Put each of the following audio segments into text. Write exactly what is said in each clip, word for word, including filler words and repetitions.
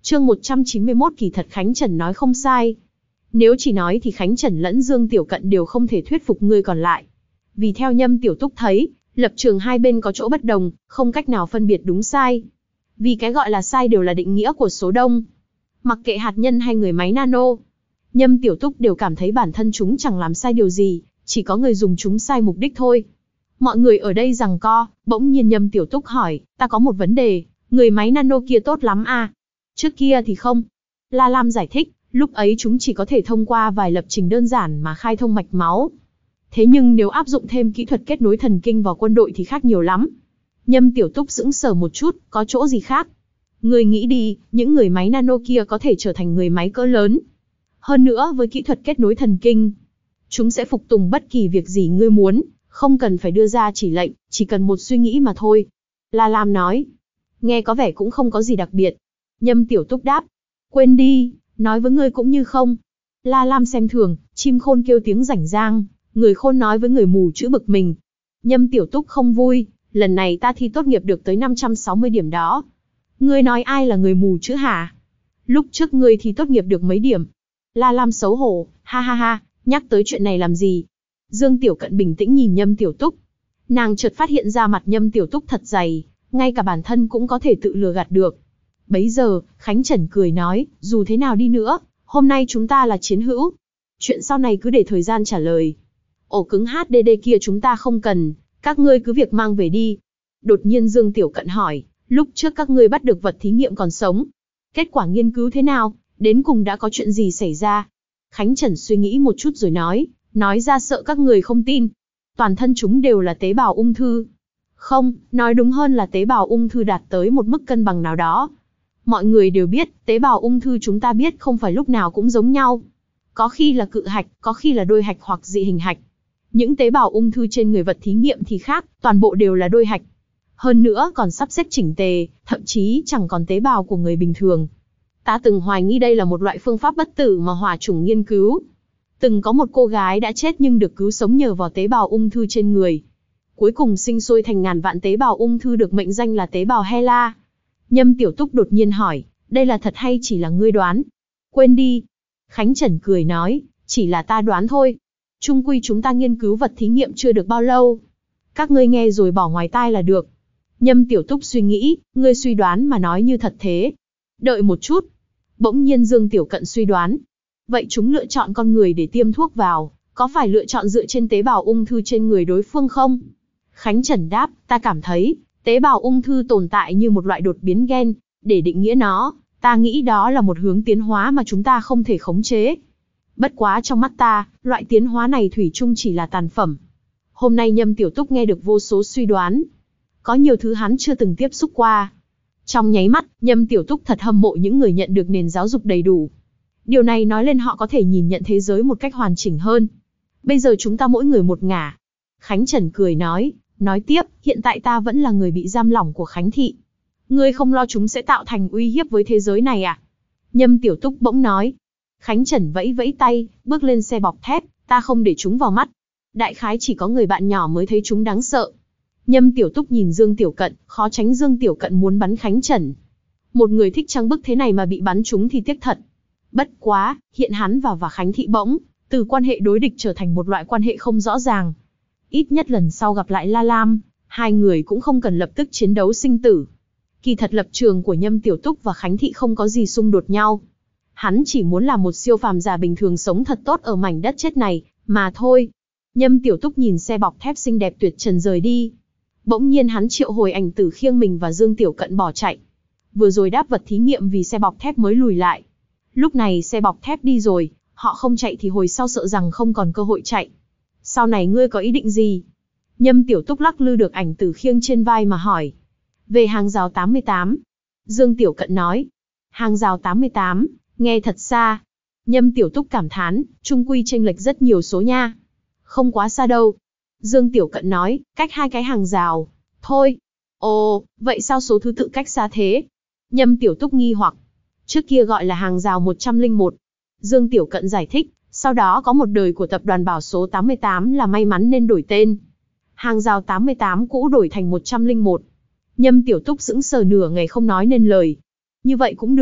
Chương một trăm chín mươi mốt Kỳ thật Khánh Trần nói không sai. Nếu chỉ nói thì Khánh Trần lẫn Dương Tiểu Cận đều không thể thuyết phục người còn lại. Vì theo Nhâm Tiểu Túc thấy, lập trường hai bên có chỗ bất đồng, không cách nào phân biệt đúng sai. Vì cái gọi là sai đều là định nghĩa của số đông. Mặc kệ hạt nhân hay người máy nano, Nhâm Tiểu Túc đều cảm thấy bản thân chúng chẳng làm sai điều gì, chỉ có người dùng chúng sai mục đích thôi. Mọi người ở đây giằng co, bỗng nhiên Nhâm Tiểu Túc hỏi, ta có một vấn đề, người máy nano kia tốt lắm à? Trước kia thì không. La Lam giải thích, lúc ấy chúng chỉ có thể thông qua vài lập trình đơn giản mà khai thông mạch máu. Thế nhưng nếu áp dụng thêm kỹ thuật kết nối thần kinh vào quân đội thì khác nhiều lắm. Nhâm Tiểu Túc sững sờ một chút, có chỗ gì khác? Người nghĩ đi, những người máy nano kia có thể trở thành người máy cỡ lớn. Hơn nữa với kỹ thuật kết nối thần kinh, chúng sẽ phục tùng bất kỳ việc gì ngươi muốn, không cần phải đưa ra chỉ lệnh, chỉ cần một suy nghĩ mà thôi. La Lam nói. Nghe có vẻ cũng không có gì đặc biệt. Nhâm Tiểu Túc đáp. Quên đi, nói với ngươi cũng như không. La Lam xem thường, chim khôn kêu tiếng rảnh rang, người khôn nói với người mù chữ bực mình. Nhâm Tiểu Túc không vui, lần này ta thi tốt nghiệp được tới năm trăm sáu mươi điểm đó. Ngươi nói ai là người mù chữ hả? Lúc trước ngươi thi tốt nghiệp được mấy điểm? La Lam xấu hổ, ha ha ha, nhắc tới chuyện này làm gì? Dương Tiểu Cận bình tĩnh nhìn Nhâm Tiểu Túc. Nàng chợt phát hiện ra mặt Nhâm Tiểu Túc thật dày, ngay cả bản thân cũng có thể tự lừa gạt được. Bấy giờ, Khánh Trần cười nói, dù thế nào đi nữa, hôm nay chúng ta là chiến hữu. Chuyện sau này cứ để thời gian trả lời. Ổ cứng hát đê đê kia chúng ta không cần, các ngươi cứ việc mang về đi. Đột nhiên Dương Tiểu Cận hỏi, lúc trước các ngươi bắt được vật thí nghiệm còn sống. Kết quả nghiên cứu thế nào, đến cùng đã có chuyện gì xảy ra? Khánh Trần suy nghĩ một chút rồi nói, nói ra sợ các người không tin. Toàn thân chúng đều là tế bào ung thư. Không, nói đúng hơn là tế bào ung thư đạt tới một mức cân bằng nào đó. Mọi người đều biết, tế bào ung thư chúng ta biết không phải lúc nào cũng giống nhau. Có khi là cự hạch, có khi là đôi hạch hoặc dị hình hạch. Những tế bào ung thư trên người vật thí nghiệm thì khác, toàn bộ đều là đôi hạch. Hơn nữa còn sắp xếp chỉnh tề, thậm chí chẳng còn tế bào của người bình thường. Ta từng hoài nghi đây là một loại phương pháp bất tử mà hỏa chủng nghiên cứu. Từng có một cô gái đã chết nhưng được cứu sống nhờ vào tế bào ung thư trên người. Cuối cùng sinh sôi thành ngàn vạn tế bào ung thư được mệnh danh là tế bào Hela. Nhâm Tiểu Túc đột nhiên hỏi, đây là thật hay chỉ là ngươi đoán? Quên đi. Khánh Trần cười nói, chỉ là ta đoán thôi. Chung quy chúng ta nghiên cứu vật thí nghiệm chưa được bao lâu. Các ngươi nghe rồi bỏ ngoài tai là được. Nhâm Tiểu Túc suy nghĩ, ngươi suy đoán mà nói như thật thế. Đợi một chút. Bỗng nhiên Dương Tiểu Cận suy đoán. Vậy chúng lựa chọn con người để tiêm thuốc vào, có phải lựa chọn dựa trên tế bào ung thư trên người đối phương không? Khánh Trần đáp, ta cảm thấy, tế bào ung thư tồn tại như một loại đột biến gen, để định nghĩa nó, ta nghĩ đó là một hướng tiến hóa mà chúng ta không thể khống chế. Bất quá trong mắt ta, loại tiến hóa này thủy chung chỉ là tàn phẩm. Hôm nay Nhâm Tiểu Túc nghe được vô số suy đoán. Có nhiều thứ hắn chưa từng tiếp xúc qua. Trong nháy mắt, Nhâm Tiểu Túc thật hâm mộ những người nhận được nền giáo dục đầy đủ. Điều này nói lên họ có thể nhìn nhận thế giới một cách hoàn chỉnh hơn. Bây giờ chúng ta mỗi người một ngả. Khánh Trần cười nói, nói tiếp, hiện tại ta vẫn là người bị giam lỏng của Khánh Thị. Ngươi không lo chúng sẽ tạo thành uy hiếp với thế giới này à? Nhâm Tiểu Túc bỗng nói. Khánh Trần vẫy vẫy tay, bước lên xe bọc thép, ta không để chúng vào mắt. Đại khái chỉ có người bạn nhỏ mới thấy chúng đáng sợ. Nhâm Tiểu Túc nhìn Dương Tiểu Cận, khó tránh Dương Tiểu Cận muốn bắn Khánh Trần. Một người thích trang bức thế này mà bị bắn trúng thì tiếc thật. Bất quá, hiện hắn và và Khánh Thị bỗng, từ quan hệ đối địch trở thành một loại quan hệ không rõ ràng. Ít nhất lần sau gặp lại La Lam, hai người cũng không cần lập tức chiến đấu sinh tử. Kỳ thật lập trường của Nhâm Tiểu Túc và Khánh Thị không có gì xung đột nhau. Hắn chỉ muốn là một siêu phàm giả bình thường sống thật tốt ở mảnh đất chết này, mà thôi. Nhâm Tiểu Túc nhìn xe bọc thép xinh đẹp tuyệt trần rời đi. Bỗng nhiên hắn triệu hồi ảnh tử khiêng mình và Dương Tiểu Cận bỏ chạy. Vừa rồi đáp vật thí nghiệm vì xe bọc thép mới lùi lại. Lúc này xe bọc thép đi rồi, họ không chạy thì hồi sau sợ rằng không còn cơ hội chạy. Sau này ngươi có ý định gì? Nhâm Tiểu Túc lắc lư được ảnh tử khiêng trên vai mà hỏi. Về hàng rào tám mươi tám. Dương Tiểu Cận nói. Hàng rào tám mươi tám, nghe thật xa. Nhâm Tiểu Túc cảm thán, chung quy chênh lệch rất nhiều số nha. Không quá xa đâu. Dương Tiểu Cận nói, cách hai cái hàng rào. Thôi. Ồ, vậy sao số thứ tự cách xa thế? Nhâm Tiểu Túc nghi hoặc. Trước kia gọi là hàng rào một trăm lẻ một. Dương Tiểu Cận giải thích, sau đó có một đời của tập đoàn bảo số tám mươi tám là may mắn nên đổi tên. Hàng rào tám mươi tám cũ đổi thành một trăm lẻ một. Nhâm Tiểu Túc sững sờ nửa ngày không nói nên lời. Như vậy cũng được,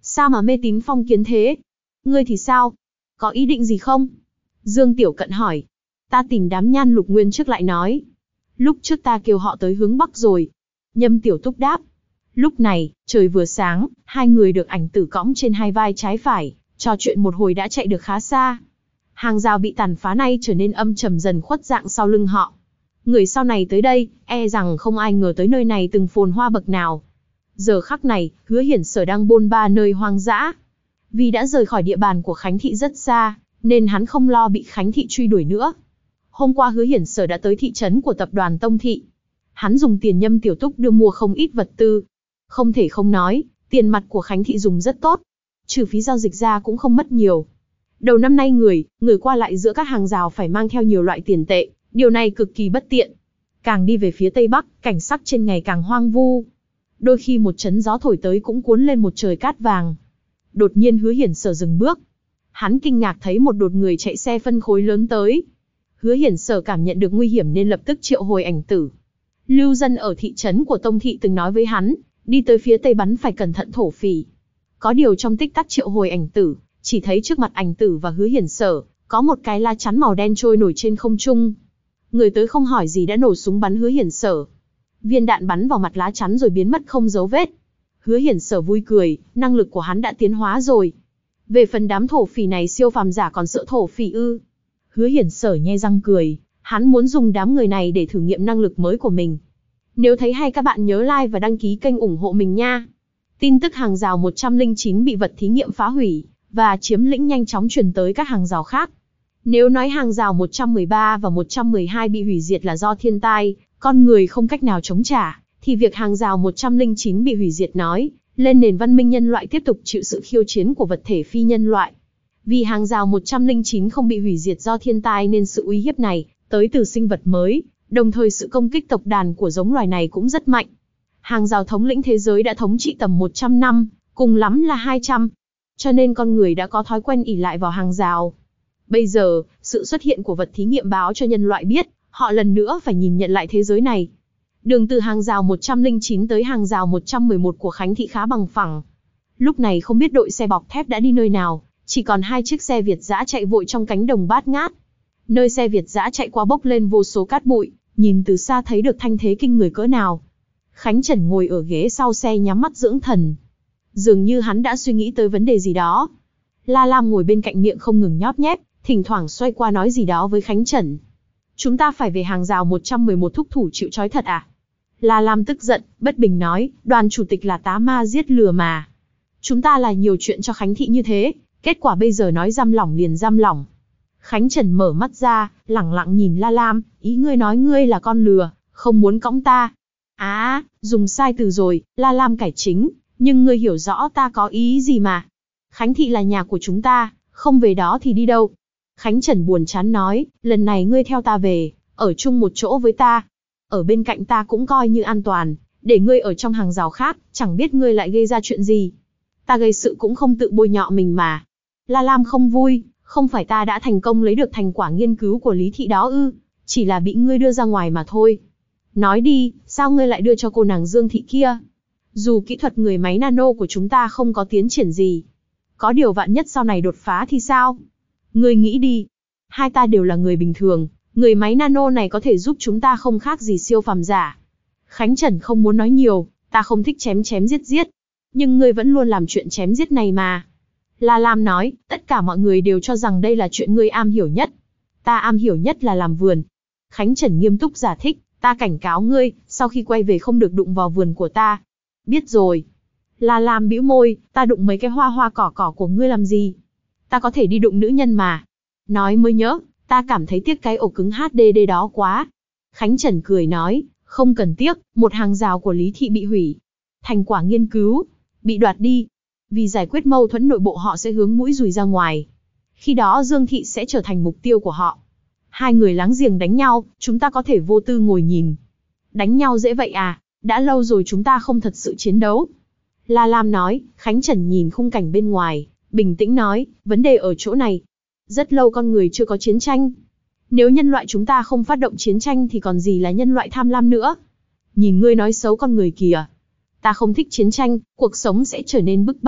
Sao mà mê tín phong kiến thế? Ngươi thì sao? Có ý định gì không? Dương Tiểu Cận hỏi. Ta tìm đám Nhan Lục Nguyên trước lại nói. Lúc trước ta kêu họ tới hướng Bắc rồi. Nhâm Tiểu Túc đáp. Lúc này, trời vừa sáng, hai người được ảnh tử cõng trên hai vai trái phải, trò chuyện một hồi đã chạy được khá xa. Hàng rào bị tàn phá nay trở nên âm trầm dần khuất dạng sau lưng họ. Người sau này tới đây, e rằng không ai ngờ tới nơi này từng phồn hoa bậc nào. Giờ khắc này, Hứa Hiển Sở đang bôn ba nơi hoang dã. Vì đã rời khỏi địa bàn của Khánh Thị rất xa, nên hắn không lo bị Khánh Thị truy đuổi nữa. Hôm qua Hứa Hiển Sở đã tới thị trấn của tập đoàn Tông Thị. Hắn dùng tiền Nhâm Tiểu Túc đưa mua không ít vật tư. Không thể không nói, tiền mặt của Khánh Thị dùng rất tốt. Trừ phí giao dịch ra cũng không mất nhiều. Đầu năm nay người, người qua lại giữa các hàng rào phải mang theo nhiều loại tiền tệ, điều này cực kỳ bất tiện. Càng đi về phía Tây Bắc, cảnh sắc trên ngày càng hoang vu. Đôi khi một chấn gió thổi tới cũng cuốn lên một trời cát vàng. Đột nhiên Hứa Hiển Sở dừng bước. Hắn kinh ngạc thấy một đột người chạy xe phân khối lớn tới. Hứa Hiển Sở cảm nhận được nguy hiểm nên lập tức triệu hồi ảnh tử. Lưu dân ở thị trấn của Tông Thị từng nói với hắn, đi tới phía Tây bắn phải cẩn thận thổ phỉ. Có điều trong tích tắc triệu hồi ảnh tử, chỉ thấy trước mặt ảnh tử và Hứa Hiển Sở, có một cái lá chắn màu đen trôi nổi trên không trung. Người tới không hỏi gì đã nổ súng bắn Hứa Hiển Sở. Viên đạn bắn vào mặt lá chắn rồi biến mất không dấu vết. Hứa Hiển Sở vui cười, năng lực của hắn đã tiến hóa rồi. Về phần đám thổ phỉ này siêu phàm giả còn sợ thổ phỉ ư? Hứa Hiển Sở nhe răng cười, hắn muốn dùng đám người này để thử nghiệm năng lực mới của mình. Nếu thấy hay các bạn nhớ like và đăng ký kênh ủng hộ mình nha. Tin tức hàng rào một trăm lẻ chín bị vật thí nghiệm phá hủy và chiếm lĩnh nhanh chóng truyền tới các hàng rào khác. Nếu nói hàng rào một trăm mười ba và một trăm mười hai bị hủy diệt là do thiên tai, con người không cách nào chống trả, thì việc hàng rào một trăm lẻ chín bị hủy diệt nói lên nền văn minh nhân loại tiếp tục chịu sự khiêu chiến của vật thể phi nhân loại. Vì hàng rào một trăm lẻ chín không bị hủy diệt do thiên tai nên sự uy hiếp này tới từ sinh vật mới, đồng thời sự công kích tộc đàn của giống loài này cũng rất mạnh. Hàng rào thống lĩnh thế giới đã thống trị tầm một trăm năm, cùng lắm là hai trăm. Cho nên con người đã có thói quen ỷ lại vào hàng rào. Bây giờ, sự xuất hiện của vật thí nghiệm báo cho nhân loại biết, họ lần nữa phải nhìn nhận lại thế giới này. Đường từ hàng rào một trăm lẻ chín tới hàng rào một trăm mười một của Khánh Thị khá bằng phẳng. Lúc này không biết đội xe bọc thép đã đi nơi nào, chỉ còn hai chiếc xe Việt dã chạy vội trong cánh đồng bát ngát. Nơi xe Việt dã chạy qua bốc lên vô số cát bụi, nhìn từ xa thấy được thanh thế kinh người cỡ nào. Khánh Trần ngồi ở ghế sau xe nhắm mắt dưỡng thần. Dường như hắn đã suy nghĩ tới vấn đề gì đó. La Lam ngồi bên cạnh miệng không ngừng nhóp nhép, thỉnh thoảng xoay qua nói gì đó với Khánh Trần. Chúng ta phải về hàng rào một trăm mười một thúc thủ chịu trói thật à? La Lam tức giận, bất bình nói, đoàn chủ tịch là tá ma giết lừa mà. Chúng ta là nhiều chuyện cho Khánh Thị như thế, kết quả bây giờ nói giam lỏng liền giam lỏng. Khánh Trần mở mắt ra, lẳng lặng nhìn La Lam, ý ngươi nói ngươi là con lừa, không muốn cõng ta. Á, à, dùng sai từ rồi, La Lam cải chính, nhưng ngươi hiểu rõ ta có ý gì mà. Khánh Thị là nhà của chúng ta, không về đó thì đi đâu. Khánh Trần buồn chán nói, lần này ngươi theo ta về, ở chung một chỗ với ta. Ở bên cạnh ta cũng coi như an toàn, để ngươi ở trong hàng rào khác, chẳng biết ngươi lại gây ra chuyện gì. Ta gây sự cũng không tự bôi nhọ mình mà. La Lam không vui, không phải ta đã thành công lấy được thành quả nghiên cứu của Lý Thị đó ư, chỉ là bị ngươi đưa ra ngoài mà thôi. Nói đi, sao ngươi lại đưa cho cô nàng Dương Thị kia? Dù kỹ thuật người máy nano của chúng ta không có tiến triển gì, có điều vạn nhất sau này đột phá thì sao? Ngươi nghĩ đi, hai ta đều là người bình thường, người máy nano này có thể giúp chúng ta không khác gì siêu phàm giả. Khánh Trần không muốn nói nhiều, ta không thích chém chém giết giết, nhưng ngươi vẫn luôn làm chuyện chém giết này mà. La Lam nói, tất cả mọi người đều cho rằng đây là chuyện ngươi am hiểu nhất. Ta am hiểu nhất là làm vườn. Khánh Trần nghiêm túc giải thích, ta cảnh cáo ngươi, sau khi quay về không được đụng vào vườn của ta. Biết rồi. La Lam bĩu môi, ta đụng mấy cái hoa hoa cỏ cỏ của ngươi làm gì? Ta có thể đi đụng nữ nhân mà. Nói mới nhớ, ta cảm thấy tiếc cái ổ cứng hát đê đê đó quá. Khánh Trần cười nói, không cần tiếc, một hàng rào của Lý Thị bị hủy. Thành quả nghiên cứu, bị đoạt đi. Vì giải quyết mâu thuẫn nội bộ họ sẽ hướng mũi dùi ra ngoài. Khi đó Dương Thị sẽ trở thành mục tiêu của họ. Hai người láng giềng đánh nhau, chúng ta có thể vô tư ngồi nhìn. Đánh nhau dễ vậy à, đã lâu rồi chúng ta không thật sự chiến đấu. La Lam nói, Khánh Trần nhìn khung cảnh bên ngoài, bình tĩnh nói, vấn đề ở chỗ này. Rất lâu con người chưa có chiến tranh. Nếu nhân loại chúng ta không phát động chiến tranh thì còn gì là nhân loại tham lam nữa. Nhìn ngươi nói xấu con người kìa. Ta không thích chiến tranh, cuộc sống sẽ trở nên bức bách.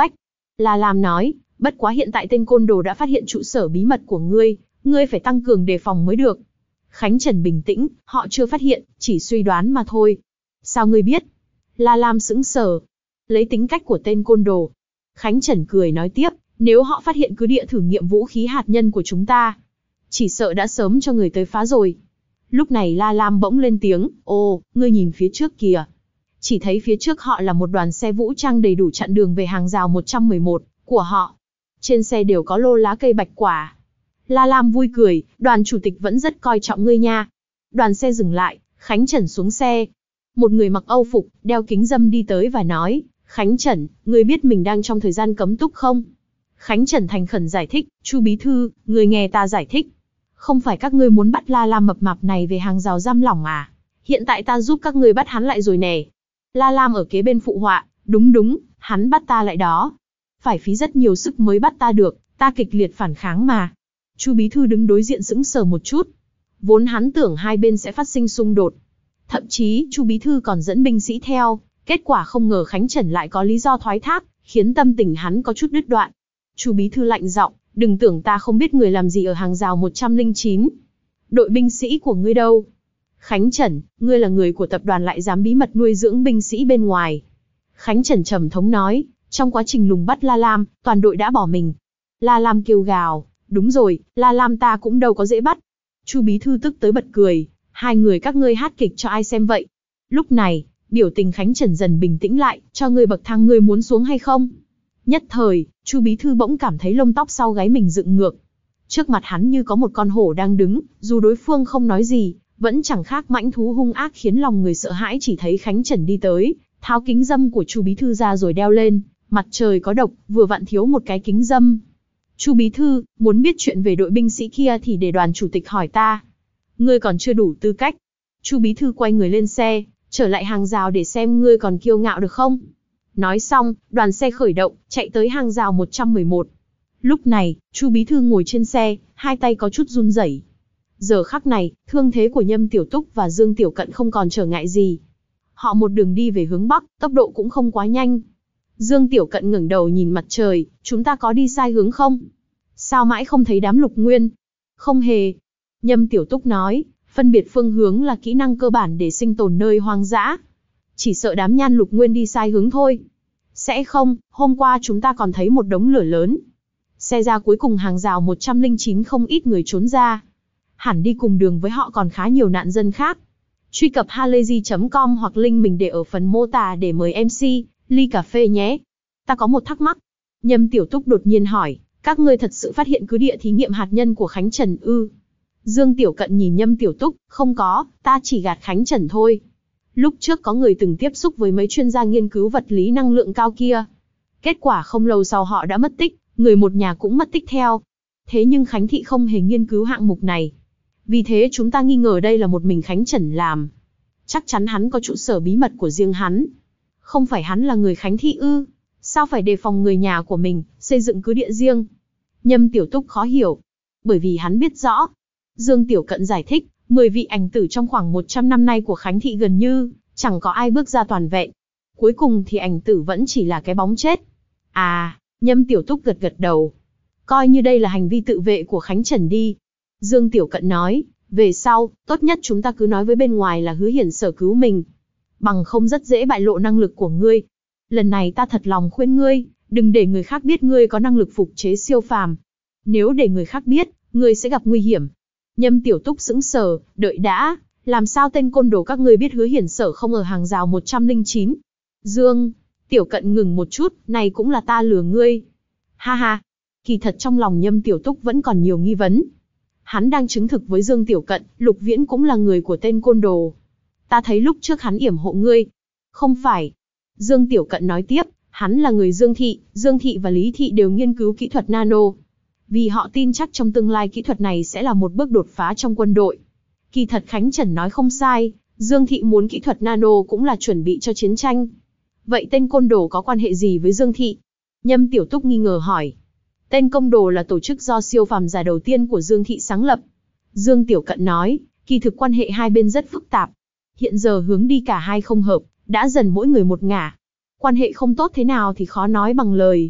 La Lam nói, bất quá hiện tại tên côn đồ đã phát hiện trụ sở bí mật của ngươi, ngươi phải tăng cường đề phòng mới được. Khánh Trần bình tĩnh, họ chưa phát hiện, chỉ suy đoán mà thôi. Sao ngươi biết? La Lam sững sờ. Lấy tính cách của tên côn đồ. Khánh Trần cười nói tiếp, nếu họ phát hiện cứ địa thử nghiệm vũ khí hạt nhân của chúng ta, chỉ sợ đã sớm cho người tới phá rồi. Lúc này La Lam bỗng lên tiếng, ô, ngươi nhìn phía trước kìa. Chỉ thấy phía trước họ là một đoàn xe vũ trang đầy đủ chặn đường về hàng rào một trăm mười một của họ. Trên xe đều có lô lá cây bạch quả. La Lam vui cười, đoàn chủ tịch vẫn rất coi trọng ngươi nha. Đoàn xe dừng lại, Khánh Trần xuống xe. Một người mặc Âu phục, đeo kính râm đi tới và nói, Khánh Trần, ngươi biết mình đang trong thời gian cấm túc không? Khánh Trần thành khẩn giải thích, Chu bí thư, ngươi nghe ta giải thích. Không phải các ngươi muốn bắt La Lam mập mạp này về hàng rào giam lỏng à? Hiện tại ta giúp các ngươi bắt hắn lại rồi nè. La Lam ở kế bên phụ họa, đúng đúng, hắn bắt ta lại đó. Phải phí rất nhiều sức mới bắt ta được, ta kịch liệt phản kháng mà. Chu bí thư đứng đối diện sững sờ một chút. Vốn hắn tưởng hai bên sẽ phát sinh xung đột. Thậm chí, Chu bí thư còn dẫn binh sĩ theo, kết quả không ngờ Khánh Trần lại có lý do thoái thác, khiến tâm tình hắn có chút đứt đoạn. Chu bí thư lạnh giọng, đừng tưởng ta không biết người làm gì ở hàng rào một trăm lẻ chín. Đội binh sĩ của ngươi đâu? Khánh Trần, ngươi là người của tập đoàn lại dám bí mật nuôi dưỡng binh sĩ bên ngoài. Khánh Trần trầm thống nói, trong quá trình lùng bắt La Lam, toàn đội đã bỏ mình. La Lam kêu gào, đúng rồi, La Lam ta cũng đâu có dễ bắt. Chu bí thư tức tới bật cười, hai người các ngươi hát kịch cho ai xem vậy? Lúc này, biểu tình Khánh Trần dần bình tĩnh lại, cho ngươi bậc thang ngươi muốn xuống hay không? Nhất thời, Chu bí thư bỗng cảm thấy lông tóc sau gáy mình dựng ngược. Trước mặt hắn như có một con hổ đang đứng, dù đối phương không nói gì, vẫn chẳng khác mãnh thú hung ác khiến lòng người sợ hãi. Chỉ thấy Khánh Trần đi tới, tháo kính râm của Chu bí thư ra rồi đeo lên, mặt trời có độc, vừa vặn thiếu một cái kính râm. Chu bí thư, muốn biết chuyện về đội binh sĩ kia thì để đoàn chủ tịch hỏi ta. Ngươi còn chưa đủ tư cách. Chu bí thư quay người lên xe, trở lại hàng rào để xem ngươi còn kiêu ngạo được không. Nói xong, đoàn xe khởi động, chạy tới hàng rào một trăm mười một. Lúc này, Chu bí thư ngồi trên xe, hai tay có chút run rẩy. Giờ khắc này, thương thế của Nhâm Tiểu Túc và Dương Tiểu Cận không còn trở ngại gì. Họ một đường đi về hướng Bắc, tốc độ cũng không quá nhanh. Dương Tiểu Cận ngẩng đầu nhìn mặt trời, chúng ta có đi sai hướng không? Sao mãi không thấy đám Lục Nguyên? Không hề. Nhâm Tiểu Túc nói, phân biệt phương hướng là kỹ năng cơ bản để sinh tồn nơi hoang dã. Chỉ sợ đám Nhan Lục Nguyên đi sai hướng thôi. Sẽ không, hôm qua chúng ta còn thấy một đống lửa lớn. Xe ra cuối cùng hàng rào một trăm lẻ chín không ít người trốn ra. Hẳn đi cùng đường với họ còn khá nhiều nạn dân khác. Truy cập halayzi chấm com hoặc link mình để ở phần mô tả để mời em xê, ly cà phê nhé. Ta có một thắc mắc. Nhâm Tiểu Túc đột nhiên hỏi, các ngươi thật sự phát hiện cứ địa thí nghiệm hạt nhân của Khánh Trần ư? Dương Tiểu Cận nhìn Nhâm Tiểu Túc, không có, ta chỉ gạt Khánh Trần thôi. Lúc trước có người từng tiếp xúc với mấy chuyên gia nghiên cứu vật lý năng lượng cao kia. Kết quả không lâu sau họ đã mất tích, người một nhà cũng mất tích theo. Thế nhưng Khánh Thị không hề nghiên cứu hạng mục này. Vì thế chúng ta nghi ngờ đây là một mình Khánh Trần làm. Chắc chắn hắn có trụ sở bí mật của riêng hắn. Không phải hắn là người Khánh Thị ư? Sao phải đề phòng người nhà của mình, xây dựng cứ địa riêng? Nhâm Tiểu Túc khó hiểu. Bởi vì hắn biết rõ. Dương Tiểu Cận giải thích, mười vị ảnh tử trong khoảng một trăm năm nay của Khánh Thị gần như chẳng có ai bước ra toàn vẹn. Cuối cùng thì ảnh tử vẫn chỉ là cái bóng chết. À, Nhâm Tiểu Túc gật gật đầu. Coi như đây là hành vi tự vệ của Khánh Trần đi. Dương Tiểu Cận nói, về sau, tốt nhất chúng ta cứ nói với bên ngoài là Hứa Hiển Sở cứu mình. Bằng không rất dễ bại lộ năng lực của ngươi. Lần này ta thật lòng khuyên ngươi, đừng để người khác biết ngươi có năng lực phục chế siêu phàm. Nếu để người khác biết, ngươi sẽ gặp nguy hiểm. Nhâm Tiểu Túc sững sờ, đợi đã, làm sao tên côn đồ các ngươi biết Hứa Hiển Sở không ở hàng rào một trăm lẻ chín? Dương Tiểu Cận ngừng một chút, này cũng là ta lừa ngươi. Ha ha, kỳ thật trong lòng Nhâm Tiểu Túc vẫn còn nhiều nghi vấn. Hắn đang chứng thực với Dương Tiểu Cận, Lục Viễn cũng là người của tên côn đồ. Ta thấy lúc trước hắn yểm hộ ngươi. Không phải. Dương Tiểu Cận nói tiếp, hắn là người Dương Thị, Dương Thị và Lý Thị đều nghiên cứu kỹ thuật nano. Vì họ tin chắc trong tương lai kỹ thuật này sẽ là một bước đột phá trong quân đội. Kỳ thật Khánh Trần nói không sai, Dương Thị muốn kỹ thuật nano cũng là chuẩn bị cho chiến tranh. Vậy tên côn đồ có quan hệ gì với Dương Thị? Nhâm Tiểu Túc nghi ngờ hỏi. Tên côn đồ là tổ chức do siêu phàm giả đầu tiên của Dương Thị sáng lập. Dương Tiểu Cận nói, kỳ thực quan hệ hai bên rất phức tạp. Hiện giờ hướng đi cả hai không hợp, đã dần mỗi người một ngả. Quan hệ không tốt thế nào thì khó nói bằng lời.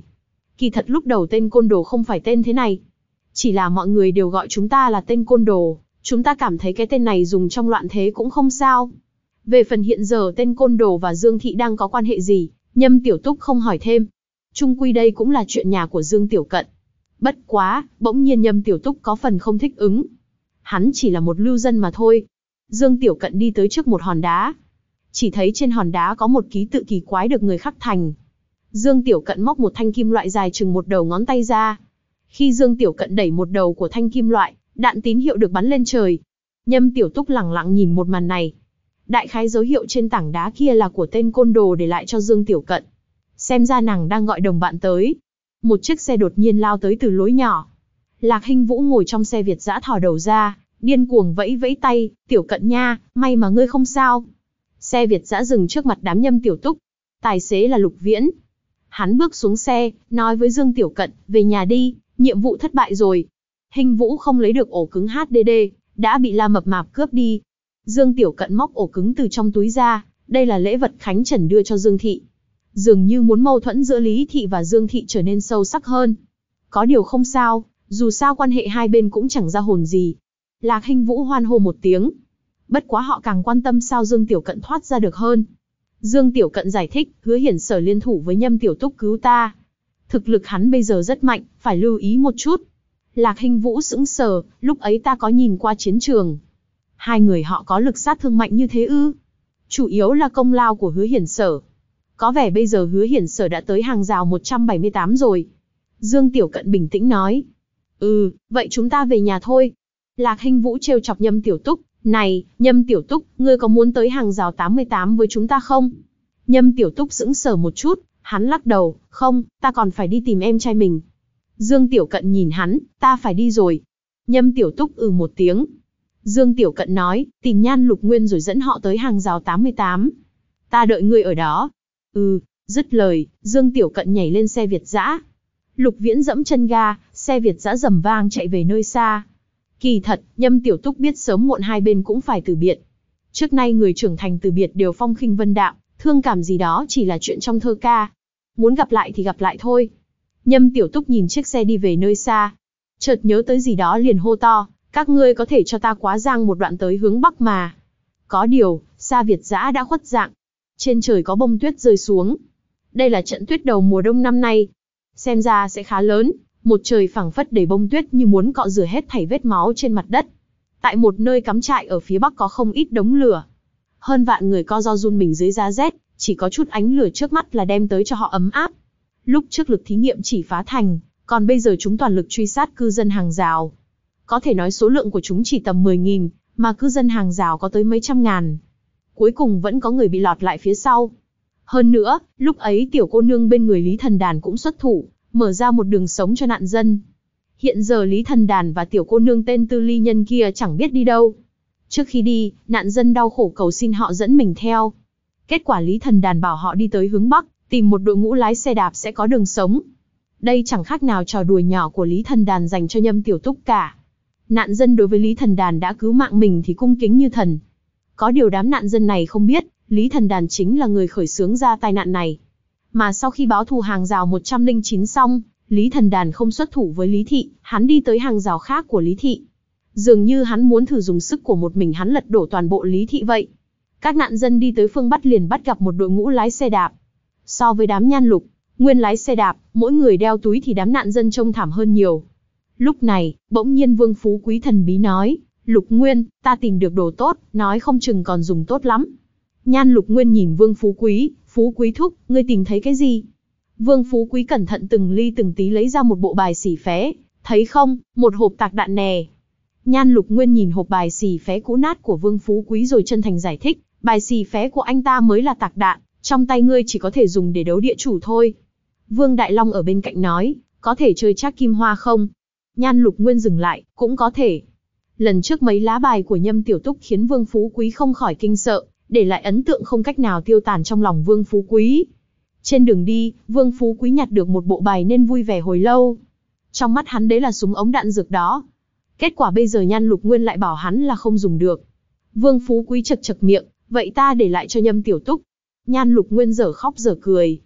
Kỳ thật lúc đầu tên côn đồ không phải tên thế này. Chỉ là mọi người đều gọi chúng ta là tên côn đồ, chúng ta cảm thấy cái tên này dùng trong loạn thế cũng không sao. Về phần hiện giờ tên côn đồ và Dương Thị đang có quan hệ gì, Nhâm Tiểu Túc không hỏi thêm. Chung quy đây cũng là chuyện nhà của Dương Tiểu Cận. Bất quá, bỗng nhiên Nhâm Tiểu Túc có phần không thích ứng. Hắn chỉ là một lưu dân mà thôi. Dương Tiểu Cận đi tới trước một hòn đá. Chỉ thấy trên hòn đá có một ký tự kỳ quái được người khắc thành. Dương Tiểu Cận móc một thanh kim loại dài chừng một đầu ngón tay ra. Khi Dương Tiểu Cận đẩy một đầu của thanh kim loại, đạn tín hiệu được bắn lên trời. Nhâm Tiểu Túc lẳng lặng nhìn một màn này. Đại khái dấu hiệu trên tảng đá kia là của tên côn đồ để lại cho Dương Tiểu Cận. Xem ra nàng đang gọi đồng bạn tới. Một chiếc xe đột nhiên lao tới từ lối nhỏ. Lạc Hinh Vũ ngồi trong xe Việt dã thò đầu ra, điên cuồng vẫy vẫy tay, Tiểu Cận nha, may mà ngươi không sao. Xe Việt dã dừng trước mặt đám Nhâm Tiểu Túc. Tài xế là Lục Viễn. Hắn bước xuống xe, nói với Dương Tiểu Cận, về nhà đi, nhiệm vụ thất bại rồi. Hinh Vũ không lấy được ổ cứng hát đê đê, đã bị La Mập Mạp cướp đi. Dương Tiểu Cận móc ổ cứng từ trong túi ra, đây là lễ vật Khánh Trần đưa cho Dương Thị. Dường như muốn mâu thuẫn giữa Lý Thị và Dương Thị trở nên sâu sắc hơn. Có điều không sao, dù sao quan hệ hai bên cũng chẳng ra hồn gì. Lạc Hinh Vũ hoan hô một tiếng. Bất quá họ càng quan tâm sao Dương Tiểu Cận thoát ra được hơn. Dương Tiểu Cận giải thích, Hứa Hiển Sở liên thủ với Nhâm Tiểu Túc cứu ta. Thực lực hắn bây giờ rất mạnh, phải lưu ý một chút. Lạc Hinh Vũ sững sờ, lúc ấy ta có nhìn qua chiến trường. Hai người họ có lực sát thương mạnh như thế ư? Chủ yếu là công lao của Hứa Hiển Sở. Có vẻ bây giờ Hứa Hiển Sở đã tới hàng rào một trăm bảy mươi tám rồi. Dương Tiểu Cận bình tĩnh nói. Ừ, vậy chúng ta về nhà thôi. Lạc Hinh Vũ trêu chọc Nhâm Tiểu Túc. Này, Nhâm Tiểu Túc, ngươi có muốn tới hàng rào tám mươi tám với chúng ta không? Nhâm Tiểu Túc sững sờ một chút, hắn lắc đầu, không, ta còn phải đi tìm em trai mình. Dương Tiểu Cận nhìn hắn, ta phải đi rồi. Nhâm Tiểu Túc ừ một tiếng. Dương Tiểu Cận nói, tìm Nhan Lục Nguyên rồi dẫn họ tới hàng rào tám mươi tám. Ta đợi ngươi ở đó. Ừ, dứt lời, Dương Tiểu Cận nhảy lên xe Việt dã. Lục Viễn dẫm chân ga, xe Việt dã rầm vang chạy về nơi xa. Kỳ thật, Nhâm Tiểu Túc biết sớm muộn hai bên cũng phải từ biệt. Trước nay người trưởng thành từ biệt đều phong khinh vân đạm, thương cảm gì đó chỉ là chuyện trong thơ ca. Muốn gặp lại thì gặp lại thôi. Nhâm Tiểu Túc nhìn chiếc xe đi về nơi xa. Chợt nhớ tới gì đó liền hô to, các ngươi có thể cho ta quá giang một đoạn tới hướng bắc mà. Có điều, xa Việt dã đã khuất dạng. Trên trời có bông tuyết rơi xuống. Đây là trận tuyết đầu mùa đông năm nay. Xem ra sẽ khá lớn. Một trời phẳng phất đầy bông tuyết như muốn cọ rửa hết thảy vết máu trên mặt đất. Tại một nơi cắm trại ở phía bắc có không ít đống lửa. Hơn vạn người co ro run mình dưới giá rét, chỉ có chút ánh lửa trước mắt là đem tới cho họ ấm áp. Lúc trước lực thí nghiệm chỉ phá thành, còn bây giờ chúng toàn lực truy sát cư dân hàng rào. Có thể nói số lượng của chúng chỉ tầm mười nghìn, mà cư dân hàng rào có tới mấy trăm ngàn. Cuối cùng vẫn có người bị lọt lại phía sau. Hơn nữa, lúc ấy tiểu cô nương bên người Lý Thần Đàn cũng xuất thủ, mở ra một đường sống cho nạn dân. Hiện giờ Lý Thần Đàn và tiểu cô nương tên Tư Ly Nhân kia chẳng biết đi đâu. Trước khi đi, nạn dân đau khổ cầu xin họ dẫn mình theo. Kết quả Lý Thần Đàn bảo họ đi tới hướng Bắc, tìm một đội ngũ lái xe đạp sẽ có đường sống. Đây chẳng khác nào trò đùa nhỏ của Lý Thần Đàn dành cho Nhâm Tiểu Túc cả. Nạn dân đối với Lý Thần Đàn đã cứu mạng mình thì cung kính như thần. Có điều đám nạn dân này không biết, Lý Thần Đàn chính là người khởi xướng ra tai nạn này. Mà sau khi báo thù hàng rào một trăm lẻ chín xong, Lý Thần Đàn không xuất thủ với Lý Thị, hắn đi tới hàng rào khác của Lý Thị. Dường như hắn muốn thử dùng sức của một mình hắn lật đổ toàn bộ Lý Thị vậy. Các nạn dân đi tới phương Bắc liền bắt gặp một đội ngũ lái xe đạp. So với đám Nhan Lục Nguyên lái xe đạp, mỗi người đeo túi thì đám nạn dân trông thảm hơn nhiều. Lúc này, bỗng nhiên Vương Phú Quý thần bí nói, Lục Nguyên, ta tìm được đồ tốt, nói không chừng còn dùng tốt lắm. Nhan Lục Nguyên nhìn Vương Phú Quý, Phú Quý thúc, ngươi tìm thấy cái gì? Vương Phú Quý cẩn thận từng ly từng tí lấy ra một bộ bài xỉ phé, thấy không, một hộp tạc đạn nè. Nhan Lục Nguyên nhìn hộp bài xỉ phé cũ nát của Vương Phú Quý rồi chân thành giải thích, bài xỉ phé của anh ta mới là tạc đạn, trong tay ngươi chỉ có thể dùng để đấu địa chủ thôi. Vương Đại Long ở bên cạnh nói, có thể chơi trác kim hoa không? Nhan Lục Nguyên dừng lại, cũng có thể. Lần trước mấy lá bài của Nhâm Tiểu Túc khiến Vương Phú Quý không khỏi kinh sợ, để lại ấn tượng không cách nào tiêu tàn trong lòng Vương Phú Quý. Trên đường đi, Vương Phú Quý nhặt được một bộ bài nên vui vẻ hồi lâu. Trong mắt hắn đấy là súng ống đạn dược đó. Kết quả bây giờ Nhan Lục Nguyên lại bảo hắn là không dùng được. Vương Phú Quý chật chật miệng, vậy ta để lại cho Nhâm Tiểu Túc. Nhan Lục Nguyên dở khóc dở cười.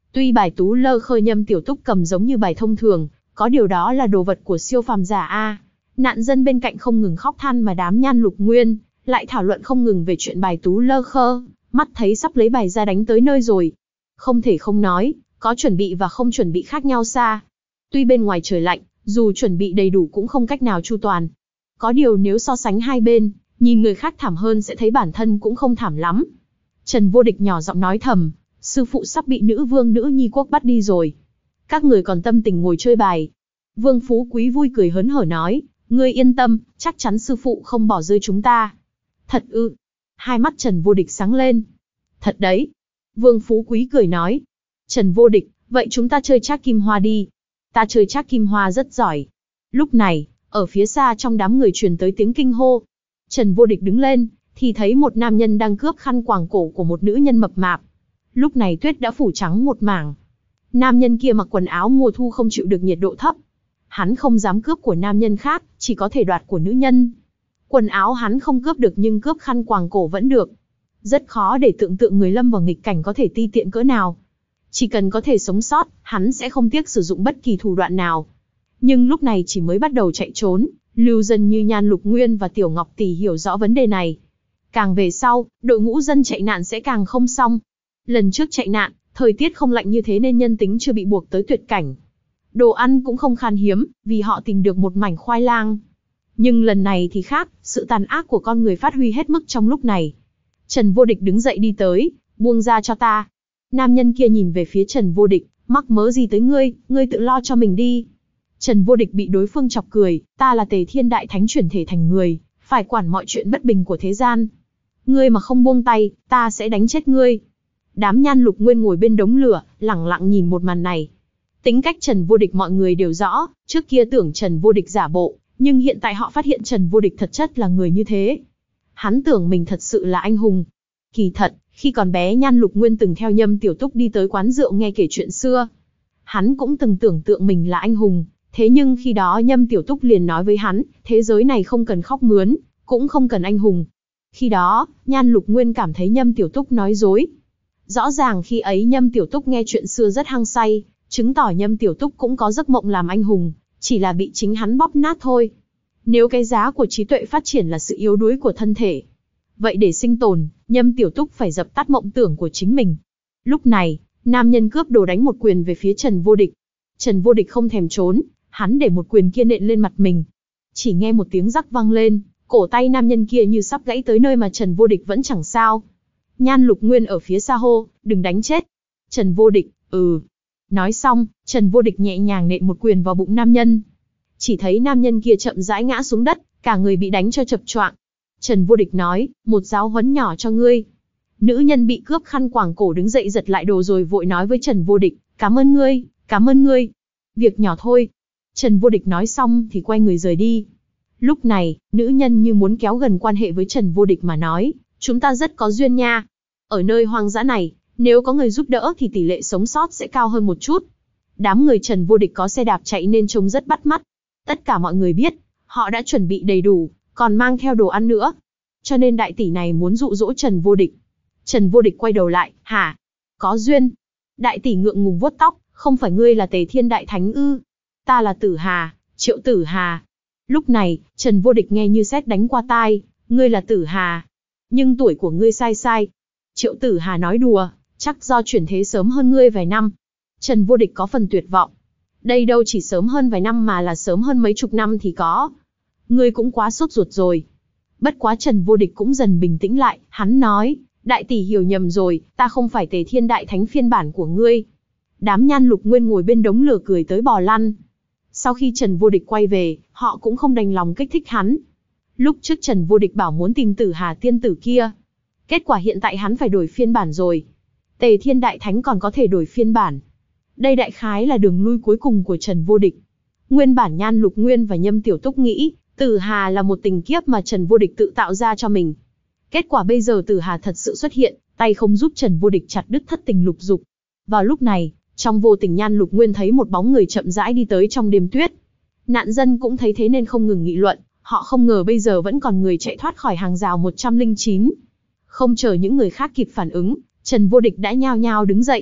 Tuy bài tú lơ khơ Nhâm Tiểu Túc cầm giống như bài thông thường, có điều đó là đồ vật của siêu phàm giả a. Nạn dân bên cạnh không ngừng khóc than mà đám Nhan Lục Nguyên lại thảo luận không ngừng về chuyện bài tú lơ khơ, mắt thấy sắp lấy bài ra đánh tới nơi rồi. Không thể không nói, có chuẩn bị và không chuẩn bị khác nhau xa. Tuy bên ngoài trời lạnh, dù chuẩn bị đầy đủ cũng không cách nào chu toàn. Có điều nếu so sánh hai bên, nhìn người khác thảm hơn sẽ thấy bản thân cũng không thảm lắm. Trần Vô Địch nhỏ giọng nói thầm, sư phụ sắp bị nữ vương nữ nhi quốc bắt đi rồi. Các người còn tâm tình ngồi chơi bài. Vương Phú Quý vui cười hớn hở nói, ngươi yên tâm, chắc chắn sư phụ không bỏ rơi chúng ta. Thật ư? Hai mắt Trần Vô Địch sáng lên. Thật đấy. Vương Phú Quý cười nói. Trần Vô Địch, vậy chúng ta chơi trác kim hoa đi. Ta chơi trác kim hoa rất giỏi. Lúc này, ở phía xa trong đám người truyền tới tiếng kinh hô. Trần Vô Địch đứng lên, thì thấy một nam nhân đang cướp khăn quàng cổ của một nữ nhân mập mạp. Lúc này tuyết đã phủ trắng một mảng. Nam nhân kia mặc quần áo mùa thu không chịu được nhiệt độ thấp. Hắn không dám cướp của nam nhân khác, chỉ có thể đoạt của nữ nhân. Quần áo hắn không cướp được nhưng cướp khăn quàng cổ vẫn được. Rất khó để tưởng tượng người lâm vào nghịch cảnh có thể ti tiện cỡ nào. Chỉ cần có thể sống sót, hắn sẽ không tiếc sử dụng bất kỳ thủ đoạn nào. Nhưng lúc này chỉ mới bắt đầu chạy trốn, lưu dân như Nhan Lục Nguyên và Tiểu Ngọc Tỷ hiểu rõ vấn đề này. Càng về sau, đội ngũ dân chạy nạn sẽ càng không xong. Lần trước chạy nạn, thời tiết không lạnh như thế nên nhân tính chưa bị buộc tới tuyệt cảnh. Đồ ăn cũng không khan hiếm, vì họ tìm được một mảnh khoai lang. Nhưng lần này thì khác, sự tàn ác của con người phát huy hết mức trong lúc này. Trần Vô Địch đứng dậy đi tới, buông ra cho ta. Nam nhân kia nhìn về phía Trần Vô Địch, mắc mớ gì tới ngươi, ngươi tự lo cho mình đi. Trần Vô Địch bị đối phương chọc cười, ta là Tề Thiên Đại Thánh chuyển thể thành người, phải quản mọi chuyện bất bình của thế gian. Ngươi mà không buông tay, ta sẽ đánh chết ngươi. Đám Nhan Lục Nguyên ngồi bên đống lửa, lẳng lặng nhìn một màn này. Tính cách Trần Vô Địch mọi người đều rõ, trước kia tưởng Trần Vô Địch giả bộ, nhưng hiện tại họ phát hiện Trần Vô Địch thật chất là người như thế. Hắn tưởng mình thật sự là anh hùng. Kỳ thật, khi còn bé Nhan Lục Nguyên từng theo Nhâm Tiểu Túc đi tới quán rượu nghe kể chuyện xưa. Hắn cũng từng tưởng tượng mình là anh hùng, thế nhưng khi đó Nhâm Tiểu Túc liền nói với hắn, thế giới này không cần khóc mướn, cũng không cần anh hùng. Khi đó, Nhan Lục Nguyên cảm thấy Nhâm Tiểu Túc nói dối. Rõ ràng khi ấy Nhâm Tiểu Túc nghe chuyện xưa rất hăng say, chứng tỏ Nhâm Tiểu Túc cũng có giấc mộng làm anh hùng, chỉ là bị chính hắn bóp nát thôi. Nếu cái giá của trí tuệ phát triển là sự yếu đuối của thân thể, vậy để sinh tồn, Nhâm Tiểu Túc phải dập tắt mộng tưởng của chính mình. Lúc này, nam nhân cướp đồ đánh một quyền về phía Trần Vô Địch. Trần Vô Địch không thèm trốn, hắn để một quyền kia nện lên mặt mình. Chỉ nghe một tiếng rắc vang lên, cổ tay nam nhân kia như sắp gãy tới nơi mà Trần Vô Địch vẫn chẳng sao. Nhan Lục Nguyên ở phía xa hô, đừng đánh chết. Trần Vô Địch, ừ. Nói xong, Trần Vô Địch nhẹ nhàng nện một quyền vào bụng nam nhân. Chỉ thấy nam nhân kia chậm rãi ngã xuống đất, cả người bị đánh cho chập choạng. Trần Vô Địch nói, một giáo huấn nhỏ cho ngươi. Nữ nhân bị cướp khăn quàng cổ đứng dậy giật lại đồ rồi vội nói với Trần Vô Địch, cảm ơn ngươi, cảm ơn ngươi. Việc nhỏ thôi. Trần Vô Địch nói xong thì quay người rời đi. Lúc này, nữ nhân như muốn kéo gần quan hệ với Trần Vô Địch mà nói, chúng ta rất có duyên nha. Ở nơi hoang dã này, nếu có người giúp đỡ thì tỷ lệ sống sót sẽ cao hơn một chút. Đám người Trần Vô Địch có xe đạp chạy nên trông rất bắt mắt. Tất cả mọi người biết, họ đã chuẩn bị đầy đủ, còn mang theo đồ ăn nữa. Cho nên đại tỷ này muốn dụ dỗ Trần Vô Địch. Trần Vô Địch quay đầu lại, hả? Có duyên. Đại tỷ ngượng ngùng vuốt tóc, không phải ngươi là Tề Thiên Đại Thánh ư? Ta là Tử Hà, Triệu Tử Hà. Lúc này, Trần Vô Địch nghe như sét đánh qua tai, ngươi là Tử Hà. Nhưng tuổi của ngươi sai sai. Triệu Tử Hà nói đùa, chắc do chuyển thế sớm hơn ngươi vài năm. Trần Vô Địch có phần tuyệt vọng. Đây đâu chỉ sớm hơn vài năm mà là sớm hơn mấy chục năm thì có. Ngươi cũng quá sốt ruột rồi. Bất quá Trần Vô Địch cũng dần bình tĩnh lại, hắn nói, đại tỷ hiểu nhầm rồi, ta không phải Tề Thiên Đại Thánh phiên bản của ngươi. Đám Nhan Lục Nguyên ngồi bên đống lửa cười tới bò lăn. Sau khi Trần Vô Địch quay về, họ cũng không đành lòng kích thích hắn. Lúc trước Trần Vô Địch bảo muốn tìm Tử Hà tiên tử kia. Kết quả hiện tại hắn phải đổi phiên bản rồi. Tề Thiên Đại Thánh còn có thể đổi phiên bản. Đây đại khái là đường lui cuối cùng của Trần Vô Địch. Nguyên bản Nhan Lục Nguyên và Nhâm Tiểu Túc nghĩ, Tử Hà là một tình kiếp mà Trần Vô Địch tự tạo ra cho mình. Kết quả bây giờ Tử Hà thật sự xuất hiện, tay không giúp Trần Vô Địch chặt đứt thất tình lục dục. Vào lúc này, trong vô tình Nhan Lục Nguyên thấy một bóng người chậm rãi đi tới trong đêm tuyết. Nạn dân cũng thấy thế nên không ngừng nghị luận, họ không ngờ bây giờ vẫn còn người chạy thoát khỏi hàng rào một trăm lẻ chín. Không chờ những người khác kịp phản ứng, Trần Vô Địch đã nhao nhao đứng dậy.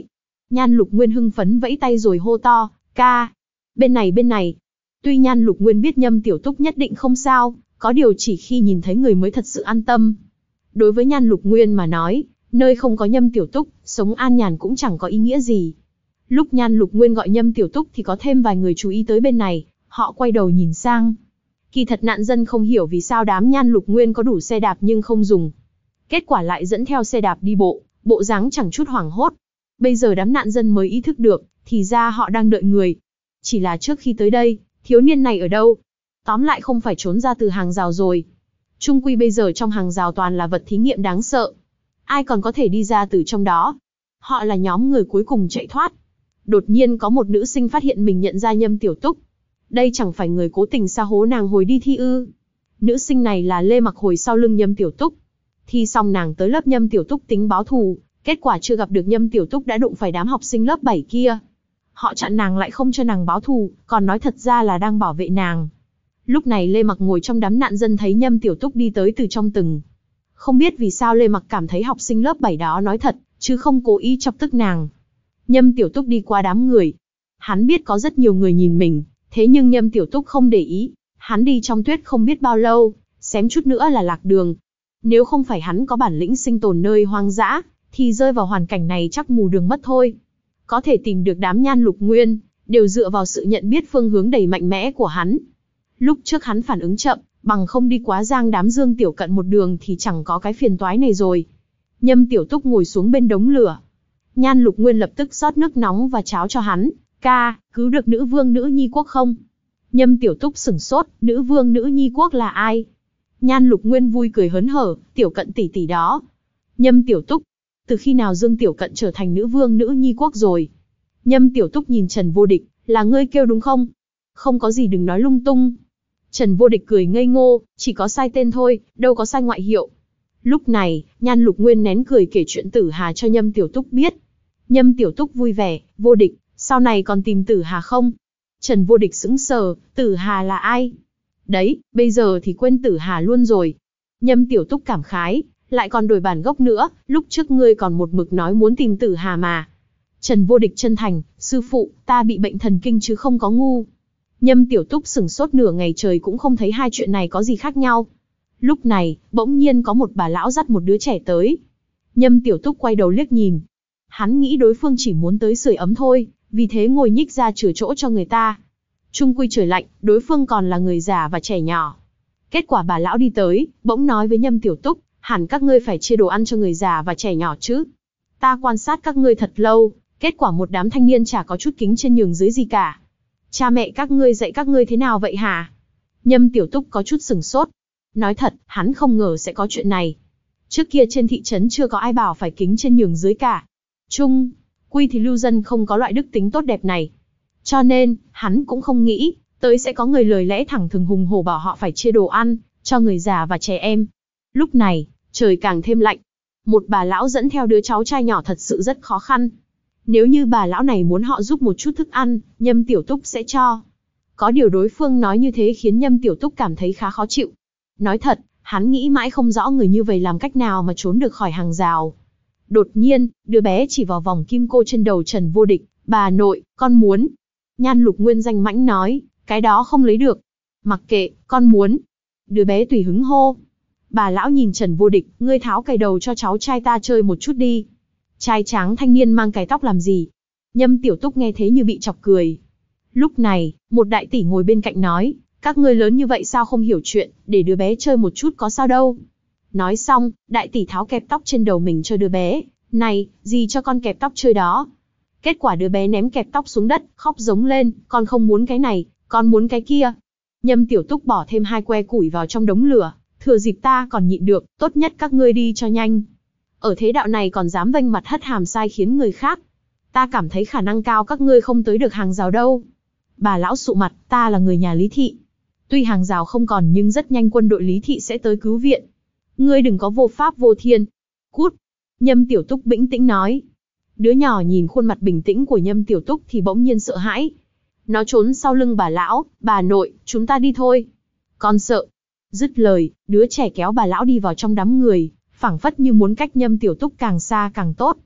Nhan Lục Nguyên hưng phấn vẫy tay rồi hô to, ca, bên này bên này. Tuy Nhan Lục Nguyên biết Nhâm Tiểu Túc nhất định không sao, có điều chỉ khi nhìn thấy người mới thật sự an tâm. Đối với Nhan Lục Nguyên mà nói, nơi không có Nhâm Tiểu Túc, sống an nhàn cũng chẳng có ý nghĩa gì. Lúc Nhan Lục Nguyên gọi Nhâm Tiểu Túc thì có thêm vài người chú ý tới bên này, họ quay đầu nhìn sang. Kỳ thật nạn dân không hiểu vì sao đám Nhan Lục Nguyên có đủ xe đạp nhưng không dùng. Kết quả lại dẫn theo xe đạp đi bộ, bộ dáng chẳng chút hoảng hốt. Bây giờ đám nạn dân mới ý thức được, thì ra họ đang đợi người. Chỉ là trước khi tới đây, thiếu niên này ở đâu? Tóm lại không phải trốn ra từ hàng rào rồi. Chung quy bây giờ trong hàng rào toàn là vật thí nghiệm đáng sợ. Ai còn có thể đi ra từ trong đó? Họ là nhóm người cuối cùng chạy thoát. Đột nhiên có một nữ sinh phát hiện mình nhận ra Nhâm Tiểu Túc. Đây chẳng phải người cố tình sa hố nàng hồi đi thi ư? Nữ sinh này là Lê Mặc hồi sau lưng Nhâm Tiểu Túc. Thi xong nàng tới lớp Nhâm Tiểu Túc tính báo thù, kết quả chưa gặp được Nhâm Tiểu Túc đã đụng phải đám học sinh lớp bảy kia. Họ chặn nàng lại không cho nàng báo thù, còn nói thật ra là đang bảo vệ nàng. Lúc này Lê Mặc ngồi trong đám nạn dân thấy Nhâm Tiểu Túc đi tới từ trong từng. Không biết vì sao Lê Mặc cảm thấy học sinh lớp bảy đó nói thật, chứ không cố ý chọc tức nàng. Nhâm Tiểu Túc đi qua đám người. Hắn biết có rất nhiều người nhìn mình, thế nhưng Nhâm Tiểu Túc không để ý. Hắn đi trong tuyết không biết bao lâu, xém chút nữa là lạc đường. Nếu không phải hắn có bản lĩnh sinh tồn nơi hoang dã, thì rơi vào hoàn cảnh này chắc mù đường mất thôi. Có thể tìm được đám Nhan Lục Nguyên, đều dựa vào sự nhận biết phương hướng đầy mạnh mẽ của hắn. Lúc trước hắn phản ứng chậm, bằng không đi quá giang đám Dương Tiểu Cận một đường thì chẳng có cái phiền toái này rồi. Nhâm Tiểu Túc ngồi xuống bên đống lửa. Nhan Lục Nguyên lập tức rót nước nóng và cháo cho hắn. Ca, cứu được nữ vương nữ nhi quốc không? Nhâm Tiểu Túc sửng sốt, nữ vương nữ nhi quốc là ai? Nhan Lục Nguyên vui cười hớn hở, Tiểu Cận tỷ tỷ đó. Nhâm Tiểu Túc, từ khi nào Dương Tiểu Cận trở thành nữ vương nữ nhi quốc rồi? Nhâm Tiểu Túc nhìn Trần Vô Địch, là ngươi kêu đúng không? Không có gì đừng nói lung tung. Trần Vô Địch cười ngây ngô, chỉ có sai tên thôi, đâu có sai ngoại hiệu. Lúc này, Nhan Lục Nguyên nén cười kể chuyện Tử Hà cho Nhâm Tiểu Túc biết. Nhâm Tiểu Túc vui vẻ, Vô Địch, sau này còn tìm Tử Hà không? Trần Vô Địch sững sờ, Tử Hà là ai? Đấy, bây giờ thì quên Tử Hà luôn rồi. Nhâm Tiểu Túc cảm khái, lại còn đổi bản gốc nữa, lúc trước ngươi còn một mực nói muốn tìm Tử Hà mà. Trần Vô Địch chân thành, sư phụ, ta bị bệnh thần kinh chứ không có ngu. Nhâm Tiểu Túc sửng sốt nửa ngày trời cũng không thấy hai chuyện này có gì khác nhau. Lúc này, bỗng nhiên có một bà lão dắt một đứa trẻ tới. Nhâm Tiểu Túc quay đầu liếc nhìn. Hắn nghĩ đối phương chỉ muốn tới sưởi ấm thôi, vì thế ngồi nhích ra chừa chỗ cho người ta. Chung quy trời lạnh, đối phương còn là người già và trẻ nhỏ. Kết quả bà lão đi tới, bỗng nói với Nhâm Tiểu Túc, hẳn các ngươi phải chia đồ ăn cho người già và trẻ nhỏ chứ. Ta quan sát các ngươi thật lâu, kết quả một đám thanh niên chả có chút kính trên nhường dưới gì cả. Cha mẹ các ngươi dạy các ngươi thế nào vậy hả? Nhâm Tiểu Túc có chút sửng sốt. Nói thật, hắn không ngờ sẽ có chuyện này. Trước kia trên thị trấn chưa có ai bảo phải kính trên nhường dưới cả. Chung, quy thì lưu dân không có loại đức tính tốt đẹp này. Cho nên, hắn cũng không nghĩ, tới sẽ có người lời lẽ thẳng thừng hùng hổ bảo họ phải chia đồ ăn, cho người già và trẻ em. Lúc này, trời càng thêm lạnh. Một bà lão dẫn theo đứa cháu trai nhỏ thật sự rất khó khăn. Nếu như bà lão này muốn họ giúp một chút thức ăn, Nhâm Tiểu Túc sẽ cho. Có điều đối phương nói như thế khiến Nhâm Tiểu Túc cảm thấy khá khó chịu. Nói thật, hắn nghĩ mãi không rõ người như vậy làm cách nào mà trốn được khỏi hàng rào. Đột nhiên, đứa bé chỉ vào vòng kim cô trên đầu Trần Vô Địch, bà nội, con muốn. Nhan Lục Nguyên danh mãnh nói, cái đó không lấy được. Mặc kệ, con muốn. Đứa bé tùy hứng hô. Bà lão nhìn Trần Vô Địch, ngươi tháo cài đầu cho cháu trai ta chơi một chút đi. Trai tráng thanh niên mang cài tóc làm gì? Nhâm Tiểu Túc nghe thế như bị chọc cười. Lúc này, một đại tỷ ngồi bên cạnh nói, các ngươi lớn như vậy sao không hiểu chuyện, để đứa bé chơi một chút có sao đâu. Nói xong, đại tỷ tháo kẹp tóc trên đầu mình cho đứa bé, này, gì cho con kẹp tóc chơi đó. Kết quả đứa bé ném kẹp tóc xuống đất, khóc giống lên, con không muốn cái này, con muốn cái kia. Nhâm Tiểu Túc bỏ thêm hai que củi vào trong đống lửa, thừa dịp ta còn nhịn được, tốt nhất các ngươi đi cho nhanh. Ở thế đạo này còn dám vênh mặt hất hàm sai khiến người khác. Ta cảm thấy khả năng cao các ngươi không tới được hàng rào đâu. Bà lão sụ mặt, ta là người nhà Lý Thị. Tuy hàng rào không còn nhưng rất nhanh quân đội Lý Thị sẽ tới cứu viện. Ngươi đừng có vô pháp vô thiên. Cút. Nhâm Tiểu Túc bĩnh tĩnh nói. Đứa nhỏ nhìn khuôn mặt bình tĩnh của Nhâm Tiểu Túc thì bỗng nhiên sợ hãi. Nó trốn sau lưng bà lão, bà nội, chúng ta đi thôi. Con sợ. Dứt lời, đứa trẻ kéo bà lão đi vào trong đám người, phảng phất như muốn cách Nhâm Tiểu Túc càng xa càng tốt.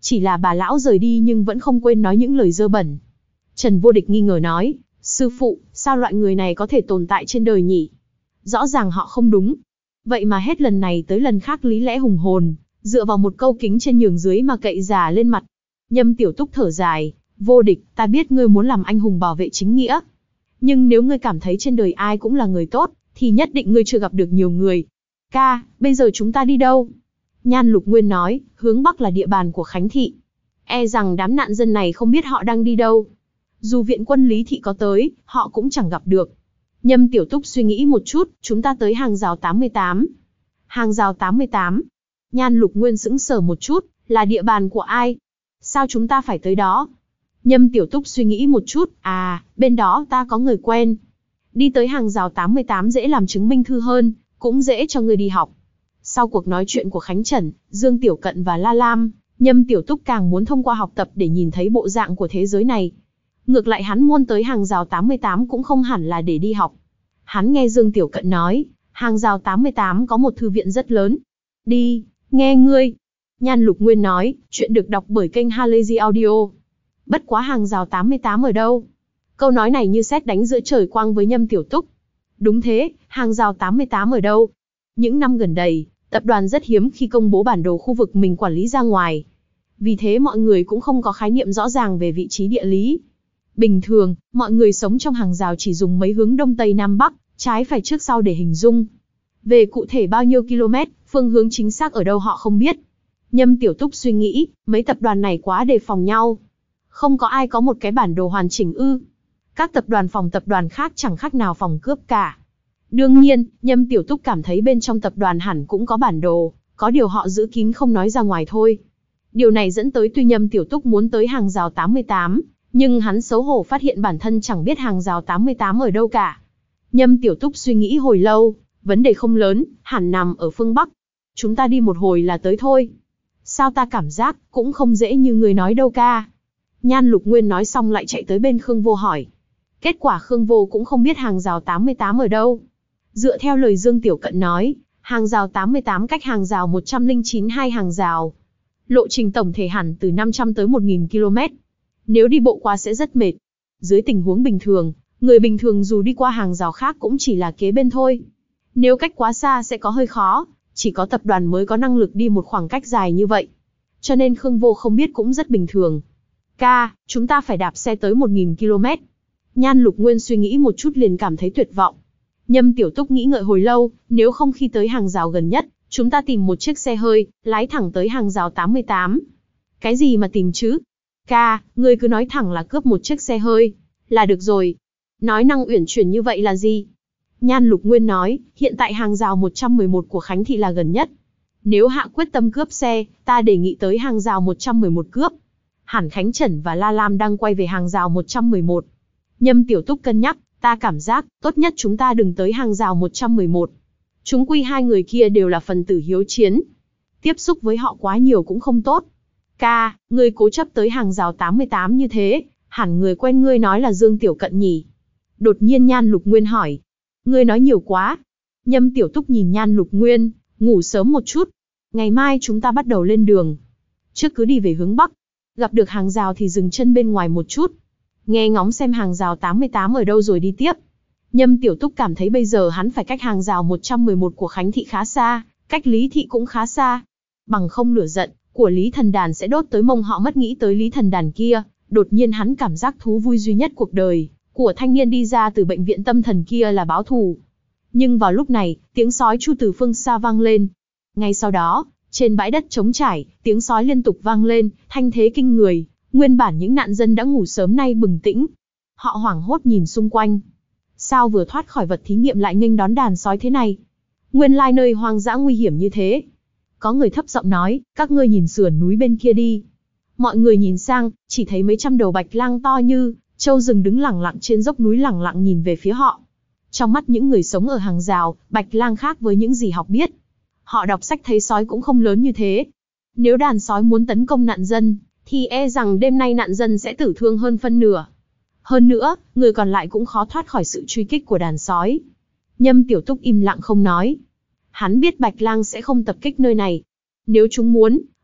Chỉ là bà lão rời đi nhưng vẫn không quên nói những lời dơ bẩn. Trần Vô Địch nghi ngờ nói, sư phụ, sao loại người này có thể tồn tại trên đời nhỉ? Rõ ràng họ không đúng. Vậy mà hết lần này tới lần khác lý lẽ hùng hồn, dựa vào một câu kính trên nhường dưới mà cậy già lên mặt. Nhâm Tiểu Túc thở dài, Vô Địch, ta biết ngươi muốn làm anh hùng bảo vệ chính nghĩa. Nhưng nếu ngươi cảm thấy trên đời ai cũng là người tốt, thì nhất định ngươi chưa gặp được nhiều người. Ca, bây giờ chúng ta đi đâu? Nhan Lục Nguyên nói, hướng Bắc là địa bàn của Khánh Thị. E rằng đám nạn dân này không biết họ đang đi đâu. Dù viện quân Lý Thị có tới, họ cũng chẳng gặp được. Nhâm Tiểu Túc suy nghĩ một chút, chúng ta tới hàng rào tám mươi tám. Hàng rào tám mươi tám. Nhan Lục Nguyên sững sờ một chút, là địa bàn của ai? Sao chúng ta phải tới đó? Nhâm Tiểu Túc suy nghĩ một chút, à, bên đó ta có người quen. Đi tới hàng rào tám mươi tám dễ làm chứng minh thư hơn, cũng dễ cho người đi học. Sau cuộc nói chuyện của Khánh Trần, Dương Tiểu Cận và La Lam, Nhâm Tiểu Túc càng muốn thông qua học tập để nhìn thấy bộ dạng của thế giới này. Ngược lại hắn muốn tới hàng rào tám mươi tám cũng không hẳn là để đi học. Hắn nghe Dương Tiểu Cận nói, hàng rào tám mươi tám có một thư viện rất lớn. Đi, nghe ngươi. Nhan Lục Nguyên nói, chuyện được đọc bởi kênh Halazy Audio. Bất quá hàng rào tám mươi tám ở đâu? Câu nói này như sét đánh giữa trời quang với Nhâm Tiểu Túc. Đúng thế, hàng rào tám mươi tám ở đâu? Những năm gần đây, tập đoàn rất hiếm khi công bố bản đồ khu vực mình quản lý ra ngoài. Vì thế mọi người cũng không có khái niệm rõ ràng về vị trí địa lý. Bình thường, mọi người sống trong hàng rào chỉ dùng mấy hướng đông tây nam bắc, trái phải trước sau để hình dung. Về cụ thể bao nhiêu km, phương hướng chính xác ở đâu họ không biết. Nhâm Tiểu Túc suy nghĩ, mấy tập đoàn này quá đề phòng nhau. Không có ai có một cái bản đồ hoàn chỉnh ư. Các tập đoàn phòng tập đoàn khác chẳng khác nào phòng cướp cả. Đương nhiên, Nhâm Tiểu Túc cảm thấy bên trong tập đoàn hẳn cũng có bản đồ, có điều họ giữ kín không nói ra ngoài thôi. Điều này dẫn tới tuy Nhâm Tiểu Túc muốn tới hàng rào tám mươi tám, nhưng hắn xấu hổ phát hiện bản thân chẳng biết hàng rào tám mươi tám ở đâu cả. Nhâm Tiểu Túc suy nghĩ hồi lâu, vấn đề không lớn, hẳn nằm ở phương Bắc. Chúng ta đi một hồi là tới thôi. Sao ta cảm giác, cũng không dễ như người nói đâu ca. Nhan Lục Nguyên nói xong lại chạy tới bên Khương Vô hỏi. Kết quả Khương Vô cũng không biết hàng rào tám mươi tám ở đâu. Dựa theo lời Dương Tiểu Cận nói, hàng rào tám mươi tám cách hàng rào một trăm lẻ chín hai hàng rào. Lộ trình tổng thể hẳn từ năm trăm tới một nghìn ki lô mét. Nếu đi bộ qua sẽ rất mệt. Dưới tình huống bình thường, người bình thường dù đi qua hàng rào khác cũng chỉ là kế bên thôi. Nếu cách quá xa sẽ có hơi khó, chỉ có tập đoàn mới có năng lực đi một khoảng cách dài như vậy. Cho nên Khương Vô không biết cũng rất bình thường. Ca, chúng ta phải đạp xe tới một nghìn ki lô mét. Nhan Lục Nguyên suy nghĩ một chút liền cảm thấy tuyệt vọng. Nhâm Tiểu Túc nghĩ ngợi hồi lâu, nếu không khi tới hàng rào gần nhất, chúng ta tìm một chiếc xe hơi, lái thẳng tới hàng rào tám mươi tám. Cái gì mà tìm chứ? Ca, ngươi cứ nói thẳng là cướp một chiếc xe hơi, là được rồi. Nói năng uyển chuyển như vậy là gì? Nhan Lục Nguyên nói, hiện tại hàng rào một trăm mười một của Khánh Thị là gần nhất. Nếu hạ quyết tâm cướp xe, ta đề nghị tới hàng rào một trăm mười một cướp. Hẳn Khánh Trần và La Lam đang quay về hàng rào một trăm mười một. Nhâm Tiểu Túc cân nhắc, ta cảm giác, tốt nhất chúng ta đừng tới hàng rào một trăm mười một. Chúng quy hai người kia đều là phần tử hiếu chiến. Tiếp xúc với họ quá nhiều cũng không tốt. Ca, ngươi cố chấp tới hàng rào tám mươi tám như thế, hẳn người quen ngươi nói là Dương Tiểu Cận nhỉ? Đột nhiên Nhan Lục Nguyên hỏi. Ngươi nói nhiều quá. Nhâm Tiểu Túc nhìn Nhan Lục Nguyên, ngủ sớm một chút. Ngày mai chúng ta bắt đầu lên đường. Trước cứ đi về hướng Bắc. Gặp được hàng rào thì dừng chân bên ngoài một chút. Nghe ngóng xem hàng rào tám mươi tám ở đâu rồi đi tiếp. Nhâm Tiểu Túc cảm thấy bây giờ hắn phải cách hàng rào một trăm mười một của Khánh Thị khá xa, cách Lý Thị cũng khá xa. Bằng không lửa giận của Lý Thần Đàn sẽ đốt tới mông họ mất. Nghĩ tới Lý Thần Đàn kia, đột nhiên hắn cảm giác thú vui duy nhất cuộc đời của thanh niên đi ra từ bệnh viện tâm thần kia là báo thù. Nhưng vào lúc này, tiếng sói chu từ phương xa vang lên. Ngay sau đó, trên bãi đất trống trải, tiếng sói liên tục vang lên, thanh thế kinh người. Nguyên bản những nạn dân đã ngủ sớm nay bừng tỉnh. Họ hoảng hốt nhìn xung quanh. Sao vừa thoát khỏi vật thí nghiệm lại nghênh đón đàn sói thế này? Nguyên lai nơi hoang dã nguy hiểm như thế. Có người thấp giọng nói, các ngươi nhìn sườn núi bên kia đi. Mọi người nhìn sang, chỉ thấy mấy trăm đầu bạch lang to như trâu rừng đứng lẳng lặng trên dốc núi lẳng lặng nhìn về phía họ. Trong mắt những người sống ở hàng rào, bạch lang khác với những gì học biết. Họ đọc sách thấy sói cũng không lớn như thế. Nếu đàn sói muốn tấn công nạn dân, thì e rằng đêm nay nạn dân sẽ tử thương hơn phân nửa. Hơn nữa, người còn lại cũng khó thoát khỏi sự truy kích của đàn sói. Nhâm Tiểu Túc im lặng không nói. Hắn biết bạch lang sẽ không tập kích nơi này. Nếu chúng muốn,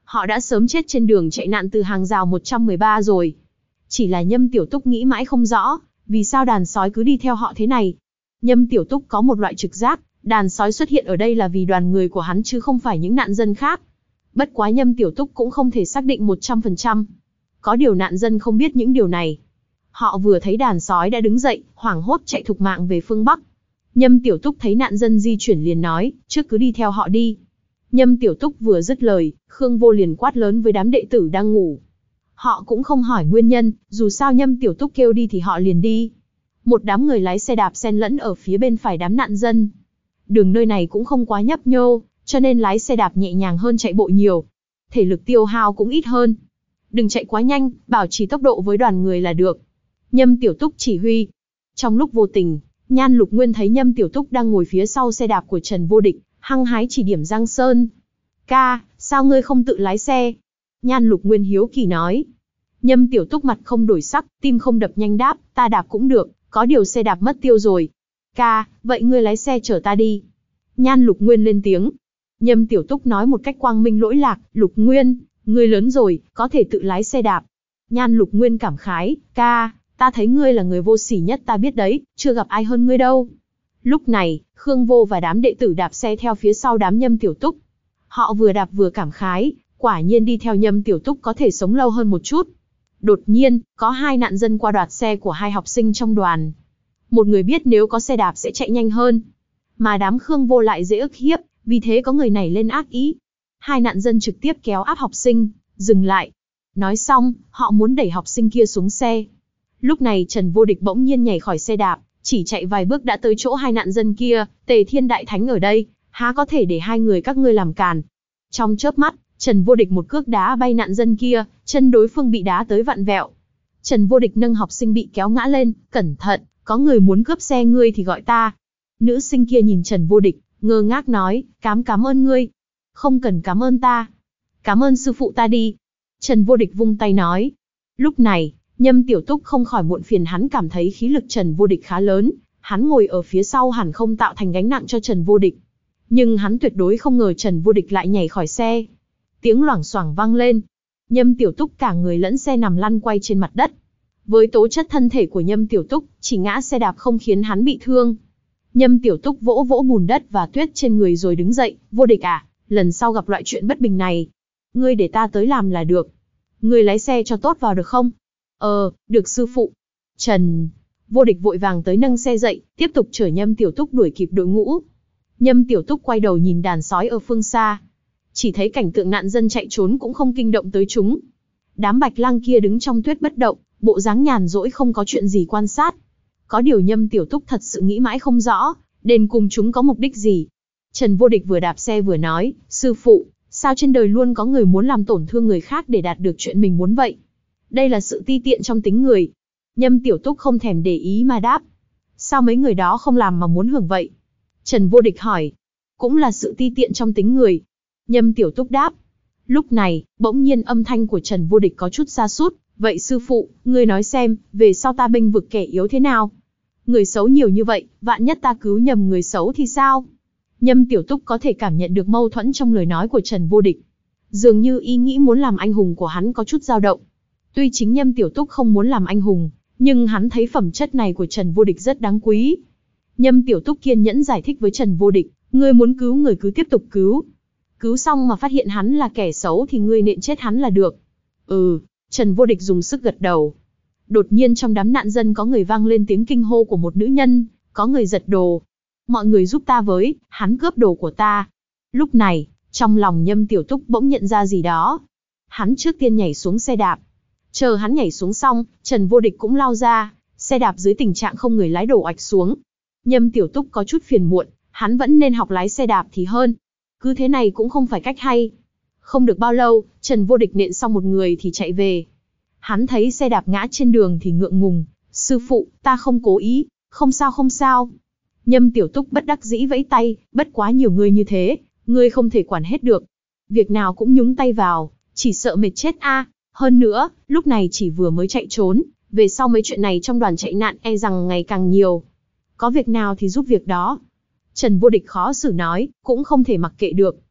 Họ đã sớm chết trên đường chạy nạn từ hàng rào một trăm mười ba rồi. Chỉ là Nhâm Tiểu Túc nghĩ mãi không rõ, vì sao đàn sói cứ đi theo họ thế này. Nhâm Tiểu Túc có một loại trực giác, đàn sói xuất hiện ở đây là vì đoàn người của hắn chứ không phải những nạn dân khác. Bất quá Nhâm Tiểu Túc cũng không thể xác định một trăm phần trăm. Có điều nạn dân không biết những điều này. Họ vừa thấy đàn sói đã đứng dậy, hoảng hốt chạy thục mạng về phương Bắc. Nhâm Tiểu Túc thấy nạn dân di chuyển liền nói, trước cứ đi theo họ đi. Nhâm Tiểu Túc vừa dứt lời, Khương Vô liền quát lớn với đám đệ tử đang ngủ. Họ cũng không hỏi nguyên nhân, dù sao Nhâm Tiểu Túc kêu đi thì họ liền đi. Một đám người lái xe đạp xen lẫn ở phía bên phải đám nạn dân. Đường nơi này cũng không quá nhấp nhô, cho nên lái xe đạp nhẹ nhàng hơn chạy bộ nhiều. Thể lực tiêu hao cũng ít hơn. Đừng chạy quá nhanh, bảo trì tốc độ với đoàn người là được. Nhâm Tiểu Túc chỉ huy. Trong lúc vô tình, Nhan Lục Nguyên thấy Nhâm Tiểu Túc đang ngồi phía sau xe đạp của Trần Vô Địch, hăng hái chỉ điểm Giang Sơn. Ca, sao ngươi không tự lái xe? Nhan Lục Nguyên hiếu kỳ nói. Nhâm Tiểu Túc mặt không đổi sắc, tim không đập nhanh đáp, ta đạp cũng được, có điều xe đạp mất tiêu rồi. Ca, vậy ngươi lái xe chở ta đi. Nhan Lục Nguyên lên tiếng. Nhâm Tiểu Túc nói một cách quang minh lỗi lạc, Lục Nguyên, ngươi lớn rồi, có thể tự lái xe đạp. Nhan Lục Nguyên cảm khái, ca, ta thấy ngươi là người vô sỉ nhất ta biết đấy, chưa gặp ai hơn ngươi đâu. Lúc này, Khương Vô và đám đệ tử đạp xe theo phía sau đám Nhâm Tiểu Túc. Họ vừa đạp vừa cảm khái, quả nhiên đi theo Nhâm Tiểu Túc có thể sống lâu hơn một chút. Đột nhiên, có hai nạn dân qua đoạt xe của hai học sinh trong đoàn. Một người biết nếu có xe đạp sẽ chạy nhanh hơn. Mà đám Khương Vô lại dễ ức hiếp, vì thế có người này lên ác ý. Hai nạn dân trực tiếp kéo áp học sinh, dừng lại. Nói xong, họ muốn đẩy học sinh kia xuống xe. Lúc này Trần Vô Địch bỗng nhiên nhảy khỏi xe đạp, chỉ chạy vài bước đã tới chỗ hai nạn dân kia, Tề Thiên Đại Thánh ở đây, há có thể để hai người các ngươi làm càn. Trong chớp mắt, Trần Vô Địch một cước đá bay nạn dân kia, chân đối phương bị đá tới vặn vẹo. Trần Vô Địch nâng học sinh bị kéo ngã lên, cẩn thận, có người muốn cướp xe ngươi thì gọi ta. Nữ sinh kia nhìn Trần Vô Địch, ngơ ngác nói, cám cảm ơn ngươi. Không cần cảm ơn ta. Cảm ơn sư phụ ta đi. Trần Vô Địch vung tay nói. Lúc này, Nhâm Tiểu Túc không khỏi muộn phiền, hắn cảm thấy khí lực Trần Vô Địch khá lớn, hắn ngồi ở phía sau hẳn không tạo thành gánh nặng cho Trần Vô Địch. Nhưng hắn tuyệt đối không ngờ Trần Vô Địch lại nhảy khỏi xe. Tiếng loảng xoảng vang lên. Nhâm Tiểu Túc cả người lẫn xe nằm lăn quay trên mặt đất. Với tố chất thân thể của Nhâm Tiểu Túc, chỉ ngã xe đạp không khiến hắn bị thương. Nhâm Tiểu Túc vỗ vỗ bùn đất và tuyết trên người rồi đứng dậy, Vô Địch à, lần sau gặp loại chuyện bất bình này, ngươi để ta tới làm là được. Ngươi lái xe cho tốt vào được không? Ờ, được sư phụ. Trần Vô Địch vội vàng tới nâng xe dậy, tiếp tục chở Nhâm Tiểu Túc đuổi kịp đội ngũ. Nhâm Tiểu Túc quay đầu nhìn đàn sói ở phương xa. Chỉ thấy cảnh tượng nạn dân chạy trốn cũng không kinh động tới chúng. Đám bạch lang kia đứng trong tuyết bất động, bộ dáng nhàn rỗi không có chuyện gì quan sát. Có điều Nhâm Tiểu Túc thật sự nghĩ mãi không rõ, đến cùng chúng có mục đích gì. Trần Vô Địch vừa đạp xe vừa nói, sư phụ, sao trên đời luôn có người muốn làm tổn thương người khác để đạt được chuyện mình muốn vậy? Đây là sự ti tiện trong tính người. Nhâm Tiểu Túc không thèm để ý mà đáp. Sao mấy người đó không làm mà muốn hưởng vậy? Trần Vô Địch hỏi. Cũng là sự ti tiện trong tính người. Nhâm Tiểu Túc đáp. Lúc này, bỗng nhiên âm thanh của Trần Vô Địch có chút sa sút. Vậy sư phụ, ngươi nói xem, về sau ta bênh vực kẻ yếu thế nào? Người xấu nhiều như vậy, vạn nhất ta cứu nhầm người xấu thì sao? Nhâm Tiểu Túc có thể cảm nhận được mâu thuẫn trong lời nói của Trần Vô Địch. Dường như ý nghĩ muốn làm anh hùng của hắn có chút dao động. Tuy chính Nhâm Tiểu Túc không muốn làm anh hùng, nhưng hắn thấy phẩm chất này của Trần Vô Địch rất đáng quý. Nhâm Tiểu Túc kiên nhẫn giải thích với Trần Vô Địch, ngươi muốn cứu người cứ tiếp tục cứu. Cứu xong mà phát hiện hắn là kẻ xấu thì ngươi nện chết hắn là được. Ừ, Trần Vô Địch dùng sức gật đầu. Đột nhiên trong đám nạn dân có người vang lên tiếng kinh hô của một nữ nhân, có người giật đồ. Mọi người giúp ta với, hắn cướp đồ của ta. Lúc này, trong lòng Nhâm Tiểu Túc bỗng nhận ra gì đó. Hắn trước tiên nhảy xuống xe đạp. Chờ hắn nhảy xuống xong, Trần Vô Địch cũng lao ra, xe đạp dưới tình trạng không người lái đổ ạch xuống. Nhâm Tiểu Túc có chút phiền muộn, hắn vẫn nên học lái xe đạp thì hơn. Cứ thế này cũng không phải cách hay. Không được bao lâu, Trần Vô Địch nện xong một người thì chạy về. Hắn thấy xe đạp ngã trên đường thì ngượng ngùng. Sư phụ, ta không cố ý, không sao không sao. Nhâm Tiểu Túc bất đắc dĩ vẫy tay, bất quá nhiều người như thế, ngươi không thể quản hết được. Việc nào cũng nhúng tay vào, chỉ sợ mệt chết a. Hơn nữa, lúc này chỉ vừa mới chạy trốn, về sau mấy chuyện này trong đoàn chạy nạn e rằng ngày càng nhiều. Có việc nào thì giúp việc đó. Trần Vô Địch khó xử nói, cũng không thể mặc kệ được.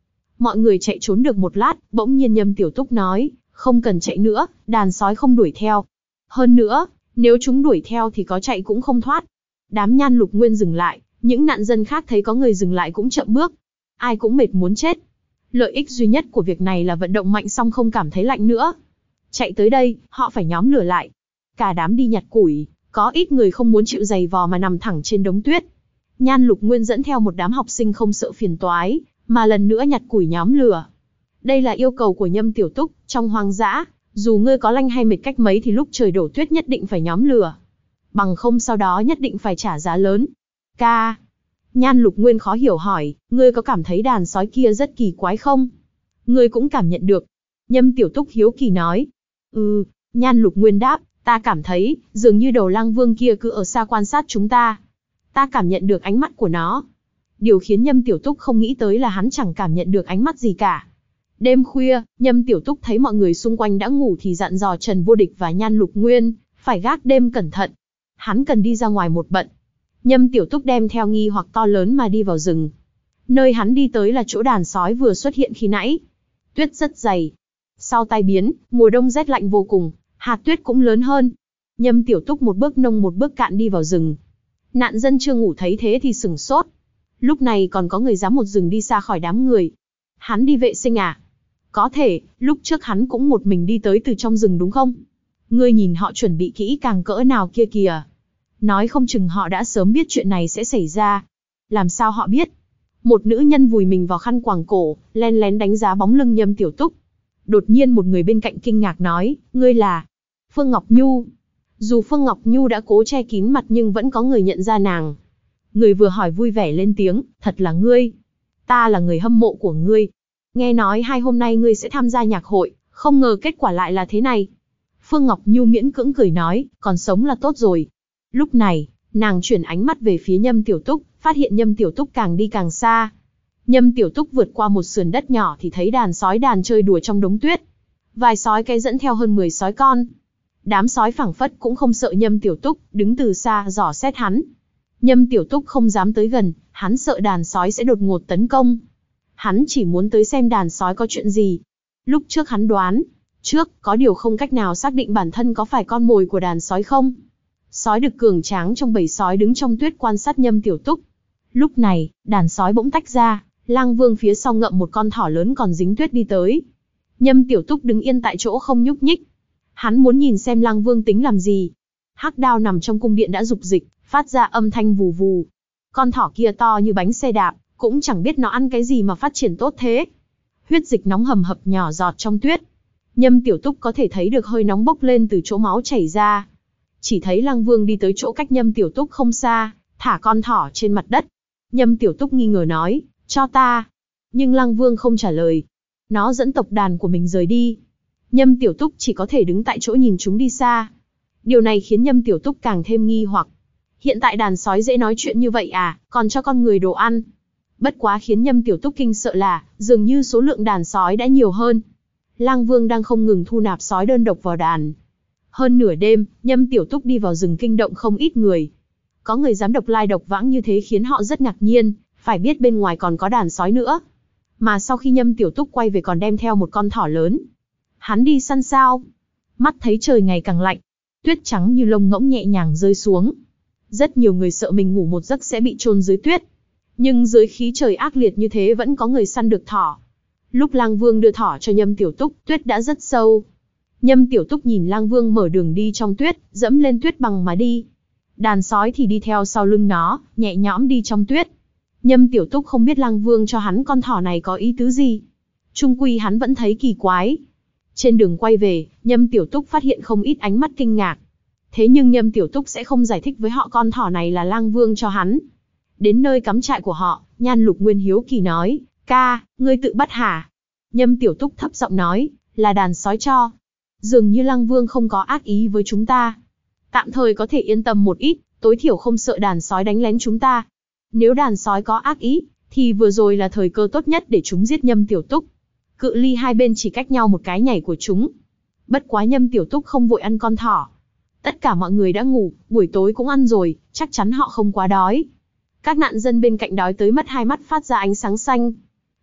Mọi người chạy trốn được một lát, bỗng nhiên Nhâm Tiểu Túc nói, không cần chạy nữa, đàn sói không đuổi theo. Hơn nữa, nếu chúng đuổi theo thì có chạy cũng không thoát. Đám Nhan Lục Nguyên dừng lại, những nạn dân khác thấy có người dừng lại cũng chậm bước. Ai cũng mệt muốn chết. Lợi ích duy nhất của việc này là vận động mạnh xong không cảm thấy lạnh nữa. Chạy tới đây, họ phải nhóm lửa lại. Cả đám đi nhặt củi, có ít người không muốn chịu giày vò mà nằm thẳng trên đống tuyết. Nhan Lục Nguyên dẫn theo một đám học sinh không sợ phiền toái, mà lần nữa nhặt củi nhóm lửa. Đây là yêu cầu của Nhâm Tiểu Túc, trong hoang dã, dù ngươi có lanh hay mệt cách mấy thì lúc trời đổ tuyết nhất định phải nhóm lửa. Bằng không sau đó nhất định phải trả giá lớn. Ca. Nhan Lục Nguyên khó hiểu hỏi, ngươi có cảm thấy đàn sói kia rất kỳ quái không? Ngươi cũng cảm nhận được. Nhâm Tiểu Túc hiếu kỳ nói. Ừ, Nhan Lục Nguyên đáp, ta cảm thấy, dường như đầu lang vương kia cứ ở xa quan sát chúng ta. Ta cảm nhận được ánh mắt của nó. Điều khiến Nhâm Tiểu Túc không nghĩ tới là hắn chẳng cảm nhận được ánh mắt gì cả. Đêm khuya, Nhâm Tiểu Túc thấy mọi người xung quanh đã ngủ thì dặn dò Trần Vô Địch và Nhan Lục Nguyên, phải gác đêm cẩn thận. Hắn cần đi ra ngoài một bận. Nhâm Tiểu Túc đem theo nghi hoặc to lớn mà đi vào rừng. Nơi hắn đi tới là chỗ đàn sói vừa xuất hiện khi nãy. Tuyết rất dày. Sau tai biến, mùa đông rét lạnh vô cùng, hạt tuyết cũng lớn hơn. Nhâm Tiểu Túc một bước nông một bước cạn đi vào rừng. Nạn dân chưa ngủ thấy thế thì sửng sốt. Lúc này còn có người dám một rừng đi xa khỏi đám người. Hắn đi vệ sinh à? Có thể, lúc trước hắn cũng một mình đi tới từ trong rừng đúng không? Ngươi nhìn họ chuẩn bị kỹ càng cỡ nào kia kìa. Nói không chừng họ đã sớm biết chuyện này sẽ xảy ra. Làm sao họ biết? Một nữ nhân vùi mình vào khăn quàng cổ, len lén đánh giá bóng lưng Nhâm Tiểu Túc. Đột nhiên một người bên cạnh kinh ngạc nói, ngươi là Phương Ngọc Nhu. Dù Phương Ngọc Nhu đã cố che kín mặt nhưng vẫn có người nhận ra nàng. Người vừa hỏi vui vẻ lên tiếng, thật là ngươi. Ta là người hâm mộ của ngươi. Nghe nói hai hôm nay ngươi sẽ tham gia nhạc hội, không ngờ kết quả lại là thế này. Phương Ngọc Nhu miễn cưỡng cười nói, còn sống là tốt rồi. Lúc này, nàng chuyển ánh mắt về phía Nhâm Tiểu Túc, phát hiện Nhâm Tiểu Túc càng đi càng xa. Nhâm Tiểu Túc vượt qua một sườn đất nhỏ thì thấy đàn sói đàn chơi đùa trong đống tuyết. Vài sói cái dẫn theo hơn mười sói con. Đám sói phảng phất cũng không sợ Nhâm Tiểu Túc, đứng từ xa dò xét hắn. Nhâm Tiểu Túc không dám tới gần, hắn sợ đàn sói sẽ đột ngột tấn công. Hắn chỉ muốn tới xem đàn sói có chuyện gì. Lúc trước hắn đoán, trước có điều không cách nào xác định bản thân có phải con mồi của đàn sói không. Sói đực cường tráng trong bầy sói đứng trong tuyết quan sát Nhâm Tiểu Túc. Lúc này, đàn sói bỗng tách ra, Lang Vương phía sau ngậm một con thỏ lớn còn dính tuyết đi tới. Nhâm Tiểu Túc đứng yên tại chỗ không nhúc nhích. Hắn muốn nhìn xem Lang Vương tính làm gì. Hắc đao nằm trong cung điện đã dục dịch, phát ra âm thanh vù vù. Con thỏ kia to như bánh xe đạp, cũng chẳng biết nó ăn cái gì mà phát triển tốt thế. Huyết dịch nóng hầm hập nhỏ giọt trong tuyết. Nhâm Tiểu Túc có thể thấy được hơi nóng bốc lên từ chỗ máu chảy ra. Chỉ thấy Lang Vương đi tới chỗ cách Nhâm Tiểu Túc không xa, thả con thỏ trên mặt đất. Nhâm Tiểu Túc nghi ngờ nói, cho ta. Nhưng Lang Vương không trả lời. Nó dẫn tộc đàn của mình rời đi. Nhâm Tiểu Túc chỉ có thể đứng tại chỗ nhìn chúng đi xa. Điều này khiến Nhâm Tiểu Túc càng thêm nghi hoặc. Hiện tại đàn sói dễ nói chuyện như vậy à, còn cho con người đồ ăn. Bất quá khiến Nhâm Tiểu Túc kinh sợ là, dường như số lượng đàn sói đã nhiều hơn. Lang Vương đang không ngừng thu nạp sói đơn độc vào đàn. Hơn nửa đêm, Nhâm Tiểu Túc đi vào rừng kinh động không ít người. Có người dám độc lai độc vãng như thế khiến họ rất ngạc nhiên, phải biết bên ngoài còn có đàn sói nữa. Mà sau khi Nhâm Tiểu Túc quay về còn đem theo một con thỏ lớn. Hắn đi săn sao? Mắt thấy trời ngày càng lạnh, tuyết trắng như lông ngỗng nhẹ nhàng rơi xuống. Rất nhiều người sợ mình ngủ một giấc sẽ bị chôn dưới tuyết. Nhưng dưới khí trời ác liệt như thế vẫn có người săn được thỏ. Lúc Lang Vương đưa thỏ cho Nhâm Tiểu Túc, tuyết đã rất sâu. Nhâm Tiểu Túc nhìn Lang Vương mở đường đi trong tuyết, dẫm lên tuyết bằng mà đi. Đàn sói thì đi theo sau lưng nó, nhẹ nhõm đi trong tuyết. Nhâm Tiểu Túc không biết Lang Vương cho hắn con thỏ này có ý tứ gì. Chung quy hắn vẫn thấy kỳ quái. Trên đường quay về, Nhâm Tiểu Túc phát hiện không ít ánh mắt kinh ngạc. Thế nhưng Nhâm Tiểu Túc sẽ không giải thích với họ con thỏ này là Lang Vương cho hắn. Đến nơi cắm trại của họ, Nhan Lục Nguyên hiếu kỳ nói, ca, ngươi tự bắt hả? Nhâm Tiểu Túc thấp giọng nói, là đàn sói cho. Dường như Lang Vương không có ác ý với chúng ta. Tạm thời có thể yên tâm một ít, tối thiểu không sợ đàn sói đánh lén chúng ta. Nếu đàn sói có ác ý, thì vừa rồi là thời cơ tốt nhất để chúng giết Nhâm Tiểu Túc. Cự ly hai bên chỉ cách nhau một cái nhảy của chúng. Bất quá Nhâm Tiểu Túc không vội ăn con thỏ. Tất cả mọi người đã ngủ, buổi tối cũng ăn rồi, chắc chắn họ không quá đói. Các nạn dân bên cạnh đói tới mất hai mắt phát ra ánh sáng xanh.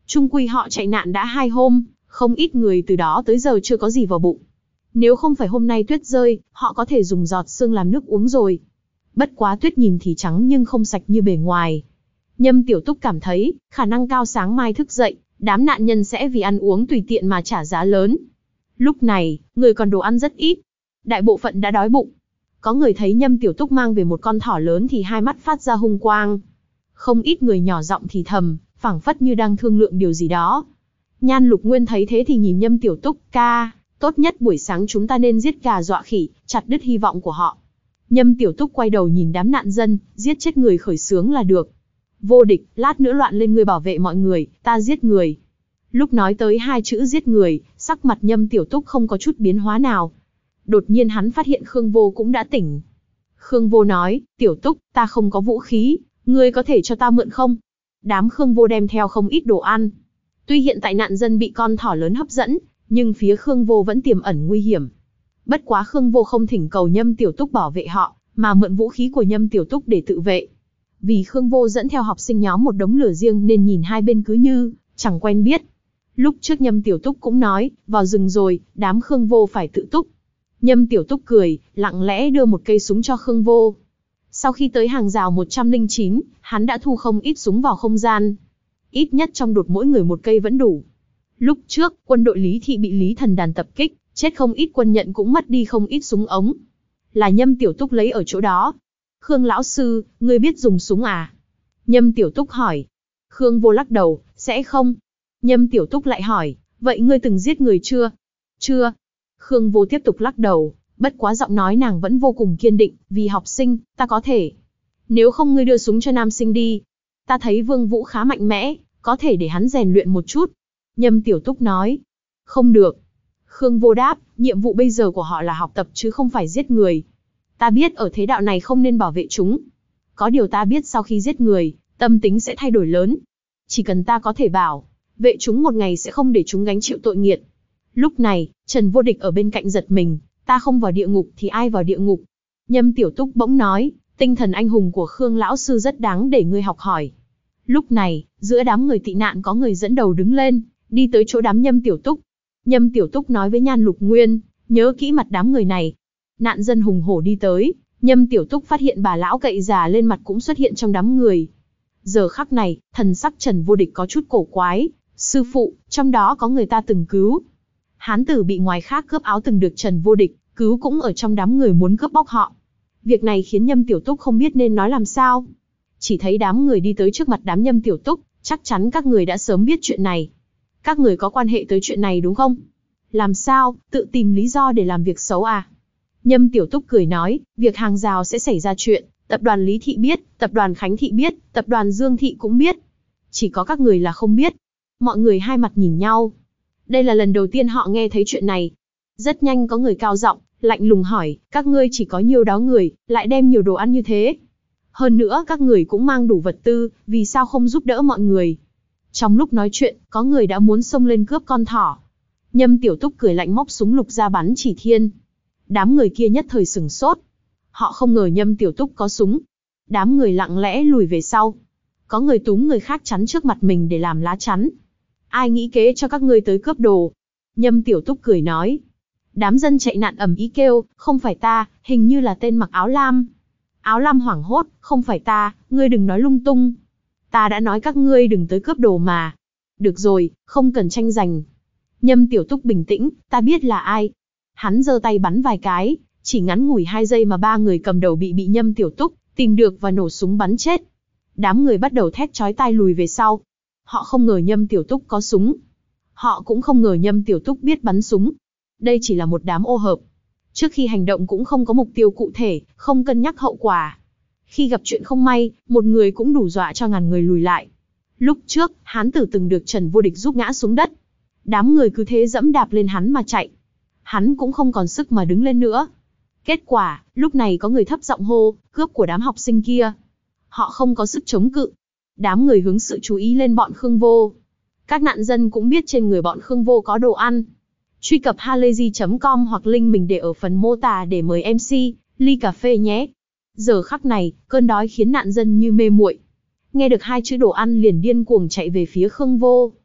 Chung quy họ chạy nạn đã hai hôm, không ít người từ đó tới giờ chưa có gì vào bụng. Nếu không phải hôm nay tuyết rơi, họ có thể dùng giọt sương làm nước uống rồi. Bất quá tuyết nhìn thì trắng nhưng không sạch như bề ngoài. Nhâm Tiểu Túc cảm thấy, khả năng cao sáng mai thức dậy, đám nạn nhân sẽ vì ăn uống tùy tiện mà trả giá lớn. Lúc này, người còn đồ ăn rất ít. Đại bộ phận đã đói bụng. Có người thấy Nhâm Tiểu Túc mang về một con thỏ lớn thì hai mắt phát ra hung quang. Không ít người nhỏ giọng thì thầm, phảng phất như đang thương lượng điều gì đó. Nhan Lục Nguyên thấy thế thì nhìn Nhâm Tiểu Túc, ca, tốt nhất buổi sáng chúng ta nên giết gà dọa khỉ, chặt đứt hy vọng của họ. Nhâm Tiểu Túc quay đầu nhìn đám nạn dân, giết chết người khởi xướng là được. Vô địch, lát nữa loạn lên ngươi bảo vệ mọi người, ta giết người. Lúc nói tới hai chữ giết người, sắc mặt Nhâm Tiểu Túc không có chút biến hóa nào. Đột nhiên hắn phát hiện Khương Vô cũng đã tỉnh. Khương Vô nói, Tiểu Túc, ta không có vũ khí, ngươi có thể cho ta mượn không? Đám Khương Vô đem theo không ít đồ ăn. Tuy hiện tại nạn dân bị con thỏ lớn hấp dẫn, nhưng phía Khương Vô vẫn tiềm ẩn nguy hiểm. Bất quá Khương Vô không thỉnh cầu Nhâm Tiểu Túc bảo vệ họ, mà mượn vũ khí của Nhâm Tiểu Túc để tự vệ. Vì Khương Vô dẫn theo học sinh nhóm một đống lửa riêng nên nhìn hai bên cứ như chẳng quen biết. Lúc trước Nhâm Tiểu Túc cũng nói, vào rừng rồi, đám Khương Vô phải tự túc. Nhâm Tiểu Túc cười, lặng lẽ đưa một cây súng cho Khương Vô. Sau khi tới hàng rào một trăm lẻ chín, hắn đã thu không ít súng vào không gian. Ít nhất trong đột mỗi người một cây vẫn đủ. Lúc trước, quân đội Lý Thị bị Lý Thần Đàn tập kích, chết không ít quân nhận cũng mất đi không ít súng ống. Là Nhâm Tiểu Túc lấy ở chỗ đó. Khương lão sư, ngươi biết dùng súng à? Nhâm Tiểu Túc hỏi. Khương Vô lắc đầu, sẽ không. Nhâm Tiểu Túc lại hỏi, vậy ngươi từng giết người chưa? Chưa. Khương Vô tiếp tục lắc đầu, bất quá giọng nói nàng vẫn vô cùng kiên định, vì học sinh, ta có thể. Nếu không ngươi đưa súng cho nam sinh đi. Ta thấy Vương Vũ khá mạnh mẽ, có thể để hắn rèn luyện một chút. Nhâm Tiểu Túc nói. Không được. Khương Vô đáp, nhiệm vụ bây giờ của họ là học tập chứ không phải giết người. Ta biết ở thế đạo này không nên bảo vệ chúng. Có điều ta biết sau khi giết người, tâm tính sẽ thay đổi lớn. Chỉ cần ta có thể bảo vệ chúng một ngày sẽ không để chúng gánh chịu tội nghiệt. Lúc này, Trần Vô Địch ở bên cạnh giật mình, ta không vào địa ngục thì ai vào địa ngục? Nhâm Tiểu Túc bỗng nói, tinh thần anh hùng của Khương lão sư rất đáng để ngươi học hỏi. Lúc này, giữa đám người tị nạn có người dẫn đầu đứng lên, đi tới chỗ đám Nhâm Tiểu Túc. Nhâm Tiểu Túc nói với Nhan Lục Nguyên, nhớ kỹ mặt đám người này. Nạn dân hùng hổ đi tới, Nhâm Tiểu Túc phát hiện bà lão cậy già lên mặt cũng xuất hiện trong đám người. Giờ khắc này, thần sắc Trần Vô Địch có chút cổ quái, sư phụ, trong đó có người ta từng cứu. Hán tử bị ngoài khác cướp áo từng được Trần Vô Địch cứu cũng ở trong đám người muốn cướp bóc họ. Việc này khiến Nhâm Tiểu Túc không biết nên nói làm sao. Chỉ thấy đám người đi tới trước mặt đám Nhâm Tiểu Túc, chắc chắn các người đã sớm biết chuyện này. Các người có quan hệ tới chuyện này đúng không? Làm sao, tự tìm lý do để làm việc xấu à? Nhâm Tiểu Túc cười nói, việc hàng rào sẽ xảy ra chuyện, tập đoàn Lý Thị biết, tập đoàn Khánh Thị biết, tập đoàn Dương Thị cũng biết. Chỉ có các người là không biết. Mọi người hai mặt nhìn nhau. Đây là lần đầu tiên họ nghe thấy chuyện này. Rất nhanh có người cao giọng, lạnh lùng hỏi, các ngươi chỉ có nhiều đó người, lại đem nhiều đồ ăn như thế. Hơn nữa các người cũng mang đủ vật tư, vì sao không giúp đỡ mọi người? Trong lúc nói chuyện, có người đã muốn xông lên cướp con thỏ. Nhâm Tiểu Túc cười lạnh móc súng lục ra bắn chỉ thiên. Đám người kia nhất thời sửng sốt. Họ không ngờ Nhâm Tiểu Túc có súng. Đám người lặng lẽ lùi về sau. Có người túm người khác chắn trước mặt mình để làm lá chắn. Ai nghĩ kế cho các ngươi tới cướp đồ? Nhâm Tiểu Túc cười nói. Đám dân chạy nạn ầm ĩ kêu, không phải ta, hình như là tên mặc áo lam. Áo lam hoảng hốt, không phải ta, ngươi đừng nói lung tung. Ta đã nói các ngươi đừng tới cướp đồ mà. Được rồi, không cần tranh giành. Nhâm Tiểu Túc bình tĩnh, ta biết là ai. Hắn giơ tay bắn vài cái, chỉ ngắn ngủi hai giây mà ba người cầm đầu bị bị Nhâm Tiểu Túc tìm được và nổ súng bắn chết. Đám người bắt đầu thét chói tai lùi về sau. Họ không ngờ Nhâm Tiểu Túc có súng. Họ cũng không ngờ Nhâm Tiểu Túc biết bắn súng. Đây chỉ là một đám ô hợp. Trước khi hành động cũng không có mục tiêu cụ thể, không cân nhắc hậu quả. Khi gặp chuyện không may, một người cũng đủ dọa cho ngàn người lùi lại. Lúc trước, hán tử từng được Trần Vô Địch giúp ngã xuống đất. Đám người cứ thế dẫm đạp lên hắn mà chạy. Hắn cũng không còn sức mà đứng lên nữa. Kết quả, lúc này có người thấp giọng hô, cướp của đám học sinh kia. Họ không có sức chống cự. Đám người hướng sự chú ý lên bọn Khương Vô. Các nạn dân cũng biết trên người bọn Khương Vô có đồ ăn. Truy cập halayzi chấm com hoặc link mình để ở phần mô tả để mời em xê, ly cà phê nhé. Giờ khắc này, cơn đói khiến nạn dân như mê muội. Nghe được hai chữ đồ ăn liền điên cuồng chạy về phía Khương Vô.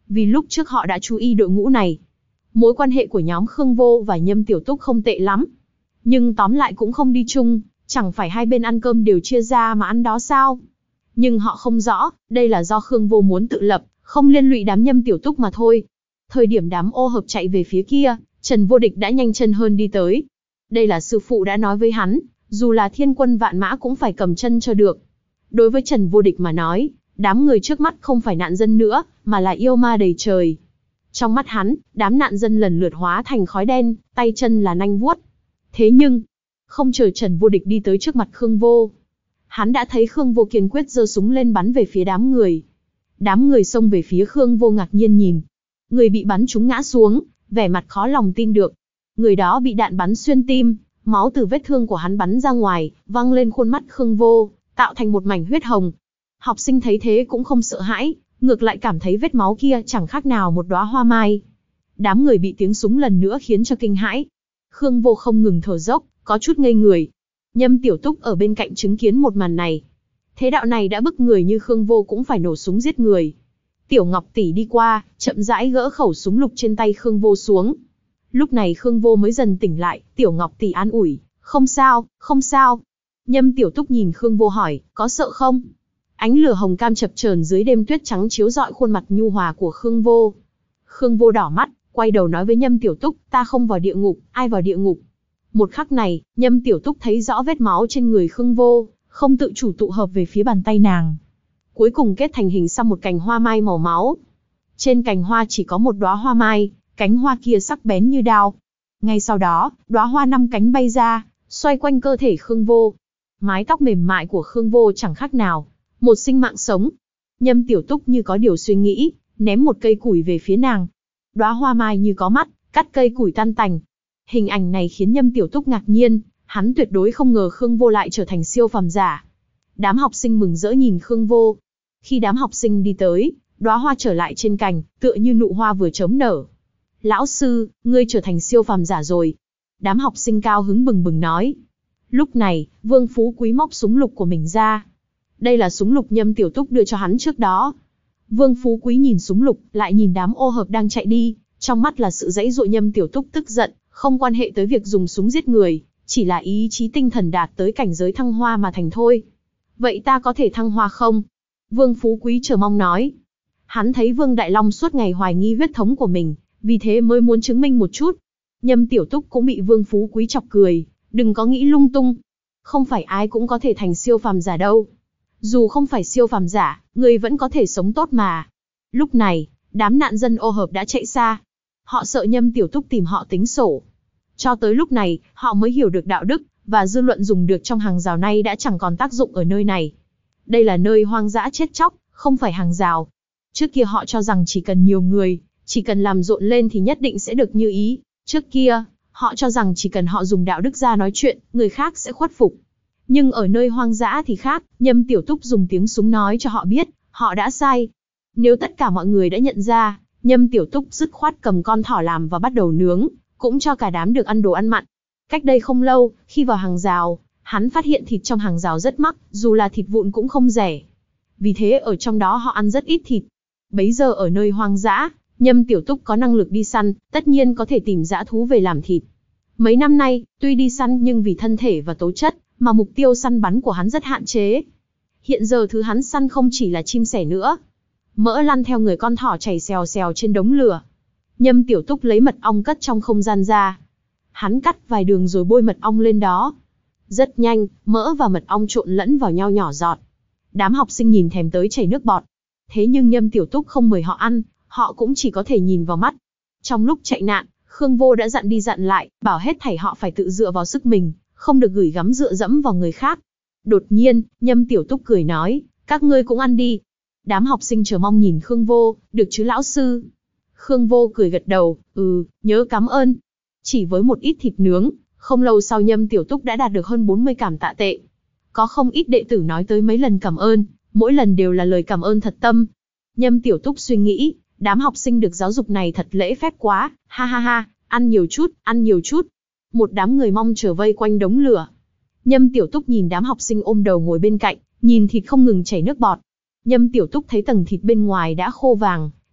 vì lúc trước họ đã chú ý đội ngũ này. Mối quan hệ của nhóm Khương Vô và Nhâm Tiểu Túc không tệ lắm. Nhưng tóm lại cũng không đi chung, chẳng phải hai bên ăn cơm đều chia ra mà ăn đó sao? Nhưng họ không rõ, đây là do Khương Vô muốn tự lập, không liên lụy đám Nhâm Tiểu Túc mà thôi. Thời điểm đám ô hợp chạy về phía kia, Trần Vô Địch đã nhanh chân hơn đi tới. Đây là sư phụ đã nói với hắn, dù là thiên quân vạn mã cũng phải cầm chân cho được. Đối với Trần Vô Địch mà nói, đám người trước mắt không phải nạn dân nữa, mà là yêu ma đầy trời. Trong mắt hắn, đám nạn dân lần lượt hóa thành khói đen, tay chân là nanh vuốt. Thế nhưng, không chờ Trần Vô Địch đi tới trước mặt Khương Vô, hắn đã thấy Khương Vô kiên quyết giơ súng lên bắn về phía đám người. Đám người xông về phía Khương Vô ngạc nhiên nhìn. Người bị bắn trúng ngã xuống, vẻ mặt khó lòng tin được. Người đó bị đạn bắn xuyên tim, máu từ vết thương của hắn bắn ra ngoài, văng lên khuôn mắt Khương Vô, tạo thành một mảnh huyết hồng. Học sinh thấy thế cũng không sợ hãi, ngược lại cảm thấy vết máu kia chẳng khác nào một đóa hoa mai. Đám người bị tiếng súng lần nữa khiến cho kinh hãi. Khương Vô không ngừng thở dốc, có chút ngây người. Nhâm Tiểu Túc ở bên cạnh chứng kiến một màn này. Thế đạo này đã bức người như Khương Vô cũng phải nổ súng giết người. Tiểu Ngọc tỷ đi qua, chậm rãi gỡ khẩu súng lục trên tay Khương Vô xuống. Lúc này Khương Vô mới dần tỉnh lại, Tiểu Ngọc tỷ an ủi, không sao, không sao. Nhâm Tiểu Túc nhìn Khương Vô hỏi, có sợ không? Ánh lửa hồng cam chập chờn dưới đêm tuyết trắng chiếu rọi khuôn mặt nhu hòa của Khương Vô. Khương Vô đỏ mắt, quay đầu nói với Nhâm Tiểu Túc, ta không vào địa ngục, ai vào địa ngục? Một khắc này, Nhâm Tiểu Túc thấy rõ vết máu trên người Khương Vô, không tự chủ tụ hợp về phía bàn tay nàng. Cuối cùng kết thành hình xăm một cành hoa mai màu máu. Trên cành hoa chỉ có một đóa hoa mai, cánh hoa kia sắc bén như đao. Ngay sau đó, đóa hoa năm cánh bay ra, xoay quanh cơ thể Khương Vô. Mái tóc mềm mại của Khương Vô chẳng khác nào một sinh mạng sống. Nhâm Tiểu Túc như có điều suy nghĩ, ném một cây củi về phía nàng. Đóa hoa mai như có mắt, cắt cây củi tan tành. Hình ảnh này khiến Nhâm Tiểu Túc ngạc nhiên, hắn tuyệt đối không ngờ Khương Vô lại trở thành siêu phàm giả. Đám học sinh mừng rỡ nhìn Khương Vô. Khi đám học sinh đi tới, đóa hoa trở lại trên cành, tựa như nụ hoa vừa chớm nở. Lão sư, ngươi trở thành siêu phàm giả rồi. Đám học sinh cao hứng bừng bừng nói. Lúc này, Vương Phú Quý móc súng lục của mình ra. Đây là súng lục Nhâm Tiểu Túc đưa cho hắn trước đó. Vương Phú Quý nhìn súng lục, lại nhìn đám ô hợp đang chạy đi, trong mắt là sự giãy giụa. Nhâm Tiểu Túc tức giận, không quan hệ tới việc dùng súng giết người, chỉ là ý chí tinh thần đạt tới cảnh giới thăng hoa mà thành thôi. Vậy ta có thể thăng hoa không? Vương Phú Quý chờ mong nói. Hắn thấy Vương Đại Long suốt ngày hoài nghi huyết thống của mình, vì thế mới muốn chứng minh một chút. Nhâm Tiểu Túc cũng bị Vương Phú Quý chọc cười, đừng có nghĩ lung tung. Không phải ai cũng có thể thành siêu phàm giả đâu. Dù không phải siêu phàm giả, người vẫn có thể sống tốt mà. Lúc này, đám nạn dân ô hợp đã chạy xa. Họ sợ Nhâm Tiểu Túc tìm họ tính sổ. Cho tới lúc này, họ mới hiểu được đạo đức, và dư luận dùng được trong hàng rào nay đã chẳng còn tác dụng ở nơi này. Đây là nơi hoang dã chết chóc, không phải hàng rào. Trước kia họ cho rằng chỉ cần nhiều người, chỉ cần làm rộn lên thì nhất định sẽ được như ý. Trước kia, họ cho rằng chỉ cần họ dùng đạo đức ra nói chuyện, người khác sẽ khuất phục. Nhưng ở nơi hoang dã thì khác, Nhâm Tiểu Túc dùng tiếng súng nói cho họ biết, họ đã sai. Nếu tất cả mọi người đã nhận ra, Nhâm Tiểu Túc dứt khoát cầm con thỏ làm và bắt đầu nướng, cũng cho cả đám được ăn đồ ăn mặn. Cách đây không lâu, khi vào hàng rào, hắn phát hiện thịt trong hàng rào rất mắc, dù là thịt vụn cũng không rẻ. Vì thế ở trong đó họ ăn rất ít thịt. Bấy giờ ở nơi hoang dã, Nhâm Tiểu Túc có năng lực đi săn, tất nhiên có thể tìm dã thú về làm thịt. Mấy năm nay, tuy đi săn nhưng vì thân thể và tố chất, mà mục tiêu săn bắn của hắn rất hạn chế. Hiện giờ thứ hắn săn không chỉ là chim sẻ nữa. Mỡ lăn theo người con thỏ chảy xèo xèo trên đống lửa. Nhâm Tiểu Túc lấy mật ong cất trong không gian ra. Hắn cắt vài đường rồi bôi mật ong lên đó. Rất nhanh, mỡ và mật ong trộn lẫn vào nhau nhỏ giọt. Đám học sinh nhìn thèm tới chảy nước bọt. Thế nhưng Nhâm Tiểu Túc không mời họ ăn, họ cũng chỉ có thể nhìn vào mắt. Trong lúc chạy nạn, Khương Vô đã dặn đi dặn lại, bảo hết thảy họ phải tự dựa vào sức mình, không được gửi gắm dựa dẫm vào người khác. Đột nhiên, Nhâm Tiểu Túc cười nói, các ngươi cũng ăn đi. Đám học sinh chờ mong nhìn Khương Vô, được chứ lão sư? Khương Vô cười gật đầu, ừ, nhớ cảm ơn. Chỉ với một ít thịt nướng, không lâu sau Nhâm Tiểu Túc đã đạt được hơn bốn mươi cảm tạ tệ. Có không ít đệ tử nói tới mấy lần cảm ơn, mỗi lần đều là lời cảm ơn thật tâm. Nhâm Tiểu Túc suy nghĩ, đám học sinh được giáo dục này thật lễ phép quá, ha ha ha, ăn nhiều chút, ăn nhiều chút. Một đám người mong chờ vây quanh đống lửa. Nhâm Tiểu Túc nhìn đám học sinh ôm đầu ngồi bên cạnh, nhìn thịt không ngừng chảy nước bọt. Nhâm Tiểu Túc thấy tầng thịt bên ngoài đã khô vàng,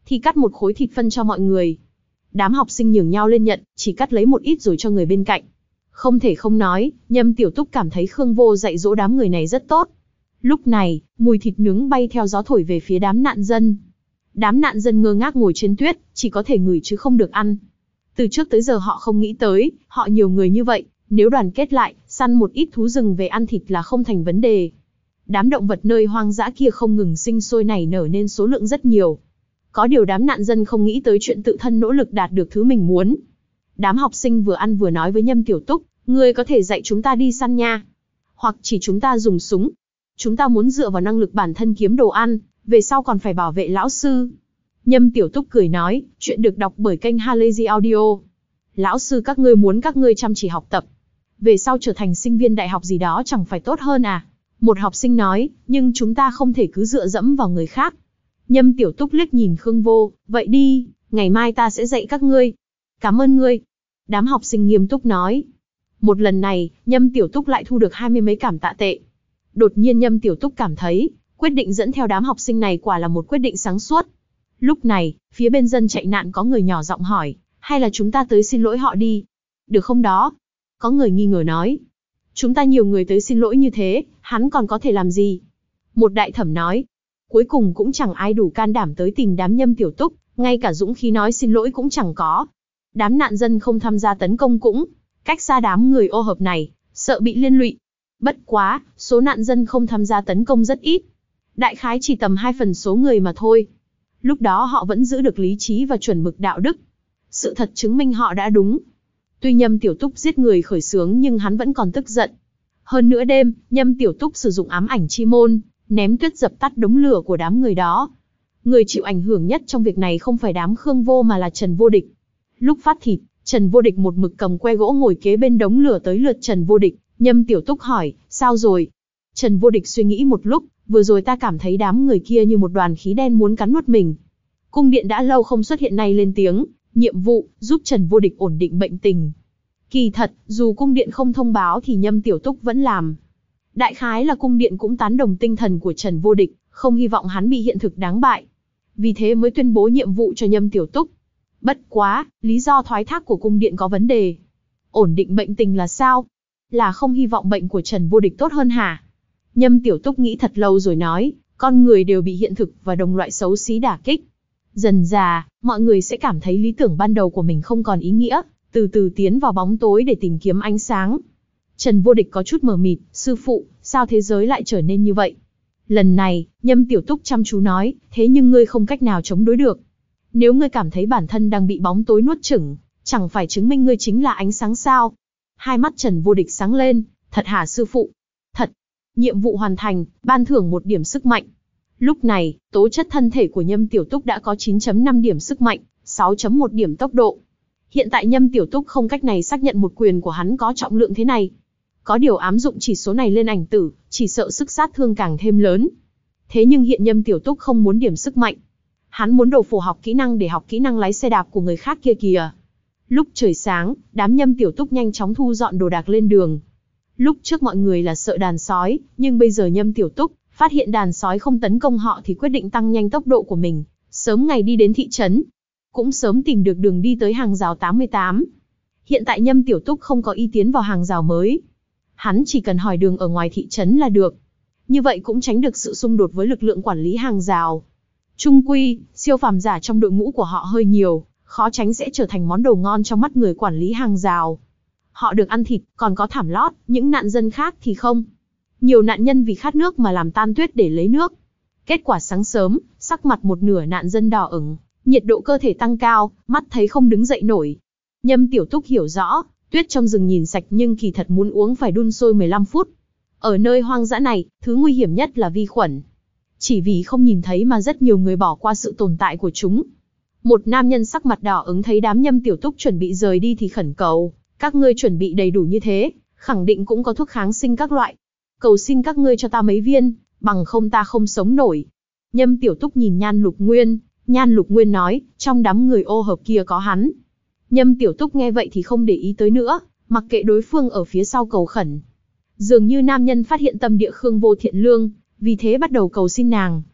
thì cắt một khối thịt phân cho mọi người. Đám học sinh nhường nhau lên nhận, chỉ cắt lấy một ít rồi cho người bên cạnh. Không thể không nói, Nhâm Tiểu Túc cảm thấy Khương Vô dạy dỗ đám người này rất tốt. Lúc này, mùi thịt nướng bay theo gió thổi về phía đám nạn dân. Đám nạn dân ngơ ngác ngồi trên tuyết, chỉ có thể ngửi chứ không được ăn. Từ trước tới giờ họ không nghĩ tới, họ nhiều người như vậy, nếu đoàn kết lại, săn một ít thú rừng về ăn thịt là không thành vấn đề. Đám động vật nơi hoang dã kia không ngừng sinh sôi nảy nở nên số lượng rất nhiều. Có điều đám nạn dân không nghĩ tới chuyện tự thân nỗ lực đạt được thứ mình muốn. Đám học sinh vừa ăn vừa nói với Nhâm Tiểu Túc, ngươi có thể dạy chúng ta đi săn nha. Hoặc chỉ chúng ta dùng súng. Chúng ta muốn dựa vào năng lực bản thân kiếm đồ ăn, về sau còn phải bảo vệ lão sư. Nhâm Tiểu Túc cười nói, chuyện được đọc bởi kênh Halazy Audio. Lão sư các ngươi muốn các ngươi chăm chỉ học tập. Về sau trở thành sinh viên đại học gì đó chẳng phải tốt hơn à? Một học sinh nói, nhưng chúng ta không thể cứ dựa dẫm vào người khác. Nhâm Tiểu Túc liếc nhìn Khương Vô, vậy đi, ngày mai ta sẽ dạy các ngươi. Cảm ơn ngươi. Đám học sinh nghiêm túc nói. Một lần này, Nhâm Tiểu Túc lại thu được hai mươi mấy cảm tạ tệ. Đột nhiên Nhâm Tiểu Túc cảm thấy, quyết định dẫn theo đám học sinh này quả là một quyết định sáng suốt. Lúc này, phía bên dân chạy nạn có người nhỏ giọng hỏi, hay là chúng ta tới xin lỗi họ đi? Được không đó? Có người nghi ngờ nói. Chúng ta nhiều người tới xin lỗi như thế, hắn còn có thể làm gì? Một đại thẩm nói. Cuối cùng cũng chẳng ai đủ can đảm tới tìm đám Nhâm Tiểu Túc, ngay cả dũng khí nói xin lỗi cũng chẳng có. Đám nạn dân không tham gia tấn công cũng cách xa đám người ô hợp này, sợ bị liên lụy. Bất quá, số nạn dân không tham gia tấn công rất ít. Đại khái chỉ tầm hai phần số người mà thôi. Lúc đó họ vẫn giữ được lý trí và chuẩn mực đạo đức. Sự thật chứng minh họ đã đúng. Tuy Nhâm Tiểu Túc giết người khởi xướng nhưng hắn vẫn còn tức giận. Hơn nữa đêm, Nhâm Tiểu Túc sử dụng ám ảnh chi môn, ném tuyết dập tắt đống lửa của đám người đó. Người chịu ảnh hưởng nhất trong việc này không phải đám Khương Vô mà là Trần Vô Địch. Lúc phát thịt, Trần Vô Địch một mực cầm que gỗ ngồi kế bên đống lửa tới lượt Trần Vô Địch. Nhâm Tiểu Túc hỏi, sao rồi? Trần Vô Địch suy nghĩ một lúc, vừa rồi ta cảm thấy đám người kia như một đoàn khí đen muốn cắn nuốt mình. Cung điện đã lâu không xuất hiện nay lên tiếng, nhiệm vụ, giúp Trần Vô Địch ổn định bệnh tình. Kỳ thật, dù cung điện không thông báo thì Nhâm Tiểu Túc vẫn làm. Đại khái là cung điện cũng tán đồng tinh thần của Trần Vô Địch, không hy vọng hắn bị hiện thực đáng bại. Vì thế mới tuyên bố nhiệm vụ cho Nhâm Tiểu Túc. Bất quá, lý do thoái thác của cung điện có vấn đề. Ổn định bệnh tình là sao? Là không hy vọng bệnh của Trần Vô Địch tốt hơn hả? Nhâm Tiểu Túc nghĩ thật lâu rồi nói, con người đều bị hiện thực và đồng loại xấu xí đả kích. Dần dà, mọi người sẽ cảm thấy lý tưởng ban đầu của mình không còn ý nghĩa, từ từ tiến vào bóng tối để tìm kiếm ánh sáng. Trần Vô Địch có chút mờ mịt, sư phụ, sao thế giới lại trở nên như vậy? Lần này, Nhâm Tiểu Túc chăm chú nói, thế nhưng ngươi không cách nào chống đối được. Nếu ngươi cảm thấy bản thân đang bị bóng tối nuốt chửng, chẳng phải chứng minh ngươi chính là ánh sáng sao? Hai mắt Trần Vô Địch sáng lên, thật hả sư phụ? Thật. Nhiệm vụ hoàn thành, ban thưởng một điểm sức mạnh. Lúc này, tố chất thân thể của Nhâm Tiểu Túc đã có chín phẩy năm điểm sức mạnh, sáu phẩy một điểm tốc độ. Hiện tại Nhâm Tiểu Túc không cách này xác nhận một quyền của hắn có trọng lượng thế này. Có điều ám dụng chỉ số này lên ảnh tử, chỉ sợ sức sát thương càng thêm lớn. Thế nhưng hiện Nhâm Tiểu Túc không muốn điểm sức mạnh. Hắn muốn đầu phổ học kỹ năng để học kỹ năng lái xe đạp của người khác kia kìa. Lúc trời sáng, đám Nhâm Tiểu Túc nhanh chóng thu dọn đồ đạc lên đường. Lúc trước mọi người là sợ đàn sói, nhưng bây giờ Nhâm Tiểu Túc phát hiện đàn sói không tấn công họ thì quyết định tăng nhanh tốc độ của mình, sớm ngày đi đến thị trấn. Cũng sớm tìm được đường đi tới hàng rào tám mươi tám. Hiện tại Nhâm Tiểu Túc không có ý tiến vào hàng rào mới. Hắn chỉ cần hỏi đường ở ngoài thị trấn là được. Như vậy cũng tránh được sự xung đột với lực lượng quản lý hàng rào. Chung quy, siêu phàm giả trong đội ngũ của họ hơi nhiều, khó tránh sẽ trở thành món đồ ngon trong mắt người quản lý hàng rào. Họ được ăn thịt, còn có thảm lót, những nạn dân khác thì không. Nhiều nạn nhân vì khát nước mà làm tan tuyết để lấy nước. Kết quả sáng sớm, sắc mặt một nửa nạn dân đỏ ửng, nhiệt độ cơ thể tăng cao, mắt thấy không đứng dậy nổi. Nhâm Tiểu Túc hiểu rõ, tuyết trong rừng nhìn sạch nhưng kỳ thật muốn uống phải đun sôi mười lăm phút. Ở nơi hoang dã này, thứ nguy hiểm nhất là vi khuẩn. Chỉ vì không nhìn thấy mà rất nhiều người bỏ qua sự tồn tại của chúng. Một nam nhân sắc mặt đỏ ửng thấy đám Nhâm Tiểu Túc chuẩn bị rời đi thì khẩn cầu, các ngươi chuẩn bị đầy đủ như thế, khẳng định cũng có thuốc kháng sinh các loại. Cầu xin các ngươi cho ta mấy viên, bằng không ta không sống nổi. Nhâm Tiểu Túc nhìn Nhan Lục Nguyên, Nhan Lục Nguyên nói, trong đám người ô hợp kia có hắn. Nhâm Tiểu Túc nghe vậy thì không để ý tới nữa, mặc kệ đối phương ở phía sau cầu khẩn. Dường như nam nhân phát hiện tâm địa Khương Vô thiện lương, vì thế bắt đầu cầu xin nàng.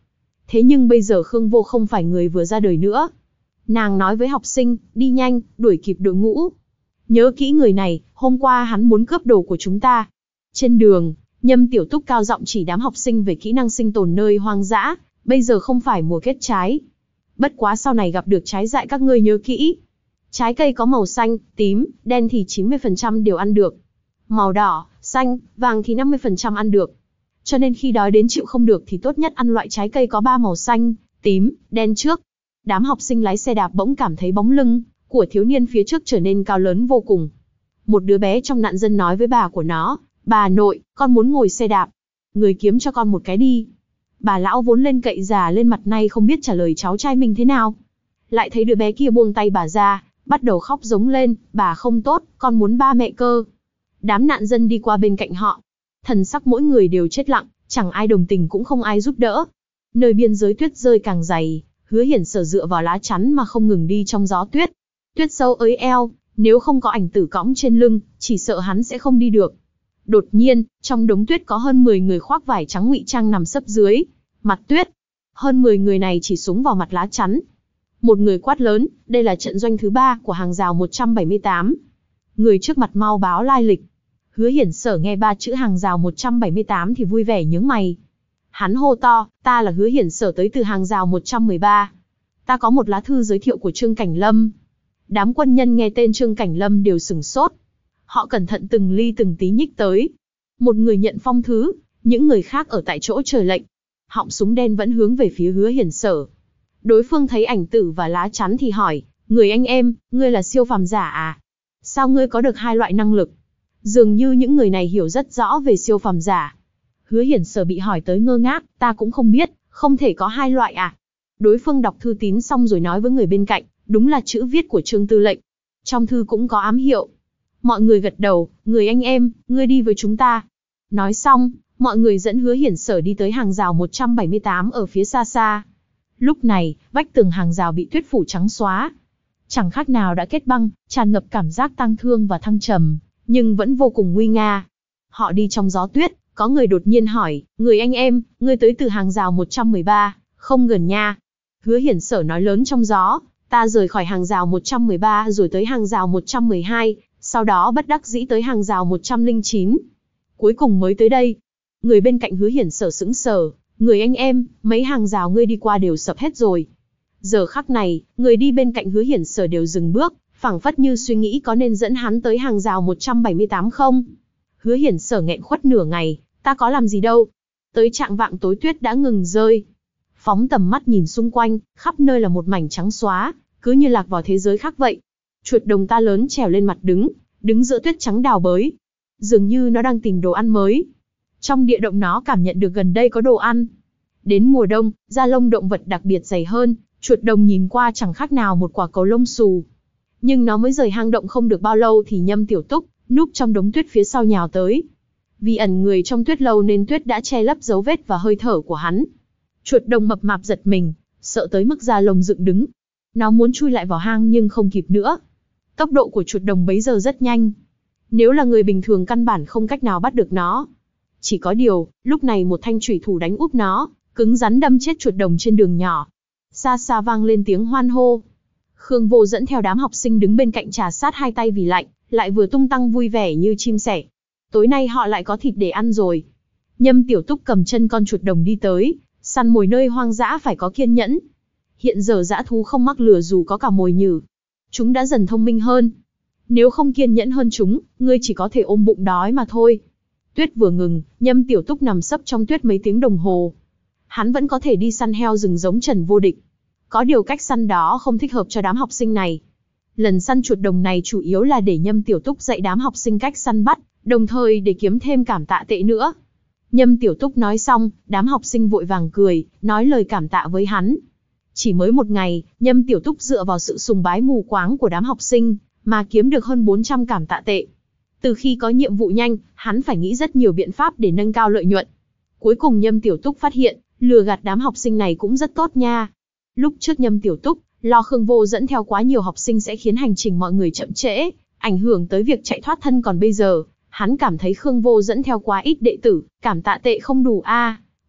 Thế nhưng bây giờ Khương Vô không phải người vừa ra đời nữa. Nàng nói với học sinh, đi nhanh, đuổi kịp đội ngũ. Nhớ kỹ người này, hôm qua hắn muốn cướp đồ của chúng ta. Trên đường, Nhâm Tiểu Túc cao giọng chỉ đám học sinh về kỹ năng sinh tồn nơi hoang dã, bây giờ không phải mùa kết trái. Bất quá sau này gặp được trái dại các ngươi nhớ kỹ. Trái cây có màu xanh, tím, đen thì chín mươi phần trăm đều ăn được. Màu đỏ, xanh, vàng thì năm mươi phần trăm ăn được. Cho nên khi đói đến chịu không được thì tốt nhất ăn loại trái cây có ba màu xanh, tím, đen trước. Đám học sinh lái xe đạp bỗng cảm thấy bóng lưng của thiếu niên phía trước trở nên cao lớn vô cùng. Một đứa bé trong nạn dân nói với bà của nó, bà nội, con muốn ngồi xe đạp. Người kiếm cho con một cái đi. Bà lão vốn lên cậy già lên mặt nay không biết trả lời cháu trai mình thế nào. Lại thấy đứa bé kia buông tay bà ra, bắt đầu khóc giống lên, bà không tốt, con muốn ba mẹ cơ. Đám nạn dân đi qua bên cạnh họ. Thần sắc mỗi người đều chết lặng, chẳng ai đồng tình cũng không ai giúp đỡ. Nơi biên giới tuyết rơi càng dày, Hứa Hiển Sở dựa vào lá chắn mà không ngừng đi trong gió tuyết. Tuyết sâu ới eo, nếu không có ảnh tử cõng trên lưng, chỉ sợ hắn sẽ không đi được. Đột nhiên, trong đống tuyết có hơn mười người khoác vải trắng ngụy trang nằm sấp dưới mặt tuyết. Hơn mười người này chỉ súng vào mặt lá chắn. Một người quát lớn, đây là trận doanh thứ ba của hàng rào một trăm bảy mươi tám. Người trước mặt mau báo lai lịch. Hứa Hiển Sở nghe ba chữ hàng rào một trăm bảy mươi tám thì vui vẻ nhướng mày. Hắn hô to, ta là Hứa Hiển Sở tới từ hàng rào một trăm mười ba. Ta có một lá thư giới thiệu của Trương Cảnh Lâm. Đám quân nhân nghe tên Trương Cảnh Lâm đều sửng sốt. Họ cẩn thận từng ly từng tí nhích tới. Một người nhận phong thư, những người khác ở tại chỗ chờ lệnh. Họng súng đen vẫn hướng về phía Hứa Hiển Sở. Đối phương thấy ảnh tử và lá chắn thì hỏi, người anh em, ngươi là siêu phàm giả à? Sao ngươi có được hai loại năng lực? Dường như những người này hiểu rất rõ về siêu phàm giả. Hứa Hiển Sở bị hỏi tới ngơ ngác, ta cũng không biết, không thể có hai loại à? Đối phương đọc thư tín xong rồi nói với người bên cạnh, đúng là chữ viết của Trương Tư lệnh. Trong thư cũng có ám hiệu. Mọi người gật đầu, người anh em, ngươi đi với chúng ta. Nói xong, mọi người dẫn Hứa Hiển Sở đi tới hàng rào một trăm bảy mươi tám ở phía xa xa. Lúc này, vách tường hàng rào bị tuyết phủ trắng xóa. Chẳng khác nào đã kết băng, tràn ngập cảm giác tang thương và thăng trầm, nhưng vẫn vô cùng nguy nga. Họ đi trong gió tuyết, có người đột nhiên hỏi, người anh em, ngươi tới từ hàng rào một trăm mười ba, không gần nha. Hứa Hiển Sở nói lớn trong gió, ta rời khỏi hàng rào một trăm mười ba rồi tới hàng rào một trăm mười hai, sau đó bất đắc dĩ tới hàng rào một trăm lẻ chín. Cuối cùng mới tới đây. Người bên cạnh Hứa Hiển Sở sững sờ, người anh em, mấy hàng rào ngươi đi qua đều sập hết rồi. Giờ khắc này, người đi bên cạnh Hứa Hiển Sở đều dừng bước, phảng phất như suy nghĩ có nên dẫn hắn tới hàng rào một trăm bảy mươi tám không. Hứa Hiển Sở nghẹn khuất nửa ngày, ta có làm gì đâu. Tới trạng vạng tối tuyết đã ngừng rơi. Phóng tầm mắt nhìn xung quanh, khắp nơi là một mảnh trắng xóa, cứ như lạc vào thế giới khác vậy. Chuột đồng ta lớn trèo lên mặt đứng, đứng giữa tuyết trắng đào bới. Dường như nó đang tìm đồ ăn mới. Trong địa động nó cảm nhận được gần đây có đồ ăn. Đến mùa đông, da lông động vật đặc biệt dày hơn, chuột đồng nhìn qua chẳng khác nào một quả cầu lông xù. Nhưng nó mới rời hang động không được bao lâu thì Nhâm Tiểu Túc, núp trong đống tuyết phía sau nhào tới. Vì ẩn người trong tuyết lâu nên tuyết đã che lấp dấu vết và hơi thở của hắn. Chuột đồng mập mạp giật mình, sợ tới mức da lông dựng đứng. Nó muốn chui lại vào hang nhưng không kịp nữa. Tốc độ của chuột đồng bấy giờ rất nhanh. Nếu là người bình thường căn bản không cách nào bắt được nó. Chỉ có điều, lúc này một thanh chủy thủ đánh úp nó, cứng rắn đâm chết chuột đồng trên đường nhỏ. Xa xa vang lên tiếng hoan hô. Khương Vô dẫn theo đám học sinh đứng bên cạnh trà sát hai tay vì lạnh, lại vừa tung tăng vui vẻ như chim sẻ. Tối nay họ lại có thịt để ăn rồi. Nhâm Tiểu Túc cầm chân con chuột đồng đi tới, săn mồi nơi hoang dã phải có kiên nhẫn. Hiện giờ dã thú không mắc lừa dù có cả mồi nhử. Chúng đã dần thông minh hơn. Nếu không kiên nhẫn hơn chúng, ngươi chỉ có thể ôm bụng đói mà thôi. Tuyết vừa ngừng, Nhâm Tiểu Túc nằm sấp trong tuyết mấy tiếng đồng hồ. Hắn vẫn có thể đi săn heo rừng giống Trần Vô Địch. Có điều cách săn đó không thích hợp cho đám học sinh này. Lần săn chuột đồng này chủ yếu là để Nhâm Tiểu Túc dạy đám học sinh cách săn bắt, đồng thời để kiếm thêm cảm tạ tệ nữa. Nhâm Tiểu Túc nói xong, đám học sinh vội vàng cười, nói lời cảm tạ với hắn. Chỉ mới một ngày, Nhâm Tiểu Túc dựa vào sự sùng bái mù quáng của đám học sinh, mà kiếm được hơn bốn trăm cảm tạ tệ. Từ khi có nhiệm vụ nhanh, hắn phải nghĩ rất nhiều biện pháp để nâng cao lợi nhuận. Cuối cùng Nhâm Tiểu Túc phát hiện, lừa gạt đám học sinh này cũng rất tốt nha. Lúc trước Nhâm Tiểu Túc lo Khương Vô dẫn theo quá nhiều học sinh sẽ khiến hành trình mọi người chậm trễ, ảnh hưởng tới việc chạy thoát thân, còn bây giờ, hắn cảm thấy Khương Vô dẫn theo quá ít đệ tử, cảm tạ tệ không đủ a. À.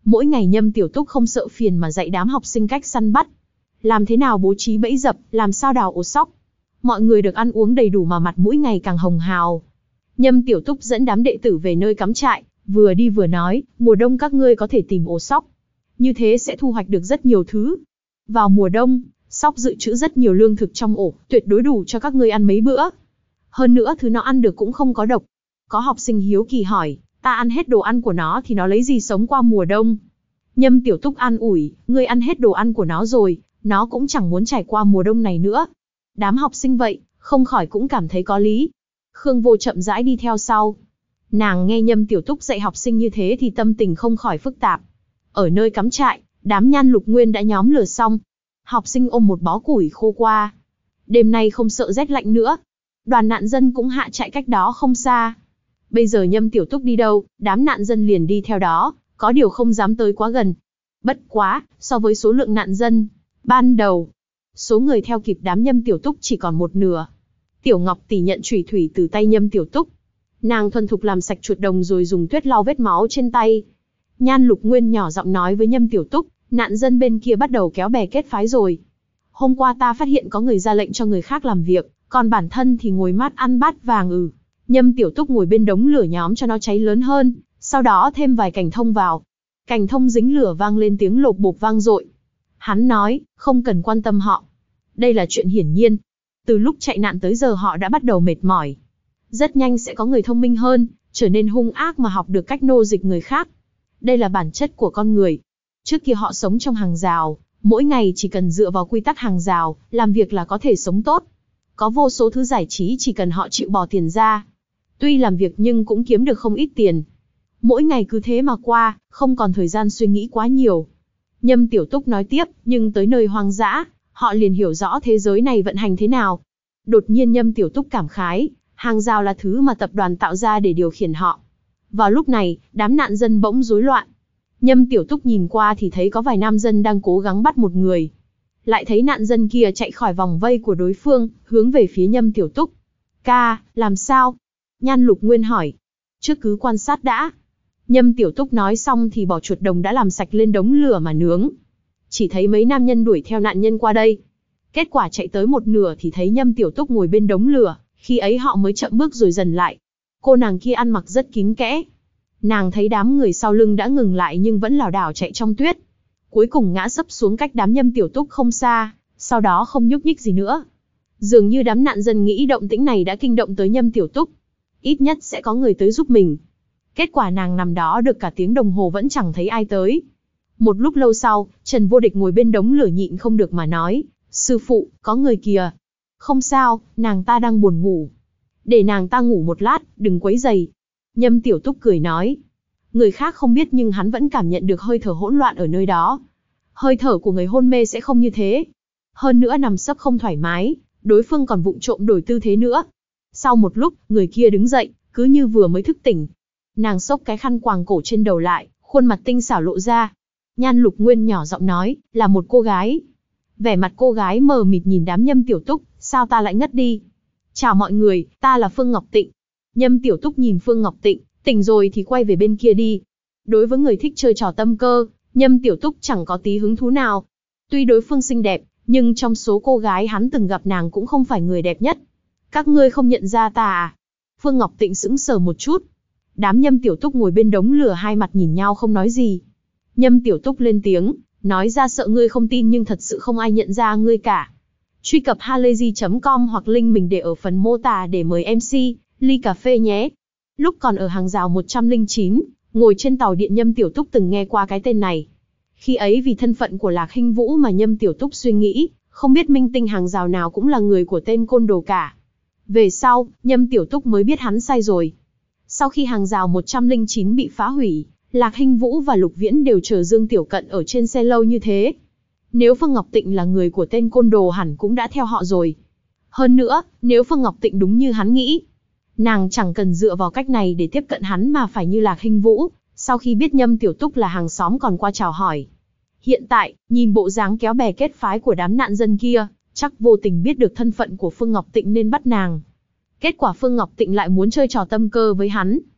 Mỗi ngày Nhâm Tiểu Túc không sợ phiền mà dạy đám học sinh cách săn bắt. Làm thế nào bố trí bẫy dập, làm sao đào ổ sóc. Mọi người được ăn uống đầy đủ mà mặt mũi ngày càng hồng hào. Nhâm Tiểu Túc dẫn đám đệ tử về nơi cắm trại, vừa đi vừa nói, mùa đông các ngươi có thể tìm ổ sóc. Như thế sẽ thu hoạch được rất nhiều thứ. Vào mùa đông, sóc dự trữ rất nhiều lương thực trong ổ, tuyệt đối đủ cho các ngươi ăn mấy bữa. Hơn nữa thứ nó ăn được cũng không có độc. Có học sinh hiếu kỳ hỏi, ta ăn hết đồ ăn của nó thì nó lấy gì sống qua mùa đông? Nhâm Tiểu Túc an ủi, ngươi ăn hết đồ ăn của nó rồi, nó cũng chẳng muốn trải qua mùa đông này nữa. Đám học sinh vậy, không khỏi cũng cảm thấy có lý. Khương Vô chậm rãi đi theo sau. Nàng nghe Nhâm Tiểu Túc dạy học sinh như thế thì tâm tình không khỏi phức tạp. Ở nơi cắm trại, đám Nhan Lục Nguyên đã nhóm lửa xong. Học sinh ôm một bó củi khô qua. Đêm nay không sợ rét lạnh nữa. Đoàn nạn dân cũng hạ trại cách đó không xa. Bây giờ Nhâm Tiểu Túc đi đâu, đám nạn dân liền đi theo đó, có điều không dám tới quá gần. Bất quá, so với số lượng nạn dân ban đầu, số người theo kịp đám Nhâm Tiểu Túc chỉ còn một nửa. Tiểu Ngọc Tỷ nhận chùy thủy từ tay Nhâm Tiểu Túc. Nàng thuần thục làm sạch chuột đồng rồi dùng tuyết lau vết máu trên tay. Nhan Lục Nguyên nhỏ giọng nói với Nhâm Tiểu Túc, nạn dân bên kia bắt đầu kéo bè kết phái rồi. Hôm qua ta phát hiện có người ra lệnh cho người khác làm việc, còn bản thân thì ngồi mát ăn bát vàng ừ. Nhâm Tiểu Túc ngồi bên đống lửa nhóm cho nó cháy lớn hơn, sau đó thêm vài cành thông vào. Cành thông dính lửa vang lên tiếng lộp bộp vang dội. Hắn nói, không cần quan tâm họ. Đây là chuyện hiển nhiên. Từ lúc chạy nạn tới giờ họ đã bắt đầu mệt mỏi. Rất nhanh sẽ có người thông minh hơn, trở nên hung ác mà học được cách nô dịch người khác. Đây là bản chất của con người. Trước kia họ sống trong hàng rào, mỗi ngày chỉ cần dựa vào quy tắc hàng rào, làm việc là có thể sống tốt. Có vô số thứ giải trí chỉ cần họ chịu bỏ tiền ra. Tuy làm việc nhưng cũng kiếm được không ít tiền. Mỗi ngày cứ thế mà qua, không còn thời gian suy nghĩ quá nhiều. Nhâm Tiểu Túc nói tiếp, nhưng tới nơi hoang dã, họ liền hiểu rõ thế giới này vận hành thế nào. Đột nhiên Nhâm Tiểu Túc cảm khái, hàng rào là thứ mà tập đoàn tạo ra để điều khiển họ. Vào lúc này, đám nạn dân bỗng rối loạn. Nhâm Tiểu Túc nhìn qua thì thấy có vài nam dân đang cố gắng bắt một người. Lại thấy nạn dân kia chạy khỏi vòng vây của đối phương, hướng về phía Nhâm Tiểu Túc. Ca, làm sao? Nhan Lục Nguyên hỏi. Trước cứ quan sát đã. Nhâm Tiểu Túc nói xong thì bỏ chuột đồng đã làm sạch lên đống lửa mà nướng. Chỉ thấy mấy nam nhân đuổi theo nạn nhân qua đây. Kết quả chạy tới một nửa thì thấy Nhâm Tiểu Túc ngồi bên đống lửa, khi ấy họ mới chậm bước rồi dần lại. Cô nàng kia ăn mặc rất kín kẽ. Nàng thấy đám người sau lưng đã ngừng lại nhưng vẫn lảo đảo chạy trong tuyết. Cuối cùng ngã sấp xuống cách đám Nhâm Tiểu Túc không xa, sau đó không nhúc nhích gì nữa. Dường như đám nạn dân nghĩ động tĩnh này đã kinh động tới Nhâm Tiểu Túc. Ít nhất sẽ có người tới giúp mình. Kết quả nàng nằm đó được cả tiếng đồng hồ vẫn chẳng thấy ai tới. Một lúc lâu sau, Trần Vô Địch ngồi bên đống lửa nhịn không được mà nói, sư phụ, có người kìa. Không sao, nàng ta đang buồn ngủ. Để nàng ta ngủ một lát, đừng quấy rầy. Nhâm Tiểu Túc cười nói. Người khác không biết nhưng hắn vẫn cảm nhận được hơi thở hỗn loạn ở nơi đó. Hơi thở của người hôn mê sẽ không như thế. Hơn nữa nằm sấp không thoải mái, đối phương còn vụng trộm đổi tư thế nữa. Sau một lúc, người kia đứng dậy, cứ như vừa mới thức tỉnh. Nàng xốc cái khăn quàng cổ trên đầu lại, khuôn mặt tinh xảo lộ ra. Nhan Lục Nguyên nhỏ giọng nói, là một cô gái. Vẻ mặt cô gái mờ mịt nhìn đám Nhâm Tiểu Túc, sao ta lại ngất đi? Chào mọi người, ta là Phương Ngọc Tịnh. Nhâm Tiểu Túc nhìn Phương Ngọc Tịnh, tỉnh rồi thì quay về bên kia đi. Đối với người thích chơi trò tâm cơ, Nhâm Tiểu Túc chẳng có tí hứng thú nào. Tuy đối phương xinh đẹp, nhưng trong số cô gái hắn từng gặp nàng cũng không phải người đẹp nhất. Các ngươi không nhận ra ta à? Phương Ngọc Tịnh sững sờ một chút. Đám Nhâm Tiểu Túc ngồi bên đống lửa hai mặt nhìn nhau không nói gì. Nhâm Tiểu Túc lên tiếng, nói ra sợ ngươi không tin nhưng thật sự không ai nhận ra ngươi cả. Truy cập halayzi chấm com hoặc link mình để ở phần mô tả để mời em xê, ly cà phê nhé. Lúc còn ở hàng rào một trăm lẻ chín, ngồi trên tàu điện Nhâm Tiểu Túc từng nghe qua cái tên này. Khi ấy vì thân phận của Lạc Hinh Vũ mà Nhâm Tiểu Túc suy nghĩ, không biết minh tinh hàng rào nào cũng là người của tên côn đồ cả. Về sau, Nhâm Tiểu Túc mới biết hắn sai rồi. Sau khi hàng rào một trăm lẻ chín bị phá hủy, Lạc Hinh Vũ và Lục Viễn đều chờ Dương Tiểu Cận ở trên xe lâu như thế. Nếu Phương Ngọc Tịnh là người của tên côn đồ hẳn cũng đã theo họ rồi. Hơn nữa, nếu Phương Ngọc Tịnh đúng như hắn nghĩ, nàng chẳng cần dựa vào cách này để tiếp cận hắn mà phải như Lạc Hinh Vũ, sau khi biết Nhâm Tiểu Túc là hàng xóm còn qua chào hỏi. Hiện tại, nhìn bộ dáng kéo bè kết phái của đám nạn dân kia, chắc vô tình biết được thân phận của Phương Ngọc Tịnh nên bắt nàng. Kết quả Phương Ngọc Tịnh lại muốn chơi trò tâm cơ với hắn.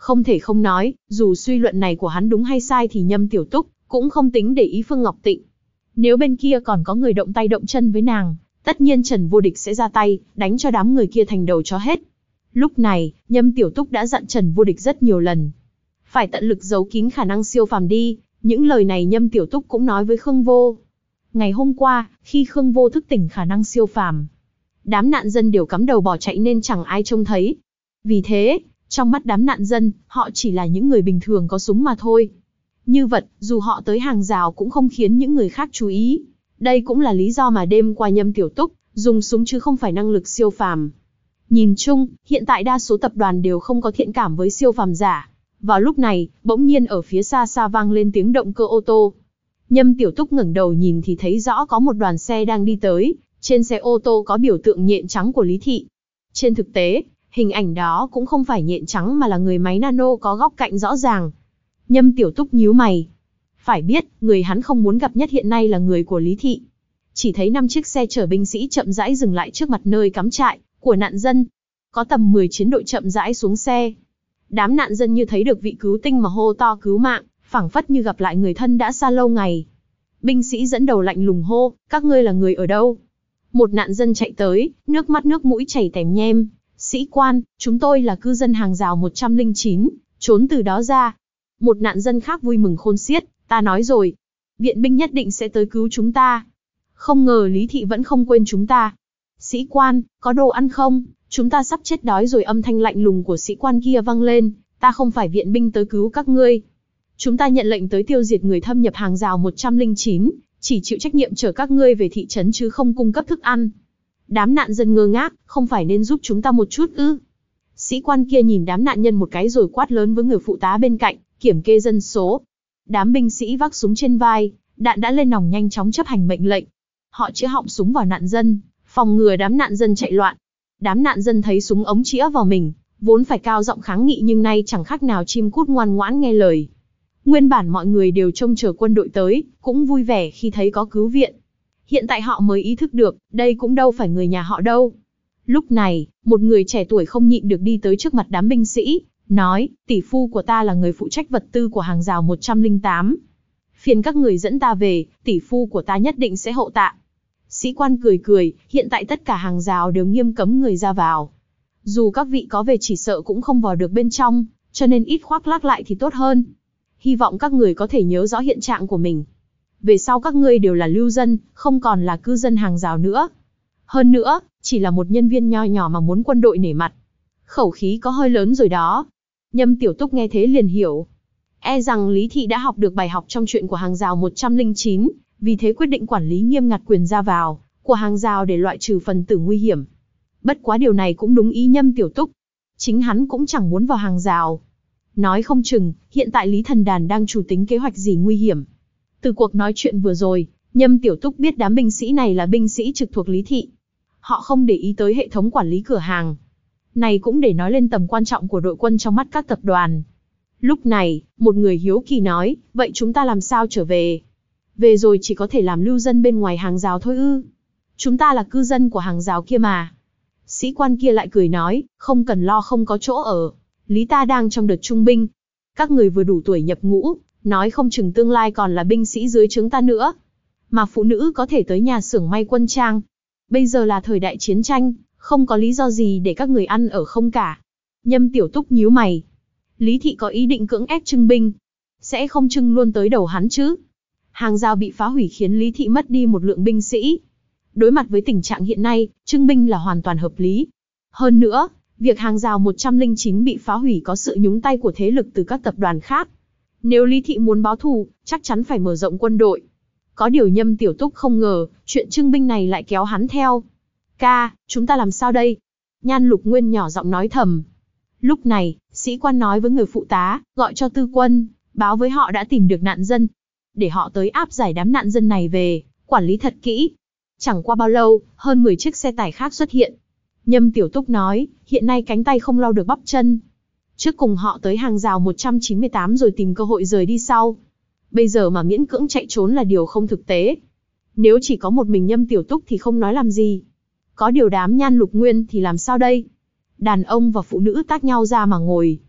Không thể không nói, dù suy luận này của hắn đúng hay sai thì Nhâm Tiểu Túc cũng không tính để ý Phương Ngọc Tịnh. Nếu bên kia còn có người động tay động chân với nàng, tất nhiên Trần Vô Địch sẽ ra tay, đánh cho đám người kia thành đầu chó hết. Lúc này, Nhâm Tiểu Túc đã dặn Trần Vô Địch rất nhiều lần. Phải tận lực giấu kín khả năng siêu phàm đi, những lời này Nhâm Tiểu Túc cũng nói với Khương Vô. Ngày hôm qua, khi Khương Vô thức tỉnh khả năng siêu phàm, đám nạn dân đều cắm đầu bỏ chạy nên chẳng ai trông thấy. Vì thế, trong mắt đám nạn dân, họ chỉ là những người bình thường có súng mà thôi. Như vậy, dù họ tới hàng rào cũng không khiến những người khác chú ý. Đây cũng là lý do mà đêm qua Nhâm Tiểu Túc dùng súng chứ không phải năng lực siêu phàm. Nhìn chung, hiện tại đa số tập đoàn đều không có thiện cảm với siêu phàm giả. Vào lúc này, bỗng nhiên ở phía xa xa vang lên tiếng động cơ ô tô. Nhâm Tiểu Túc ngẩng đầu nhìn thì thấy rõ có một đoàn xe đang đi tới, trên xe ô tô có biểu tượng nhện trắng của Lý Thị. Trên thực tế, hình ảnh đó cũng không phải nhện trắng mà là người máy nano có góc cạnh rõ ràng. Nhâm Tiểu Túc nhíu mày. Phải biết, người hắn không muốn gặp nhất hiện nay là người của Lý Thị. Chỉ thấy năm chiếc xe chở binh sĩ chậm rãi dừng lại trước mặt nơi cắm trại của nạn dân. Có tầm mười chiến đội chậm rãi xuống xe. Đám nạn dân như thấy được vị cứu tinh mà hô to cứu mạng, phảng phất như gặp lại người thân đã xa lâu ngày. Binh sĩ dẫn đầu lạnh lùng hô, các ngươi là người ở đâu? Một nạn dân chạy tới, nước mắt nước mũi chảy tèm nhem. Sĩ quan, chúng tôi là cư dân hàng rào một trăm lẻ chín, trốn từ đó ra. Một nạn dân khác vui mừng khôn xiết, ta nói rồi. Viện binh nhất định sẽ tới cứu chúng ta. Không ngờ Lý Thị vẫn không quên chúng ta. Sĩ quan, có đồ ăn không? Chúng ta sắp chết đói rồi. Âm thanh lạnh lùng của sĩ quan kia vang lên, ta không phải viện binh tới cứu các ngươi. Chúng ta nhận lệnh tới tiêu diệt người thâm nhập hàng rào một trăm lẻ chín, chỉ chịu trách nhiệm chở các ngươi về thị trấn chứ không cung cấp thức ăn. Đám nạn dân ngơ ngác, không phải nên giúp chúng ta một chút ư? Sĩ quan kia nhìn đám nạn nhân một cái rồi quát lớn với người phụ tá bên cạnh, kiểm kê dân số. Đám binh sĩ vác súng trên vai, đạn đã lên nòng nhanh chóng chấp hành mệnh lệnh. Họ chĩa họng súng vào nạn dân, phòng ngừa đám nạn dân chạy loạn. Đám nạn dân thấy súng ống chĩa vào mình, vốn phải cao giọng kháng nghị nhưng nay chẳng khác nào chim cút ngoan ngoãn nghe lời. Nguyên bản mọi người đều trông chờ quân đội tới, cũng vui vẻ khi thấy có cứu viện. Hiện tại họ mới ý thức được, đây cũng đâu phải người nhà họ đâu. Lúc này, một người trẻ tuổi không nhịn được đi tới trước mặt đám binh sĩ, nói, tỷ phu của ta là người phụ trách vật tư của hàng rào một trăm lẻ tám. Phiền các người dẫn ta về, tỷ phu của ta nhất định sẽ hộ tạ. Sĩ quan cười cười, hiện tại tất cả hàng rào đều nghiêm cấm người ra vào. Dù các vị có về chỉ sợ cũng không vào được bên trong, cho nên ít khoác lác lại thì tốt hơn. Hy vọng các người có thể nhớ rõ hiện trạng của mình. Về sau các ngươi đều là lưu dân, không còn là cư dân hàng rào nữa. Hơn nữa, chỉ là một nhân viên nho nhỏ mà muốn quân đội nể mặt. Khẩu khí có hơi lớn rồi đó. Nhâm Tiểu Túc nghe thế liền hiểu. E rằng Lý Thị đã học được bài học trong chuyện của hàng rào một trăm lẻ chín, vì thế quyết định quản lý nghiêm ngặt quyền ra vào của hàng rào để loại trừ phần tử nguy hiểm. Bất quá điều này cũng đúng ý Nhâm Tiểu Túc. Chính hắn cũng chẳng muốn vào hàng rào. Nói không chừng, hiện tại Lý Thần Đàn đang chủ tính kế hoạch gì nguy hiểm. Từ cuộc nói chuyện vừa rồi, Nhâm Tiểu Túc biết đám binh sĩ này là binh sĩ trực thuộc Lý Thị. Họ không để ý tới hệ thống quản lý cửa hàng. Này cũng để nói lên tầm quan trọng của đội quân trong mắt các tập đoàn. Lúc này, một người hiếu kỳ nói, vậy chúng ta làm sao trở về? Về rồi chỉ có thể làm lưu dân bên ngoài hàng rào thôi ư? Chúng ta là cư dân của hàng rào kia mà. Sĩ quan kia lại cười nói, không cần lo không có chỗ ở. Lý ta đang trong đợt trung binh. Các người vừa đủ tuổi nhập ngũ, nói không chừng tương lai còn là binh sĩ dưới trướng ta nữa. Mà phụ nữ có thể tới nhà xưởng may quân trang. Bây giờ là thời đại chiến tranh, không có lý do gì để các người ăn ở không cả. Nhâm Tiểu Túc nhíu mày. Lý Thị có ý định cưỡng ép trưng binh. Sẽ không trưng luôn tới đầu hắn chứ. Hàng rào bị phá hủy khiến Lý Thị mất đi một lượng binh sĩ. Đối mặt với tình trạng hiện nay, trưng binh là hoàn toàn hợp lý. Hơn nữa, việc hàng rào một trăm lẻ chín bị phá hủy có sự nhúng tay của thế lực từ các tập đoàn khác. Nếu Lý Thị muốn báo thù, chắc chắn phải mở rộng quân đội. Có điều Nhâm Tiểu Túc không ngờ, chuyện trưng binh này lại kéo hắn theo. Ca, chúng ta làm sao đây? Nhan Lục Nguyên nhỏ giọng nói thầm. Lúc này, sĩ quan nói với người phụ tá, gọi cho tư quân, báo với họ đã tìm được nạn dân. Để họ tới áp giải đám nạn dân này về, quản lý thật kỹ. Chẳng qua bao lâu, hơn mười chiếc xe tải khác xuất hiện. Nhâm Tiểu Túc nói, hiện nay cánh tay không lau được bắp chân. Trước cùng họ tới hàng rào một trăm chín mươi tám rồi tìm cơ hội rời đi sau. Bây giờ mà miễn cưỡng chạy trốn là điều không thực tế. Nếu chỉ có một mình Nhâm Tiểu Túc thì không nói làm gì. Có điều đám Nhan Lục Nguyên thì làm sao đây? Đàn ông và phụ nữ tách nhau ra mà ngồi.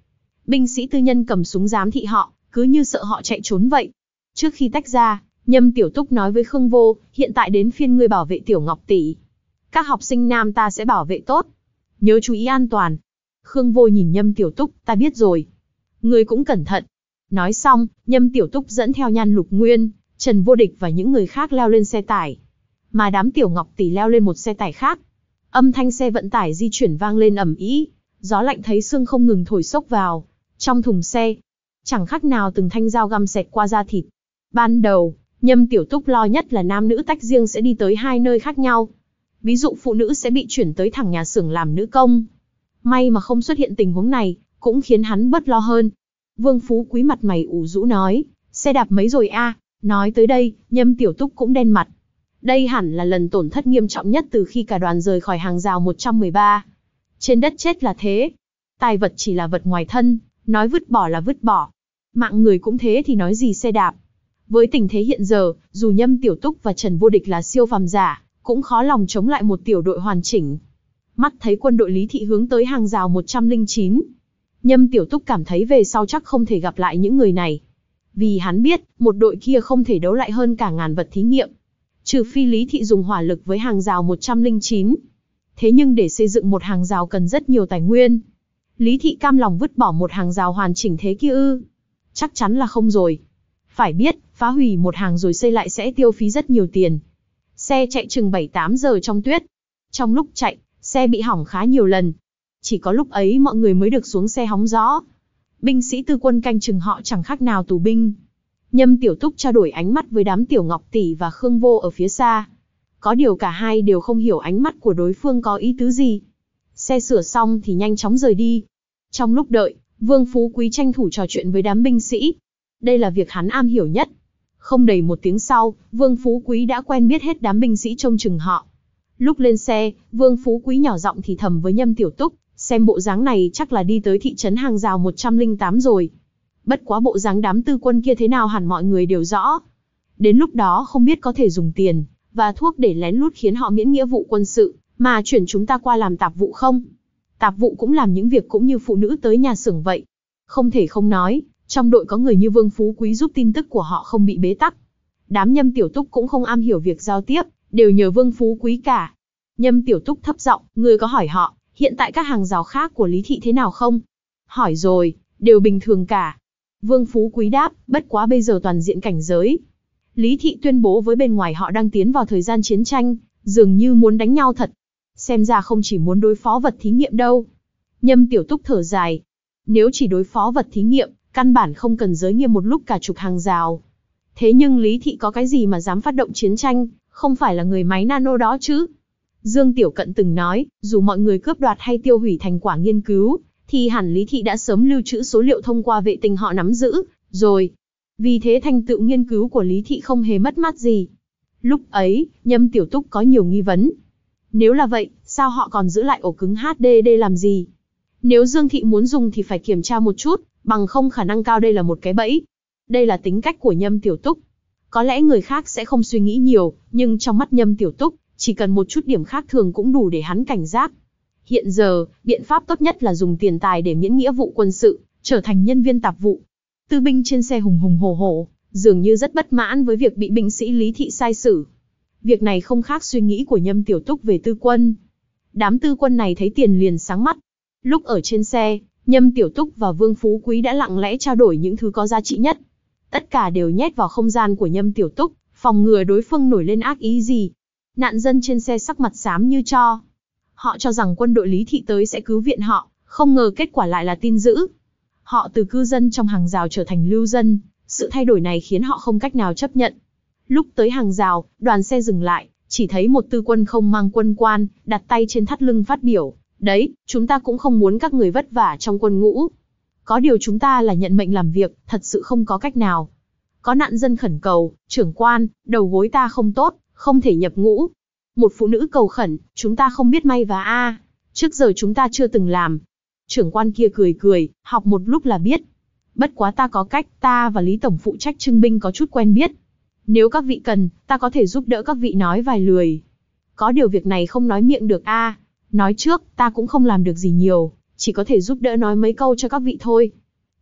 Binh sĩ tư nhân cầm súng giám thị họ, cứ như sợ họ chạy trốn vậy. Trước khi tách ra, Nhâm Tiểu Túc nói với Khương Vô, hiện tại đến phiên ngươi bảo vệ Tiểu Ngọc tỷ. Các học sinh nam ta sẽ bảo vệ tốt. Nhớ chú ý an toàn. Khương Vô nhìn Nhâm Tiểu Túc, ta biết rồi. Ngươi cũng cẩn thận. Nói xong, Nhâm Tiểu Túc dẫn theo Nhan Lục Nguyên, Trần Vô Địch và những người khác leo lên xe tải. Mà đám Tiểu Ngọc tỷ leo lên một xe tải khác. Âm thanh xe vận tải di chuyển vang lên ầm ĩ, gió lạnh thấy xương không ngừng thổi xốc vào. Trong thùng xe, chẳng khác nào từng thanh dao găm xẹt qua da thịt. Ban đầu, Nhâm Tiểu Túc lo nhất là nam nữ tách riêng sẽ đi tới hai nơi khác nhau. Ví dụ phụ nữ sẽ bị chuyển tới thẳng nhà xưởng làm nữ công. May mà không xuất hiện tình huống này, cũng khiến hắn bớt lo hơn. Vương Phú Quý mặt mày ủ rũ nói, xe đạp mấy rồi a? Nói tới đây, Nhâm Tiểu Túc cũng đen mặt. Đây hẳn là lần tổn thất nghiêm trọng nhất từ khi cả đoàn rời khỏi hàng rào một trăm mười ba. Trên đất chết là thế. Tài vật chỉ là vật ngoài thân, nói vứt bỏ là vứt bỏ. Mạng người cũng thế thì nói gì xe đạp. Với tình thế hiện giờ, dù Nhâm Tiểu Túc và Trần Vô Địch là siêu phàm giả, cũng khó lòng chống lại một tiểu đội hoàn chỉnh. Mắt thấy quân đội Lý Thị hướng tới hàng rào một trăm lẻ chín. Nhâm Tiểu Túc cảm thấy về sau chắc không thể gặp lại những người này. Vì hắn biết, một đội kia không thể đấu lại hơn cả ngàn vật thí nghiệm. Trừ phi Lý Thị dùng hỏa lực với hàng rào một trăm lẻ chín. Thế nhưng để xây dựng một hàng rào cần rất nhiều tài nguyên. Lý Thị cam lòng vứt bỏ một hàng rào hoàn chỉnh thế kia ư? Chắc chắn là không rồi. Phải biết, phá hủy một hàng rồi xây lại sẽ tiêu phí rất nhiều tiền. Xe chạy chừng bảy tám giờ trong tuyết. Trong lúc chạy, xe bị hỏng khá nhiều lần. Chỉ có lúc ấy mọi người mới được xuống xe hóng gió. Binh sĩ tư quân canh chừng họ chẳng khác nào tù binh. Nhâm Tiểu Túc trao đổi ánh mắt với đám Tiểu Ngọc tỷ và Khương Vô ở phía xa. Có điều cả hai đều không hiểu ánh mắt của đối phương có ý tứ gì. Xe sửa xong thì nhanh chóng rời đi. Trong lúc đợi, Vương Phú Quý tranh thủ trò chuyện với đám binh sĩ. Đây là việc hắn am hiểu nhất. Không đầy một tiếng sau, Vương Phú Quý đã quen biết hết đám binh sĩ trông chừng họ. Lúc lên xe, Vương Phú Quý nhỏ giọng thì thầm với Nhâm Tiểu Túc, xem bộ dáng này chắc là đi tới thị trấn hàng rào một trăm lẻ tám rồi. Bất quá bộ dáng đám tư quân kia thế nào hẳn mọi người đều rõ. Đến lúc đó không biết có thể dùng tiền và thuốc để lén lút khiến họ miễn nghĩa vụ quân sự, mà chuyển chúng ta qua làm tạp vụ không? Tạp vụ cũng làm những việc cũng như phụ nữ tới nhà xưởng vậy. Không thể không nói, trong đội có người như Vương Phú Quý giúp tin tức của họ không bị bế tắc. Đám Nhâm Tiểu Túc cũng không am hiểu việc giao tiếp, đều nhờ Vương Phú Quý cả. Nhâm Tiểu Túc thấp giọng, người có hỏi họ, hiện tại các hàng rào khác của Lý Thị thế nào không? Hỏi rồi, đều bình thường cả. Vương Phú Quý đáp, bất quá bây giờ toàn diện cảnh giới. Lý Thị tuyên bố với bên ngoài họ đang tiến vào thời gian chiến tranh, dường như muốn đánh nhau thật. Xem ra không chỉ muốn đối phó vật thí nghiệm đâu. Nhâm Tiểu Túc thở dài. Nếu chỉ đối phó vật thí nghiệm, căn bản không cần giới nghiêm một lúc cả chục hàng rào. Thế nhưng Lý Thị có cái gì mà dám phát động chiến tranh, không phải là người máy nano đó chứ. Dương Tiểu Cận từng nói, dù mọi người cướp đoạt hay tiêu hủy thành quả nghiên cứu, thì hẳn Lý Thị đã sớm lưu trữ số liệu thông qua vệ tinh họ nắm giữ, rồi. Vì thế thành tựu nghiên cứu của Lý Thị không hề mất mát gì. Lúc ấy, Nhâm Tiểu Túc có nhiều nghi vấn. Nếu là vậy, sao họ còn giữ lại ổ cứng hát đê đê làm gì? Nếu Dương Thị muốn dùng thì phải kiểm tra một chút, bằng không khả năng cao đây là một cái bẫy. Đây là tính cách của Nhâm Tiểu Túc. Có lẽ người khác sẽ không suy nghĩ nhiều, nhưng trong mắt Nhâm Tiểu Túc, chỉ cần một chút điểm khác thường cũng đủ để hắn cảnh giác. Hiện giờ, biện pháp tốt nhất là dùng tiền tài để miễn nghĩa vụ quân sự, trở thành nhân viên tạp vụ. Tư binh trên xe hùng hùng hổ hổ, dường như rất bất mãn với việc bị binh sĩ Lý Thị sai xử. Việc này không khác suy nghĩ của Nhâm Tiểu Túc về tư quân. Đám tư quân này thấy tiền liền sáng mắt. Lúc ở trên xe, Nhâm Tiểu Túc và Vương Phú Quý đã lặng lẽ trao đổi những thứ có giá trị nhất. Tất cả đều nhét vào không gian của Nhâm Tiểu Túc, phòng ngừa đối phương nổi lên ác ý gì. Nạn dân trên xe sắc mặt xám như tro. Họ cho rằng quân đội Lý Thị tới sẽ cứu viện họ, không ngờ kết quả lại là tin dữ. Họ từ cư dân trong hàng rào trở thành lưu dân, sự thay đổi này khiến họ không cách nào chấp nhận. Lúc tới hàng rào, đoàn xe dừng lại, chỉ thấy một tư quân không mang quân quan, đặt tay trên thắt lưng phát biểu. Đấy, chúng ta cũng không muốn các người vất vả trong quân ngũ. Có điều chúng ta là nhận mệnh làm việc, thật sự không có cách nào. Có nạn dân khẩn cầu, trưởng quan, đầu gối ta không tốt, không thể nhập ngũ. Một phụ nữ cầu khẩn, chúng ta không biết may và a, trước giờ chúng ta chưa từng làm. Trưởng quan kia cười cười, học một lúc là biết. Bất quá ta có cách, ta và Lý Tổng phụ trách trưng binh có chút quen biết. Nếu các vị cần, ta có thể giúp đỡ các vị nói vài lời. Có điều việc này không nói miệng được a. Nói trước, ta cũng không làm được gì nhiều, chỉ có thể giúp đỡ nói mấy câu cho các vị thôi.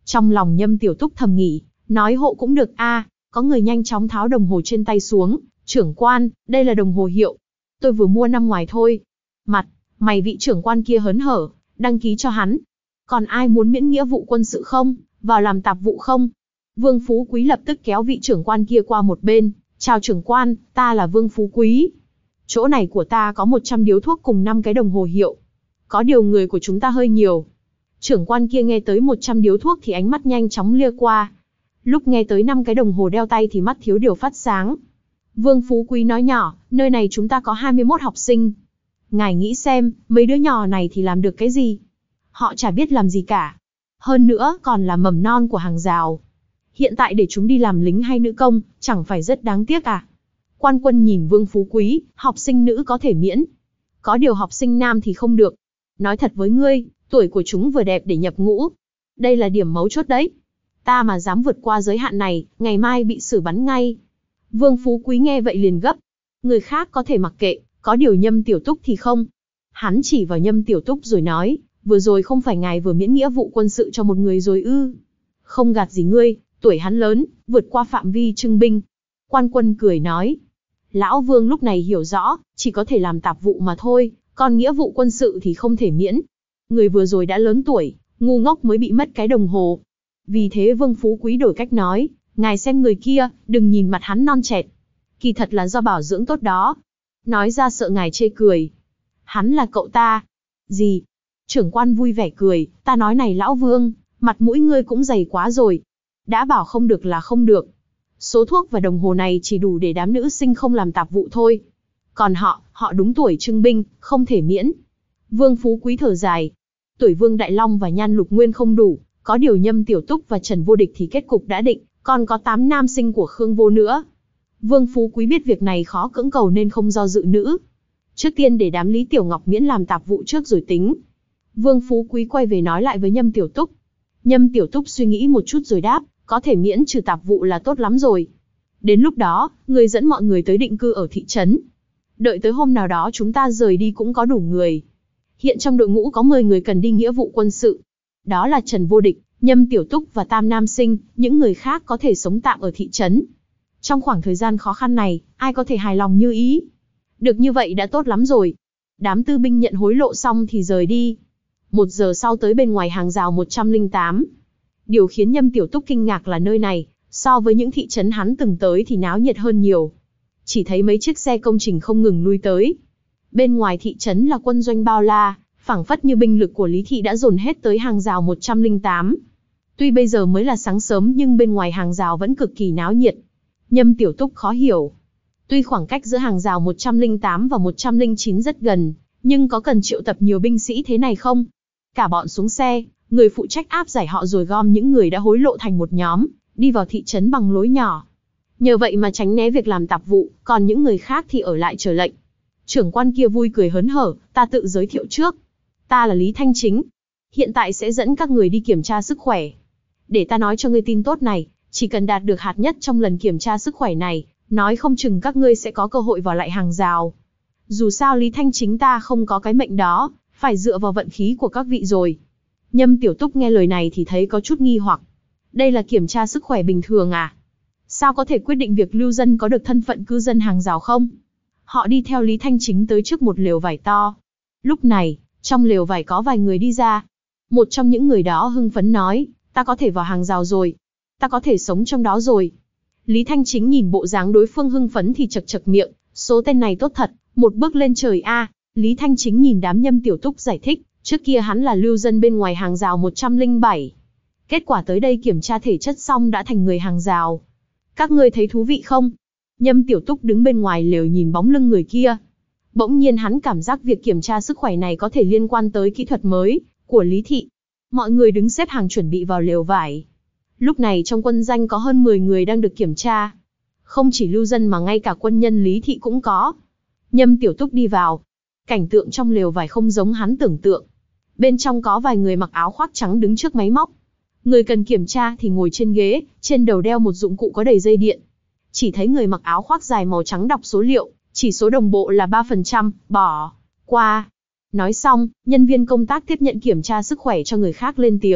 Trong lòng Nhâm Tiểu Túc thầm nghĩ, nói hộ cũng được a. Có người nhanh chóng tháo đồng hồ trên tay xuống. Trưởng quan, đây là đồng hồ hiệu. Tôi vừa mua năm ngoài thôi. Mặt, mày vị trưởng quan kia hớn hở, đăng ký cho hắn. Còn ai muốn miễn nghĩa vụ quân sự không, vào làm tạp vụ không? Vương Phú Quý lập tức kéo vị trưởng quan kia qua một bên. Chào trưởng quan, ta là Vương Phú Quý. Chỗ này của ta có một trăm điếu thuốc cùng năm cái đồng hồ hiệu. Có điều người của chúng ta hơi nhiều. Trưởng quan kia nghe tới một trăm điếu thuốc thì ánh mắt nhanh chóng lia qua. Lúc nghe tới năm cái đồng hồ đeo tay thì mắt thiếu điều phát sáng. Vương Phú Quý nói nhỏ, nơi này chúng ta có hai mươi mốt học sinh. Ngài nghĩ xem, mấy đứa nhỏ này thì làm được cái gì? Họ chả biết làm gì cả. Hơn nữa còn là mầm non của hàng rào. Hiện tại để chúng đi làm lính hay nữ công, chẳng phải rất đáng tiếc à? Quan Quân nhìn Vương Phú Quý, học sinh nữ có thể miễn. Có điều học sinh nam thì không được. Nói thật với ngươi, tuổi của chúng vừa đẹp để nhập ngũ. Đây là điểm mấu chốt đấy. Ta mà dám vượt qua giới hạn này, ngày mai bị xử bắn ngay. Vương Phú Quý nghe vậy liền gấp. Người khác có thể mặc kệ, có điều Nhâm Tiểu Túc thì không. Hắn chỉ vào Nhâm Tiểu Túc rồi nói, vừa rồi không phải ngài vừa miễn nghĩa vụ quân sự cho một người rồi ư? Không gạt gì ngươi, tuổi hắn lớn, vượt qua phạm vi trưng binh. Quan Quân cười nói. Lão Vương lúc này hiểu rõ, chỉ có thể làm tạp vụ mà thôi, còn nghĩa vụ quân sự thì không thể miễn. Người vừa rồi đã lớn tuổi, ngu ngốc mới bị mất cái đồng hồ. Vì thế Vương Phú Quý đổi cách nói, ngài xem người kia, đừng nhìn mặt hắn non trẻ. Kỳ thật là do bảo dưỡng tốt đó. Nói ra sợ ngài chê cười. Hắn là cậu ta. Gì? Trưởng quan vui vẻ cười, ta nói này lão Vương, mặt mũi ngươi cũng dày quá rồi. Đã bảo không được là không được. Số thuốc và đồng hồ này chỉ đủ để đám nữ sinh không làm tạp vụ thôi. Còn họ, họ đúng tuổi trưng binh, không thể miễn. Vương Phú Quý thở dài. Tuổi Vương Đại Long và Nhan Lục Nguyên không đủ, có điều Nhâm Tiểu Túc và Trần Vô Địch thì kết cục đã định, còn có tám nam sinh của Khương Vô nữa. Vương Phú Quý biết việc này khó cưỡng cầu nên không do dự nữa. Trước tiên để đám Lý Tiểu Ngọc miễn làm tạp vụ trước rồi tính. Vương Phú Quý quay về nói lại với Nhâm Tiểu Túc. Nhâm Tiểu Túc suy nghĩ một chút rồi đáp, có thể miễn trừ tạp vụ là tốt lắm rồi. Đến lúc đó, người dẫn mọi người tới định cư ở thị trấn. Đợi tới hôm nào đó chúng ta rời đi cũng có đủ người. Hiện trong đội ngũ có mười người cần đi nghĩa vụ quân sự. Đó là Trần Vô Địch, Nhâm Tiểu Túc và Tam Nam Sinh, những người khác có thể sống tạm ở thị trấn. Trong khoảng thời gian khó khăn này, ai có thể hài lòng như ý. Được như vậy đã tốt lắm rồi. Đám tư binh nhận hối lộ xong thì rời đi. Một giờ sau tới bên ngoài hàng rào một trăm lẻ tám. Điều khiến Nhâm Tiểu Túc kinh ngạc là nơi này, so với những thị trấn hắn từng tới thì náo nhiệt hơn nhiều. Chỉ thấy mấy chiếc xe công trình không ngừng lui tới. Bên ngoài thị trấn là quân doanh bao la, phảng phất như binh lực của Lý Thị đã dồn hết tới hàng rào một trăm lẻ tám. Tuy bây giờ mới là sáng sớm nhưng bên ngoài hàng rào vẫn cực kỳ náo nhiệt. Nhâm Tiểu Túc khó hiểu. Tuy khoảng cách giữa hàng rào một trăm lẻ tám và một trăm lẻ chín rất gần, nhưng có cần triệu tập nhiều binh sĩ thế này không? Cả bọn xuống xe, người phụ trách áp giải họ rồi gom những người đã hối lộ thành một nhóm, đi vào thị trấn bằng lối nhỏ. Nhờ vậy mà tránh né việc làm tạp vụ, còn những người khác thì ở lại chờ lệnh. Trưởng quan kia vui cười hớn hở, ta tự giới thiệu trước. Ta là Lý Thanh Chính. Hiện tại sẽ dẫn các người đi kiểm tra sức khỏe. Để ta nói cho ngươi tin tốt này, chỉ cần đạt được hạt nhất trong lần kiểm tra sức khỏe này, nói không chừng các ngươi sẽ có cơ hội vào lại hàng rào. Dù sao Lý Thanh Chính ta không có cái mệnh đó, phải dựa vào vận khí của các vị rồi. Nhâm Tiểu Túc nghe lời này thì thấy có chút nghi hoặc. Đây là kiểm tra sức khỏe bình thường à? Sao có thể quyết định việc lưu dân có được thân phận cư dân hàng rào không? Họ đi theo Lý Thanh Chính tới trước một lều vải to. Lúc này, trong lều vải có vài người đi ra. Một trong những người đó hưng phấn nói, ta có thể vào hàng rào rồi. Ta có thể sống trong đó rồi. Lý Thanh Chính nhìn bộ dáng đối phương hưng phấn thì chật chật miệng, số tên này tốt thật, một bước lên trời a. Lý Thanh Chính nhìn đám Nhâm Tiểu Túc giải thích, trước kia hắn là lưu dân bên ngoài hàng rào một trăm lẻ bảy. Kết quả tới đây kiểm tra thể chất xong đã thành người hàng rào. Các ngươi thấy thú vị không? Nhâm Tiểu Túc đứng bên ngoài lều nhìn bóng lưng người kia. Bỗng nhiên hắn cảm giác việc kiểm tra sức khỏe này có thể liên quan tới kỹ thuật mới của Lý Thị. Mọi người đứng xếp hàng chuẩn bị vào lều vải. Lúc này trong quân doanh có hơn mười người đang được kiểm tra. Không chỉ lưu dân mà ngay cả quân nhân Lý Thị cũng có. Nhâm Tiểu Túc đi vào. Cảnh tượng trong lều vải không giống hắn tưởng tượng. Bên trong có vài người mặc áo khoác trắng đứng trước máy móc. Người cần kiểm tra thì ngồi trên ghế, trên đầu đeo một dụng cụ có đầy dây điện. Chỉ thấy người mặc áo khoác dài màu trắng đọc số liệu, chỉ số đồng bộ là ba phần trăm, bỏ qua. Nói xong, nhân viên công tác tiếp nhận kiểm tra sức khỏe cho người khác lên tiếng,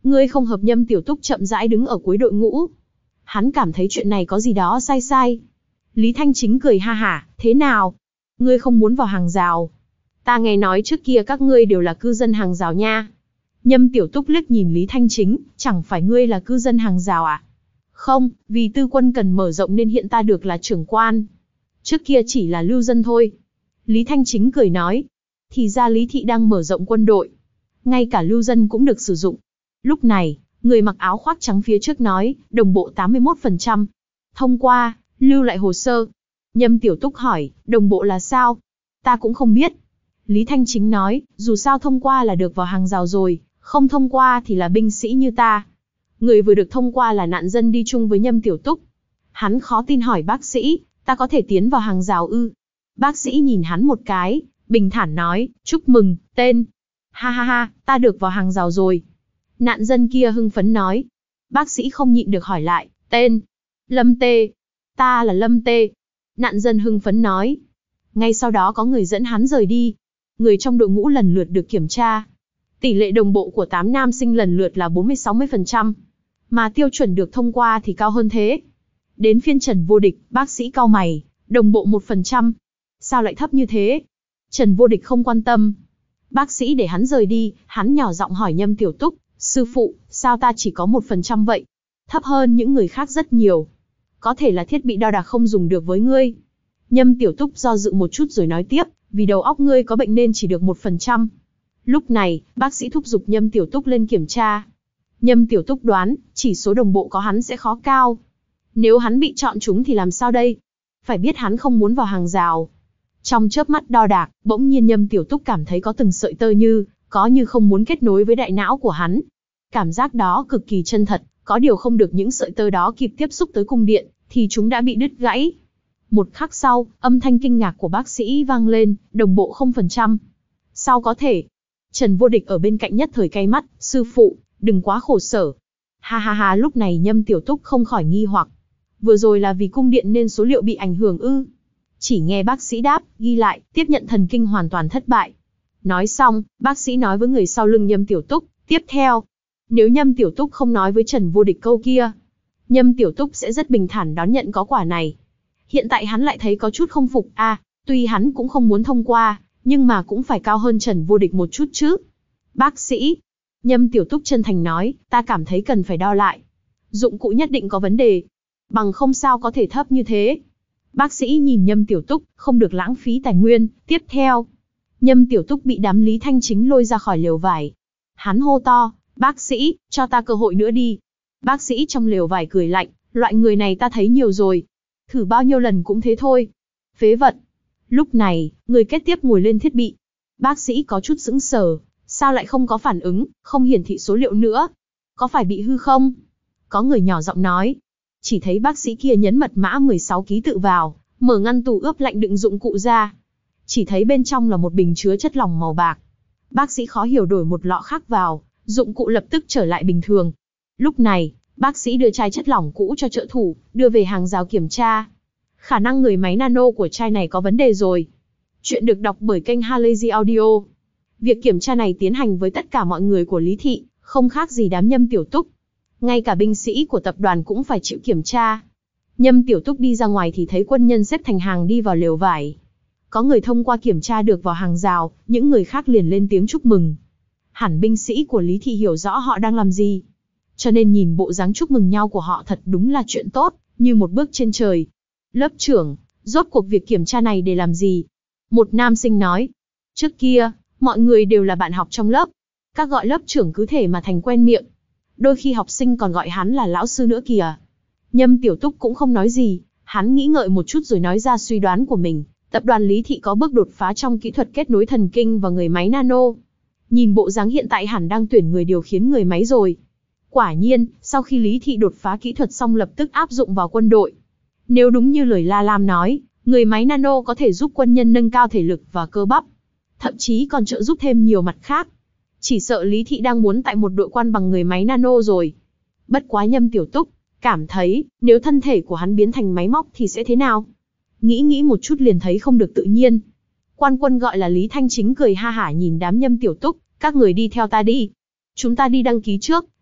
Ngươi không hợp. Nhâm Tiểu Túc chậm rãi đứng ở cuối đội ngũ. Hắn cảm thấy chuyện này có gì đó sai sai. Lý Thanh Chính cười ha hả, thế nào? Ngươi không muốn vào hàng rào? Ta nghe nói trước kia các ngươi đều là cư dân hàng rào nha. Nhâm Tiểu Túc liếc nhìn Lý Thanh Chính, chẳng phải ngươi là cư dân hàng rào à? Không, vì tư quân cần mở rộng nên hiện ta được là trưởng quan. Trước kia chỉ là lưu dân thôi. Lý Thanh Chính cười nói. Thì ra Lý Thị đang mở rộng quân đội. Ngay cả lưu dân cũng được sử dụng. Lúc này, người mặc áo khoác trắng phía trước nói, đồng bộ tám mươi mốt phần trăm. Thông qua, lưu lại hồ sơ. Nhâm Tiểu Túc hỏi, đồng bộ là sao? Ta cũng không biết. Lý Thanh Chính nói, dù sao thông qua là được vào hàng rào rồi, không thông qua thì là binh sĩ như ta. Người vừa được thông qua là nạn dân đi chung với Nhâm Tiểu Túc. Hắn khó tin hỏi bác sĩ, ta có thể tiến vào hàng rào ư? Bác sĩ nhìn hắn một cái, bình thản nói, chúc mừng, tên. Ha ha ha, ta được vào hàng rào rồi. Nạn dân kia hưng phấn nói. Bác sĩ không nhịn được hỏi lại, tên. Lâm Tê. Ta là Lâm Tê. Nạn dân hưng phấn nói. Ngay sau đó có người dẫn hắn rời đi. Người trong đội ngũ lần lượt được kiểm tra. Tỷ lệ đồng bộ của tám nam sinh lần lượt là bốn mươi sáu mươi phần trăm. Mà tiêu chuẩn được thông qua thì cao hơn thế. Đến phiên Trần Vô Địch, bác sĩ cau mày, đồng bộ một phần trăm. Sao lại thấp như thế? Trần Vô Địch không quan tâm. Bác sĩ để hắn rời đi, hắn nhỏ giọng hỏi Nhâm Tiểu Túc, sư phụ, sao ta chỉ có một phần trăm vậy? Thấp hơn những người khác rất nhiều. Có thể là thiết bị đo đạc không dùng được với ngươi. Nhâm Tiểu Túc do dự một chút rồi nói tiếp, vì đầu óc ngươi có bệnh nên chỉ được một phần trăm. Lúc này, bác sĩ thúc giục Nhâm Tiểu Túc lên kiểm tra. Nhâm Tiểu Túc đoán, chỉ số đồng bộ có hắn sẽ khó cao. Nếu hắn bị chọn trúng thì làm sao đây? Phải biết hắn không muốn vào hàng rào. Trong chớp mắt đo đạc, bỗng nhiên Nhâm Tiểu Túc cảm thấy có từng sợi tơ như, có như không muốn kết nối với đại não của hắn. Cảm giác đó cực kỳ chân thật, có điều không được những sợi tơ đó kịp tiếp xúc tới cung điện, thì chúng đã bị đứt gãy. Một khắc sau, âm thanh kinh ngạc của bác sĩ vang lên, đồng bộ không phần trăm. Sao có thể? Trần Vô Địch ở bên cạnh nhất thời cay mắt, sư phụ, đừng quá khổ sở. Ha ha ha, lúc này Nhâm Tiểu Túc không khỏi nghi hoặc. Vừa rồi là vì cung điện nên số liệu bị ảnh hưởng ư? Chỉ nghe bác sĩ đáp, ghi lại, tiếp nhận thần kinh hoàn toàn thất bại. Nói xong, bác sĩ nói với người sau lưng Nhâm Tiểu Túc, tiếp theo. Nếu Nhâm Tiểu Túc không nói với Trần Vô Địch câu kia, Nhâm Tiểu Túc sẽ rất bình thản đón nhận có quả này. Hiện tại hắn lại thấy có chút không phục, à, tuy hắn cũng không muốn thông qua, nhưng mà cũng phải cao hơn Trần Vô Địch một chút chứ. Bác sĩ, Nhâm Tiểu Túc chân thành nói, ta cảm thấy cần phải đo lại. Dụng cụ nhất định có vấn đề. Bằng không sao có thể thấp như thế. Bác sĩ nhìn Nhâm Tiểu Túc, không được lãng phí tài nguyên. Tiếp theo, Nhâm Tiểu Túc bị đám Lý Thanh Chính lôi ra khỏi lều vải. Hắn hô to, bác sĩ, cho ta cơ hội nữa đi. Bác sĩ trong lều vải cười lạnh, loại người này ta thấy nhiều rồi. Thử bao nhiêu lần cũng thế thôi. Phế vật. Lúc này, người kế tiếp ngồi lên thiết bị. Bác sĩ có chút sững sờ, sao lại không có phản ứng, không hiển thị số liệu nữa? Có phải bị hư không? Có người nhỏ giọng nói. Chỉ thấy bác sĩ kia nhấn mật mã mười sáu ký tự vào, mở ngăn tủ ướp lạnh đựng dụng cụ ra. Chỉ thấy bên trong là một bình chứa chất lỏng màu bạc. Bác sĩ khó hiểu đổi một lọ khác vào, dụng cụ lập tức trở lại bình thường. Lúc này, bác sĩ đưa chai chất lỏng cũ cho trợ thủ, đưa về hàng rào kiểm tra. Khả năng người máy nano của chai này có vấn đề rồi. Chuyện được đọc bởi kênh Halazy Audio. Việc kiểm tra này tiến hành với tất cả mọi người của Lý Thị, không khác gì đám Nhâm Tiểu Túc. Ngay cả binh sĩ của tập đoàn cũng phải chịu kiểm tra. Nhâm Tiểu Túc đi ra ngoài thì thấy quân nhân xếp thành hàng đi vào lều vải. Có người thông qua kiểm tra được vào hàng rào, những người khác liền lên tiếng chúc mừng. Hẳn binh sĩ của Lý Thị hiểu rõ họ đang làm gì. Cho nên nhìn bộ dáng chúc mừng nhau của họ thật đúng là chuyện tốt, như một bước trên trời. Lớp trưởng, rốt cuộc việc kiểm tra này để làm gì? Một nam sinh nói. Trước kia, mọi người đều là bạn học trong lớp. Các gọi lớp trưởng cứ thể mà thành quen miệng. Đôi khi học sinh còn gọi hắn là lão sư nữa kìa. Nhâm Tiểu Túc cũng không nói gì, hắn nghĩ ngợi một chút rồi nói ra suy đoán của mình. Tập đoàn Lý Thị có bước đột phá trong kỹ thuật kết nối thần kinh và người máy nano. Nhìn bộ dáng hiện tại hẳn đang tuyển người điều khiển người máy rồi. Quả nhiên, sau khi Lý Thị đột phá kỹ thuật xong lập tức áp dụng vào quân đội. Nếu đúng như lời La Lam nói, người máy nano có thể giúp quân nhân nâng cao thể lực và cơ bắp. Thậm chí còn trợ giúp thêm nhiều mặt khác. Chỉ sợ Lý Thị đang muốn tại một đội quan bằng người máy nano rồi. Bất quá Nhâm Tiểu Túc cảm thấy, nếu thân thể của hắn biến thành máy móc thì sẽ thế nào? Nghĩ nghĩ một chút liền thấy không được tự nhiên. Quan quân gọi là Lý Thanh Chính cười ha hả nhìn đám Nhâm Tiểu Túc, các người đi theo ta đi. Chúng ta đi đăng ký trước,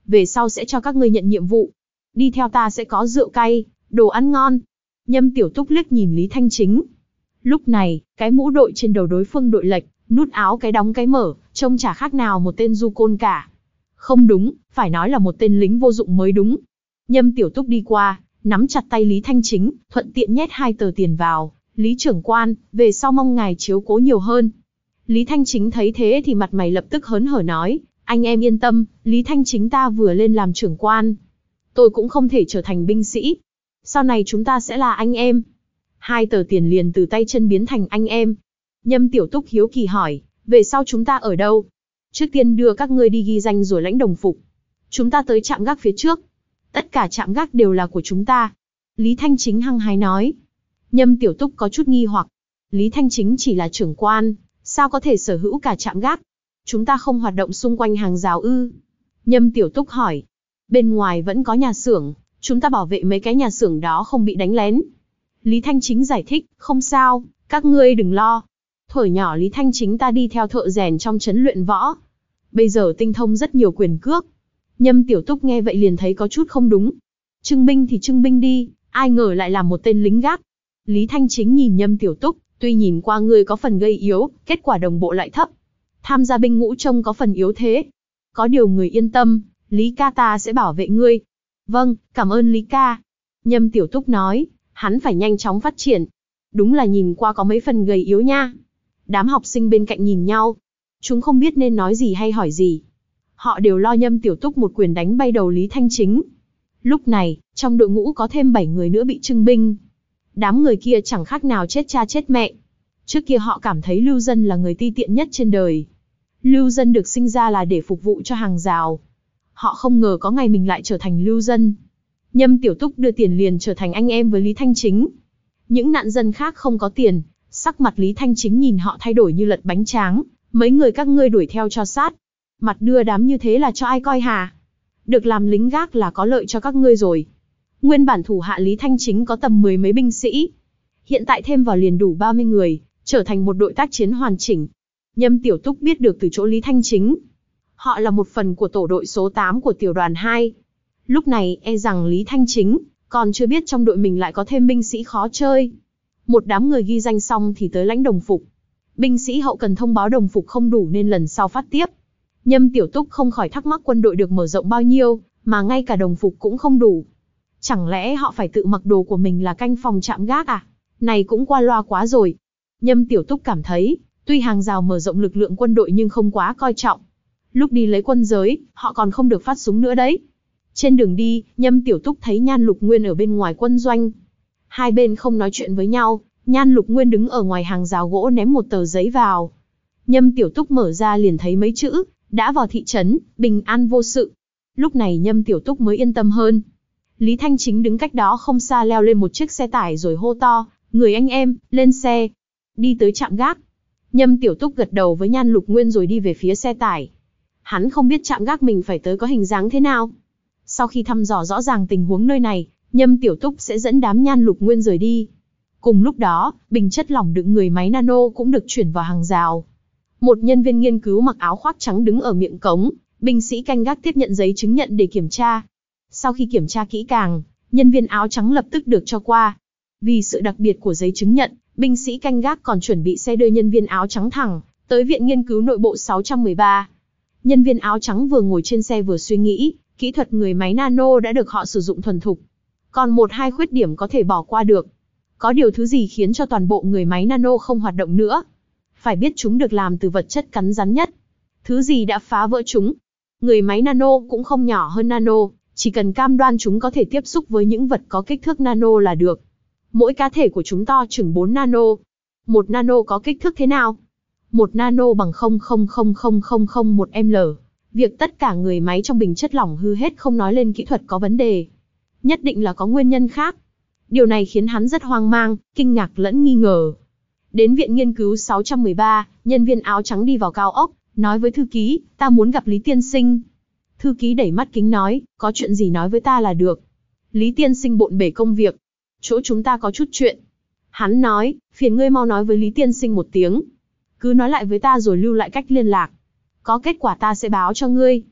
về sau sẽ cho các ngươi nhận nhiệm vụ. Đi theo ta sẽ có rượu cay, đồ ăn ngon. Nhâm Tiểu Túc liếc nhìn Lý Thanh Chính. Lúc này, cái mũ đội trên đầu đối phương đội lệch, nút áo cái đóng cái mở, trông chả khác nào một tên du côn cả. Không đúng, phải nói là một tên lính vô dụng mới đúng. Nhâm Tiểu Túc đi qua, nắm chặt tay Lý Thanh Chính, thuận tiện nhét hai tờ tiền vào. Lý trưởng quan, về sau mong ngài chiếu cố nhiều hơn. Lý Thanh Chính thấy thế thì mặt mày lập tức hớn hở nói, anh em yên tâm, Lý Thanh Chính ta vừa lên làm trưởng quan. Tôi cũng không thể trở thành binh sĩ. Sau này chúng ta sẽ là anh em. Hai tờ tiền liền từ tay chân biến thành anh em. Nhâm Tiểu Túc hiếu kỳ hỏi, về sau chúng ta ở đâu? Trước tiên đưa các ngươi đi ghi danh rồi lãnh đồng phục. Chúng ta tới trạm gác phía trước. Tất cả trạm gác đều là của chúng ta. Lý Thanh Chính hăng hái nói. Nhâm Tiểu Túc có chút nghi hoặc. Lý Thanh Chính chỉ là trưởng quan, sao có thể sở hữu cả trạm gác? Chúng ta không hoạt động xung quanh hàng rào ư? Nhâm Tiểu Túc hỏi. Bên ngoài vẫn có nhà xưởng, chúng ta bảo vệ mấy cái nhà xưởng đó không bị đánh lén. Lý Thanh Chính giải thích, không sao, các ngươi đừng lo. Thuở nhỏ Lý Thanh Chính ta đi theo thợ rèn trong trấn luyện võ. Bây giờ tinh thông rất nhiều quyền cước. Nhâm Tiểu Túc nghe vậy liền thấy có chút không đúng. Trưng binh thì trưng binh đi, ai ngờ lại là một tên lính gác. Lý Thanh Chính nhìn Nhâm Tiểu Túc, tuy nhìn qua ngươi có phần gây yếu, kết quả đồng bộ lại thấp. Tham gia binh ngũ trông có phần yếu thế. Có điều người yên tâm, Lý ca ta sẽ bảo vệ ngươi. Vâng, cảm ơn Lý ca. Nhâm Tiểu Túc nói, hắn phải nhanh chóng phát triển. Đúng là nhìn qua có mấy phần gầy yếu nha. Đám học sinh bên cạnh nhìn nhau. Chúng không biết nên nói gì hay hỏi gì. Họ đều lo Nhâm Tiểu Túc một quyền đánh bay đầu Lý Thanh Chính. Lúc này, trong đội ngũ có thêm bảy người nữa bị trưng binh. Đám người kia chẳng khác nào chết cha chết mẹ. Trước kia họ cảm thấy lưu dân là người ti tiện nhất trên đời. Lưu dân được sinh ra là để phục vụ cho hàng rào. Họ không ngờ có ngày mình lại trở thành lưu dân. Nhâm Tiểu Túc đưa tiền liền trở thành anh em với Lý Thanh Chính. Những nạn dân khác không có tiền, sắc mặt Lý Thanh Chính nhìn họ thay đổi như lật bánh tráng. Mấy người các ngươi đuổi theo cho sát. Mặt đưa đám như thế là cho ai coi hả? Được làm lính gác là có lợi cho các ngươi rồi. Nguyên bản thủ hạ Lý Thanh Chính có tầm mười mấy binh sĩ. Hiện tại thêm vào liền đủ ba mươi người, trở thành một đội tác chiến hoàn chỉnh. Nhâm Tiểu Túc biết được từ chỗ Lý Thanh Chính. Họ là một phần của tổ đội số tám của tiểu đoàn hai. Lúc này e rằng Lý Thanh Chính còn chưa biết trong đội mình lại có thêm binh sĩ khó chơi. Một đám người ghi danh xong thì tới lãnh đồng phục. Binh sĩ hậu cần thông báo đồng phục không đủ nên lần sau phát tiếp. Nhâm Tiểu Túc không khỏi thắc mắc quân đội được mở rộng bao nhiêu, mà ngay cả đồng phục cũng không đủ. Chẳng lẽ họ phải tự mặc đồ của mình là canh phòng trạm gác à? Này cũng qua loa quá rồi. Nhâm Tiểu Túc cảm thấy, tuy hàng rào mở rộng lực lượng quân đội nhưng không quá coi trọng. Lúc đi lấy quân giới, họ còn không được phát súng nữa đấy. Trên đường đi, Nhâm Tiểu Túc thấy Nhan Lục Nguyên ở bên ngoài quân doanh. Hai bên không nói chuyện với nhau, Nhan Lục Nguyên đứng ở ngoài hàng rào gỗ ném một tờ giấy vào. Nhâm Tiểu Túc mở ra liền thấy mấy chữ, đã vào thị trấn, bình an vô sự. Lúc này Nhâm Tiểu Túc mới yên tâm hơn. Lý Thanh Chính đứng cách đó không xa leo lên một chiếc xe tải rồi hô to, người anh em, lên xe. Đi tới trạm gác. Nhâm Tiểu Túc gật đầu với Nhan Lục Nguyên rồi đi về phía xe tải. Hắn không biết trạm gác mình phải tới có hình dáng thế nào. Sau khi thăm dò rõ ràng tình huống nơi này, Nhâm Tiểu Túc sẽ dẫn đám Nhan Lục Nguyên rời đi. Cùng lúc đó, bình chất lỏng đựng người máy nano cũng được chuyển vào hàng rào. Một nhân viên nghiên cứu mặc áo khoác trắng đứng ở miệng cống, binh sĩ canh gác tiếp nhận giấy chứng nhận để kiểm tra. Sau khi kiểm tra kỹ càng, nhân viên áo trắng lập tức được cho qua. Vì sự đặc biệt của giấy chứng nhận, binh sĩ canh gác còn chuẩn bị xe đưa nhân viên áo trắng thẳng tới Viện Nghiên cứu Nội bộ sáu trăm mười ba. Nhân viên áo trắng vừa ngồi trên xe vừa suy nghĩ, kỹ thuật người máy nano đã được họ sử dụng thuần thục. Còn một hai khuyết điểm có thể bỏ qua được. Có điều thứ gì khiến cho toàn bộ người máy nano không hoạt động nữa? Phải biết chúng được làm từ vật chất cắn rắn nhất. Thứ gì đã phá vỡ chúng? Người máy nano cũng không nhỏ hơn nano, chỉ cần cam đoan chúng có thể tiếp xúc với những vật có kích thước nano là được. Mỗi cá thể của chúng to chừng bốn nano. Một nano có kích thước thế nào? Một nano bằng không phẩy không không không không một ml. Việc tất cả người máy trong bình chất lỏng hư hết không nói lên kỹ thuật có vấn đề. Nhất định là có nguyên nhân khác. Điều này khiến hắn rất hoang mang, kinh ngạc lẫn nghi ngờ. Đến Viện Nghiên cứu sáu trăm mười ba, nhân viên áo trắng đi vào cao ốc, nói với thư ký, ta muốn gặp Lý tiên sinh. Thư ký đẩy mắt kính nói, có chuyện gì nói với ta là được. Lý tiên sinh bộn bề công việc. Chỗ chúng ta có chút chuyện. Hắn nói, phiền ngươi mau nói với Lý tiên sinh một tiếng. Cứ nói lại với ta rồi lưu lại cách liên lạc. Có kết quả ta sẽ báo cho ngươi.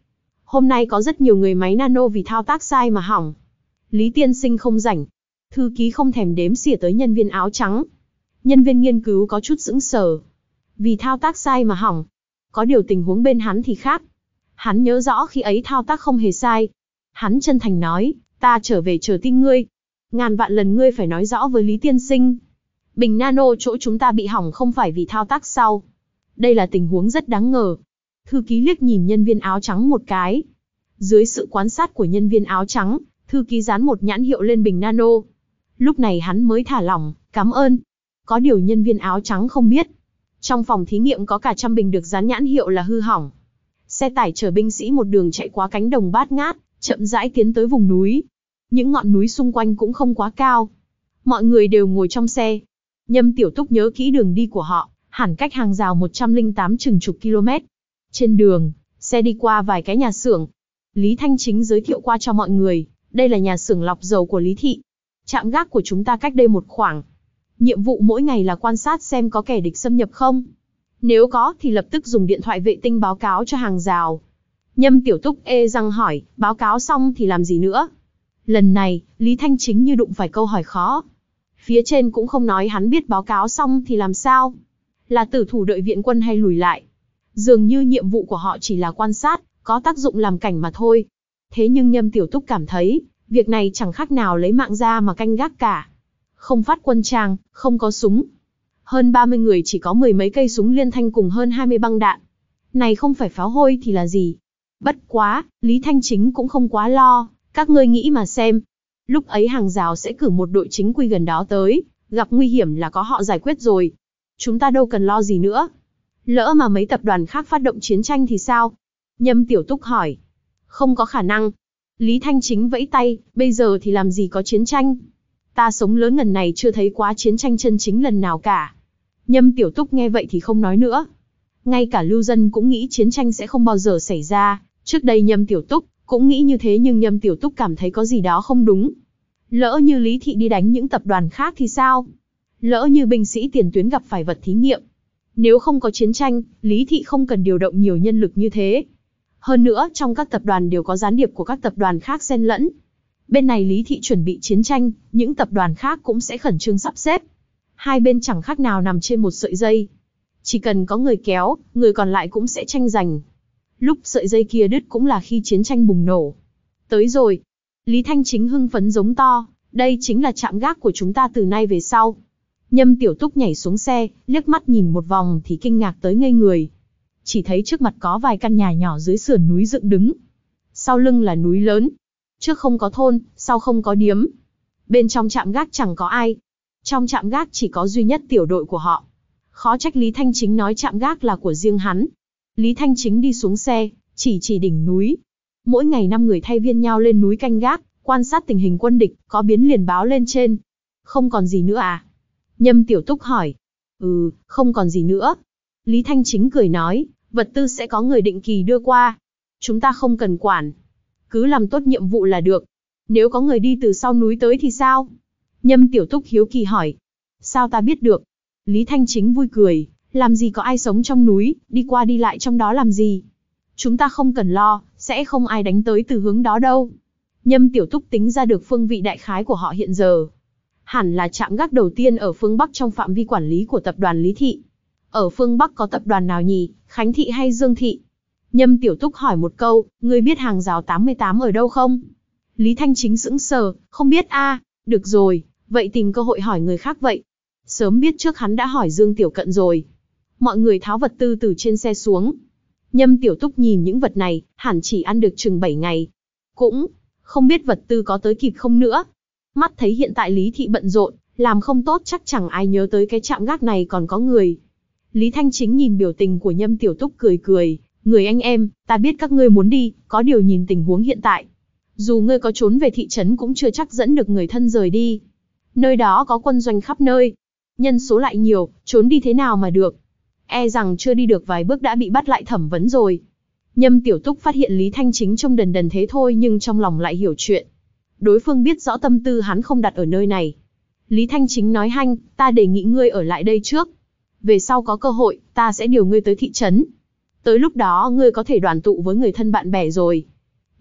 Hôm nay có rất nhiều người máy nano vì thao tác sai mà hỏng. Lý tiên sinh không rảnh. Thư ký không thèm đếm xỉa tới nhân viên áo trắng. Nhân viên nghiên cứu có chút sững sờ. Vì thao tác sai mà hỏng. Có điều tình huống bên hắn thì khác. Hắn nhớ rõ khi ấy thao tác không hề sai. Hắn chân thành nói, ta trở về chờ tin ngươi. Ngàn vạn lần ngươi phải nói rõ với Lý tiên sinh. Bình nano chỗ chúng ta bị hỏng không phải vì thao tác sau. Đây là tình huống rất đáng ngờ. Thư ký liếc nhìn nhân viên áo trắng một cái. Dưới sự quan sát của nhân viên áo trắng, thư ký dán một nhãn hiệu lên bình nano. Lúc này hắn mới thả lỏng, cảm ơn. Có điều nhân viên áo trắng không biết. Trong phòng thí nghiệm có cả trăm bình được dán nhãn hiệu là hư hỏng. Xe tải chở binh sĩ một đường chạy qua cánh đồng bát ngát, chậm rãi tiến tới vùng núi. Những ngọn núi xung quanh cũng không quá cao. Mọi người đều ngồi trong xe. Nhâm Tiểu Túc nhớ kỹ đường đi của họ, hẳn cách hàng rào một trăm lẻ tám chừng chục km. Trên đường, xe đi qua vài cái nhà xưởng. Lý Thanh Chính giới thiệu qua cho mọi người, đây là nhà xưởng lọc dầu của Lý Thị. Trạm gác của chúng ta cách đây một khoảng. Nhiệm vụ mỗi ngày là quan sát xem có kẻ địch xâm nhập không. Nếu có thì lập tức dùng điện thoại vệ tinh báo cáo cho hàng rào. Nhâm Tiểu Túc ê răng hỏi, báo cáo xong thì làm gì nữa? Lần này, Lý Thanh Chính như đụng phải câu hỏi khó. Phía trên cũng không nói hắn biết báo cáo xong thì làm sao? Là tử thủ đợi viện quân hay lùi lại? Dường như nhiệm vụ của họ chỉ là quan sát, có tác dụng làm cảnh mà thôi. Thế nhưng Nhâm Tiểu Túc cảm thấy, việc này chẳng khác nào lấy mạng ra mà canh gác cả. Không phát quân trang, không có súng. Hơn ba mươi người chỉ có mười mấy cây súng liên thanh cùng hơn hai mươi băng đạn. Này không phải pháo hôi thì là gì? Bất quá, Lý Thanh Chính cũng không quá lo, các ngươi nghĩ mà xem. Lúc ấy hàng rào sẽ cử một đội chính quy gần đó tới, gặp nguy hiểm là có họ giải quyết rồi. Chúng ta đâu cần lo gì nữa. Lỡ mà mấy tập đoàn khác phát động chiến tranh thì sao? Nhâm Tiểu Túc hỏi. Không có khả năng. Lý Thanh Chính vẫy tay, bây giờ thì làm gì có chiến tranh. Ta sống lớn ngần này chưa thấy quá chiến tranh chân chính lần nào cả. Nhâm Tiểu Túc nghe vậy thì không nói nữa. Ngay cả lưu dân cũng nghĩ chiến tranh sẽ không bao giờ xảy ra. Trước đây Nhâm Tiểu Túc cũng nghĩ như thế nhưng Nhâm Tiểu Túc cảm thấy có gì đó không đúng. Lỡ như Lý Thị đi đánh những tập đoàn khác thì sao? Lỡ như binh sĩ tiền tuyến gặp phải vật thí nghiệm. Nếu không có chiến tranh, Lý Thị không cần điều động nhiều nhân lực như thế. Hơn nữa, trong các tập đoàn đều có gián điệp của các tập đoàn khác xen lẫn. Bên này Lý Thị chuẩn bị chiến tranh, những tập đoàn khác cũng sẽ khẩn trương sắp xếp. Hai bên chẳng khác nào nằm trên một sợi dây. Chỉ cần có người kéo, người còn lại cũng sẽ tranh giành. Lúc sợi dây kia đứt cũng là khi chiến tranh bùng nổ. Tới rồi. Lý Thanh Chính hưng phấn giống to, đây chính là trạm gác của chúng ta từ nay về sau. Nhâm Tiểu Túc nhảy xuống xe, liếc mắt nhìn một vòng thì kinh ngạc tới ngây người. Chỉ thấy trước mặt có vài căn nhà nhỏ dưới sườn núi dựng đứng. Sau lưng là núi lớn. Trước không có thôn, sau không có điếm. Bên trong trạm gác chẳng có ai. Trong trạm gác chỉ có duy nhất tiểu đội của họ. Khó trách Lý Thanh Chính nói trạm gác là của riêng hắn. Lý Thanh Chính đi xuống xe, chỉ chỉ đỉnh núi. Mỗi ngày năm người thay phiên nhau lên núi canh gác, quan sát tình hình quân địch, có biến liền báo lên trên. Không còn gì nữa à? Nhâm Tiểu Túc hỏi. Ừ, không còn gì nữa. Lý Thanh Chính cười nói, vật tư sẽ có người định kỳ đưa qua. Chúng ta không cần quản. Cứ làm tốt nhiệm vụ là được. Nếu có người đi từ sau núi tới thì sao? Nhâm Tiểu Túc hiếu kỳ hỏi. Sao ta biết được? Lý Thanh Chính vui cười, làm gì có ai sống trong núi, đi qua đi lại trong đó làm gì? Chúng ta không cần lo, sẽ không ai đánh tới từ hướng đó đâu. Nhâm Tiểu Túc tính ra được phương vị đại khái của họ hiện giờ. Hẳn là trạm gác đầu tiên ở phương Bắc trong phạm vi quản lý của tập đoàn Lý Thị. Ở phương Bắc có tập đoàn nào nhỉ, Khánh Thị hay Dương Thị? Nhâm Tiểu Túc hỏi một câu, ngươi biết hàng rào tám mươi tám ở đâu không? Lý Thanh Chính sững sờ, không biết a. À, được rồi, vậy tìm cơ hội hỏi người khác vậy. Sớm biết trước hắn đã hỏi Dương Tiểu Cận rồi. Mọi người tháo vật tư từ trên xe xuống. Nhâm Tiểu Túc nhìn những vật này, hẳn chỉ ăn được chừng bảy ngày. Cũng không biết vật tư có tới kịp không nữa. Mắt thấy hiện tại Lý Thị bận rộn, làm không tốt chắc chẳng ai nhớ tới cái trạm gác này còn có người. Lý Thanh Chính nhìn biểu tình của Nhâm Tiểu Túc cười cười, người anh em, ta biết các ngươi muốn đi, có điều nhìn tình huống hiện tại. Dù ngươi có trốn về thị trấn cũng chưa chắc dẫn được người thân rời đi. Nơi đó có quân doanh khắp nơi. Nhân số lại nhiều, trốn đi thế nào mà được. E rằng chưa đi được vài bước đã bị bắt lại thẩm vấn rồi. Nhâm Tiểu Túc phát hiện Lý Thanh Chính trông đần đần thế thôi nhưng trong lòng lại hiểu chuyện. Đối phương biết rõ tâm tư hắn không đặt ở nơi này. Lý Thanh Chính nói hanh, ta đề nghị ngươi ở lại đây trước. Về sau có cơ hội, ta sẽ điều ngươi tới thị trấn. Tới lúc đó ngươi có thể đoàn tụ với người thân bạn bè rồi.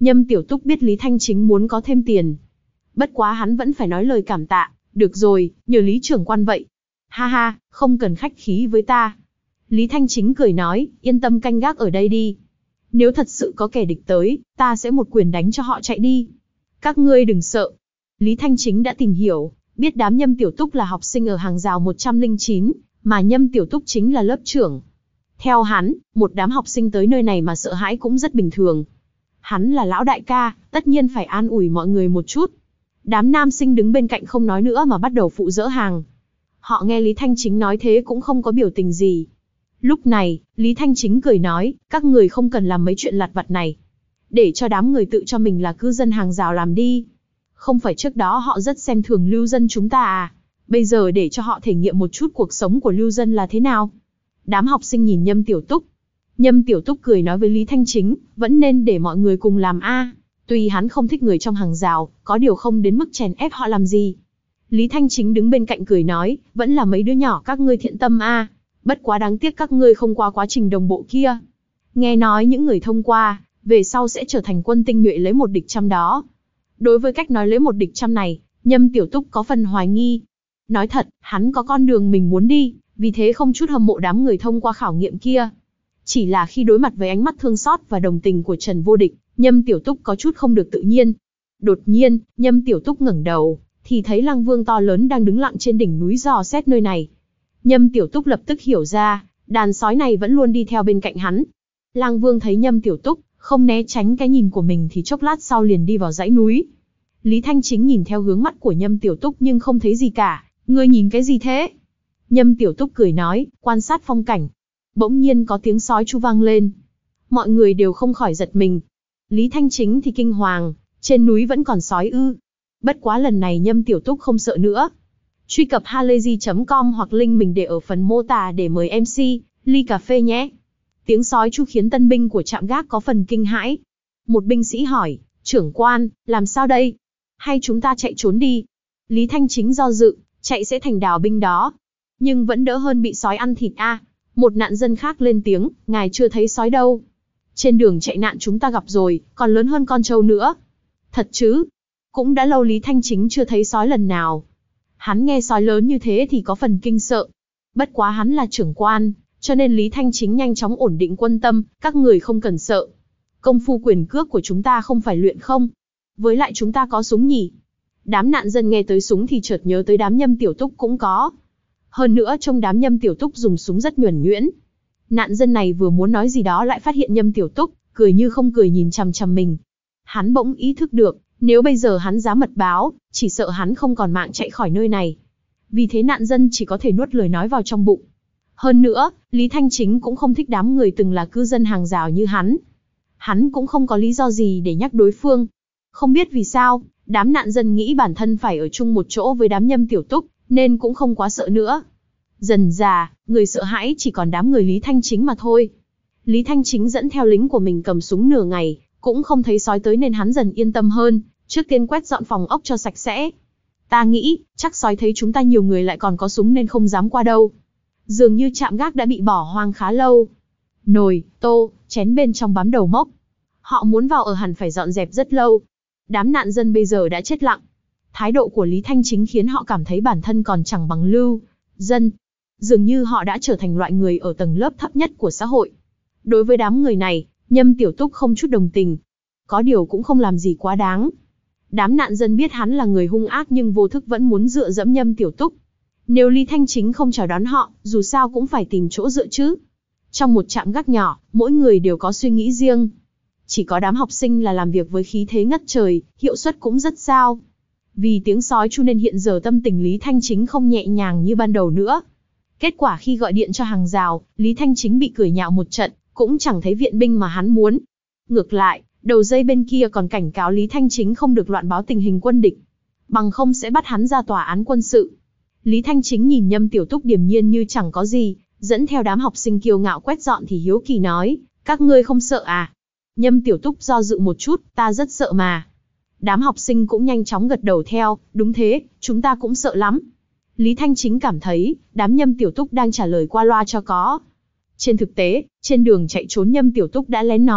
Nhâm Tiểu Túc biết Lý Thanh Chính muốn có thêm tiền. Bất quá hắn vẫn phải nói lời cảm tạ, được rồi, nhờ Lý trưởng quan vậy. Ha ha, không cần khách khí với ta. Lý Thanh Chính cười nói, yên tâm canh gác ở đây đi. Nếu thật sự có kẻ địch tới, ta sẽ một quyền đánh cho họ chạy đi. Các ngươi đừng sợ. Lý Thanh Chính đã tìm hiểu, biết đám Nhâm Tiểu Túc là học sinh ở hàng rào một trăm lẻ chín, mà Nhâm Tiểu Túc chính là lớp trưởng. Theo hắn, một đám học sinh tới nơi này mà sợ hãi cũng rất bình thường. Hắn là lão đại ca, tất nhiên phải an ủi mọi người một chút. Đám nam sinh đứng bên cạnh không nói nữa mà bắt đầu phụ dỡ hàng. Họ nghe Lý Thanh Chính nói thế cũng không có biểu tình gì. Lúc này, Lý Thanh Chính cười nói, các người không cần làm mấy chuyện lặt vặt này. Để cho đám người tự cho mình là cư dân hàng rào làm đi. Không phải trước đó họ rất xem thường lưu dân chúng ta à? Bây giờ để cho họ thể nghiệm một chút cuộc sống của lưu dân là thế nào? Đám học sinh nhìn Nhâm Tiểu Túc. Nhâm Tiểu Túc cười nói với Lý Thanh Chính, vẫn nên để mọi người cùng làm a. Tuy hắn không thích người trong hàng rào, có điều không đến mức chèn ép họ làm gì. Lý Thanh Chính đứng bên cạnh cười nói, vẫn là mấy đứa nhỏ các ngươi thiện tâm a. Bất quá đáng tiếc các ngươi không qua quá trình đồng bộ kia. Nghe nói những người thông qua, về sau sẽ trở thành quân tinh nhuệ lấy một địch trăm đó. Đối với cách nói lấy một địch trăm này, Nhâm Tiểu Túc có phần hoài nghi. Nói thật, hắn có con đường mình muốn đi, vì thế không chút hâm mộ đám người thông qua khảo nghiệm kia. Chỉ là khi đối mặt với ánh mắt thương xót và đồng tình của Trần Vô Địch, Nhâm Tiểu Túc có chút không được tự nhiên. Đột nhiên, Nhâm Tiểu Túc ngẩng đầu, thì thấy Lăng Vương to lớn đang đứng lặng trên đỉnh núi dò xét nơi này. Nhâm Tiểu Túc lập tức hiểu ra, đàn sói này vẫn luôn đi theo bên cạnh hắn. Lăng Vương thấy Nhâm Tiểu Túc không né tránh cái nhìn của mình thì chốc lát sau liền đi vào dãy núi. Lý Thanh Chính nhìn theo hướng mắt của Nhâm Tiểu Túc nhưng không thấy gì cả. Ngươi nhìn cái gì thế? Nhâm Tiểu Túc cười nói, quan sát phong cảnh. Bỗng nhiên có tiếng sói tru vang lên. Mọi người đều không khỏi giật mình. Lý Thanh Chính thì kinh hoàng, trên núi vẫn còn sói ư? Bất quá lần này Nhâm Tiểu Túc không sợ nữa. Truy cập halayzi chấm com hoặc link mình để ở phần mô tả để mời em xê, ly cà phê nhé. Tiếng sói tru khiến tân binh của trạm gác có phần kinh hãi. Một binh sĩ hỏi, trưởng quan, làm sao đây? Hay chúng ta chạy trốn đi? Lý Thanh Chính do dự, chạy sẽ thành đào binh đó. Nhưng vẫn đỡ hơn bị sói ăn thịt a. À. Một nạn dân khác lên tiếng, ngài chưa thấy sói đâu. Trên đường chạy nạn chúng ta gặp rồi, còn lớn hơn con trâu nữa. Thật chứ? Cũng đã lâu Lý Thanh Chính chưa thấy sói lần nào. Hắn nghe sói lớn như thế thì có phần kinh sợ. Bất quá hắn là trưởng quan, cho nên Lý Thanh Chính nhanh chóng ổn định quân tâm, các người không cần sợ. Công phu quyền cước của chúng ta không phải luyện không? Với lại chúng ta có súng nhỉ? Đám nạn dân nghe tới súng thì chợt nhớ tới đám Nhâm Tiểu Túc cũng có. Hơn nữa trong đám Nhâm Tiểu Túc dùng súng rất nhuần nhuyễn. Nạn dân này vừa muốn nói gì đó lại phát hiện Nhâm Tiểu Túc, cười như không cười nhìn chằm chằm mình. Hắn bỗng ý thức được, nếu bây giờ hắn dám mật báo, chỉ sợ hắn không còn mạng chạy khỏi nơi này. Vì thế nạn dân chỉ có thể nuốt lời nói vào trong bụng. Hơn nữa, Lý Thanh Chính cũng không thích đám người từng là cư dân hàng rào như hắn. Hắn cũng không có lý do gì để nhắc đối phương. Không biết vì sao, đám nạn dân nghĩ bản thân phải ở chung một chỗ với đám Nhâm Tiểu Túc, nên cũng không quá sợ nữa. Dần dà, người sợ hãi chỉ còn đám người Lý Thanh Chính mà thôi. Lý Thanh Chính dẫn theo lính của mình cầm súng nửa ngày, cũng không thấy sói tới nên hắn dần yên tâm hơn, trước tiên quét dọn phòng ốc cho sạch sẽ. Ta nghĩ, chắc sói thấy chúng ta nhiều người lại còn có súng nên không dám qua đâu. Dường như trạm gác đã bị bỏ hoang khá lâu. Nồi, tô, chén bên trong bám đầu mốc. Họ muốn vào ở hẳn phải dọn dẹp rất lâu. Đám nạn dân bây giờ đã chết lặng. Thái độ của Lý Thanh Chính khiến họ cảm thấy bản thân còn chẳng bằng lưu dân. Dường như họ đã trở thành loại người ở tầng lớp thấp nhất của xã hội. Đối với đám người này, Nhâm Tiểu Túc không chút đồng tình. Có điều cũng không làm gì quá đáng. Đám nạn dân biết hắn là người hung ác nhưng vô thức vẫn muốn dựa dẫm Nhâm Tiểu Túc. Nếu Lý Thanh Chính không chào đón họ, dù sao cũng phải tìm chỗ dựa chứ. Trong một trạm gác nhỏ, mỗi người đều có suy nghĩ riêng. Chỉ có đám học sinh là làm việc với khí thế ngất trời, hiệu suất cũng rất cao. Vì tiếng sói tru nên hiện giờ tâm tình Lý Thanh Chính không nhẹ nhàng như ban đầu nữa. Kết quả khi gọi điện cho hàng rào, Lý Thanh Chính bị cười nhạo một trận, cũng chẳng thấy viện binh mà hắn muốn. Ngược lại, đầu dây bên kia còn cảnh cáo Lý Thanh Chính không được loạn báo tình hình quân địch. Bằng không sẽ bắt hắn ra tòa án quân sự. Lý Thanh Chính nhìn Nhâm Tiểu Túc điềm nhiên như chẳng có gì, dẫn theo đám học sinh kiêu ngạo quét dọn thì hiếu kỳ nói, các ngươi không sợ à? Nhâm Tiểu Túc do dự một chút, ta rất sợ mà. Đám học sinh cũng nhanh chóng gật đầu theo, đúng thế, chúng ta cũng sợ lắm. Lý Thanh Chính cảm thấy, đám Nhâm Tiểu Túc đang trả lời qua loa cho có. Trên thực tế, trên đường chạy trốn Nhâm Tiểu Túc đã lén nói,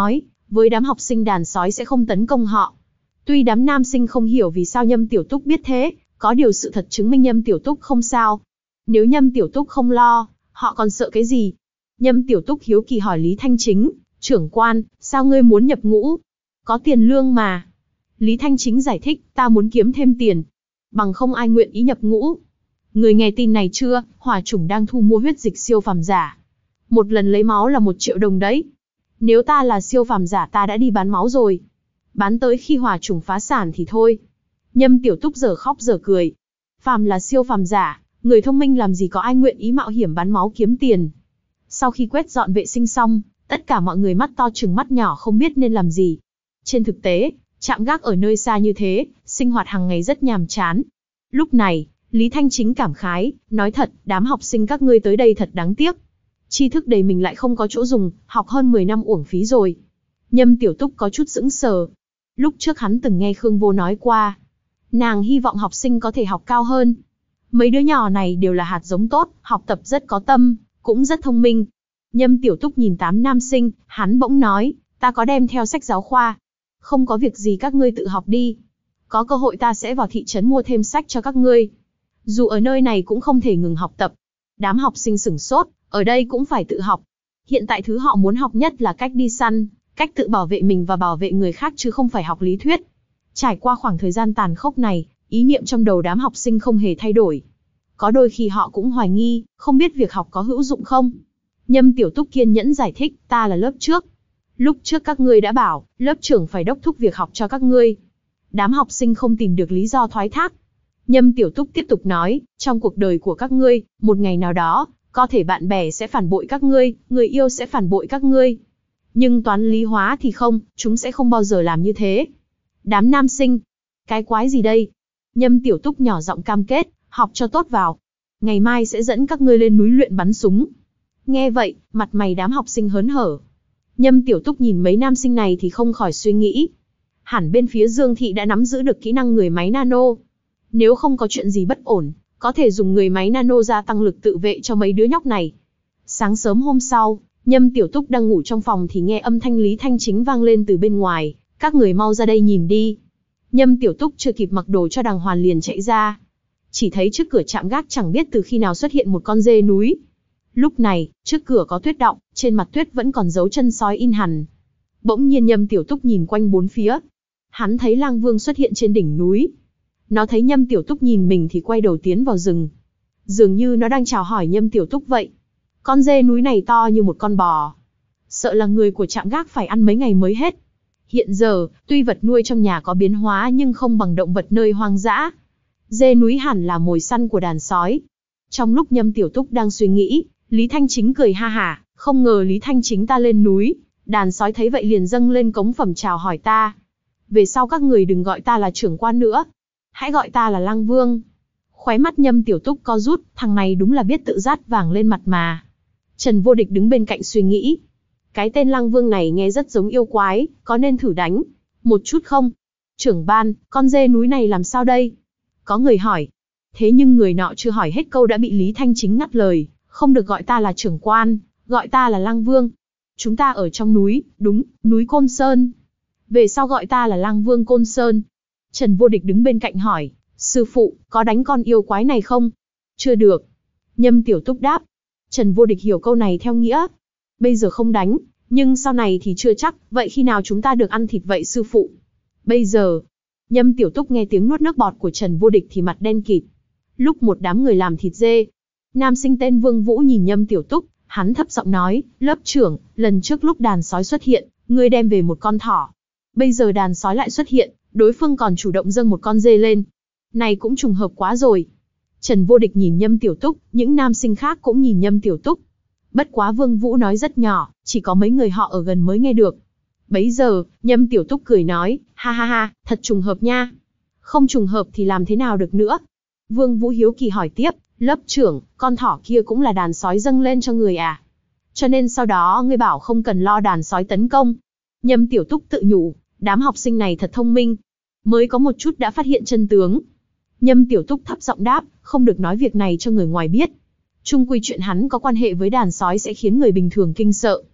với đám học sinh đàn sói sẽ không tấn công họ. Tuy đám nam sinh không hiểu vì sao Nhâm Tiểu Túc biết thế, có điều sự thật chứng minh Nhâm Tiểu Túc không sao. Nếu Nhâm Tiểu Túc không lo, họ còn sợ cái gì? Nhâm Tiểu Túc hiếu kỳ hỏi Lý Thanh Chính, trưởng quan, sao ngươi muốn nhập ngũ? Có tiền lương mà. Lý Thanh Chính giải thích, ta muốn kiếm thêm tiền. Bằng không ai nguyện ý nhập ngũ. Người nghe tin này chưa, Hỏa Chủng đang thu mua huyết dịch siêu phàm giả. Một lần lấy máu là một triệu đồng đấy. Nếu ta là siêu phàm giả ta đã đi bán máu rồi. Bán tới khi Hỏa Chủng phá sản thì thôi. Nhâm Tiểu Túc giờ khóc giờ cười. Phàm là siêu phàm giả, người thông minh làm gì có ai nguyện ý mạo hiểm bán máu kiếm tiền. Sau khi quét dọn vệ sinh xong, tất cả mọi người mắt to trừng mắt nhỏ không biết nên làm gì. Trên thực tế, trạm gác ở nơi xa như thế, sinh hoạt hàng ngày rất nhàm chán. Lúc này, Lý Thanh Chính cảm khái, nói thật, đám học sinh các ngươi tới đây thật đáng tiếc. Tri thức đầy mình lại không có chỗ dùng, học hơn mười năm uổng phí rồi. Nhâm Tiểu Túc có chút sững sờ. Lúc trước hắn từng nghe Khương Vô nói qua. Nàng hy vọng học sinh có thể học cao hơn. Mấy đứa nhỏ này đều là hạt giống tốt, học tập rất có tâm, cũng rất thông minh. Nhâm Tiểu Túc nhìn tám nam sinh, hắn bỗng nói, ta có đem theo sách giáo khoa. Không có việc gì các ngươi tự học đi. Có cơ hội ta sẽ vào thị trấn mua thêm sách cho các ngươi. Dù ở nơi này cũng không thể ngừng học tập. Đám học sinh sửng sốt, ở đây cũng phải tự học. Hiện tại thứ họ muốn học nhất là cách đi săn, cách tự bảo vệ mình và bảo vệ người khác chứ không phải học lý thuyết. Trải qua khoảng thời gian tàn khốc này, ý niệm trong đầu đám học sinh không hề thay đổi. Có đôi khi họ cũng hoài nghi, không biết việc học có hữu dụng không. Nhâm Tiểu Túc kiên nhẫn giải thích, ta là lớp trước. Lúc trước các ngươi đã bảo, lớp trưởng phải đốc thúc việc học cho các ngươi. Đám học sinh không tìm được lý do thoái thác. Nhâm Tiểu Túc tiếp tục nói, trong cuộc đời của các ngươi, một ngày nào đó, có thể bạn bè sẽ phản bội các ngươi, người yêu sẽ phản bội các ngươi. Nhưng toán lý hóa thì không, chúng sẽ không bao giờ làm như thế. Đám nam sinh, cái quái gì đây? Nhâm Tiểu Túc nhỏ giọng cam kết, học cho tốt vào. Ngày mai sẽ dẫn các ngươi lên núi luyện bắn súng. Nghe vậy, mặt mày đám học sinh hớn hở. Nhâm Tiểu Túc nhìn mấy nam sinh này thì không khỏi suy nghĩ. Hẳn bên phía Dương Thị đã nắm giữ được kỹ năng người máy nano. Nếu không có chuyện gì bất ổn, có thể dùng người máy nano gia tăng lực tự vệ cho mấy đứa nhóc này. Sáng sớm hôm sau, Nhâm Tiểu Túc đang ngủ trong phòng thì nghe âm thanh Lý Thanh Chính vang lên từ bên ngoài. Các người mau ra đây nhìn đi. Nhâm Tiểu Túc chưa kịp mặc đồ cho đàng hoàng liền chạy ra. Chỉ thấy trước cửa trạm gác chẳng biết từ khi nào xuất hiện một con dê núi. Lúc này, trước cửa có tuyết đọng, trên mặt tuyết vẫn còn dấu chân sói in hằn. Bỗng nhiên Nhâm Tiểu Túc nhìn quanh bốn phía. Hắn thấy Lang Vương xuất hiện trên đỉnh núi. Nó thấy Nhâm Tiểu Túc nhìn mình thì quay đầu tiến vào rừng. Dường như nó đang chào hỏi Nhâm Tiểu Túc vậy. Con dê núi này to như một con bò. Sợ là người của trạm gác phải ăn mấy ngày mới hết. Hiện giờ, tuy vật nuôi trong nhà có biến hóa nhưng không bằng động vật nơi hoang dã. Dê núi hẳn là mồi săn của đàn sói. Trong lúc Nhâm Tiểu Túc đang suy nghĩ, Lý Thanh Chính cười ha hả, không ngờ Lý Thanh Chính ta lên núi. Đàn sói thấy vậy liền dâng lên cống phẩm chào hỏi ta. Về sau các người đừng gọi ta là trưởng quan nữa. Hãy gọi ta là Lang Vương. Khóe mắt Nhâm Tiểu Túc co rút, thằng này đúng là biết tự dát vàng lên mặt mà. Trần Vô Địch đứng bên cạnh suy nghĩ. Cái tên Lang Vương này nghe rất giống yêu quái, có nên thử đánh một chút không? Trưởng ban, con dê núi này làm sao đây? Có người hỏi. Thế nhưng người nọ chưa hỏi hết câu đã bị Lý Thanh Chính ngắt lời. Không được gọi ta là trưởng quan, gọi ta là Lang Vương. Chúng ta ở trong núi, đúng, núi Côn Sơn. Về sau gọi ta là Lang Vương Côn Sơn. Trần Vô Địch đứng bên cạnh hỏi, sư phụ, có đánh con yêu quái này không? Chưa được. Nhâm Tiểu Túc đáp. Trần Vô Địch hiểu câu này theo nghĩa. Bây giờ không đánh, nhưng sau này thì chưa chắc, vậy khi nào chúng ta được ăn thịt vậy sư phụ? Bây giờ. Nhâm Tiểu Túc nghe tiếng nuốt nước bọt của Trần Vô Địch thì mặt đen kịt. Lúc một đám người làm thịt dê. Nam sinh tên Vương Vũ nhìn Nhâm Tiểu Túc, hắn thấp giọng nói, lớp trưởng, lần trước lúc đàn sói xuất hiện, ngươi đem về một con thỏ. Bây giờ đàn sói lại xuất hiện, đối phương còn chủ động dâng một con dê lên. Này cũng trùng hợp quá rồi. Trần Vô Địch nhìn Nhâm Tiểu Túc, những nam sinh khác cũng nhìn Nhâm Tiểu Túc. Bất quá Vương Vũ nói rất nhỏ, chỉ có mấy người họ ở gần mới nghe được. Bấy giờ, Nhâm Tiểu Túc cười nói, ha ha ha, thật trùng hợp nha. Không trùng hợp thì làm thế nào được nữa? Vương Vũ hiếu kỳ hỏi tiếp, lớp trưởng, con thỏ kia cũng là đàn sói dâng lên cho người à? Cho nên sau đó ngươi bảo không cần lo đàn sói tấn công. Nhâm Tiểu Túc tự nhủ, đám học sinh này thật thông minh. Mới có một chút đã phát hiện chân tướng. Nhâm Tiểu Túc thấp giọng đáp, không được nói việc này cho người ngoài biết. Chung quy chuyện hắn có quan hệ với đàn sói sẽ khiến người bình thường kinh sợ.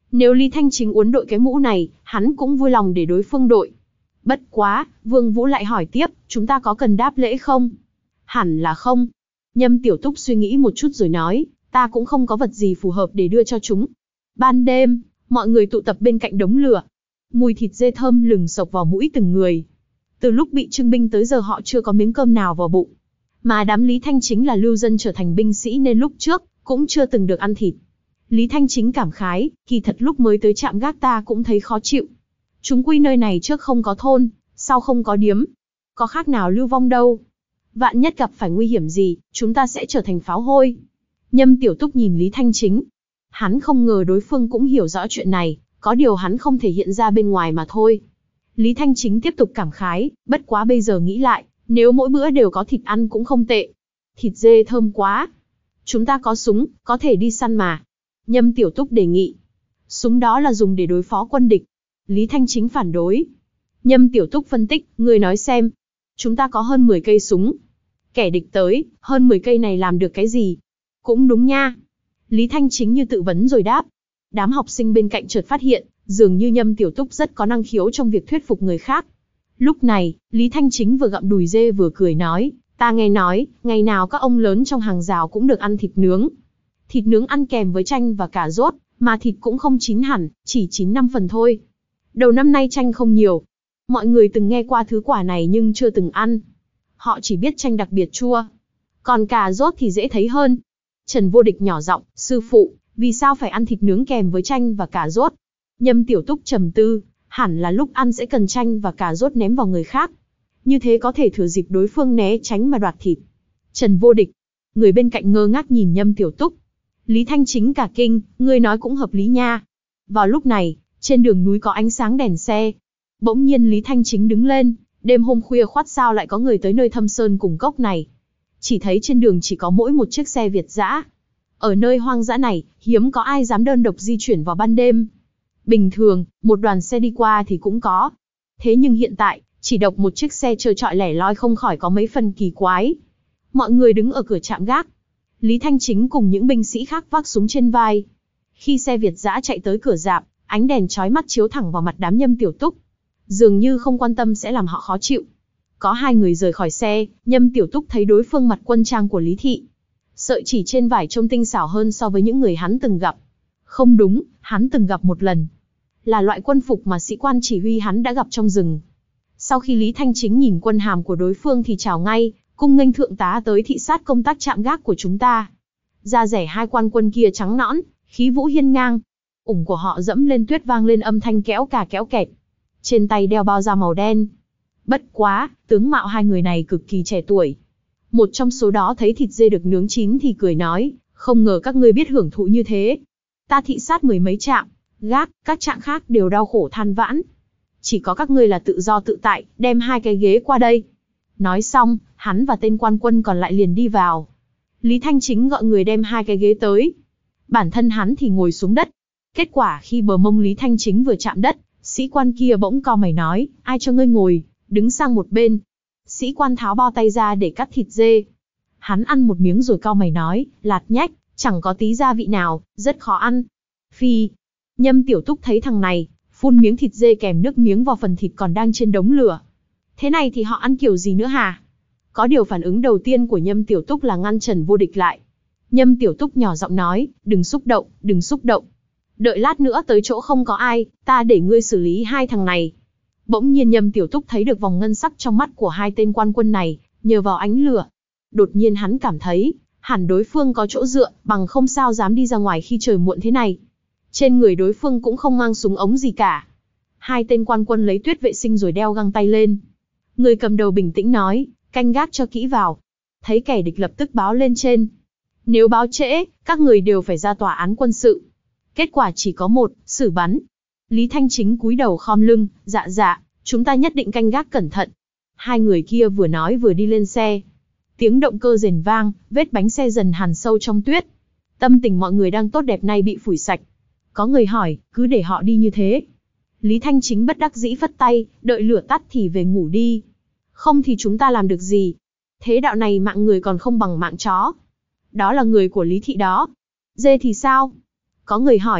Nếu Lý Thanh Chính uốn đội cái mũ này, hắn cũng vui lòng để đối phương đội. Bất quá, Vương Vũ lại hỏi tiếp, chúng ta có cần đáp lễ không? Hẳn là không. Nhâm Tiểu Túc suy nghĩ một chút rồi nói, ta cũng không có vật gì phù hợp để đưa cho chúng. Ban đêm, mọi người tụ tập bên cạnh đống lửa. Mùi thịt dê thơm lừng sộc vào mũi từng người. Từ lúc bị trưng binh tới giờ họ chưa có miếng cơm nào vào bụng. Mà đám Lý Thanh Chính là lưu dân trở thành binh sĩ nên lúc trước cũng chưa từng được ăn thịt. Lý Thanh Chính cảm khái, kỳ thật lúc mới tới trạm gác ta cũng thấy khó chịu. Chúng quy nơi này trước không có thôn, sau không có điếm. Có khác nào lưu vong đâu. Vạn nhất gặp phải nguy hiểm gì, chúng ta sẽ trở thành pháo hôi. Nhâm Tiểu Túc nhìn Lý Thanh Chính. Hắn không ngờ đối phương cũng hiểu rõ chuyện này, có điều hắn không thể hiện ra bên ngoài mà thôi. Lý Thanh Chính tiếp tục cảm khái, bất quá bây giờ nghĩ lại, nếu mỗi bữa đều có thịt ăn cũng không tệ. Thịt dê thơm quá. Chúng ta có súng, có thể đi săn mà. Nhâm Tiểu Túc đề nghị. Súng đó là dùng để đối phó quân địch. Lý Thanh Chính phản đối. Nhâm Tiểu Túc phân tích, người nói xem. Chúng ta có hơn mười cây súng. Kẻ địch tới, hơn mười cây này làm được cái gì? Cũng đúng nha. Lý Thanh Chính như tự vấn rồi đáp. Đám học sinh bên cạnh chợt phát hiện, dường như Nhâm Tiểu Túc rất có năng khiếu trong việc thuyết phục người khác. Lúc này, Lý Thanh Chính vừa gặm đùi dê vừa cười nói, ta nghe nói, ngày nào các ông lớn trong hàng rào cũng được ăn thịt nướng. Thịt nướng ăn kèm với chanh và cà rốt, mà thịt cũng không chín hẳn, chỉ chín năm phần thôi. Đầu năm nay chanh không nhiều. Mọi người từng nghe qua thứ quả này nhưng chưa từng ăn. Họ chỉ biết chanh đặc biệt chua. Còn cà rốt thì dễ thấy hơn. Trần Vô Địch nhỏ giọng, sư phụ, vì sao phải ăn thịt nướng kèm với chanh và cà rốt? Nhâm Tiểu Túc trầm tư, hẳn là lúc ăn sẽ cần chanh và cà rốt ném vào người khác. Như thế có thể thừa dịp đối phương né tránh mà đoạt thịt. Trần Vô Địch, người bên cạnh ngơ ngác nhìn Nhâm Tiểu Túc. Lý Thanh Chính cả kinh, ngươi nói cũng hợp lý nha. Vào lúc này, trên đường núi có ánh sáng đèn xe. Bỗng nhiên Lý Thanh Chính đứng lên, đêm hôm khuya khoắt sao lại có người tới nơi thâm sơn cùng cốc này. Chỉ thấy trên đường chỉ có mỗi một chiếc xe Việt dã. Ở nơi hoang dã này, hiếm có ai dám đơn độc di chuyển vào ban đêm. Bình thường, một đoàn xe đi qua thì cũng có. Thế nhưng hiện tại, chỉ độc một chiếc xe trơ trọi lẻ loi không khỏi có mấy phần kỳ quái. Mọi người đứng ở cửa trạm gác. Lý Thanh Chính cùng những binh sĩ khác vác súng trên vai. Khi xe Việt dã chạy tới cửa rạp, ánh đèn chói mắt chiếu thẳng vào mặt đám Nhâm Tiểu Túc. Dường như không quan tâm sẽ làm họ khó chịu. Có hai người rời khỏi xe, Nhâm Tiểu Túc thấy đối phương mặc quân trang của Lý Thị. Sợi chỉ trên vải trông tinh xảo hơn so với những người hắn từng gặp. Không đúng, hắn từng gặp một lần. Là loại quân phục mà sĩ quan chỉ huy hắn đã gặp trong rừng. Sau khi Lý Thanh Chính nhìn quân hàm của đối phương thì chào ngay, cung nghênh thượng tá tới thị sát công tác trạm gác của chúng ta. Da rẻ hai quan quân kia trắng nõn, khí vũ hiên ngang. Ủng của họ dẫm lên tuyết vang lên âm thanh kéo cà kéo kẹt. Trên tay đeo bao da màu đen. Bất quá, tướng mạo hai người này cực kỳ trẻ tuổi. Một trong số đó thấy thịt dê được nướng chín thì cười nói, không ngờ các ngươi biết hưởng thụ như thế. Ta thị sát mười mấy trạm, gác, các trạm khác đều đau khổ than vãn. Chỉ có các ngươi là tự do tự tại, đem hai cái ghế qua đây. Nói xong, hắn và tên quan quân còn lại liền đi vào. Lý Thanh Chính gọi người đem hai cái ghế tới. Bản thân hắn thì ngồi xuống đất. Kết quả khi bờ mông Lý Thanh Chính vừa chạm đất, sĩ quan kia bỗng cau mày nói, ai cho ngươi ngồi, đứng sang một bên. Sĩ quan tháo bao tay ra để cắt thịt dê. Hắn ăn một miếng rồi cau mày nói, lạt nhách, chẳng có tí gia vị nào, rất khó ăn. Phi. Nhâm Tiểu Túc thấy thằng này, phun miếng thịt dê kèm nước miếng vào phần thịt còn đang trên đống lửa. Thế này thì họ ăn kiểu gì nữa hả? Có điều phản ứng đầu tiên của Nhâm Tiểu Túc là ngăn Trần Vô Địch lại. Nhâm Tiểu Túc nhỏ giọng nói, đừng xúc động, đừng xúc động. Đợi lát nữa tới chỗ không có ai, ta để ngươi xử lý hai thằng này. Bỗng nhiên Nhâm Tiểu Túc thấy được vòng ngân sắc trong mắt của hai tên quan quân này, nhờ vào ánh lửa. Đột nhiên hắn cảm thấy, hẳn đối phương có chỗ dựa, bằng không sao dám đi ra ngoài khi trời muộn thế này. Trên người đối phương cũng không mang súng ống gì cả. Hai tên quan quân lấy tuyết vệ sinh rồi đeo găng tay lên. Người cầm đầu bình tĩnh nói, canh gác cho kỹ vào. Thấy kẻ địch lập tức báo lên trên. Nếu báo trễ, các người đều phải ra tòa án quân sự. Kết quả chỉ có một, xử bắn. Lý Thanh Chính cúi đầu khom lưng, dạ dạ, chúng ta nhất định canh gác cẩn thận. Hai người kia vừa nói vừa đi lên xe. Tiếng động cơ rền vang, vết bánh xe dần hằn sâu trong tuyết. Tâm tình mọi người đang tốt đẹp nay bị phủi sạch. Có người hỏi, cứ để họ đi như thế. Lý Thanh Chính bất đắc dĩ phất tay, đợi lửa tắt thì về ngủ đi. Không thì chúng ta làm được gì. Thế đạo này mạng người còn không bằng mạng chó. Đó là người của Lý Thị đó. Dê thì sao? Có người hỏi.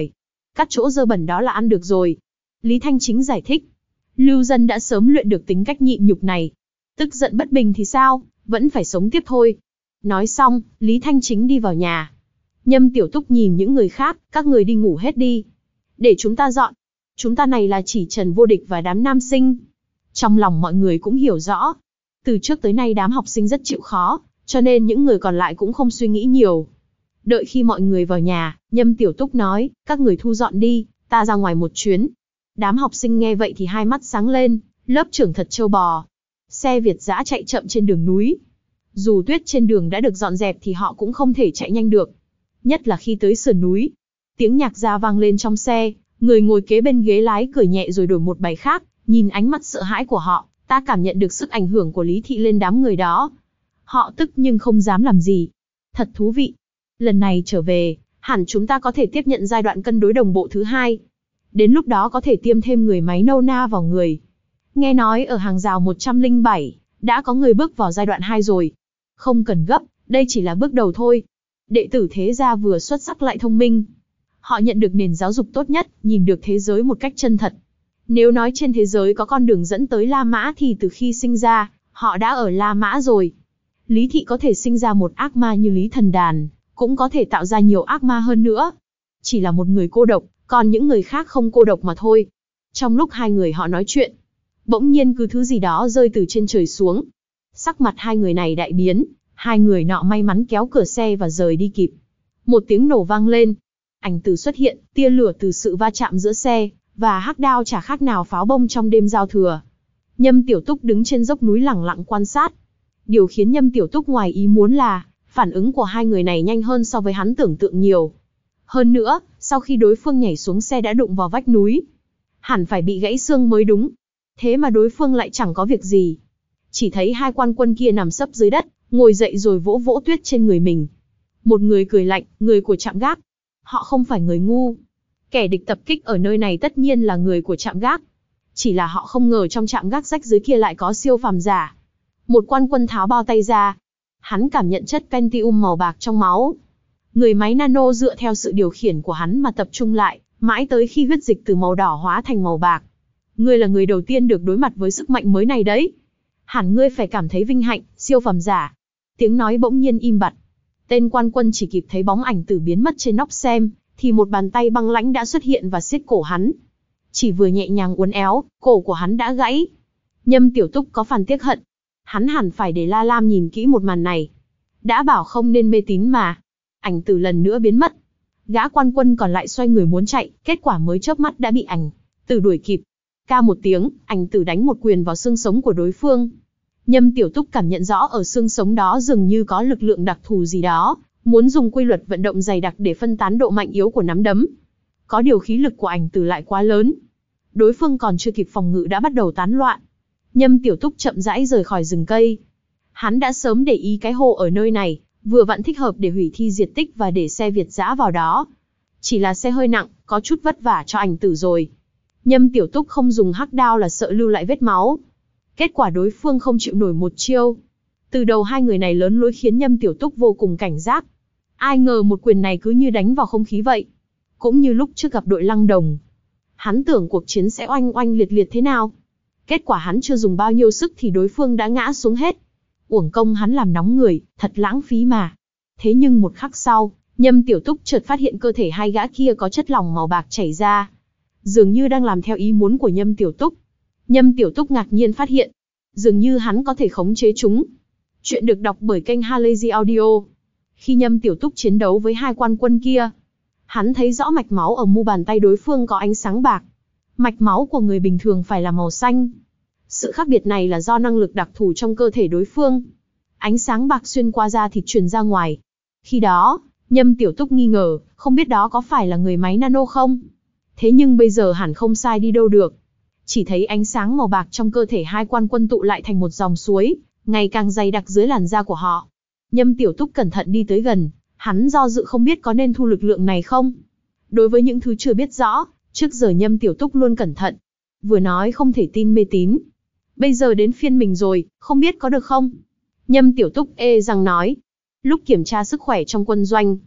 cắt chỗ dơ bẩn đó là ăn được rồi. Lý Thanh Chính giải thích. Lưu Dân đã sớm luyện được tính cách nhịn nhục này. Tức giận bất bình thì sao, vẫn phải sống tiếp thôi. Nói xong, Lý Thanh Chính đi vào nhà. Nhâm Tiểu Túc nhìn những người khác, các người đi ngủ hết đi. Để chúng ta dọn. Chúng ta này là chỉ Trần Vô Địch và đám nam sinh. Trong lòng mọi người cũng hiểu rõ. Từ trước tới nay đám học sinh rất chịu khó, cho nên những người còn lại cũng không suy nghĩ nhiều. Đợi khi mọi người vào nhà, Nhâm Tiểu Túc nói, các người thu dọn đi, ta ra ngoài một chuyến. Đám học sinh nghe vậy thì hai mắt sáng lên, lớp trưởng thật trâu bò. Xe Việt dã chạy chậm trên đường núi. Dù tuyết trên đường đã được dọn dẹp thì họ cũng không thể chạy nhanh được. Nhất là khi tới sườn núi. Tiếng nhạc ra vang lên trong xe, người ngồi kế bên ghế lái cười nhẹ rồi đổi một bài khác, nhìn ánh mắt sợ hãi của họ, ta cảm nhận được sức ảnh hưởng của Lý Thị lên đám người đó. Họ tức nhưng không dám làm gì. Thật thú vị. Lần này trở về, hẳn chúng ta có thể tiếp nhận giai đoạn cân đối đồng bộ thứ hai. Đến lúc đó có thể tiêm thêm người máy nâu na vào người. Nghe nói ở hàng rào một trăm lẻ bảy, đã có người bước vào giai đoạn hai rồi. Không cần gấp, đây chỉ là bước đầu thôi. Đệ tử thế gia vừa xuất sắc lại thông minh. Họ nhận được nền giáo dục tốt nhất, nhìn được thế giới một cách chân thật. Nếu nói trên thế giới có con đường dẫn tới La Mã thì từ khi sinh ra, họ đã ở La Mã rồi. Lý Thị có thể sinh ra một ác ma như Lý Thần Đàn, cũng có thể tạo ra nhiều ác ma hơn nữa. Chỉ là một người cô độc, còn những người khác không cô độc mà thôi. Trong lúc hai người họ nói chuyện, bỗng nhiên cứ thứ gì đó rơi từ trên trời xuống. Sắc mặt hai người này đại biến, hai người nọ may mắn kéo cửa xe và rời đi kịp. Một tiếng nổ vang lên, ảnh tử xuất hiện, tia lửa từ sự va chạm giữa xe và hắc đao chả khác nào pháo bông trong đêm giao thừa. Nhâm Tiểu Túc đứng trên dốc núi lẳng lặng quan sát. Điều khiến Nhâm Tiểu Túc ngoài ý muốn là phản ứng của hai người này nhanh hơn so với hắn tưởng tượng nhiều. Hơn nữa, sau khi đối phương nhảy xuống xe đã đụng vào vách núi, hẳn phải bị gãy xương mới đúng. Thế mà đối phương lại chẳng có việc gì. Chỉ thấy hai quan quân kia nằm sấp dưới đất, ngồi dậy rồi vỗ vỗ tuyết trên người mình. Một người cười lạnh, người của trạm gác. Họ không phải người ngu. Kẻ địch tập kích ở nơi này tất nhiên là người của trạm gác. Chỉ là họ không ngờ trong trạm gác rách dưới kia lại có siêu phàm giả. Một quan quân tháo bao tay ra. Hắn cảm nhận chất Pentium màu bạc trong máu. Người máy nano dựa theo sự điều khiển của hắn mà tập trung lại, mãi tới khi huyết dịch từ màu đỏ hóa thành màu bạc. Ngươi là người đầu tiên được đối mặt với sức mạnh mới này đấy. Hẳn ngươi phải cảm thấy vinh hạnh, siêu phàm giả. Tiếng nói bỗng nhiên im bặt. Tên quan quân chỉ kịp thấy bóng ảnh tử biến mất trên nóc xem, thì một bàn tay băng lãnh đã xuất hiện và siết cổ hắn. Chỉ vừa nhẹ nhàng uốn éo, cổ của hắn đã gãy. Nhâm Tiểu Túc có phần tiếc hận. Hắn hẳn phải để La Lam nhìn kỹ một màn này. Đã bảo không nên mê tín mà. Ảnh tử lần nữa biến mất. Gã quan quân còn lại xoay người muốn chạy, kết quả mới chớp mắt đã bị ảnh tử đuổi kịp. Ca một tiếng, ảnh tử đánh một quyền vào xương sống của đối phương. Nhâm Tiểu Túc cảm nhận rõ ở xương sống đó dường như có lực lượng đặc thù gì đó, muốn dùng quy luật vận động dày đặc để phân tán độ mạnh yếu của nắm đấm. Có điều khí lực của ảnh tử lại quá lớn. Đối phương còn chưa kịp phòng ngự đã bắt đầu tán loạn. Nhâm Tiểu Túc chậm rãi rời khỏi rừng cây. Hắn đã sớm để ý cái hồ ở nơi này, vừa vặn thích hợp để hủy thi diệt tích và để xe Việt dã vào đó. Chỉ là xe hơi nặng, có chút vất vả cho ảnh tử rồi. Nhâm Tiểu Túc không dùng hắc đao là sợ lưu lại vết máu. Kết quả đối phương không chịu nổi một chiêu. Từ đầu hai người này lớn lối khiến Nhâm Tiểu Túc vô cùng cảnh giác. Ai ngờ một quyền này cứ như đánh vào không khí vậy. Cũng như lúc trước gặp đội Lăng Đồng. Hắn tưởng cuộc chiến sẽ oanh oanh liệt liệt thế nào. Kết quả hắn chưa dùng bao nhiêu sức thì đối phương đã ngã xuống hết. Uổng công hắn làm nóng người, thật lãng phí mà. Thế nhưng một khắc sau, Nhâm Tiểu Túc chợt phát hiện cơ thể hai gã kia có chất lỏng màu bạc chảy ra. Dường như đang làm theo ý muốn của Nhâm Tiểu Túc. Nhâm Tiểu Túc ngạc nhiên phát hiện, dường như hắn có thể khống chế chúng. Chuyện được đọc bởi kênh Halazy Audio. Khi Nhâm Tiểu Túc chiến đấu với hai quan quân kia, hắn thấy rõ mạch máu ở mu bàn tay đối phương có ánh sáng bạc. Mạch máu của người bình thường phải là màu xanh. Sự khác biệt này là do năng lực đặc thù trong cơ thể đối phương. Ánh sáng bạc xuyên qua da thịt truyền ra ngoài. Khi đó, Nhâm Tiểu Túc nghi ngờ, không biết đó có phải là người máy nano không? Thế nhưng bây giờ hẳn không sai đi đâu được. Chỉ thấy ánh sáng màu bạc trong cơ thể hai quan quân tụ lại thành một dòng suối, ngày càng dày đặc dưới làn da của họ. Nhâm Tiểu Túc cẩn thận đi tới gần, hắn do dự không biết có nên thu lực lượng này không. Đối với những thứ chưa biết rõ, trước giờ Nhâm Tiểu Túc luôn cẩn thận. Vừa nói không thể tin mê tín. Bây giờ đến phiên mình rồi, không biết có được không? Nhâm Tiểu Túc ê rằng nói. Lúc kiểm tra sức khỏe trong quân doanh,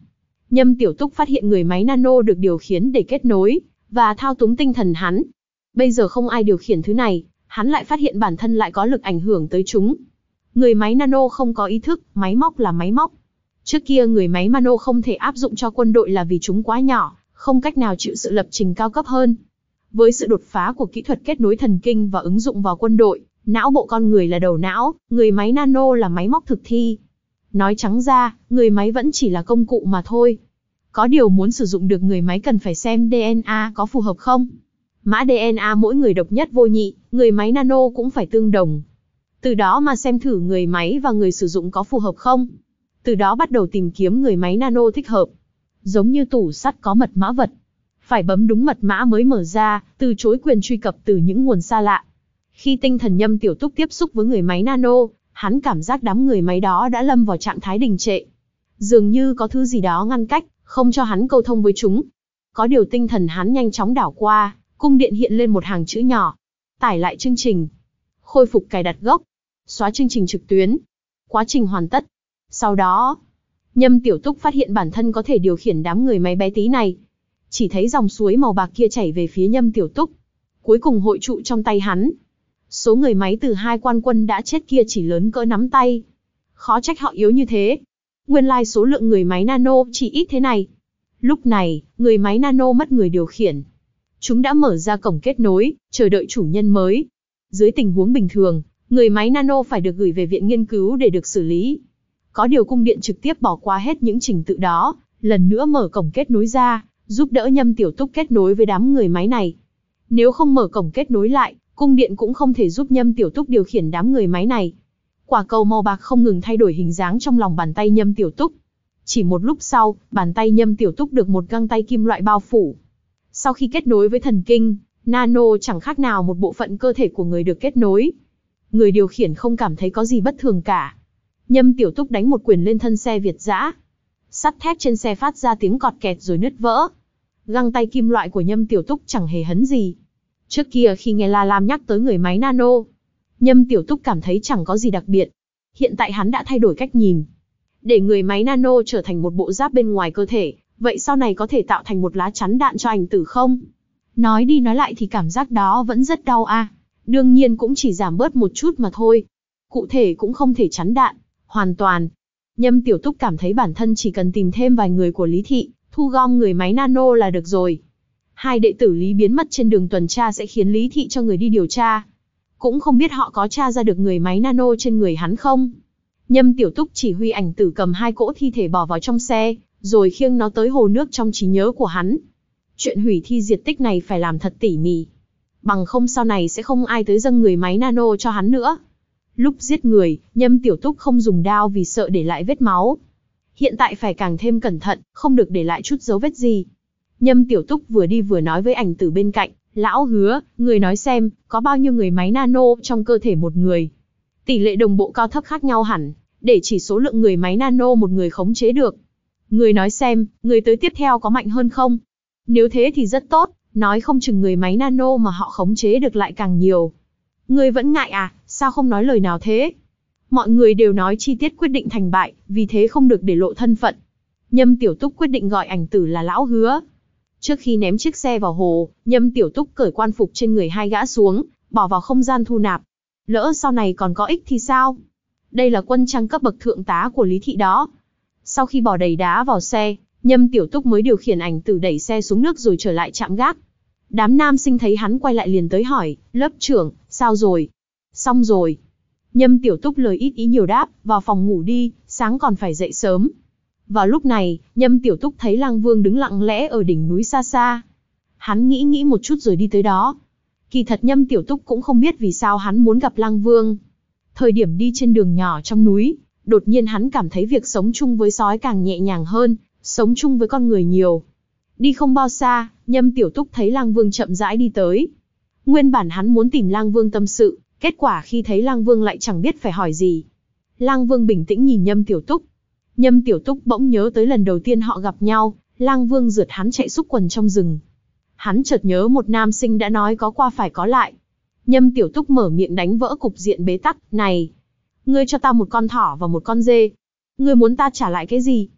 Nhâm Tiểu Túc phát hiện người máy nano được điều khiển để kết nối và thao túng tinh thần hắn. Bây giờ không ai điều khiển thứ này, hắn lại phát hiện bản thân lại có lực ảnh hưởng tới chúng. Người máy nano không có ý thức, máy móc là máy móc. Trước kia người máy nano không thể áp dụng cho quân đội là vì chúng quá nhỏ, không cách nào chịu sự lập trình cao cấp hơn. Với sự đột phá của kỹ thuật kết nối thần kinh và ứng dụng vào quân đội, não bộ con người là đầu não, người máy nano là máy móc thực thi. Nói trắng ra, người máy vẫn chỉ là công cụ mà thôi. Có điều muốn sử dụng được người máy cần phải xem đê en a có phù hợp không. Mã đê en a mỗi người độc nhất vô nhị, người máy nano cũng phải tương đồng. Từ đó mà xem thử người máy và người sử dụng có phù hợp không. Từ đó bắt đầu tìm kiếm người máy nano thích hợp. Giống như tủ sắt có mật mã vật. Phải bấm đúng mật mã mới mở ra, từ chối quyền truy cập từ những nguồn xa lạ. Khi tinh thần Nhâm Tiểu Túc tiếp xúc với người máy nano, hắn cảm giác đám người máy đó đã lâm vào trạng thái đình trệ. Dường như có thứ gì đó ngăn cách, không cho hắn câu thông với chúng. Có điều tinh thần hắn nhanh chóng đảo qua, cung điện hiện lên một hàng chữ nhỏ. Tải lại chương trình. Khôi phục cài đặt gốc. Xóa chương trình trực tuyến. Quá trình hoàn tất. Sau đó, Nhâm Tiểu Túc phát hiện bản thân có thể điều khiển đám người máy bé tí này. Chỉ thấy dòng suối màu bạc kia chảy về phía Nhâm Tiểu Túc. Cuối cùng hội tụ trong tay hắn. Số người máy từ hai quan quân đã chết kia chỉ lớn cỡ nắm tay. Khó trách họ yếu như thế. Nguyên lai số lượng người máy nano chỉ ít thế này. Lúc này, người máy nano mất người điều khiển. Chúng đã mở ra cổng kết nối, chờ đợi chủ nhân mới. Dưới tình huống bình thường, người máy nano phải được gửi về viện nghiên cứu để được xử lý. Có điều cung điện trực tiếp bỏ qua hết những trình tự đó, lần nữa mở cổng kết nối ra, giúp đỡ Nhâm Tiểu Túc kết nối với đám người máy này. Nếu không mở cổng kết nối lại, cung điện cũng không thể giúp Nhâm Tiểu Túc điều khiển đám người máy này. Quả cầu màu bạc không ngừng thay đổi hình dáng trong lòng bàn tay Nhâm Tiểu Túc. Chỉ một lúc sau, bàn tay Nhâm Tiểu Túc được một găng tay kim loại bao phủ. Sau khi kết nối với thần kinh, nano chẳng khác nào một bộ phận cơ thể của người được kết nối. Người điều khiển không cảm thấy có gì bất thường cả. Nhâm Tiểu Túc đánh một quyền lên thân xe Việt dã. Sắt thép trên xe phát ra tiếng cọt kẹt rồi nứt vỡ. Găng tay kim loại của Nhâm Tiểu Túc chẳng hề hấn gì. Trước kia khi nghe La Lam nhắc tới người máy nano, Nhâm Tiểu Túc cảm thấy chẳng có gì đặc biệt. Hiện tại hắn đã thay đổi cách nhìn. Để người máy nano trở thành một bộ giáp bên ngoài cơ thể, vậy sau này có thể tạo thành một lá chắn đạn cho ảnh tử không? Nói đi nói lại thì cảm giác đó vẫn rất đau a. À. Đương nhiên cũng chỉ giảm bớt một chút mà thôi. Cụ thể cũng không thể chắn đạn, hoàn toàn. Nhâm Tiểu Túc cảm thấy bản thân chỉ cần tìm thêm vài người của Lý Thị, thu gom người máy nano là được rồi. Hai đệ tử Lý biến mất trên đường tuần tra sẽ khiến Lý Thị cho người đi điều tra. Cũng không biết họ có tra ra được người máy nano trên người hắn không. Nhâm Tiểu Túc chỉ huy ảnh tử cầm hai cỗ thi thể bỏ vào trong xe, rồi khiêng nó tới hồ nước trong trí nhớ của hắn. Chuyện hủy thi diệt tích này phải làm thật tỉ mỉ. Bằng không sau này sẽ không ai tới dâng người máy nano cho hắn nữa. Lúc giết người, Nhâm Tiểu Túc không dùng đao vì sợ để lại vết máu. Hiện tại phải càng thêm cẩn thận, không được để lại chút dấu vết gì. Nhâm Tiểu Túc vừa đi vừa nói với ảnh tử bên cạnh, lão Hứa, người nói xem, có bao nhiêu người máy nano trong cơ thể một người. Tỷ lệ đồng bộ cao thấp khác nhau hẳn, để chỉ số lượng người máy nano một người khống chế được. Người nói xem, người tới tiếp theo có mạnh hơn không? Nếu thế thì rất tốt, nói không chừng người máy nano mà họ khống chế được lại càng nhiều. Người vẫn ngại à, sao không nói lời nào thế? Mọi người đều nói chi tiết quyết định thành bại, vì thế không được để lộ thân phận. Nhâm Tiểu Túc quyết định gọi ảnh tử là lão Hứa. Trước khi ném chiếc xe vào hồ, Nhâm Tiểu Túc cởi quan phục trên người hai gã xuống, bỏ vào không gian thu nạp. Lỡ sau này còn có ích thì sao? Đây là quân trang cấp bậc thượng tá của Lý Thị đó. Sau khi bỏ đầy đá vào xe, Nhâm Tiểu Túc mới điều khiển ảnh tử đẩy xe xuống nước rồi trở lại trạm gác. Đám nam sinh thấy hắn quay lại liền tới hỏi, lớp trưởng, sao rồi? Xong rồi. Nhâm Tiểu Túc lời ít ý nhiều đáp, vào phòng ngủ đi, sáng còn phải dậy sớm. Vào lúc này, Nhâm Tiểu Túc thấy Lang Vương đứng lặng lẽ ở đỉnh núi xa xa. Hắn nghĩ nghĩ một chút rồi đi tới đó. Kỳ thật Nhâm Tiểu Túc cũng không biết vì sao hắn muốn gặp Lang Vương. Thời điểm đi trên đường nhỏ trong núi, đột nhiên hắn cảm thấy việc sống chung với sói càng nhẹ nhàng hơn, sống chung với con người nhiều. Đi không bao xa, Nhâm Tiểu Túc thấy Lang Vương chậm rãi đi tới. Nguyên bản hắn muốn tìm Lang Vương tâm sự, kết quả khi thấy Lang Vương lại chẳng biết phải hỏi gì. Lang Vương bình tĩnh nhìn Nhâm Tiểu Túc. Nhâm Tiểu Túc bỗng nhớ tới lần đầu tiên họ gặp nhau, Lang Vương rượt hắn chạy xúc quần trong rừng. Hắn chợt nhớ một nam sinh đã nói có qua phải có lại. Nhâm Tiểu Túc mở miệng đánh vỡ cục diện bế tắc, này, ngươi cho ta một con thỏ và một con dê. Ngươi muốn ta trả lại cái gì?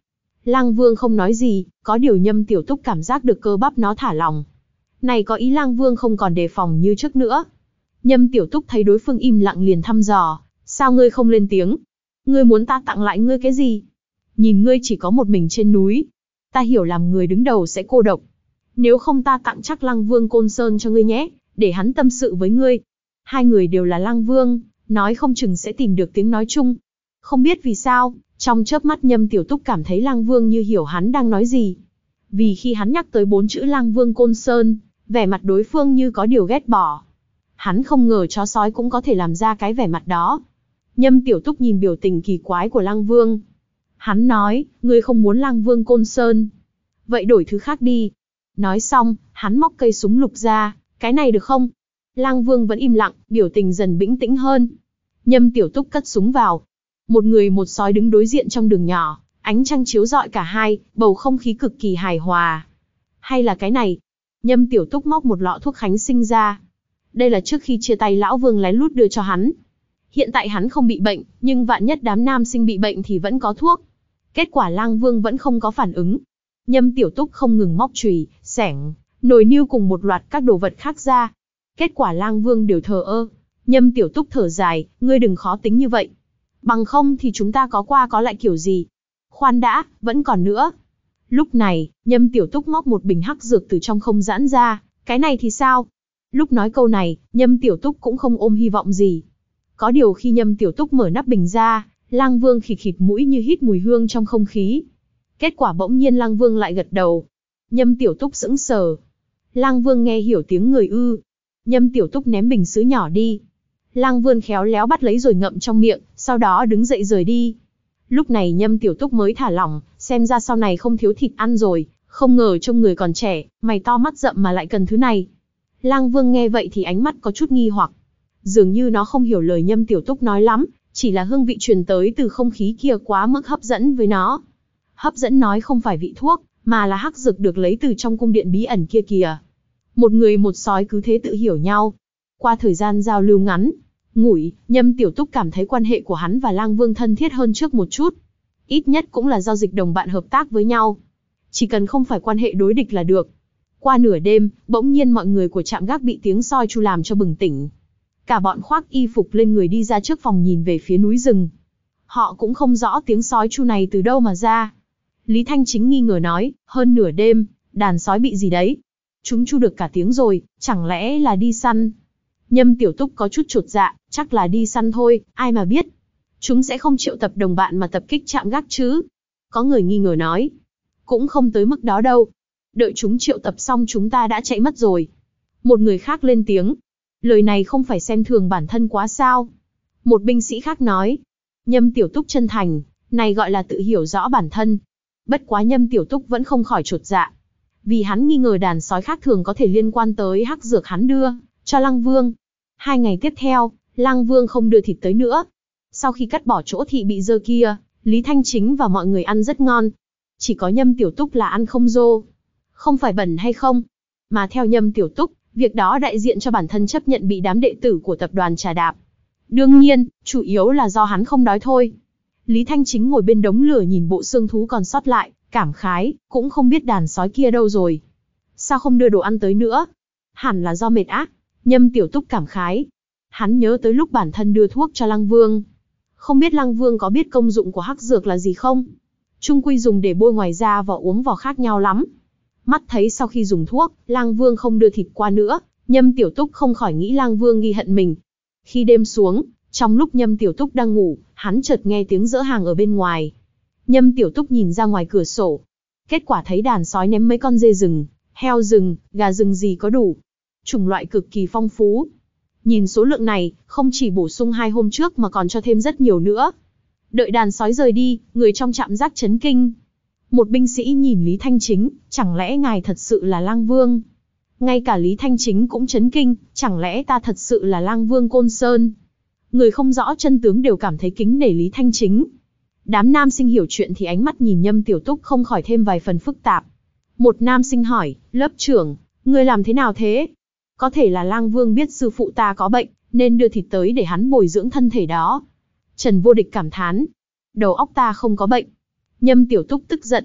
Lang Vương không nói gì, có điều Nhâm Tiểu Túc cảm giác được cơ bắp nó thả lỏng. Này có ý Lang Vương không còn đề phòng như trước nữa. Nhâm Tiểu Túc thấy đối phương im lặng liền thăm dò, sao ngươi không lên tiếng? Ngươi muốn ta tặng lại ngươi cái gì? Nhìn ngươi chỉ có một mình trên núi. Ta hiểu làm người đứng đầu sẽ cô độc. Nếu không ta tặng chắc Lăng Vương Côn Sơn cho ngươi nhé, để hắn tâm sự với ngươi. Hai người đều là Lăng Vương, nói không chừng sẽ tìm được tiếng nói chung. Không biết vì sao, trong chớp mắt Nhâm Tiểu Túc cảm thấy Lăng Vương như hiểu hắn đang nói gì. Vì khi hắn nhắc tới bốn chữ Lăng Vương Côn Sơn, vẻ mặt đối phương như có điều ghét bỏ. Hắn không ngờ chó sói cũng có thể làm ra cái vẻ mặt đó. Nhâm Tiểu Túc nhìn biểu tình kỳ quái của Lăng Vương. Hắn nói, ngươi không muốn Lăng Vương Côn Sơn. Vậy đổi thứ khác đi. Nói xong, hắn móc cây súng lục ra, cái này được không? Lăng Vương vẫn im lặng, biểu tình dần bình tĩnh hơn. Nhâm Tiểu Túc cất súng vào. Một người một sói đứng đối diện trong đường nhỏ, ánh trăng chiếu rọi cả hai, bầu không khí cực kỳ hài hòa. Hay là cái này? Nhâm Tiểu Túc móc một lọ thuốc khánh sinh ra. Đây là trước khi chia tay lão Vương lén lút đưa cho hắn. Hiện tại hắn không bị bệnh, nhưng vạn nhất đám nam sinh bị bệnh thì vẫn có thuốc. Kết quả Lang Vương vẫn không có phản ứng. Nhâm Tiểu Túc không ngừng móc chùy, xẻng, nồi niêu cùng một loạt các đồ vật khác ra. Kết quả Lang Vương đều thờ ơ. Nhâm Tiểu Túc thở dài, ngươi đừng khó tính như vậy. Bằng không thì chúng ta có qua có lại kiểu gì. Khoan đã, vẫn còn nữa. Lúc này, Nhâm Tiểu Túc móc một bình hắc dược từ trong không giãn ra, cái này thì sao? Lúc nói câu này, Nhâm Tiểu Túc cũng không ôm hy vọng gì. Có điều khi Nhâm Tiểu Túc mở nắp bình ra, Lang Vương khịt khịt mũi như hít mùi hương trong không khí. Kết quả bỗng nhiên Lang Vương lại gật đầu. Nhâm Tiểu Túc sững sờ. Lang Vương nghe hiểu tiếng người ư. Nhâm Tiểu Túc ném bình sứ nhỏ đi. Lang Vương khéo léo bắt lấy rồi ngậm trong miệng, sau đó đứng dậy rời đi. Lúc này Nhâm Tiểu Túc mới thả lỏng, xem ra sau này không thiếu thịt ăn rồi, không ngờ trông người còn trẻ, mày to mắt rậm mà lại cần thứ này. Lang Vương nghe vậy thì ánh mắt có chút nghi hoặc. Dường như nó không hiểu lời Nhâm Tiểu Túc nói lắm, chỉ là hương vị truyền tới từ không khí kia quá mức hấp dẫn với nó. Hấp dẫn nói không phải vị thuốc, mà là hắc dược được lấy từ trong cung điện bí ẩn kia kìa. Một người một sói cứ thế tự hiểu nhau. Qua thời gian giao lưu ngắn, ngủi, Nhâm Tiểu Túc cảm thấy quan hệ của hắn và Lang Vương thân thiết hơn trước một chút. Ít nhất cũng là giao dịch đồng bạn hợp tác với nhau. Chỉ cần không phải quan hệ đối địch là được. Qua nửa đêm, bỗng nhiên mọi người của trạm gác bị tiếng soi chu làm cho bừng tỉnh. Cả bọn khoác y phục lên người đi ra trước phòng nhìn về phía núi rừng. Họ cũng không rõ tiếng sói chu này từ đâu mà ra. Lý Thanh Chính nghi ngờ nói, hơn nửa đêm, đàn sói bị gì đấy? Chúng chu được cả tiếng rồi, chẳng lẽ là đi săn? Nhâm Tiểu Túc có chút chột dạ, chắc là đi săn thôi, ai mà biết. Chúng sẽ không triệu tập đồng bạn mà tập kích trạm gác chứ? Có người nghi ngờ nói. Cũng không tới mức đó đâu. Đợi chúng triệu tập xong chúng ta đã chạy mất rồi. Một người khác lên tiếng. Lời này không phải xem thường bản thân quá sao? Một binh sĩ khác nói. Nhâm Tiểu Túc chân thành, này gọi là tự hiểu rõ bản thân. Bất quá Nhâm Tiểu Túc vẫn không khỏi chột dạ. Vì hắn nghi ngờ đàn sói khác thường có thể liên quan tới hắc dược hắn đưa cho Lăng Vương. Hai ngày tiếp theo, Lăng Vương không đưa thịt tới nữa. Sau khi cắt bỏ chỗ thị bị dơ kia, Lý Thanh Chính và mọi người ăn rất ngon. Chỉ có Nhâm Tiểu Túc là ăn không rô. Không phải bẩn hay không, mà theo Nhâm Tiểu Túc, việc đó đại diện cho bản thân chấp nhận bị đám đệ tử của tập đoàn trà đạp. Đương nhiên, chủ yếu là do hắn không đói thôi. Lý Thanh Chính ngồi bên đống lửa nhìn bộ xương thú còn sót lại, cảm khái, cũng không biết đàn sói kia đâu rồi. Sao không đưa đồ ăn tới nữa? Hẳn là do mệt ác. Nhâm Tiểu Túc cảm khái. Hắn nhớ tới lúc bản thân đưa thuốc cho Lăng Vương. Không biết Lăng Vương có biết công dụng của hắc dược là gì không? Chung quy dùng để bôi ngoài da và uống vào khác nhau lắm. Mắt thấy sau khi dùng thuốc, Lăng Vương không đưa thịt qua nữa, Nhâm Tiểu Túc không khỏi nghĩ Lăng Vương ghi hận mình. Khi đêm xuống, trong lúc Nhâm Tiểu Túc đang ngủ, hắn chợt nghe tiếng dỡ hàng ở bên ngoài. Nhâm Tiểu Túc nhìn ra ngoài cửa sổ. Kết quả thấy đàn sói ném mấy con dê rừng, heo rừng, gà rừng gì có đủ. Chủng loại cực kỳ phong phú. Nhìn số lượng này, không chỉ bổ sung hai hôm trước mà còn cho thêm rất nhiều nữa. Đợi đàn sói rời đi, người trong trạm gác chấn kinh. Một binh sĩ nhìn Lý Thanh Chính, chẳng lẽ ngài thật sự là Lăng Vương? Ngay cả Lý Thanh Chính cũng chấn kinh, chẳng lẽ ta thật sự là Lăng Vương Côn Sơn? Người không rõ chân tướng đều cảm thấy kính nể Lý Thanh Chính. Đám nam sinh hiểu chuyện thì ánh mắt nhìn Nhâm Tiểu Túc không khỏi thêm vài phần phức tạp. Một nam sinh hỏi, lớp trưởng, ngươi làm thế nào thế? Có thể là Lăng Vương biết sư phụ ta có bệnh, nên đưa thịt tới để hắn bồi dưỡng thân thể đó. Trần Vô Địch cảm thán, đầu óc ta không có bệnh. Nhâm Tiểu Túc tức giận,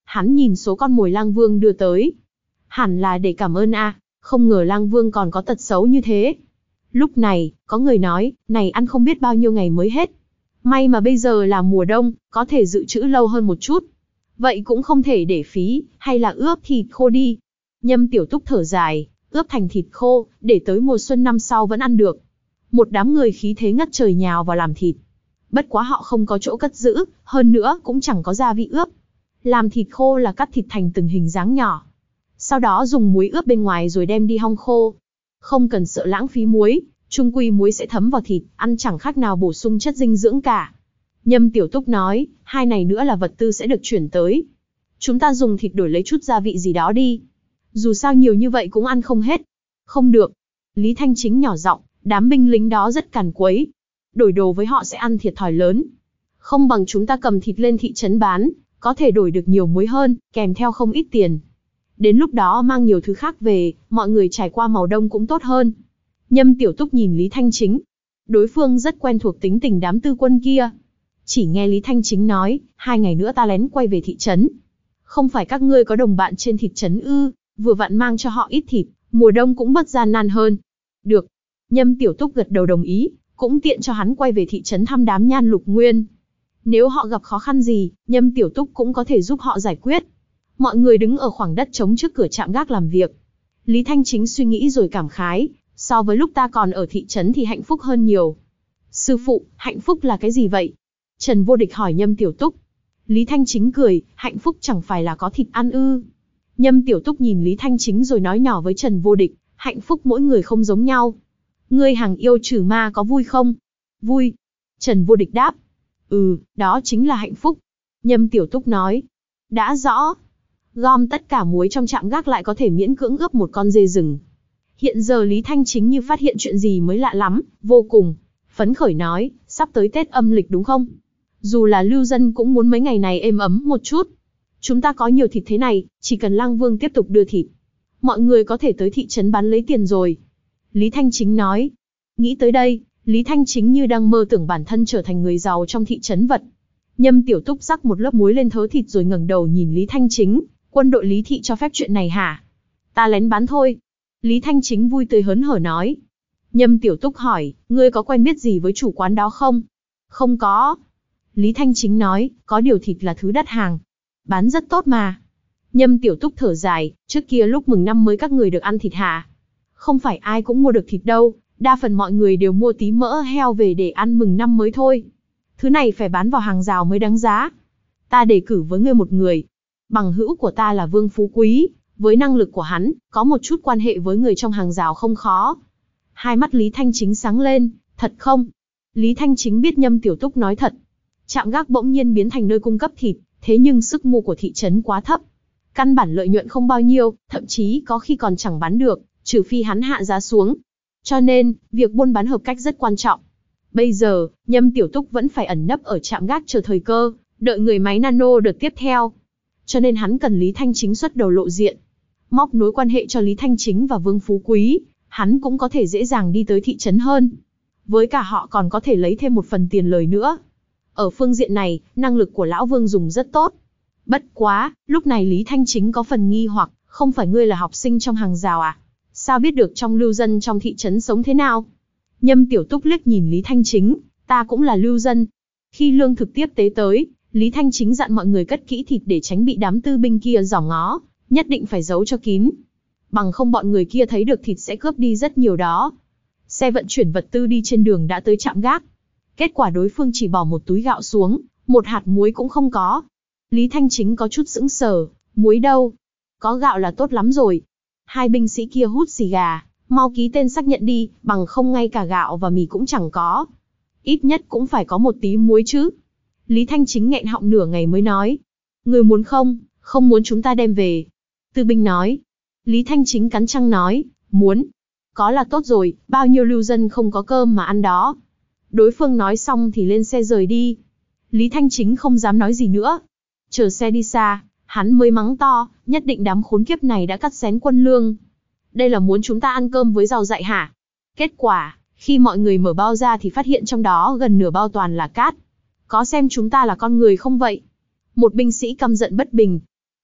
Hắn nhìn số con mồi Lang Vương đưa tới. Hẳn là để cảm ơn a, không ngờ Lang Vương còn có tật xấu như thế. Lúc này, có người nói, này ăn không biết bao nhiêu ngày mới hết. May mà bây giờ là mùa đông, có thể dự trữ lâu hơn một chút. Vậy cũng không thể để phí, hay là ướp thịt khô đi. Nhâm Tiểu Túc thở dài, ướp thành thịt khô, để tới mùa xuân năm sau vẫn ăn được. Một đám người khí thế ngất trời nhào vào làm thịt. Bất quá họ không có chỗ cất giữ, hơn nữa cũng chẳng có gia vị ướp. Làm thịt khô là cắt thịt thành từng hình dáng nhỏ. Sau đó dùng muối ướp bên ngoài rồi đem đi hong khô. Không cần sợ lãng phí muối, chung quy muối sẽ thấm vào thịt, ăn chẳng khác nào bổ sung chất dinh dưỡng cả. Nhâm Tiểu Túc nói, hai này nữa là vật tư sẽ được chuyển tới. Chúng ta dùng thịt đổi lấy chút gia vị gì đó đi. Dù sao nhiều như vậy cũng ăn không hết. Không được. Lý Thanh Chính nhỏ giọng, đám binh lính đó rất càn quấy. Đổi đồ với họ sẽ ăn thiệt thòi lớn. Không bằng chúng ta cầm thịt lên thị trấn bán, có thể đổi được nhiều muối hơn, kèm theo không ít tiền. Đến lúc đó mang nhiều thứ khác về, mọi người trải qua màu đông cũng tốt hơn. Nhâm Tiểu Túc nhìn Lý Thanh Chính. Đối phương rất quen thuộc tính tình đám tư quân kia. Chỉ nghe Lý Thanh Chính nói, hai ngày nữa ta lén quay về thị trấn. Không phải các ngươi có đồng bạn trên thị trấn ư, vừa vặn mang cho họ ít thịt, mùa đông cũng bớt gian nan hơn. Được. Nhâm Tiểu Túc gật đầu đồng ý, cũng tiện cho hắn quay về thị trấn thăm đám Nhan Lục Nguyên. Nếu họ gặp khó khăn gì, Nhâm Tiểu Túc cũng có thể giúp họ giải quyết. Mọi người đứng ở khoảng đất trống trước cửa trạm gác làm việc. Lý Thanh Chính suy nghĩ rồi cảm khái, so với lúc ta còn ở thị trấn thì hạnh phúc hơn nhiều. Sư phụ, hạnh phúc là cái gì vậy? Trần Vô Địch hỏi Nhâm Tiểu Túc. Lý Thanh Chính cười, hạnh phúc chẳng phải là có thịt ăn ư. Nhâm Tiểu Túc nhìn Lý Thanh Chính rồi nói nhỏ với Trần Vô Địch, hạnh phúc mỗi người không giống nhau. Ngươi hàng yêu trừ ma có vui không? Vui. Trần Vô Địch đáp. Ừ, đó chính là hạnh phúc. Nhâm Tiểu Túc nói. Đã rõ. Gom tất cả muối trong trạm gác lại có thể miễn cưỡng ướp một con dê rừng. Hiện giờ Lý Thanh Chính như phát hiện chuyện gì mới lạ lắm, vô cùng phấn khởi nói, sắp tới Tết âm lịch đúng không? Dù là lưu dân cũng muốn mấy ngày này êm ấm một chút. Chúng ta có nhiều thịt thế này, chỉ cần Lang Vương tiếp tục đưa thịt. Mọi người có thể tới thị trấn bán lấy tiền rồi. Lý Thanh Chính nói. Nghĩ tới đây, Lý Thanh Chính như đang mơ tưởng bản thân trở thành người giàu trong thị trấn vật. Nhâm Tiểu Túc rắc một lớp muối lên thớ thịt rồi ngẩng đầu nhìn Lý Thanh Chính. Quân đội Lý Thị cho phép chuyện này hả? Ta lén bán thôi. Lý Thanh Chính vui tươi hớn hở nói. Nhâm Tiểu Túc hỏi, ngươi có quen biết gì với chủ quán đó không? Không có. Lý Thanh Chính nói, có điều thịt là thứ đắt hàng. Bán rất tốt mà. Nhâm Tiểu Túc thở dài, trước kia lúc mừng năm mới các người được ăn thịt hả? Không phải ai cũng mua được thịt đâu, đa phần mọi người đều mua tí mỡ heo về để ăn mừng năm mới thôi. Thứ này phải bán vào hàng rào mới đáng giá. Ta đề cử với ngươi một người. Bằng hữu của ta là Vương Phú Quý, với năng lực của hắn, có một chút quan hệ với người trong hàng rào không khó. Hai mắt Lý Thanh Chính sáng lên, thật không? Lý Thanh Chính biết Nhâm Tiểu Túc nói thật. Trạm gác bỗng nhiên biến thành nơi cung cấp thịt, thế nhưng sức mua của thị trấn quá thấp. Căn bản lợi nhuận không bao nhiêu, thậm chí có khi còn chẳng bán được, trừ phi hắn hạ giá xuống. Cho nên, việc buôn bán hợp cách rất quan trọng. Bây giờ, Nhâm Tiểu Túc vẫn phải ẩn nấp ở trạm gác chờ thời cơ, đợi người máy nano đợt tiếp theo. Cho nên hắn cần Lý Thanh Chính xuất đầu lộ diện. Móc nối quan hệ cho Lý Thanh Chính và Vương Phú Quý, hắn cũng có thể dễ dàng đi tới thị trấn hơn. Với cả họ còn có thể lấy thêm một phần tiền lời nữa. Ở phương diện này, năng lực của Lão Vương dùng rất tốt. Bất quá, lúc này Lý Thanh Chính có phần nghi hoặc, không phải ngươi là học sinh trong hàng rào à? Sao biết được trong lưu dân trong thị trấn sống thế nào? Nhâm Tiểu Túc liếc nhìn Lý Thanh Chính, ta cũng là lưu dân. Khi lương thực tiếp tế tới, Lý Thanh Chính dặn mọi người cất kỹ thịt để tránh bị đám tư binh kia dòm ngó, nhất định phải giấu cho kín. Bằng không bọn người kia thấy được thịt sẽ cướp đi rất nhiều đó. Xe vận chuyển vật tư đi trên đường đã tới trạm gác. Kết quả đối phương chỉ bỏ một túi gạo xuống, một hạt muối cũng không có. Lý Thanh Chính có chút sững sờ, muối đâu? Có gạo là tốt lắm rồi. Hai binh sĩ kia hút xì gà, mau ký tên xác nhận đi, bằng không ngay cả gạo và mì cũng chẳng có. Ít nhất cũng phải có một tí muối chứ. Lý Thanh Chính nghẹn họng nửa ngày mới nói. Người muốn không, không muốn chúng ta đem về. Tư binh nói. Lý Thanh Chính cắn răng nói, muốn. Có là tốt rồi, bao nhiêu lưu dân không có cơm mà ăn đó. Đối phương nói xong thì lên xe rời đi. Lý Thanh Chính không dám nói gì nữa. Chờ xe đi xa, hắn mới mắng to, nhất định đám khốn kiếp này đã cắt xén quân lương. Đây là muốn chúng ta ăn cơm với rau dại hả? Kết quả, khi mọi người mở bao ra thì phát hiện trong đó gần nửa bao toàn là cát. Có xem chúng ta là con người không vậy? Một binh sĩ căm giận bất bình.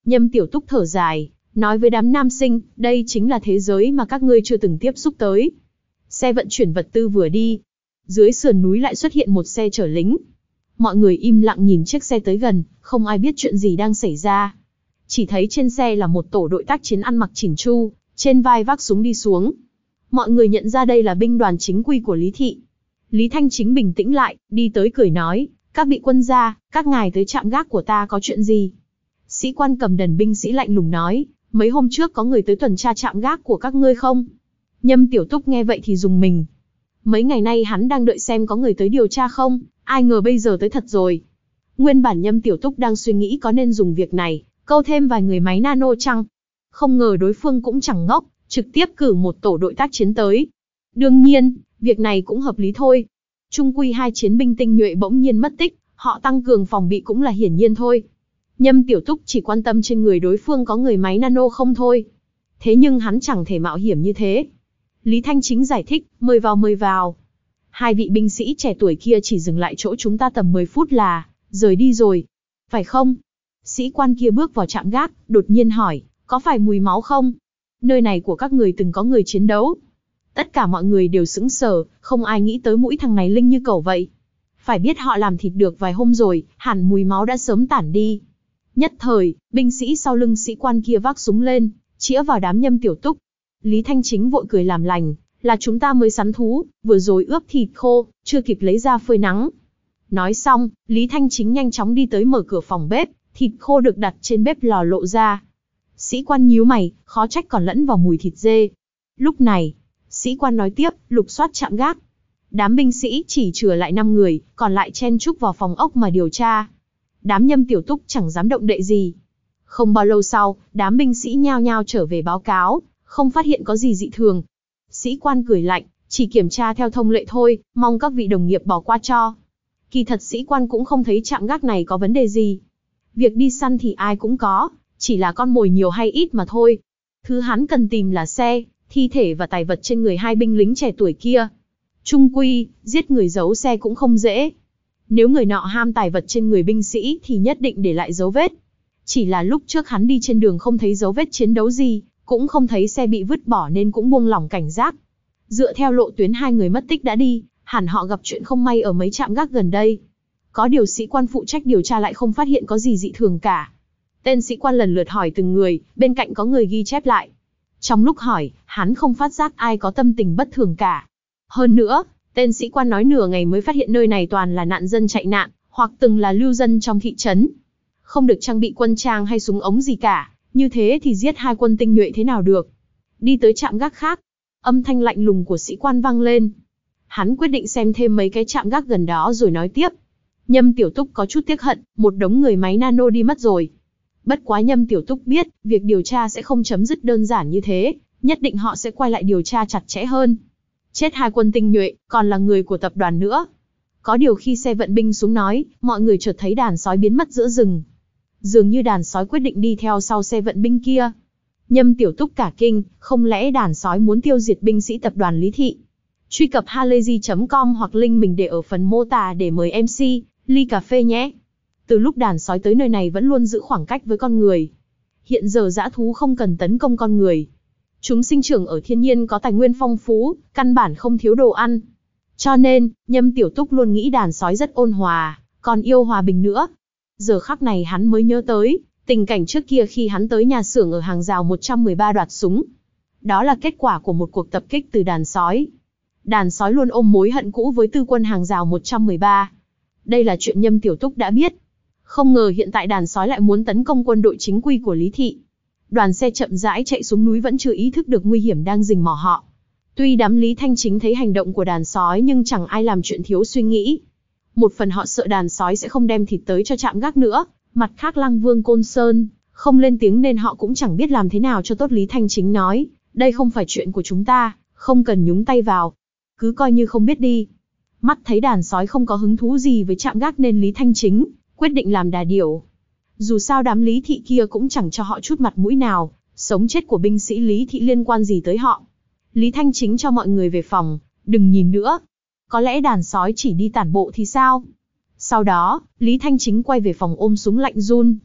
Nhâm Tiểu Túc thở dài, nói với đám nam sinh, đây chính là thế giới mà các ngươi chưa từng tiếp xúc tới. Xe vận chuyển vật tư vừa đi, dưới sườn núi lại xuất hiện một xe chở lính. Mọi người im lặng nhìn chiếc xe tới gần, không ai biết chuyện gì đang xảy ra. Chỉ thấy trên xe là một tổ đội tác chiến ăn mặc chỉn chu, trên vai vác súng đi xuống. Mọi người nhận ra đây là binh đoàn chính quy của Lý Thị. Lý Thanh Chính bình tĩnh lại, đi tới cười nói, các vị quân gia, các ngài tới trạm gác của ta có chuyện gì? Sĩ quan cầm đần binh sĩ lạnh lùng nói, mấy hôm trước có người tới tuần tra trạm gác của các ngươi không? Nhâm Tiểu Túc nghe vậy thì rùng mình. Mấy ngày nay hắn đang đợi xem có người tới điều tra không, ai ngờ bây giờ tới thật rồi. Nguyên bản Nhâm Tiểu Túc đang suy nghĩ có nên dùng việc này, câu thêm vài người máy nano chăng? Không ngờ đối phương cũng chẳng ngốc, trực tiếp cử một tổ đội tác chiến tới. Đương nhiên, việc này cũng hợp lý thôi. Trung quy hai chiến binh tinh nhuệ bỗng nhiên mất tích, họ tăng cường phòng bị cũng là hiển nhiên thôi. Nhâm Tiểu Túc chỉ quan tâm trên người đối phương có người máy nano không thôi. Thế nhưng hắn chẳng thể mạo hiểm như thế. Lý Thanh Chính giải thích, mời vào mời vào. Hai vị binh sĩ trẻ tuổi kia chỉ dừng lại chỗ chúng ta tầm mười phút là, rời đi rồi. Phải không? Sĩ quan kia bước vào trạm gác, đột nhiên hỏi, có phải mùi máu không? Nơi này của các người từng có người chiến đấu. Tất cả mọi người đều sững sờ, không ai nghĩ tới mũi thằng này linh như cẩu vậy. Phải biết họ làm thịt được vài hôm rồi, hẳn mùi máu đã sớm tản đi. Nhất thời, binh sĩ sau lưng sĩ quan kia vác súng lên, chĩa vào đám Nhâm Tiểu Túc. Lý Thanh Chính vội cười làm lành, là chúng ta mới săn thú, vừa rồi ướp thịt khô, chưa kịp lấy ra phơi nắng. Nói xong, Lý Thanh Chính nhanh chóng đi tới mở cửa phòng bếp, thịt khô được đặt trên bếp lò lộ ra. Sĩ quan nhíu mày, khó trách còn lẫn vào mùi thịt dê. Lúc này, sĩ quan nói tiếp, lục soát trạm gác. Đám binh sĩ chỉ chừa lại năm người, còn lại chen chúc vào phòng ốc mà điều tra. Đám Nhâm Tiểu Túc chẳng dám động đậy gì. Không bao lâu sau, đám binh sĩ nhao nhao trở về báo cáo, không phát hiện có gì dị thường. Sĩ quan cười lạnh, chỉ kiểm tra theo thông lệ thôi, mong các vị đồng nghiệp bỏ qua cho. Kỳ thật sĩ quan cũng không thấy trạm gác này có vấn đề gì. Việc đi săn thì ai cũng có, chỉ là con mồi nhiều hay ít mà thôi. Thứ hắn cần tìm là xe, thi thể và tài vật trên người hai binh lính trẻ tuổi kia. Trung quy, giết người giấu xe cũng không dễ. Nếu người nọ ham tài vật trên người binh sĩ thì nhất định để lại dấu vết. Chỉ là lúc trước hắn đi trên đường không thấy dấu vết chiến đấu gì, cũng không thấy xe bị vứt bỏ nên cũng buông lỏng cảnh giác. Dựa theo lộ tuyến hai người mất tích đã đi, hẳn họ gặp chuyện không may ở mấy trạm gác gần đây. Có điều sĩ quan phụ trách điều tra lại không phát hiện có gì dị thường cả. Tên sĩ quan lần lượt hỏi từng người, bên cạnh có người ghi chép lại. Trong lúc hỏi, hắn không phát giác ai có tâm tình bất thường cả. Hơn nữa, tên sĩ quan nói nửa ngày mới phát hiện nơi này toàn là nạn dân chạy nạn, hoặc từng là lưu dân trong thị trấn. Không được trang bị quân trang hay súng ống gì cả, như thế thì giết hai quân tinh nhuệ thế nào được. Đi tới trạm gác khác, âm thanh lạnh lùng của sĩ quan vang lên. Hắn quyết định xem thêm mấy cái trạm gác gần đó rồi nói tiếp. Nhâm Tiểu Túc có chút tiếc hận, một đống người máy nano đi mất rồi. Bất quá Nhâm Tiểu Túc biết, việc điều tra sẽ không chấm dứt đơn giản như thế, nhất định họ sẽ quay lại điều tra chặt chẽ hơn. Chết hai quân tinh nhuệ, còn là người của tập đoàn nữa. Có điều khi xe vận binh xuống nói, mọi người chợt thấy đàn sói biến mất giữa rừng. Dường như đàn sói quyết định đi theo sau xe vận binh kia. Nhâm Tiểu Túc cả kinh, không lẽ đàn sói muốn tiêu diệt binh sĩ tập đoàn Lý Thị? Truy cập halayzi chấm com hoặc link mình để ở phần mô tả để mời em xê, ly cà phê nhé. Từ lúc đàn sói tới nơi này vẫn luôn giữ khoảng cách với con người. Hiện giờ dã thú không cần tấn công con người. Chúng sinh trưởng ở thiên nhiên có tài nguyên phong phú, căn bản không thiếu đồ ăn. Cho nên, Nhâm Tiểu Túc luôn nghĩ đàn sói rất ôn hòa, còn yêu hòa bình nữa. Giờ khắc này hắn mới nhớ tới, tình cảnh trước kia khi hắn tới nhà xưởng ở hàng rào một trăm mười ba đoạt súng. Đó là kết quả của một cuộc tập kích từ đàn sói. Đàn sói luôn ôm mối hận cũ với tư quân hàng rào một trăm mười ba. Đây là chuyện Nhâm Tiểu Túc đã biết. Không ngờ hiện tại đàn sói lại muốn tấn công quân đội chính quy của Lý Thị. Đoàn xe chậm rãi chạy xuống núi vẫn chưa ý thức được nguy hiểm đang rình mò họ. Tuy đám Lý Thanh Chính thấy hành động của đàn sói nhưng chẳng ai làm chuyện thiếu suy nghĩ. Một phần họ sợ đàn sói sẽ không đem thịt tới cho trạm gác nữa, mặt khác Lăng Vương Côn Sơn không lên tiếng nên họ cũng chẳng biết làm thế nào cho tốt. Lý Thanh Chính nói, đây không phải chuyện của chúng ta, không cần nhúng tay vào. Cứ coi như không biết đi. Mắt thấy đàn sói không có hứng thú gì với trạm gác nên Lý Thanh Chính quyết định làm đà điểu. Dù sao đám Lý Thị kia cũng chẳng cho họ chút mặt mũi nào, sống chết của binh sĩ Lý Thị liên quan gì tới họ. Lý Thanh Chính cho mọi người về phòng, đừng nhìn nữa. Có lẽ đàn sói chỉ đi tản bộ thì sao? Sau đó, Lý Thanh Chính quay về phòng ôm súng lạnh run.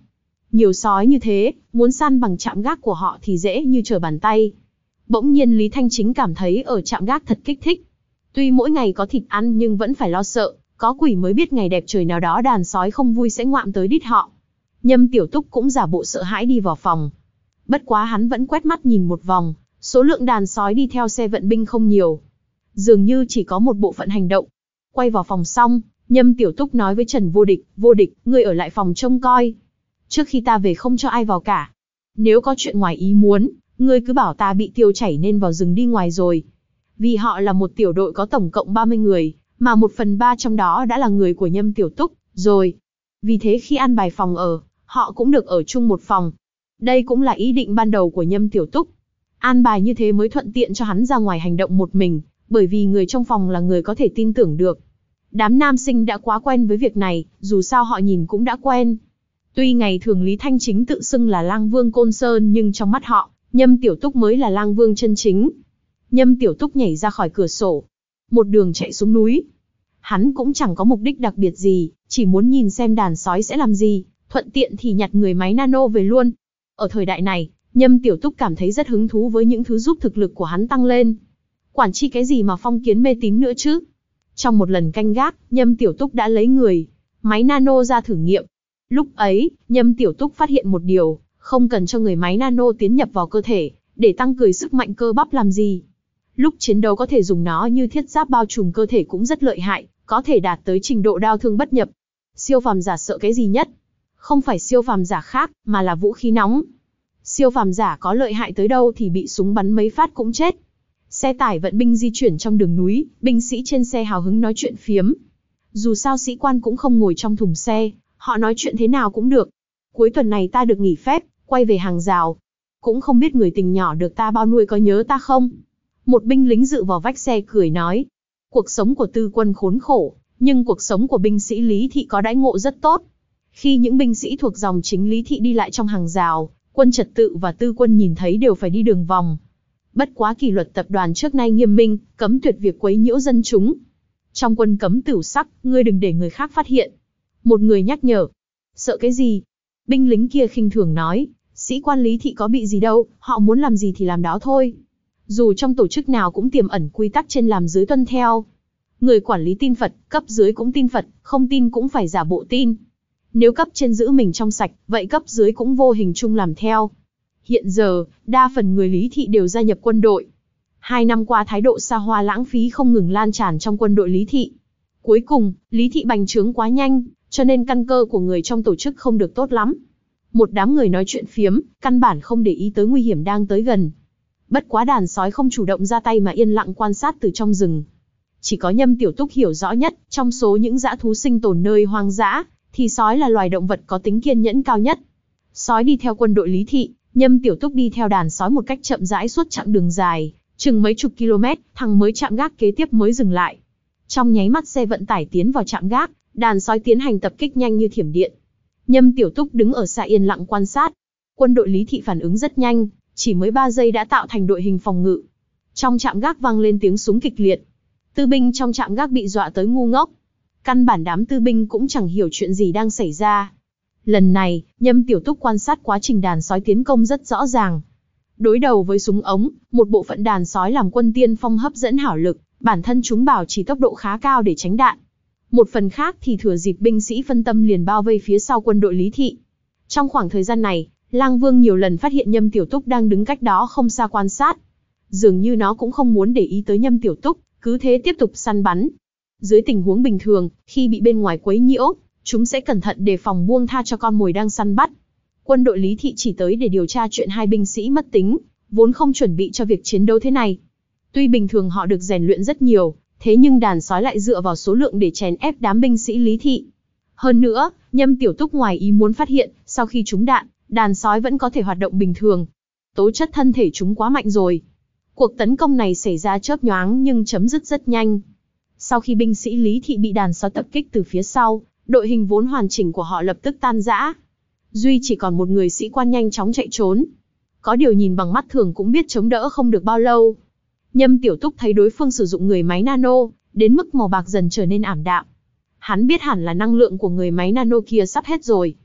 Nhiều sói như thế, muốn san bằng trạm gác của họ thì dễ như trở bàn tay. Bỗng nhiên Lý Thanh Chính cảm thấy ở trạm gác thật kích thích. Tuy mỗi ngày có thịt ăn nhưng vẫn phải lo sợ, có quỷ mới biết ngày đẹp trời nào đó đàn sói không vui sẽ ngoạm tới đít họ. Nhâm Tiểu Túc cũng giả bộ sợ hãi đi vào phòng. Bất quá hắn vẫn quét mắt nhìn một vòng, số lượng đàn sói đi theo xe vận binh không nhiều. Dường như chỉ có một bộ phận hành động. Quay vào phòng xong, Nhâm Tiểu Túc nói với Trần Vô Địch, Vô Địch, ngươi ở lại phòng trông coi. Trước khi ta về không cho ai vào cả. Nếu có chuyện ngoài ý muốn, ngươi cứ bảo ta bị tiêu chảy nên vào rừng đi ngoài rồi. Vì họ là một tiểu đội có tổng cộng ba mươi người, mà một phần ba trong đó đã là người của Nhâm Tiểu Túc, rồi. Vì thế khi an bài phòng ở, họ cũng được ở chung một phòng. Đây cũng là ý định ban đầu của Nhâm Tiểu Túc. An bài như thế mới thuận tiện cho hắn ra ngoài hành động một mình, bởi vì người trong phòng là người có thể tin tưởng được. Đám nam sinh đã quá quen với việc này, dù sao họ nhìn cũng đã quen. Tuy ngày thường Lý Thanh Chính tự xưng là Lang Vương Côn Sơn nhưng trong mắt họ, Nhâm Tiểu Túc mới là Lang Vương chân chính. Nhâm Tiểu Túc nhảy ra khỏi cửa sổ, một đường chạy xuống núi. Hắn cũng chẳng có mục đích đặc biệt gì, chỉ muốn nhìn xem đàn sói sẽ làm gì, thuận tiện thì nhặt người máy nano về luôn. Ở thời đại này, Nhâm Tiểu Túc cảm thấy rất hứng thú với những thứ giúp thực lực của hắn tăng lên. Quản chi cái gì mà phong kiến mê tín nữa chứ. Trong một lần canh gác, Nhâm Tiểu Túc đã lấy người máy nano ra thử nghiệm. Lúc ấy, Nhâm Tiểu Túc phát hiện một điều, không cần cho người máy nano tiến nhập vào cơ thể, để tăng cường sức mạnh cơ bắp làm gì. Lúc chiến đấu có thể dùng nó như thiết giáp bao trùm cơ thể cũng rất lợi hại, có thể đạt tới trình độ đao thương bất nhập. Siêu phàm giả sợ cái gì nhất? Không phải siêu phàm giả khác, mà là vũ khí nóng. Siêu phàm giả có lợi hại tới đâu thì bị súng bắn mấy phát cũng chết. Xe tải vận binh di chuyển trong đường núi, binh sĩ trên xe hào hứng nói chuyện phiếm. Dù sao sĩ quan cũng không ngồi trong thùng xe, họ nói chuyện thế nào cũng được. Cuối tuần này ta được nghỉ phép, quay về hàng rào. Cũng không biết người tình nhỏ được ta bao nuôi có nhớ ta không? Một binh lính dựa vào vách xe cười nói. Cuộc sống của tư quân khốn khổ, nhưng cuộc sống của binh sĩ Lý Thị có đãi ngộ rất tốt. Khi những binh sĩ thuộc dòng chính Lý Thị đi lại trong hàng rào, quân trật tự và tư quân nhìn thấy đều phải đi đường vòng. Bất quá kỷ luật tập đoàn trước nay nghiêm minh, cấm tuyệt việc quấy nhiễu dân chúng. Trong quân cấm tửu sắc, ngươi đừng để người khác phát hiện. Một người nhắc nhở. Sợ cái gì? Binh lính kia khinh thường nói, sĩ quan Lý Thị có bị gì đâu, họ muốn làm gì thì làm đó thôi. Dù trong tổ chức nào cũng tiềm ẩn quy tắc trên làm dưới tuân theo. Người quản lý tin Phật, cấp dưới cũng tin Phật, không tin cũng phải giả bộ tin. Nếu cấp trên giữ mình trong sạch, vậy cấp dưới cũng vô hình chung làm theo. Hiện giờ, đa phần người Lý Thị đều gia nhập quân đội. Hai năm qua thái độ xa hoa lãng phí không ngừng lan tràn trong quân đội Lý Thị. Cuối cùng, Lý Thị bành trướng quá nhanh, cho nên căn cơ của người trong tổ chức không được tốt lắm. Một đám người nói chuyện phiếm, căn bản không để ý tới nguy hiểm đang tới gần. Bất quá đàn sói không chủ động ra tay mà yên lặng quan sát từ trong rừng. Chỉ có Nhâm Tiểu Túc hiểu rõ nhất, trong số những dã thú sinh tồn nơi hoang dã, thì sói là loài động vật có tính kiên nhẫn cao nhất. Sói đi theo quân đội Lý Thị, Nhâm Tiểu Túc đi theo đàn sói một cách chậm rãi suốt chặng đường dài, chừng mấy chục km, thằng mới chạm gác kế tiếp mới dừng lại. Trong nháy mắt xe vận tải tiến vào trạm gác, đàn sói tiến hành tập kích nhanh như thiểm điện. Nhâm Tiểu Túc đứng ở xa yên lặng quan sát. Quân đội Lý Thị phản ứng rất nhanh, chỉ mới ba giây đã tạo thành đội hình phòng ngự. Trong trạm gác vang lên tiếng súng kịch liệt. Tư binh trong trạm gác bị dọa tới ngu ngốc. Căn bản đám tư binh cũng chẳng hiểu chuyện gì đang xảy ra. Lần này, Nhâm Tiểu Túc quan sát quá trình đàn sói tiến công rất rõ ràng. Đối đầu với súng ống, một bộ phận đàn sói làm quân tiên phong hấp dẫn hảo lực, bản thân chúng bảo trì tốc độ khá cao để tránh đạn. Một phần khác thì thừa dịp binh sĩ phân tâm liền bao vây phía sau quân đội Lý Thị. Trong khoảng thời gian này, Lang Vương nhiều lần phát hiện Nhâm Tiểu Túc đang đứng cách đó không xa quan sát. Dường như nó cũng không muốn để ý tới Nhâm Tiểu Túc, cứ thế tiếp tục săn bắn. Dưới tình huống bình thường, khi bị bên ngoài quấy nhiễu, chúng sẽ cẩn thận đề phòng buông tha cho con mồi đang săn bắt. Quân đội Lý Thị chỉ tới để điều tra chuyện hai binh sĩ mất tính, vốn không chuẩn bị cho việc chiến đấu thế này. Tuy bình thường họ được rèn luyện rất nhiều, thế nhưng đàn sói lại dựa vào số lượng để chèn ép đám binh sĩ Lý Thị. Hơn nữa, Nhâm Tiểu Túc ngoài ý muốn phát hiện, sau khi trúng đạn, đàn sói vẫn có thể hoạt động bình thường. Tố chất thân thể chúng quá mạnh rồi. Cuộc tấn công này xảy ra chớp nhoáng nhưng chấm dứt rất nhanh. Sau khi binh sĩ Lý Thị bị đàn sói tập kích từ phía sau, đội hình vốn hoàn chỉnh của họ lập tức tan rã. Duy chỉ còn một người sĩ quan nhanh chóng chạy trốn. Có điều nhìn bằng mắt thường cũng biết chống đỡ không được bao lâu. Nhâm Tiểu Túc thấy đối phương sử dụng người máy nano, đến mức màu bạc dần trở nên ảm đạm. Hắn biết hẳn là năng lượng của người máy nano kia sắp hết rồi.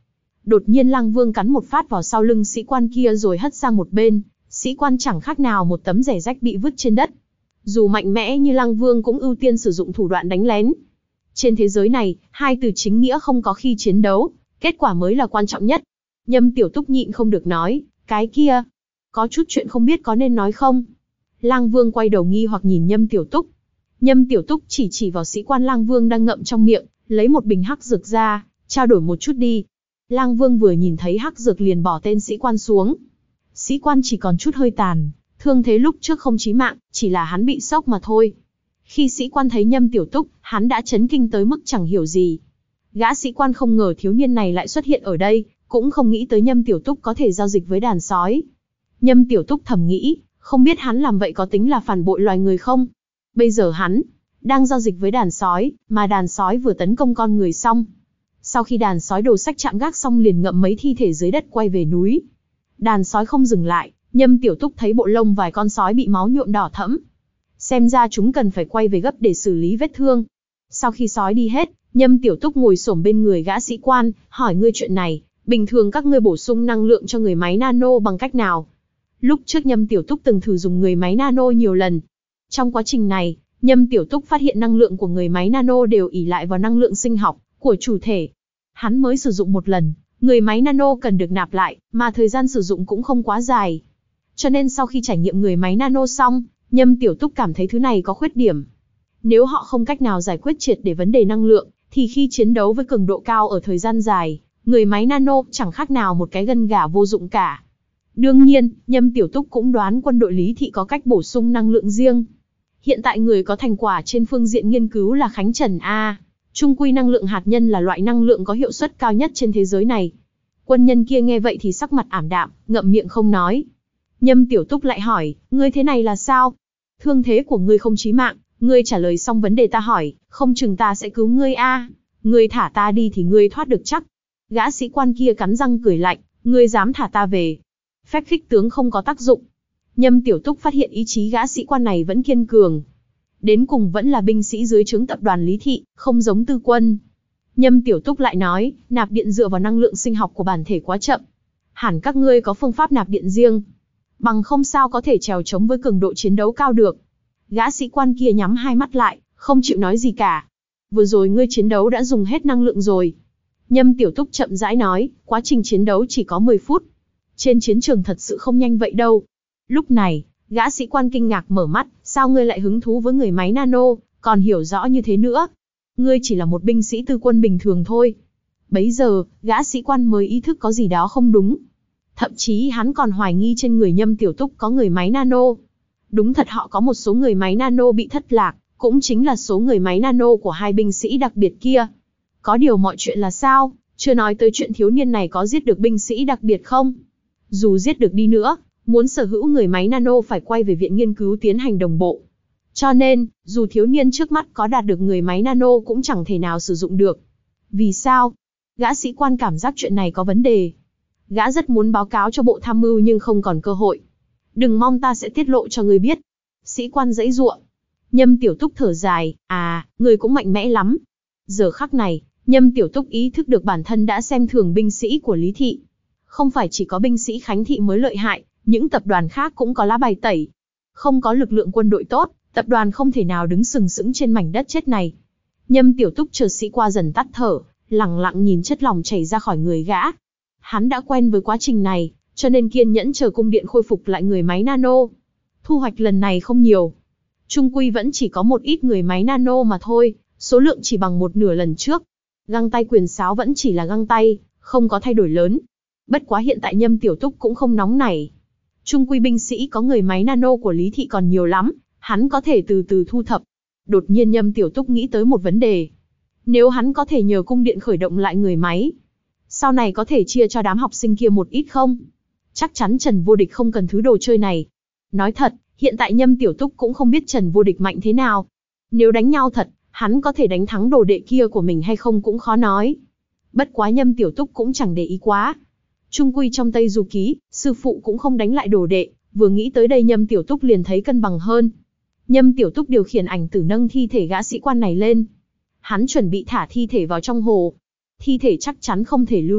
Đột nhiên Lăng Vương cắn một phát vào sau lưng sĩ quan kia rồi hất sang một bên, sĩ quan chẳng khác nào một tấm rẻ rách bị vứt trên đất. Dù mạnh mẽ như Lăng Vương cũng ưu tiên sử dụng thủ đoạn đánh lén. Trên thế giới này, hai từ chính nghĩa không có khi chiến đấu, kết quả mới là quan trọng nhất. Nhâm Tiểu Túc nhịn không được nói, cái kia, có chút chuyện không biết có nên nói không? Lăng Vương quay đầu nghi hoặc nhìn Nhâm Tiểu Túc. Nhâm Tiểu Túc chỉ chỉ vào sĩ quan Lăng Vương đang ngậm trong miệng, lấy một bình hắc dược ra, trao đổi một chút đi. Lăng Vương vừa nhìn thấy hắc dược liền bỏ tên sĩ quan xuống. Sĩ quan chỉ còn chút hơi tàn, thương thế lúc trước không chí mạng, chỉ là hắn bị sốc mà thôi. Khi sĩ quan thấy Nhâm Tiểu Túc, hắn đã chấn kinh tới mức chẳng hiểu gì. Gã sĩ quan không ngờ thiếu niên này lại xuất hiện ở đây, cũng không nghĩ tới Nhâm Tiểu Túc có thể giao dịch với đàn sói. Nhâm Tiểu Túc thầm nghĩ, không biết hắn làm vậy có tính là phản bội loài người không? Bây giờ hắn đang giao dịch với đàn sói, mà đàn sói vừa tấn công con người xong. Sau khi đàn sói đồ sách chạm gác xong liền ngậm mấy thi thể dưới đất quay về núi. Đàn sói không dừng lại, Nhâm Tiểu Túc thấy bộ lông vài con sói bị máu nhuộm đỏ thẫm. Xem ra chúng cần phải quay về gấp để xử lý vết thương. Sau khi sói đi hết, Nhâm Tiểu Túc ngồi xổm bên người gã sĩ quan, hỏi ngươi chuyện này, bình thường các ngươi bổ sung năng lượng cho người máy nano bằng cách nào? Lúc trước Nhâm Tiểu Túc từng thử dùng người máy nano nhiều lần. Trong quá trình này, Nhâm Tiểu Túc phát hiện năng lượng của người máy nano đều ỷ lại vào năng lượng sinh học của chủ thể. Hắn mới sử dụng một lần, người máy nano cần được nạp lại, mà thời gian sử dụng cũng không quá dài. Cho nên sau khi trải nghiệm người máy nano xong, Nhâm Tiểu Túc cảm thấy thứ này có khuyết điểm. Nếu họ không cách nào giải quyết triệt để vấn đề năng lượng, thì khi chiến đấu với cường độ cao ở thời gian dài, người máy nano chẳng khác nào một cái gân gà vô dụng cả. Đương nhiên, Nhâm Tiểu Túc cũng đoán quân đội Lý Thị có cách bổ sung năng lượng riêng. Hiện tại người có thành quả trên phương diện nghiên cứu là Khánh Trần A. Trung quy năng lượng hạt nhân là loại năng lượng có hiệu suất cao nhất trên thế giới này. Quân nhân kia nghe vậy thì sắc mặt ảm đạm, ngậm miệng không nói. Nhâm Tiểu Túc lại hỏi, ngươi thế này là sao? Thương thế của ngươi không chí mạng, ngươi trả lời xong vấn đề ta hỏi, không chừng ta sẽ cứu ngươi a. Ngươi thả ta đi thì ngươi thoát được chắc. Gã sĩ quan kia cắn răng cười lạnh, ngươi dám thả ta về? Phép khích tướng không có tác dụng. Nhâm Tiểu Túc phát hiện ý chí gã sĩ quan này vẫn kiên cường. Đến cùng vẫn là binh sĩ dưới trướng tập đoàn Lý Thị, không giống tư quân. Nhâm Tiểu Túc lại nói, nạp điện dựa vào năng lượng sinh học của bản thể quá chậm. Hẳn các ngươi có phương pháp nạp điện riêng. Bằng không sao có thể trèo chống với cường độ chiến đấu cao được. Gã sĩ quan kia nhắm hai mắt lại, không chịu nói gì cả. Vừa rồi ngươi chiến đấu đã dùng hết năng lượng rồi. Nhâm Tiểu Túc chậm rãi nói, quá trình chiến đấu chỉ có mười phút. Trên chiến trường thật sự không nhanh vậy đâu. Lúc này, gã sĩ quan kinh ngạc mở mắt, sao ngươi lại hứng thú với người máy nano, còn hiểu rõ như thế nữa? Ngươi chỉ là một binh sĩ tư quân bình thường thôi. Bấy giờ, gã sĩ quan mới ý thức có gì đó không đúng. Thậm chí hắn còn hoài nghi trên người Nhâm Tiểu Túc có người máy nano. Đúng thật họ có một số người máy nano bị thất lạc, cũng chính là số người máy nano của hai binh sĩ đặc biệt kia. Có điều mọi chuyện là sao, chưa nói tới chuyện thiếu niên này có giết được binh sĩ đặc biệt không? Dù giết được đi nữa, muốn sở hữu người máy nano phải quay về viện nghiên cứu tiến hành đồng bộ. Cho nên, dù thiếu niên trước mắt có đạt được người máy nano cũng chẳng thể nào sử dụng được. Vì sao? Gã sĩ quan cảm giác chuyện này có vấn đề. Gã rất muốn báo cáo cho bộ tham mưu nhưng không còn cơ hội. Đừng mong ta sẽ tiết lộ cho ngươi biết. Sĩ quan giãy giụa. Nhâm Tiểu Túc thở dài, à, ngươi cũng mạnh mẽ lắm. Giờ khắc này, Nhâm Tiểu Túc ý thức được bản thân đã xem thường binh sĩ của Lý Thị. Không phải chỉ có binh sĩ Khánh Thị mới lợi hại, những tập đoàn khác cũng có lá bài tẩy. Không có lực lượng quân đội tốt, tập đoàn không thể nào đứng sừng sững trên mảnh đất chết này. Nhâm Tiểu Túc chờ sĩ qua dần tắt thở, lặng lặng nhìn chất lỏng chảy ra khỏi người gã. Hắn đã quen với quá trình này, cho nên kiên nhẫn chờ cung điện khôi phục lại người máy nano. Thu hoạch lần này không nhiều. Trung quy vẫn chỉ có một ít người máy nano mà thôi, số lượng chỉ bằng một nửa lần trước. Găng tay quyền sáo vẫn chỉ là găng tay, không có thay đổi lớn. Bất quá hiện tại Nhâm Tiểu Túc cũng không nóng nảy. Trung quy binh sĩ có người máy nano của Lý Thị còn nhiều lắm, hắn có thể từ từ thu thập. Đột nhiên Nhâm Tiểu Túc nghĩ tới một vấn đề. Nếu hắn có thể nhờ cung điện khởi động lại người máy, sau này có thể chia cho đám học sinh kia một ít không? Chắc chắn Trần Vô Địch không cần thứ đồ chơi này. Nói thật, hiện tại Nhâm Tiểu Túc cũng không biết Trần Vô Địch mạnh thế nào. Nếu đánh nhau thật, hắn có thể đánh thắng đồ đệ kia của mình hay không cũng khó nói. Bất quá Nhâm Tiểu Túc cũng chẳng để ý quá. Trung quy trong Tây Du Ký, sư phụ cũng không đánh lại đồ đệ, vừa nghĩ tới đây Nhâm Tiểu Túc liền thấy cân bằng hơn. Nhâm Tiểu Túc điều khiển ảnh tử nâng thi thể gã sĩ quan này lên. Hắn chuẩn bị thả thi thể vào trong hồ. Thi thể chắc chắn không thể lưu lại,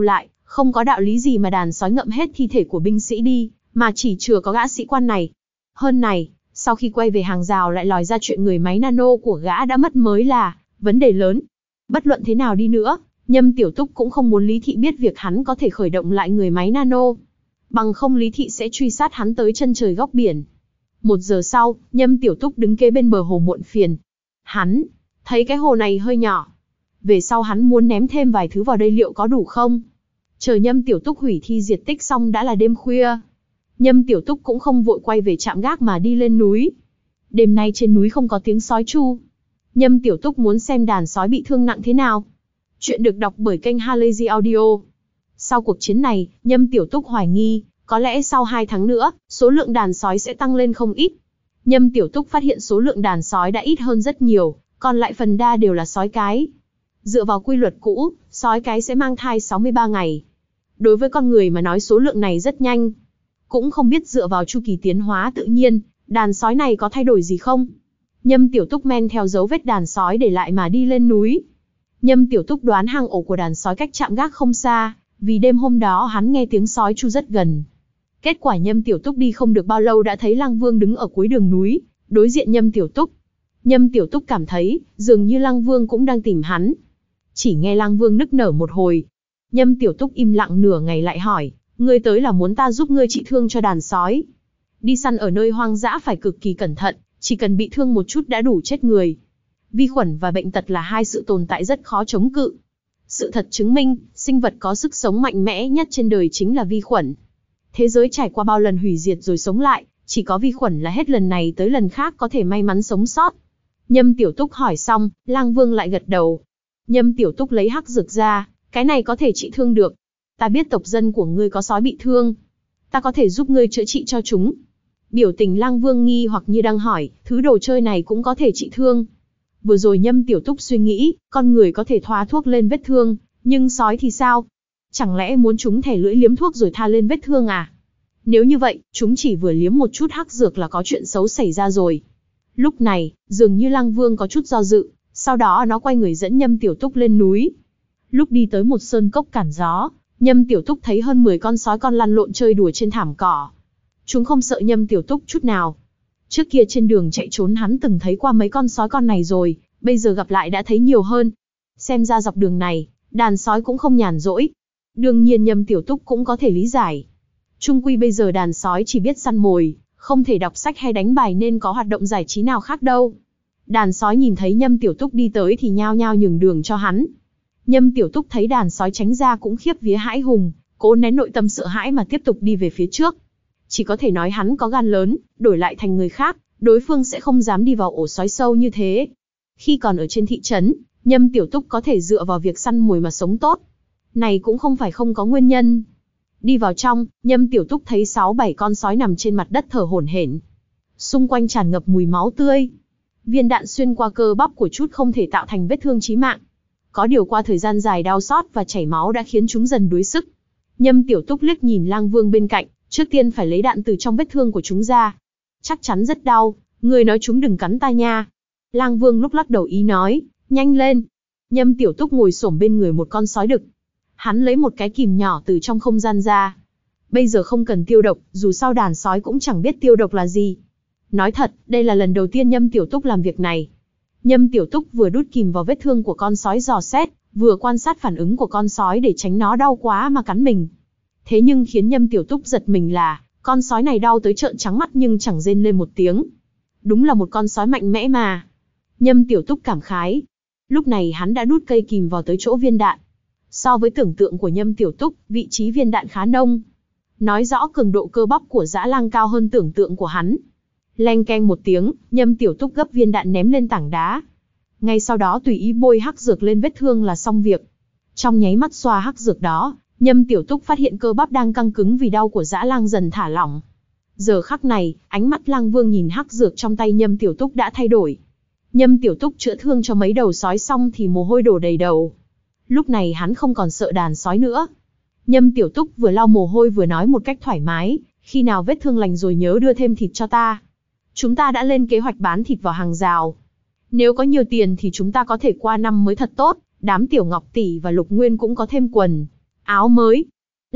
Không có đạo lý gì mà đàn sói ngậm hết thi thể của binh sĩ đi, mà chỉ chừa có gã sĩ quan này. Hơn này, sau khi quay về hàng rào lại lòi ra chuyện người máy nano của gã đã mất mới là vấn đề lớn. Bất luận thế nào đi nữa, Nhâm Tiểu Túc cũng không muốn Lý Thị biết việc hắn có thể khởi động lại người máy nano. Bằng không Lý Thị sẽ truy sát hắn tới chân trời góc biển. Một giờ sau, Nhâm Tiểu Túc đứng kế bên bờ hồ muộn phiền. Hắn thấy cái hồ này hơi nhỏ. Về sau hắn muốn ném thêm vài thứ vào đây liệu có đủ không? Chờ Nhâm Tiểu Túc hủy thi diệt tích xong đã là đêm khuya. Nhâm Tiểu Túc cũng không vội quay về trạm gác mà đi lên núi. Đêm nay trên núi không có tiếng sói tru. Nhâm Tiểu Túc muốn xem đàn sói bị thương nặng thế nào. Chuyện được đọc bởi kênh Halazy Audio. Sau cuộc chiến này, Nhâm Tiểu Túc hoài nghi, có lẽ sau hai tháng nữa, số lượng đàn sói sẽ tăng lên không ít. Nhâm Tiểu Túc phát hiện số lượng đàn sói đã ít hơn rất nhiều, còn lại phần đa đều là sói cái. Dựa vào quy luật cũ, sói cái sẽ mang thai sáu mươi ba ngày. Đối với con người mà nói số lượng này rất nhanh. Cũng không biết dựa vào chu kỳ tiến hóa tự nhiên, đàn sói này có thay đổi gì không? Nhâm Tiểu Túc men theo dấu vết đàn sói để lại mà đi lên núi. Nhâm Tiểu Túc đoán hang ổ của đàn sói cách trạm gác không xa, vì đêm hôm đó hắn nghe tiếng sói tru rất gần. Kết quả Nhâm Tiểu Túc đi không được bao lâu đã thấy Lăng Vương đứng ở cuối đường núi, đối diện Nhâm Tiểu Túc. Nhâm Tiểu Túc cảm thấy, dường như Lăng Vương cũng đang tìm hắn. Chỉ nghe Lăng Vương nức nở một hồi. Nhâm Tiểu Túc im lặng nửa ngày lại hỏi, ngươi tới là muốn ta giúp ngươi trị thương cho đàn sói. Đi săn ở nơi hoang dã phải cực kỳ cẩn thận, chỉ cần bị thương một chút đã đủ chết người. Vi khuẩn và bệnh tật là hai sự tồn tại rất khó chống cự. Sự thật chứng minh, sinh vật có sức sống mạnh mẽ nhất trên đời chính là vi khuẩn. Thế giới trải qua bao lần hủy diệt rồi sống lại, chỉ có vi khuẩn là hết lần này tới lần khác có thể may mắn sống sót. Nhâm Tiểu Túc hỏi xong, Lang Vương lại gật đầu. Nhâm Tiểu Túc lấy hắc dược ra, cái này có thể trị thương được. Ta biết tộc dân của ngươi có sói bị thương. Ta có thể giúp ngươi chữa trị cho chúng. Biểu tình Lang Vương nghi hoặc như đang hỏi, thứ đồ chơi này cũng có thể trị thương. Vừa rồi Nhâm Tiểu Túc suy nghĩ, con người có thể thoa thuốc lên vết thương, nhưng sói thì sao? Chẳng lẽ muốn chúng thè lưỡi liếm thuốc rồi tha lên vết thương à? Nếu như vậy, chúng chỉ vừa liếm một chút hắc dược là có chuyện xấu xảy ra rồi. Lúc này, dường như Lăng Vương có chút do dự, sau đó nó quay người dẫn Nhâm Tiểu Túc lên núi. Lúc đi tới một sơn cốc cản gió, Nhâm Tiểu Túc thấy hơn mười con sói con lăn lộn chơi đùa trên thảm cỏ. Chúng không sợ Nhâm Tiểu Túc chút nào. Trước kia trên đường chạy trốn hắn từng thấy qua mấy con sói con này rồi, bây giờ gặp lại đã thấy nhiều hơn. Xem ra dọc đường này, đàn sói cũng không nhàn rỗi. Đương nhiên Nhâm Tiểu Túc cũng có thể lý giải. Chung quy bây giờ đàn sói chỉ biết săn mồi, không thể đọc sách hay đánh bài nên có hoạt động giải trí nào khác đâu. Đàn sói nhìn thấy Nhâm Tiểu Túc đi tới thì nhao nhao nhường đường cho hắn. Nhâm Tiểu Túc thấy đàn sói tránh ra cũng khiếp vía hãi hùng, cố nén nội tâm sợ hãi mà tiếp tục đi về phía trước. Chỉ có thể nói hắn có gan lớn, đổi lại thành người khác, đối phương sẽ không dám đi vào ổ sói sâu như thế. Khi còn ở trên thị trấn, Nhâm Tiểu Túc có thể dựa vào việc săn mồi mà sống tốt. Này cũng không phải không có nguyên nhân. Đi vào trong, Nhâm Tiểu Túc thấy sáu bảy con sói nằm trên mặt đất thở hổn hển. Xung quanh tràn ngập mùi máu tươi. Viên đạn xuyên qua cơ bắp của chút không thể tạo thành vết thương chí mạng. Có điều qua thời gian dài đau xót và chảy máu đã khiến chúng dần đuối sức. Nhâm Tiểu Túc liếc nhìn Lang Vương bên cạnh, trước tiên phải lấy đạn từ trong vết thương của chúng ra. Chắc chắn rất đau, người nói chúng đừng cắn ta nha. Lang Vương lúc lắc đầu ý nói, nhanh lên. Nhâm Tiểu Túc ngồi xổm bên người một con sói đực. Hắn lấy một cái kìm nhỏ từ trong không gian ra. Bây giờ không cần tiêu độc, dù sao đàn sói cũng chẳng biết tiêu độc là gì. Nói thật, đây là lần đầu tiên Nhâm Tiểu Túc làm việc này. Nhâm Tiểu Túc vừa đút kìm vào vết thương của con sói dò xét, vừa quan sát phản ứng của con sói để tránh nó đau quá mà cắn mình. Thế nhưng khiến Nhâm Tiểu Túc giật mình là, con sói này đau tới trợn trắng mắt nhưng chẳng rên lên một tiếng. Đúng là một con sói mạnh mẽ mà. Nhâm Tiểu Túc cảm khái. Lúc này hắn đã đút cây kìm vào tới chỗ viên đạn. So với tưởng tượng của Nhâm Tiểu Túc, vị trí viên đạn khá nông. Nói rõ cường độ cơ bắp của Dã Lang cao hơn tưởng tượng của hắn. Leng keng một tiếng, Nhâm Tiểu Túc gấp viên đạn ném lên tảng đá. Ngay sau đó tùy ý bôi hắc dược lên vết thương là xong việc. Trong nháy mắt xoa hắc dược đó, Nhâm Tiểu Túc phát hiện cơ bắp đang căng cứng vì đau của Dã Lang dần thả lỏng. Giờ khắc này, ánh mắt Lang Vương nhìn hắc dược trong tay Nhâm Tiểu Túc đã thay đổi. Nhâm Tiểu Túc chữa thương cho mấy đầu sói xong thì mồ hôi đổ đầy đầu. Lúc này hắn không còn sợ đàn sói nữa. Nhâm Tiểu Túc vừa lau mồ hôi vừa nói một cách thoải mái, khi nào vết thương lành rồi nhớ đưa thêm thịt cho ta. Chúng ta đã lên kế hoạch bán thịt vào hàng rào. Nếu có nhiều tiền thì chúng ta có thể qua năm mới thật tốt, đám Tiểu Ngọc tỷ và Lục Nguyên cũng có thêm quần áo mới.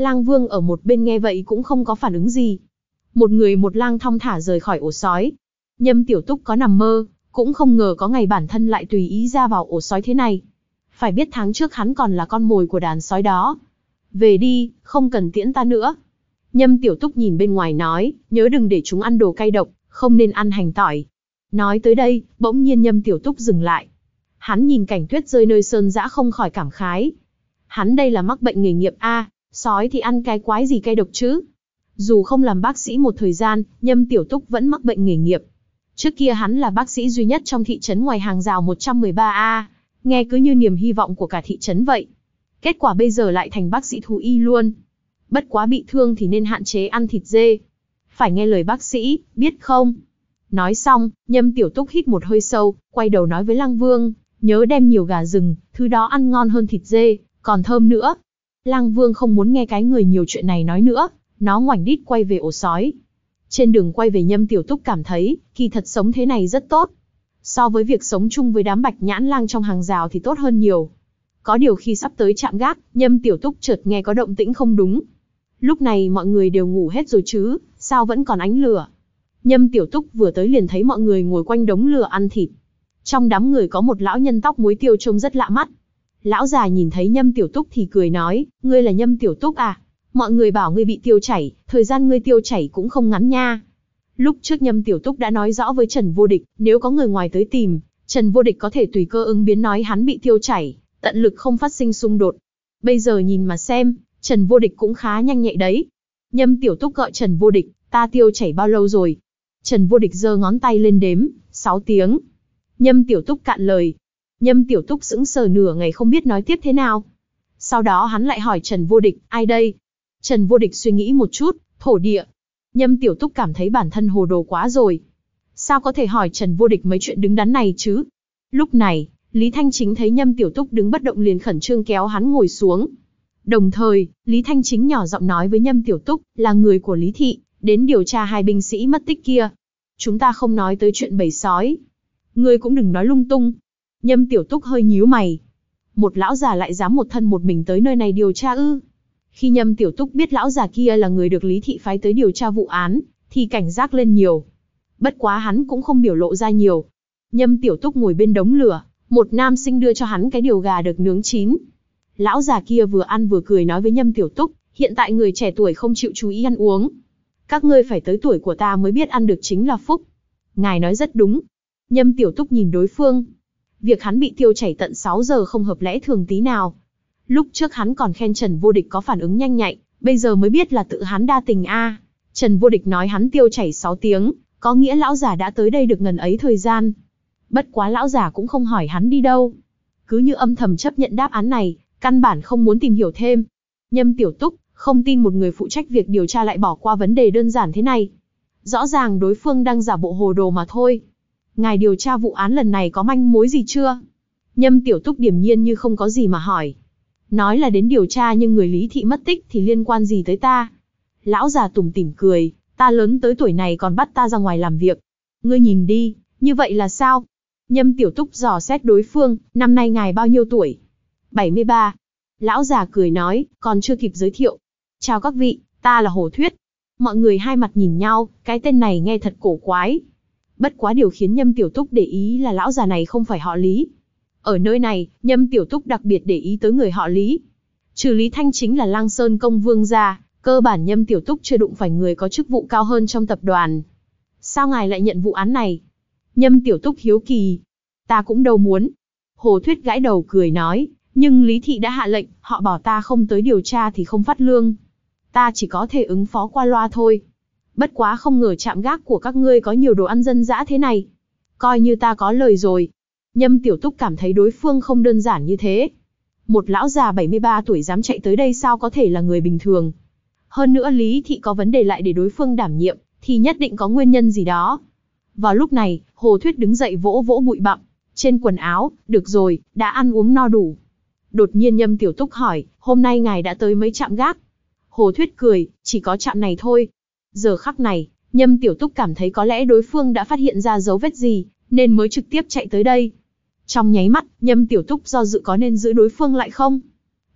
Lang Vương ở một bên nghe vậy cũng không có phản ứng gì. Một người một lang thong thả rời khỏi ổ sói. Nhâm Tiểu Túc có nằm mơ, cũng không ngờ có ngày bản thân lại tùy ý ra vào ổ sói thế này. Phải biết tháng trước hắn còn là con mồi của đàn sói đó. Về đi, không cần tiễn ta nữa. Nhâm Tiểu Túc nhìn bên ngoài nói, nhớ đừng để chúng ăn đồ cay độc, không nên ăn hành tỏi. Nói tới đây, bỗng nhiên Nhâm Tiểu Túc dừng lại. Hắn nhìn cảnh tuyết rơi nơi sơn dã không khỏi cảm khái. Hắn đây là mắc bệnh nghề nghiệp a, sói thì ăn cái quái gì cay độc chứ. Dù không làm bác sĩ một thời gian, Nhâm Tiểu Túc vẫn mắc bệnh nghề nghiệp. Trước kia hắn là bác sĩ duy nhất trong thị trấn ngoài hàng rào một trăm mười ba A, nghe cứ như niềm hy vọng của cả thị trấn vậy. Kết quả bây giờ lại thành bác sĩ thú y luôn. Bất quá bị thương thì nên hạn chế ăn thịt dê. Phải nghe lời bác sĩ, biết không? Nói xong, Nhâm Tiểu Túc hít một hơi sâu, quay đầu nói với Lang Vương, nhớ đem nhiều gà rừng, thứ đó ăn ngon hơn thịt dê, còn thơm nữa. Lang Vương không muốn nghe cái người nhiều chuyện này nói nữa, nó ngoảnh đít quay về ổ sói. Trên đường quay về Nhâm Tiểu Túc cảm thấy, kỳ thật sống thế này rất tốt. So với việc sống chung với đám bạch nhãn lang trong hàng rào thì tốt hơn nhiều. Có điều khi sắp tới trạm gác, Nhâm Tiểu Túc chợt nghe có động tĩnh không đúng. Lúc này mọi người đều ngủ hết rồi chứ, sao vẫn còn ánh lửa? Nhâm Tiểu Túc vừa tới liền thấy mọi người ngồi quanh đống lửa ăn thịt. Trong đám người có một lão nhân tóc muối tiêu trông rất lạ mắt. Lão già nhìn thấy Nhâm Tiểu Túc thì cười nói, ngươi là Nhâm Tiểu Túc à? Mọi người bảo ngươi bị tiêu chảy, thời gian ngươi tiêu chảy cũng không ngắn nha. Lúc trước Nhâm Tiểu Túc đã nói rõ với Trần Vô Địch, nếu có người ngoài tới tìm, Trần Vô Địch có thể tùy cơ ứng biến nói hắn bị tiêu chảy, tận lực không phát sinh xung đột. Bây giờ nhìn mà xem, Trần Vô Địch cũng khá nhanh nhạy đấy. Nhâm Tiểu Túc gọi Trần Vô Địch, ta tiêu chảy bao lâu rồi? Trần Vô Địch giơ ngón tay lên đếm, sáu tiếng. Nhâm Tiểu Túc cạn lời. Nhâm Tiểu Túc sững sờ nửa ngày không biết nói tiếp thế nào. Sau đó hắn lại hỏi Trần Vô Địch, ai đây? Trần Vô Địch suy nghĩ một chút, thổ địa. Nhâm Tiểu Túc cảm thấy bản thân hồ đồ quá rồi. Sao có thể hỏi Trần Vô Địch mấy chuyện đứng đắn này chứ? Lúc này, Lý Thanh Chính thấy Nhâm Tiểu Túc đứng bất động liền khẩn trương kéo hắn ngồi xuống. Đồng thời, Lý Thanh Chính nhỏ giọng nói với Nhâm Tiểu Túc, là người của Lý Thị, đến điều tra hai binh sĩ mất tích kia. Chúng ta không nói tới chuyện bầy sói. Ngươi cũng đừng nói lung tung. Nhâm Tiểu Túc hơi nhíu mày. Một lão già lại dám một thân một mình tới nơi này điều tra ư? Khi Nhâm Tiểu Túc biết lão già kia là người được Lý Thị phái tới điều tra vụ án, thì cảnh giác lên nhiều. Bất quá hắn cũng không biểu lộ ra nhiều. Nhâm Tiểu Túc ngồi bên đống lửa, một nam sinh đưa cho hắn cái điều gà được nướng chín. Lão già kia vừa ăn vừa cười nói với Nhâm Tiểu Túc, hiện tại người trẻ tuổi không chịu chú ý ăn uống. Các ngươi phải tới tuổi của ta mới biết ăn được chính là phúc. Ngài nói rất đúng. Nhâm Tiểu Túc nhìn đối phương. Việc hắn bị tiêu chảy tận sáu giờ không hợp lẽ thường tí nào. Lúc trước hắn còn khen Trần Vô Địch có phản ứng nhanh nhạy, bây giờ mới biết là tự hắn đa tình a. À. Trần Vô Địch nói hắn tiêu chảy sáu tiếng, có nghĩa lão già đã tới đây được ngần ấy thời gian. Bất quá lão già cũng không hỏi hắn đi đâu. Cứ như âm thầm chấp nhận đáp án này, căn bản không muốn tìm hiểu thêm. Nhâm Tiểu Túc không tin một người phụ trách việc điều tra lại bỏ qua vấn đề đơn giản thế này. Rõ ràng đối phương đang giả bộ hồ đồ mà thôi. Ngài điều tra vụ án lần này có manh mối gì chưa? Nhâm Tiểu Túc điềm nhiên như không có gì mà hỏi. Nói là đến điều tra nhưng người Lý Thị mất tích thì liên quan gì tới ta? Lão già tủm tỉm cười, ta lớn tới tuổi này còn bắt ta ra ngoài làm việc. Ngươi nhìn đi, như vậy là sao? Nhâm Tiểu Túc dò xét đối phương, năm nay ngài bao nhiêu tuổi? bảy mươi ba. Lão già cười nói, còn chưa kịp giới thiệu. Chào các vị, ta là Hồ Thuyết. Mọi người hai mặt nhìn nhau, cái tên này nghe thật cổ quái. Bất quá điều khiến Nhâm Tiểu Túc để ý là lão già này không phải họ Lý. Ở nơi này, Nhâm Tiểu Túc đặc biệt để ý tới người họ Lý. Trừ Lý Thanh Chính là Lang Sơn Công Vương ra, cơ bản Nhâm Tiểu Túc chưa đụng phải người có chức vụ cao hơn trong tập đoàn. Sao ngài lại nhận vụ án này? Nhâm Tiểu Túc hiếu kỳ. Ta cũng đâu muốn. Hồ Thuyết gãi đầu cười nói, nhưng Lý Thị đã hạ lệnh, họ bảo ta không tới điều tra thì không phát lương. Ta chỉ có thể ứng phó qua loa thôi. Bất quá không ngờ trạm gác của các ngươi có nhiều đồ ăn dân dã thế này. Coi như ta có lời rồi. Nhâm Tiểu Túc cảm thấy đối phương không đơn giản như thế. Một lão già bảy mươi ba tuổi dám chạy tới đây sao có thể là người bình thường. Hơn nữa Lý Thị có vấn đề lại để đối phương đảm nhiệm, thì nhất định có nguyên nhân gì đó. Vào lúc này, Hồ Thuyết đứng dậy vỗ vỗ bụi bặm trên quần áo, được rồi, đã ăn uống no đủ. Đột nhiên Nhâm Tiểu Túc hỏi, hôm nay ngài đã tới mấy trạm gác? Hồ Thuyết cười, chỉ có trạm này thôi. Giờ khắc này, Nhâm Tiểu Túc cảm thấy có lẽ đối phương đã phát hiện ra dấu vết gì, nên mới trực tiếp chạy tới đây. Trong nháy mắt, Nhâm Tiểu Túc do dự có nên giữ đối phương lại không.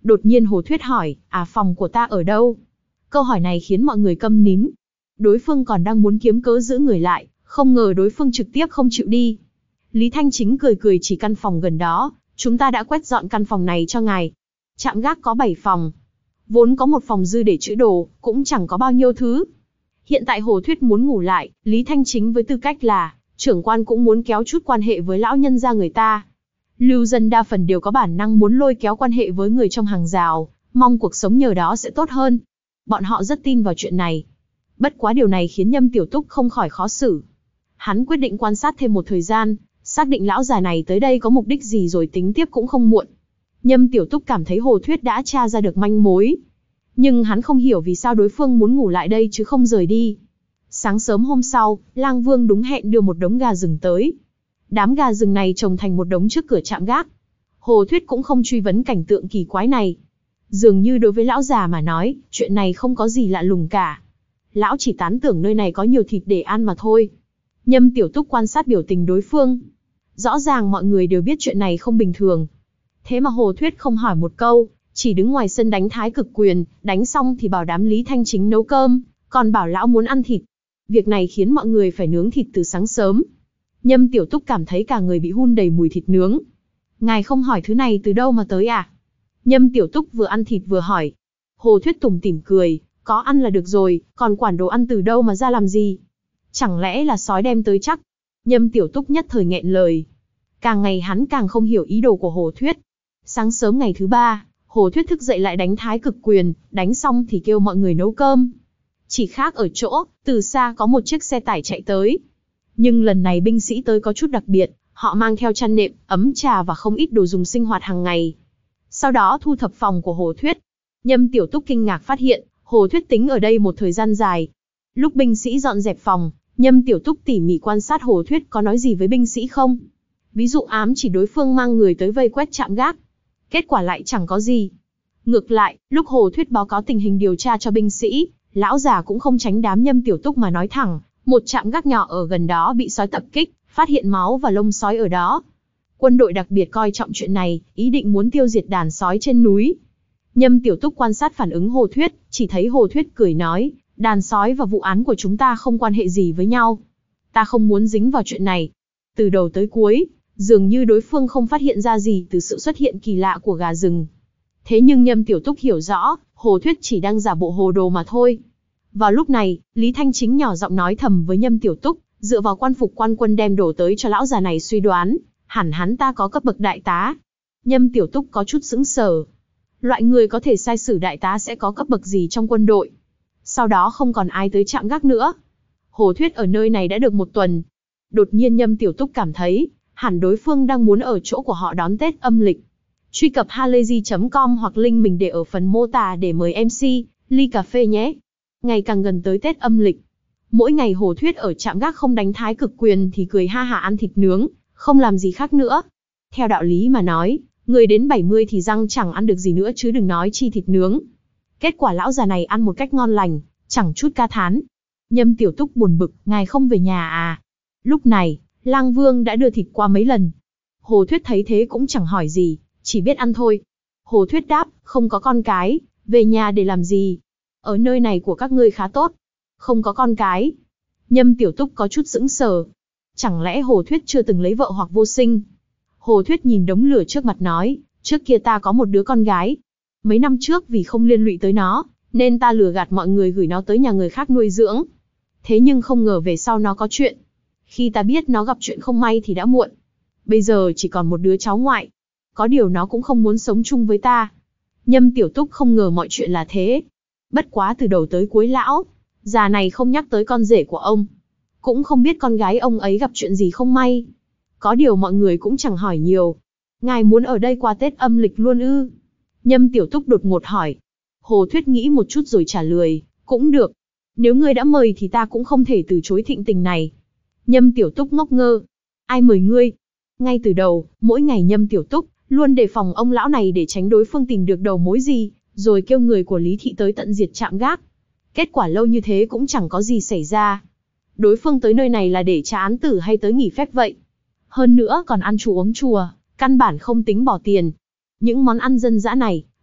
Đột nhiên Hồ Thuyết hỏi, à phòng của ta ở đâu? Câu hỏi này khiến mọi người câm nín. Đối phương còn đang muốn kiếm cớ giữ người lại, không ngờ đối phương trực tiếp không chịu đi. Lý Thanh Chính cười cười chỉ căn phòng gần đó, chúng ta đã quét dọn căn phòng này cho ngài. Trạm gác có bảy phòng. Vốn có một phòng dư để trữ đồ, cũng chẳng có bao nhiêu thứ. Hiện tại Hồ Thuyết muốn ngủ lại, Lý Thanh Chính với tư cách là trưởng quan cũng muốn kéo chút quan hệ với lão nhân gia người ta. Lưu dân đa phần đều có bản năng muốn lôi kéo quan hệ với người trong hàng rào, mong cuộc sống nhờ đó sẽ tốt hơn. Bọn họ rất tin vào chuyện này. Bất quá điều này khiến Nhâm Tiểu Túc không khỏi khó xử. Hắn quyết định quan sát thêm một thời gian, xác định lão già này tới đây có mục đích gì rồi tính tiếp cũng không muộn. Nhâm Tiểu Túc cảm thấy Hồ Thuyết đã tra ra được manh mối. Nhưng hắn không hiểu vì sao đối phương muốn ngủ lại đây chứ không rời đi. Sáng sớm hôm sau, Lang Vương đúng hẹn đưa một đống gà rừng tới. Đám gà rừng này trồng thành một đống trước cửa trạm gác. Hồ Thuyết cũng không truy vấn cảnh tượng kỳ quái này. Dường như đối với lão già mà nói, chuyện này không có gì lạ lùng cả. Lão chỉ tán tưởng nơi này có nhiều thịt để ăn mà thôi. Nhâm Tiểu Túc quan sát biểu tình đối phương. Rõ ràng mọi người đều biết chuyện này không bình thường. Thế mà Hồ Thuyết không hỏi một câu, chỉ đứng ngoài sân đánh thái cực quyền, đánh xong thì bảo đám Lý Thanh Chính nấu cơm, còn bảo lão muốn ăn thịt. Việc này khiến mọi người phải nướng thịt từ sáng sớm. Nhâm Tiểu Túc cảm thấy cả người bị hun đầy mùi thịt nướng. Ngài không hỏi thứ này từ đâu mà tới à? Nhâm Tiểu Túc vừa ăn thịt vừa hỏi. Hồ Thuyết tủm tỉm cười, có ăn là được rồi, còn quản đồ ăn từ đâu mà ra làm gì? Chẳng lẽ là sói đem tới chắc? Nhâm Tiểu Túc nhất thời nghẹn lời. Càng ngày hắn càng không hiểu ý đồ của Hồ Thuyết. Sáng sớm ngày thứ ba, Hồ Thuyết thức dậy lại đánh thái cực quyền, đánh xong thì kêu mọi người nấu cơm. Chỉ khác ở chỗ, từ xa có một chiếc xe tải chạy tới. Nhưng lần này binh sĩ tới có chút đặc biệt, họ mang theo chăn nệm, ấm trà và không ít đồ dùng sinh hoạt hàng ngày. Sau đó thu thập phòng của Hồ Thuyết. Nhâm Tiểu Túc kinh ngạc phát hiện, Hồ Thuyết tính ở đây một thời gian dài. Lúc binh sĩ dọn dẹp phòng, Nhâm Tiểu Túc tỉ mỉ quan sát Hồ Thuyết có nói gì với binh sĩ không. Ví dụ ám chỉ đối phương mang người tới vây quét trạm gác. Kết quả lại chẳng có gì. Ngược lại, lúc Hồ Thuyết báo cáo tình hình điều tra cho binh sĩ, lão già cũng không tránh đám Nhâm Tiểu Túc mà nói thẳng, một trạm gác nhỏ ở gần đó bị sói tập kích, phát hiện máu và lông sói ở đó. Quân đội đặc biệt coi trọng chuyện này, ý định muốn tiêu diệt đàn sói trên núi. Nhâm Tiểu Túc quan sát phản ứng Hồ Thuyết, chỉ thấy Hồ Thuyết cười nói, đàn sói và vụ án của chúng ta không quan hệ gì với nhau. Ta không muốn dính vào chuyện này. Từ đầu tới cuối, dường như đối phương không phát hiện ra gì từ sự xuất hiện kỳ lạ của gà rừng. Thế nhưng Nhâm Tiểu Túc hiểu rõ, Hồ Thuyết chỉ đang giả bộ hồ đồ mà thôi. Vào lúc này, Lý Thanh Chính nhỏ giọng nói thầm với Nhâm Tiểu Túc, dựa vào quan phục quan quân đem đổ tới cho lão già này suy đoán, hẳn hắn ta có cấp bậc đại tá. Nhâm Tiểu Túc có chút sững sờ. Loại người có thể sai sử đại tá sẽ có cấp bậc gì trong quân đội? Sau đó không còn ai tới trạm gác nữa. Hồ Thuyết ở nơi này đã được một tuần. Đột nhiên Nhâm Tiểu Túc cảm thấy, hẳn đối phương đang muốn ở chỗ của họ đón Tết âm lịch. Truy cập halayzi chấm com hoặc link mình để ở phần mô tả để mời em xê, ly cà phê nhé. Ngày càng gần tới Tết âm lịch. Mỗi ngày Hồ Thuyết ở trạm gác không đánh thái cực quyền thì cười ha hả ăn thịt nướng, không làm gì khác nữa. Theo đạo lý mà nói, người đến bảy mươi thì răng chẳng ăn được gì nữa chứ đừng nói chi thịt nướng. Kết quả lão già này ăn một cách ngon lành, chẳng chút ca thán. Nhâm Tiểu Túc buồn bực, ngài không về nhà à? Lúc này, Lang Vương đã đưa thịt qua mấy lần. Hồ Thuyết thấy thế cũng chẳng hỏi gì, chỉ biết ăn thôi. Hồ Thuyết đáp, không có con cái, về nhà để làm gì? Ở nơi này của các ngươi khá tốt. Không có con cái. Nhâm Tiểu Túc có chút sững sờ. Chẳng lẽ Hồ Thuyết chưa từng lấy vợ hoặc vô sinh? Hồ Thuyết nhìn đống lửa trước mặt nói, trước kia ta có một đứa con gái. Mấy năm trước vì không liên lụy tới nó, nên ta lừa gạt mọi người gửi nó tới nhà người khác nuôi dưỡng. Thế nhưng không ngờ về sau nó có chuyện. Khi ta biết nó gặp chuyện không may thì đã muộn. Bây giờ chỉ còn một đứa cháu ngoại. Có điều nó cũng không muốn sống chung với ta. Nhâm Tiểu Túc không ngờ mọi chuyện là thế. Bất quá từ đầu tới cuối lão già này không nhắc tới con rể của ông. Cũng không biết con gái ông ấy gặp chuyện gì không may. Có điều mọi người cũng chẳng hỏi nhiều. Ngài muốn ở đây qua Tết âm lịch luôn ư? Nhâm Tiểu Túc đột ngột hỏi. Hồ Thuyết nghĩ một chút rồi trả lời, cũng được. Nếu ngươi đã mời thì ta cũng không thể từ chối thịnh tình này. Nhâm Tiểu Túc ngốc ngơ. Ai mời ngươi? Ngay từ đầu, mỗi ngày Nhâm Tiểu Túc luôn đề phòng ông lão này để tránh đối phương tìm được đầu mối gì, rồi kêu người của Lý Thị tới tận diệt trạm gác. Kết quả lâu như thế cũng chẳng có gì xảy ra. Đối phương tới nơi này là để trả án tử hay tới nghỉ phép vậy? Hơn nữa còn ăn chùa uống chùa, căn bản không tính bỏ tiền. Những món ăn dân dã này,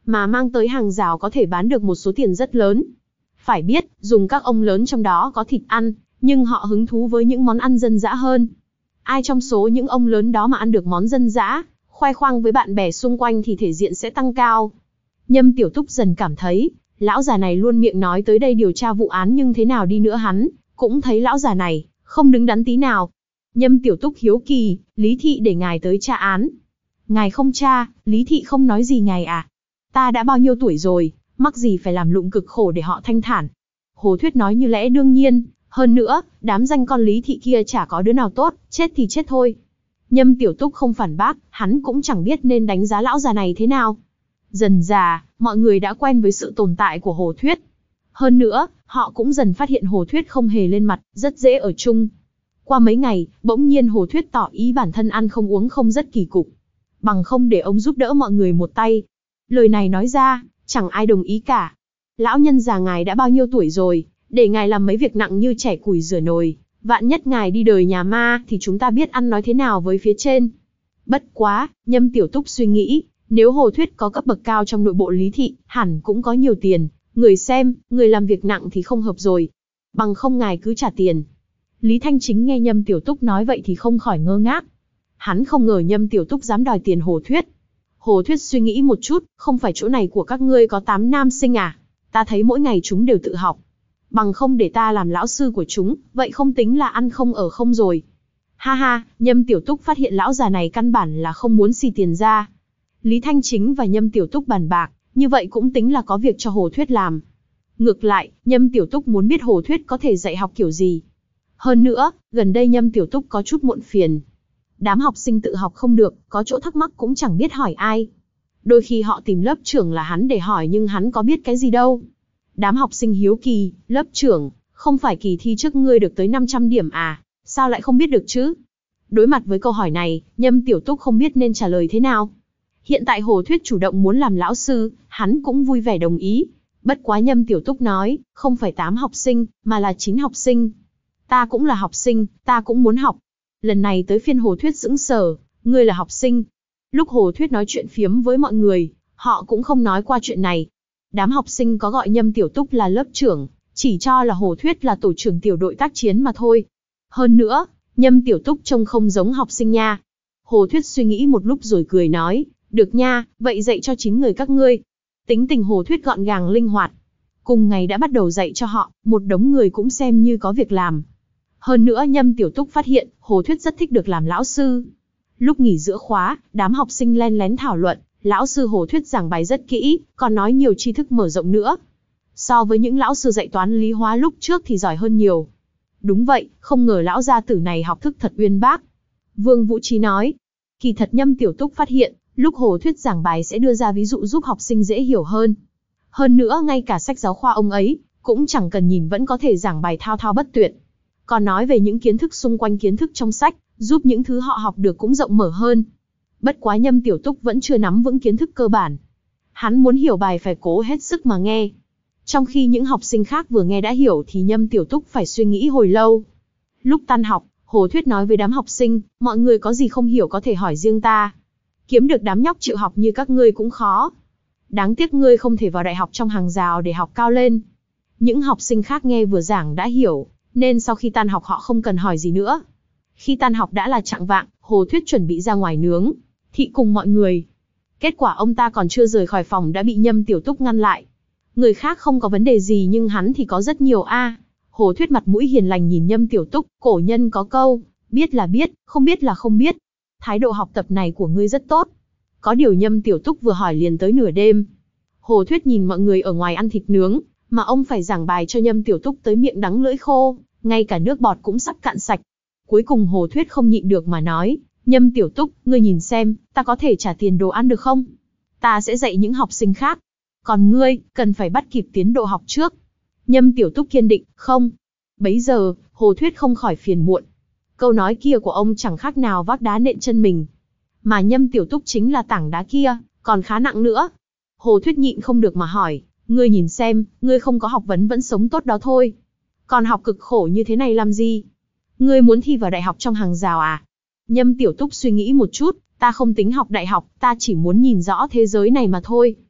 mà mang tới hàng rào có thể bán được một số tiền rất lớn. Phải biết, dùng các ông lớn trong đó có thịt ăn, nhưng họ hứng thú với những món ăn dân dã hơn. Ai trong số những ông lớn đó mà ăn được món dân dã, khoe khoang với bạn bè xung quanh thì thể diện sẽ tăng cao. Nhâm Tiểu Túc dần cảm thấy, lão già này luôn miệng nói tới đây điều tra vụ án nhưng thế nào đi nữa hắn, cũng thấy lão già này, không đứng đắn tí nào. Nhâm Tiểu Túc hiếu kỳ, Lý Thị để ngài tới tra án. Ngài không tra, Lý Thị không nói gì ngài à? Ta đã bao nhiêu tuổi rồi, mắc gì phải làm lụng cực khổ để họ thanh thản. Hồ Thuyết nói như lẽ đương nhiên, hơn nữa, đám danh con Lý Thị kia chả có đứa nào tốt, chết thì chết thôi. Nhâm Tiểu Túc không phản bác, hắn cũng chẳng biết nên đánh giá lão già này thế nào. Dần dà, mọi người đã quen với sự tồn tại của Hồ Thuyết. Hơn nữa, họ cũng dần phát hiện Hồ Thuyết không hề lên mặt, rất dễ ở chung. Qua mấy ngày, bỗng nhiên Hồ Thuyết tỏ ý bản thân ăn không uống không rất kỳ cục. Bằng không để ông giúp đỡ mọi người một tay. Lời này nói ra, chẳng ai đồng ý cả. Lão nhân già ngài đã bao nhiêu tuổi rồi, để ngài làm mấy việc nặng như chẻ củi rửa nồi. Vạn nhất ngài đi đời nhà ma thì chúng ta biết ăn nói thế nào với phía trên. Bất quá, Nhâm Tiểu Túc suy nghĩ, nếu Hồ Thuyết có cấp bậc cao trong nội bộ Lý Thị, hẳn cũng có nhiều tiền. Người xem, người làm việc nặng thì không hợp rồi. Bằng không ngài cứ trả tiền. Lý Thanh Chính nghe Nhâm Tiểu Túc nói vậy thì không khỏi ngơ ngác. Hắn không ngờ Nhâm Tiểu Túc dám đòi tiền Hồ Thuyết. Hồ Thuyết suy nghĩ một chút, không phải chỗ này của các ngươi có tám nam sinh à? Ta thấy mỗi ngày chúng đều tự học. Bằng không để ta làm lão sư của chúng, vậy không tính là ăn không ở không rồi. Ha ha, Nhâm Tiểu Túc phát hiện lão già này căn bản là không muốn xì tiền ra. Lý Thanh Chính và Nhâm Tiểu Túc bàn bạc, như vậy cũng tính là có việc cho Hồ Thuyết làm. Ngược lại, Nhâm Tiểu Túc muốn biết Hồ Thuyết có thể dạy học kiểu gì. Hơn nữa, gần đây Nhâm Tiểu Túc có chút muộn phiền. Đám học sinh tự học không được, có chỗ thắc mắc cũng chẳng biết hỏi ai. Đôi khi họ tìm lớp trưởng là hắn để hỏi nhưng hắn có biết cái gì đâu. Đám học sinh hiếu kỳ, lớp trưởng, không phải kỳ thi trước ngươi được tới năm trăm điểm à, sao lại không biết được chứ? Đối mặt với câu hỏi này, Nhâm Tiểu Túc không biết nên trả lời thế nào. Hiện tại Hồ Thuyết chủ động muốn làm lão sư, hắn cũng vui vẻ đồng ý. Bất quá Nhâm Tiểu Túc nói, không phải tám học sinh, mà là chín học sinh. Ta cũng là học sinh, ta cũng muốn học. Lần này tới phiên Hồ Thuyết sững sờ, ngươi là học sinh. Lúc Hồ Thuyết nói chuyện phiếm với mọi người, họ cũng không nói qua chuyện này. Đám học sinh có gọi Nhâm Tiểu Túc là lớp trưởng, chỉ cho là Hồ Thuyết là tổ trưởng tiểu đội tác chiến mà thôi. Hơn nữa, Nhâm Tiểu Túc trông không giống học sinh nha. Hồ Thuyết suy nghĩ một lúc rồi cười nói, được nha, vậy dạy cho chín người các ngươi. Tính tình Hồ Thuyết gọn gàng linh hoạt. Cùng ngày đã bắt đầu dạy cho họ, một đống người cũng xem như có việc làm. Hơn nữa Nhâm Tiểu Túc phát hiện, Hồ Thuyết rất thích được làm lão sư. Lúc nghỉ giữa khóa, đám học sinh len lén thảo luận, lão sư Hồ Thuyết giảng bài rất kỹ, còn nói nhiều tri thức mở rộng nữa. So với những lão sư dạy toán lý hóa lúc trước thì giỏi hơn nhiều. Đúng vậy, không ngờ lão gia tử này học thức thật uyên bác. Vương Vũ Trí nói, kỳ thật Nhâm Tiểu Túc phát hiện, lúc Hồ Thuyết giảng bài sẽ đưa ra ví dụ giúp học sinh dễ hiểu hơn. Hơn nữa ngay cả sách giáo khoa ông ấy, cũng chẳng cần nhìn vẫn có thể giảng bài thao thao bất tuyệt. Còn nói về những kiến thức xung quanh kiến thức trong sách, giúp những thứ họ học được cũng rộng mở hơn. Bất quá Nhâm Tiểu Túc vẫn chưa nắm vững kiến thức cơ bản. Hắn muốn hiểu bài phải cố hết sức mà nghe. Trong khi những học sinh khác vừa nghe đã hiểu thì Nhâm Tiểu Túc phải suy nghĩ hồi lâu. Lúc tan học, Hồ Thuyết nói với đám học sinh, mọi người có gì không hiểu có thể hỏi riêng ta. Kiếm được đám nhóc chịu học như các ngươi cũng khó. Đáng tiếc ngươi không thể vào đại học trong hàng rào để học cao lên. Những học sinh khác nghe vừa giảng đã hiểu, nên sau khi tan học họ không cần hỏi gì nữa. Khi tan học đã là chạng vạng, Hồ Thuyết chuẩn bị ra ngoài nướng thị cùng mọi người. Kết quả ông ta còn chưa rời khỏi phòng đã bị Nhâm Tiểu Túc ngăn lại. Người khác không có vấn đề gì nhưng hắn thì có rất nhiều a. À. Hồ Thuyết mặt mũi hiền lành nhìn Nhâm Tiểu Túc, cổ nhân có câu, biết là biết, không biết là không biết. Thái độ học tập này của ngươi rất tốt. Có điều Nhâm Tiểu Túc vừa hỏi liền tới nửa đêm. Hồ Thuyết nhìn mọi người ở ngoài ăn thịt nướng, mà ông phải giảng bài cho Nhâm Tiểu Túc tới miệng đắng lưỡi khô, ngay cả nước bọt cũng sắp cạn sạch. Cuối cùng Hồ Thuyết không nhịn được mà nói, Nhâm Tiểu Túc, ngươi nhìn xem, ta có thể trả tiền đồ ăn được không? Ta sẽ dạy những học sinh khác. Còn ngươi, cần phải bắt kịp tiến độ học trước. Nhâm Tiểu Túc kiên định, không. Bấy giờ, Hồ Thuyết không khỏi phiền muộn. Câu nói kia của ông chẳng khác nào vác đá nện chân mình. Mà Nhâm Tiểu Túc chính là tảng đá kia, còn khá nặng nữa. Hồ Thuyết nhịn không được mà hỏi, ngươi nhìn xem, ngươi không có học vấn vẫn sống tốt đó thôi. Còn học cực khổ như thế này làm gì? Ngươi muốn thi vào đại học trong hàng rào à? Nhâm Tiểu Túc suy nghĩ một chút, ta không tính học đại học, ta chỉ muốn nhìn rõ thế giới này mà thôi.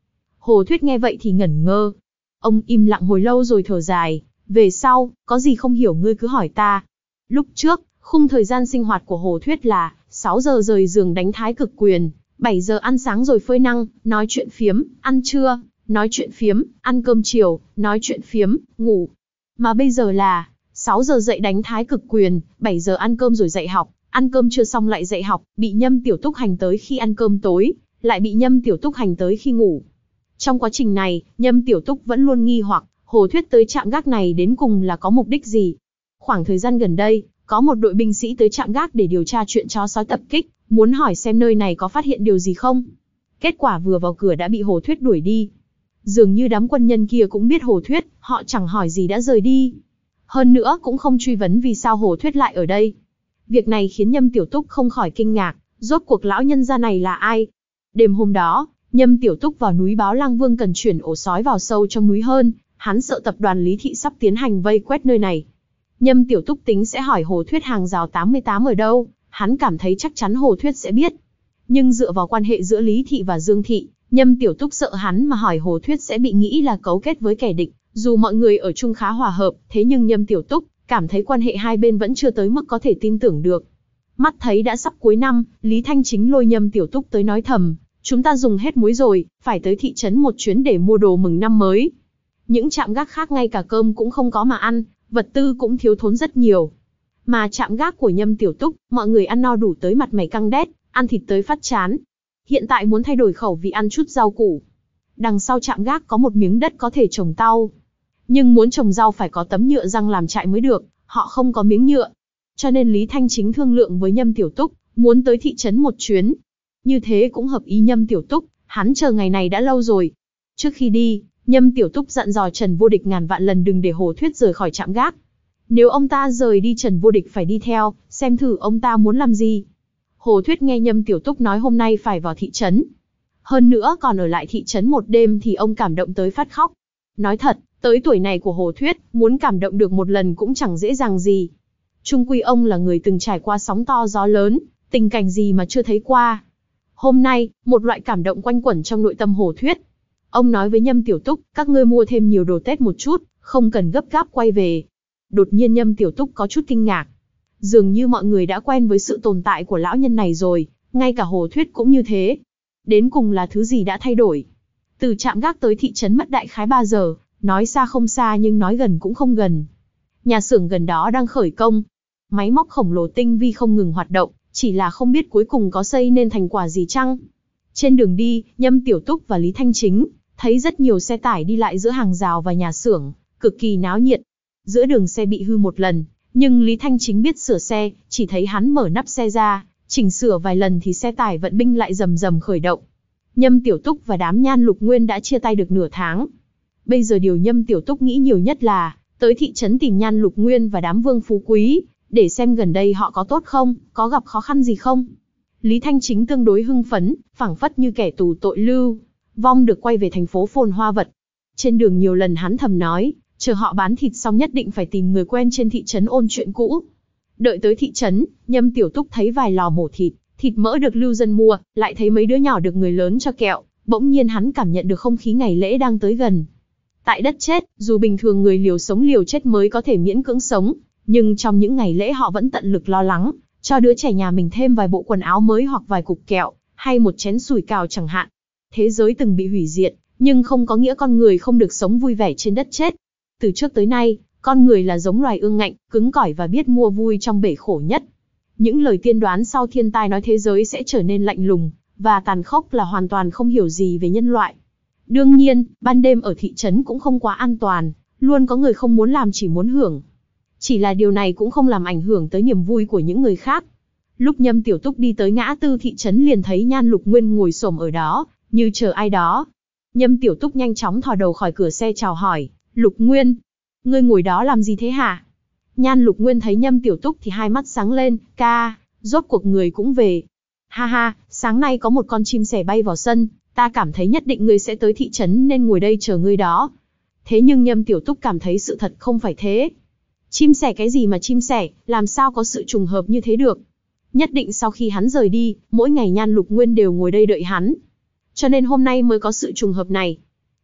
Hồ Thuyết nghe vậy thì ngẩn ngơ. Ông im lặng hồi lâu rồi thở dài, về sau, có gì không hiểu ngươi cứ hỏi ta. Lúc trước, khung thời gian sinh hoạt của Hồ Thuyết là sáu giờ rời giường đánh thái cực quyền, bảy giờ ăn sáng rồi phơi năng, nói chuyện phiếm, ăn trưa, nói chuyện phiếm, ăn cơm chiều, nói chuyện phiếm, ngủ. Mà bây giờ là sáu giờ dậy đánh thái cực quyền, bảy giờ ăn cơm rồi dạy học, ăn cơm trưa xong lại dạy học, bị Nhâm Tiểu Túc hành tới khi ăn cơm tối, lại bị Nhâm Tiểu Túc hành tới khi ngủ. Trong quá trình này, Nhâm Tiểu Túc vẫn luôn nghi hoặc, Hồ Thuyết tới trạm gác này đến cùng là có mục đích gì. Khoảng thời gian gần đây, có một đội binh sĩ tới trạm gác để điều tra chuyện chó sói tập kích, muốn hỏi xem nơi này có phát hiện điều gì không. Kết quả vừa vào cửa đã bị Hồ Thuyết đuổi đi. Dường như đám quân nhân kia cũng biết Hồ Thuyết, họ chẳng hỏi gì đã rời đi. Hơn nữa cũng không truy vấn vì sao Hồ Thuyết lại ở đây. Việc này khiến Nhâm Tiểu Túc không khỏi kinh ngạc, rốt cuộc lão nhân gia này là ai? Đêm hôm đó, Nhâm Tiểu Túc vào núi báo Lang Vương cần chuyển ổ sói vào sâu trong núi hơn, hắn sợ tập đoàn Lý Thị sắp tiến hành vây quét nơi này. Nhâm Tiểu Túc tính sẽ hỏi Hồ Thuyết hàng rào tám mươi tám ở đâu, hắn cảm thấy chắc chắn Hồ Thuyết sẽ biết. Nhưng dựa vào quan hệ giữa Lý Thị và Dương Thị, Nhâm Tiểu Túc sợ hắn mà hỏi Hồ Thuyết sẽ bị nghĩ là cấu kết với kẻ địch, dù mọi người ở chung khá hòa hợp, thế nhưng Nhâm Tiểu Túc cảm thấy quan hệ hai bên vẫn chưa tới mức có thể tin tưởng được. Mắt thấy đã sắp cuối năm, Lý Thanh Chính lôi Nhâm Tiểu Túc tới nói thầm, chúng ta dùng hết muối rồi, phải tới thị trấn một chuyến để mua đồ mừng năm mới. Những trạm gác khác ngay cả cơm cũng không có mà ăn, vật tư cũng thiếu thốn rất nhiều. Mà trạm gác của Nhâm Tiểu Túc, mọi người ăn no đủ tới mặt mày căng đét, ăn thịt tới phát chán. Hiện tại muốn thay đổi khẩu vị ăn chút rau củ. Đằng sau trạm gác có một miếng đất có thể trồng rau. Nhưng muốn trồng rau phải có tấm nhựa răng làm trại mới được, họ không có miếng nhựa. Cho nên Lý Thanh Chính thương lượng với Nhâm Tiểu Túc, muốn tới thị trấn một chuyến. Như thế cũng hợp ý Nhâm Tiểu Túc, hắn chờ ngày này đã lâu rồi. Trước khi đi, Nhâm Tiểu Túc dặn dò Trần Vô Địch ngàn vạn lần đừng để Hồ Thuyết rời khỏi trạm gác. Nếu ông ta rời đi Trần Vô Địch phải đi theo, xem thử ông ta muốn làm gì. Hồ Thuyết nghe Nhâm Tiểu Túc nói hôm nay phải vào thị trấn. Hơn nữa còn ở lại thị trấn một đêm thì ông cảm động tới phát khóc. Nói thật, tới tuổi này của Hồ Thuyết, muốn cảm động được một lần cũng chẳng dễ dàng gì. Chung quy ông là người từng trải qua sóng to gió lớn, tình cảnh gì mà chưa thấy qua. Hôm nay, một loại cảm động quanh quẩn trong nội tâm Hồ Thuyết. Ông nói với Nhâm Tiểu Túc, các ngươi mua thêm nhiều đồ Tết một chút, không cần gấp gáp quay về. Đột nhiên Nhâm Tiểu Túc có chút kinh ngạc. Dường như mọi người đã quen với sự tồn tại của lão nhân này rồi, ngay cả Hồ Thuyết cũng như thế. Đến cùng là thứ gì đã thay đổi? Từ trạm gác tới thị trấn mất đại khái ba giờ, nói xa không xa nhưng nói gần cũng không gần. Nhà xưởng gần đó đang khởi công. Máy móc khổng lồ tinh vi không ngừng hoạt động, chỉ là không biết cuối cùng có xây nên thành quả gì chăng. Trên đường đi, Nhâm Tiểu Túc và Lý Thanh Chính thấy rất nhiều xe tải đi lại giữa hàng rào và nhà xưởng, cực kỳ náo nhiệt. Giữa đường xe bị hư một lần, nhưng Lý Thanh Chính biết sửa xe, chỉ thấy hắn mở nắp xe ra, chỉnh sửa vài lần thì xe tải vận binh lại rầm rầm khởi động. Nhâm Tiểu Túc và đám Nhan Lục Nguyên đã chia tay được nửa tháng. Bây giờ điều Nhâm Tiểu Túc nghĩ nhiều nhất là tới thị trấn tìm Nhan Lục Nguyên và đám Vương Phú Quý, để xem gần đây họ có tốt không, có gặp khó khăn gì không. Lý Thanh Chính tương đối hưng phấn, phảng phất như kẻ tù tội lưu vong được quay về thành phố phồn hoa vật. Trên đường nhiều lần hắn thầm nói, chờ họ bán thịt xong nhất định phải tìm người quen trên thị trấn ôn chuyện cũ. Đợi tới thị trấn, Nhâm Tiểu Túc thấy vài lò mổ thịt, thịt mỡ được lưu dân mua, lại thấy mấy đứa nhỏ được người lớn cho kẹo, bỗng nhiên hắn cảm nhận được không khí ngày lễ đang tới gần. Tại đất chết, dù bình thường người liều sống liều chết mới có thể miễn cưỡng sống, nhưng trong những ngày lễ họ vẫn tận lực lo lắng, cho đứa trẻ nhà mình thêm vài bộ quần áo mới hoặc vài cục kẹo, hay một chén sủi cào chẳng hạn. Thế giới từng bị hủy diệt, nhưng không có nghĩa con người không được sống vui vẻ trên đất chết. Từ trước tới nay, con người là giống loài ương ngạnh, cứng cỏi và biết mua vui trong bể khổ nhất. Những lời tiên đoán sau thiên tai nói thế giới sẽ trở nên lạnh lùng và tàn khốc là hoàn toàn không hiểu gì về nhân loại. Đương nhiên, ban đêm ở thị trấn cũng không quá an toàn, luôn có người không muốn làm chỉ muốn hưởng. Chỉ là điều này cũng không làm ảnh hưởng tới niềm vui của những người khác. Lúc Nhâm Tiểu Túc đi tới ngã tư thị trấn liền thấy Nhan Lục Nguyên ngồi xổm ở đó, như chờ ai đó. Nhâm Tiểu Túc nhanh chóng thò đầu khỏi cửa xe chào hỏi, Lục Nguyên, ngươi ngồi đó làm gì thế hả? Nhan Lục Nguyên thấy Nhâm Tiểu Túc thì hai mắt sáng lên, ca, rốt cuộc người cũng về. Ha ha, sáng nay có một con chim sẻ bay vào sân, ta cảm thấy nhất định ngươi sẽ tới thị trấn nên ngồi đây chờ ngươi đó. Thế nhưng Nhâm Tiểu Túc cảm thấy sự thật không phải thế. Chim sẻ cái gì mà chim sẻ, làm sao có sự trùng hợp như thế được? Nhất định sau khi hắn rời đi, mỗi ngày Nhan Lục Nguyên đều ngồi đây đợi hắn. Cho nên hôm nay mới có sự trùng hợp này.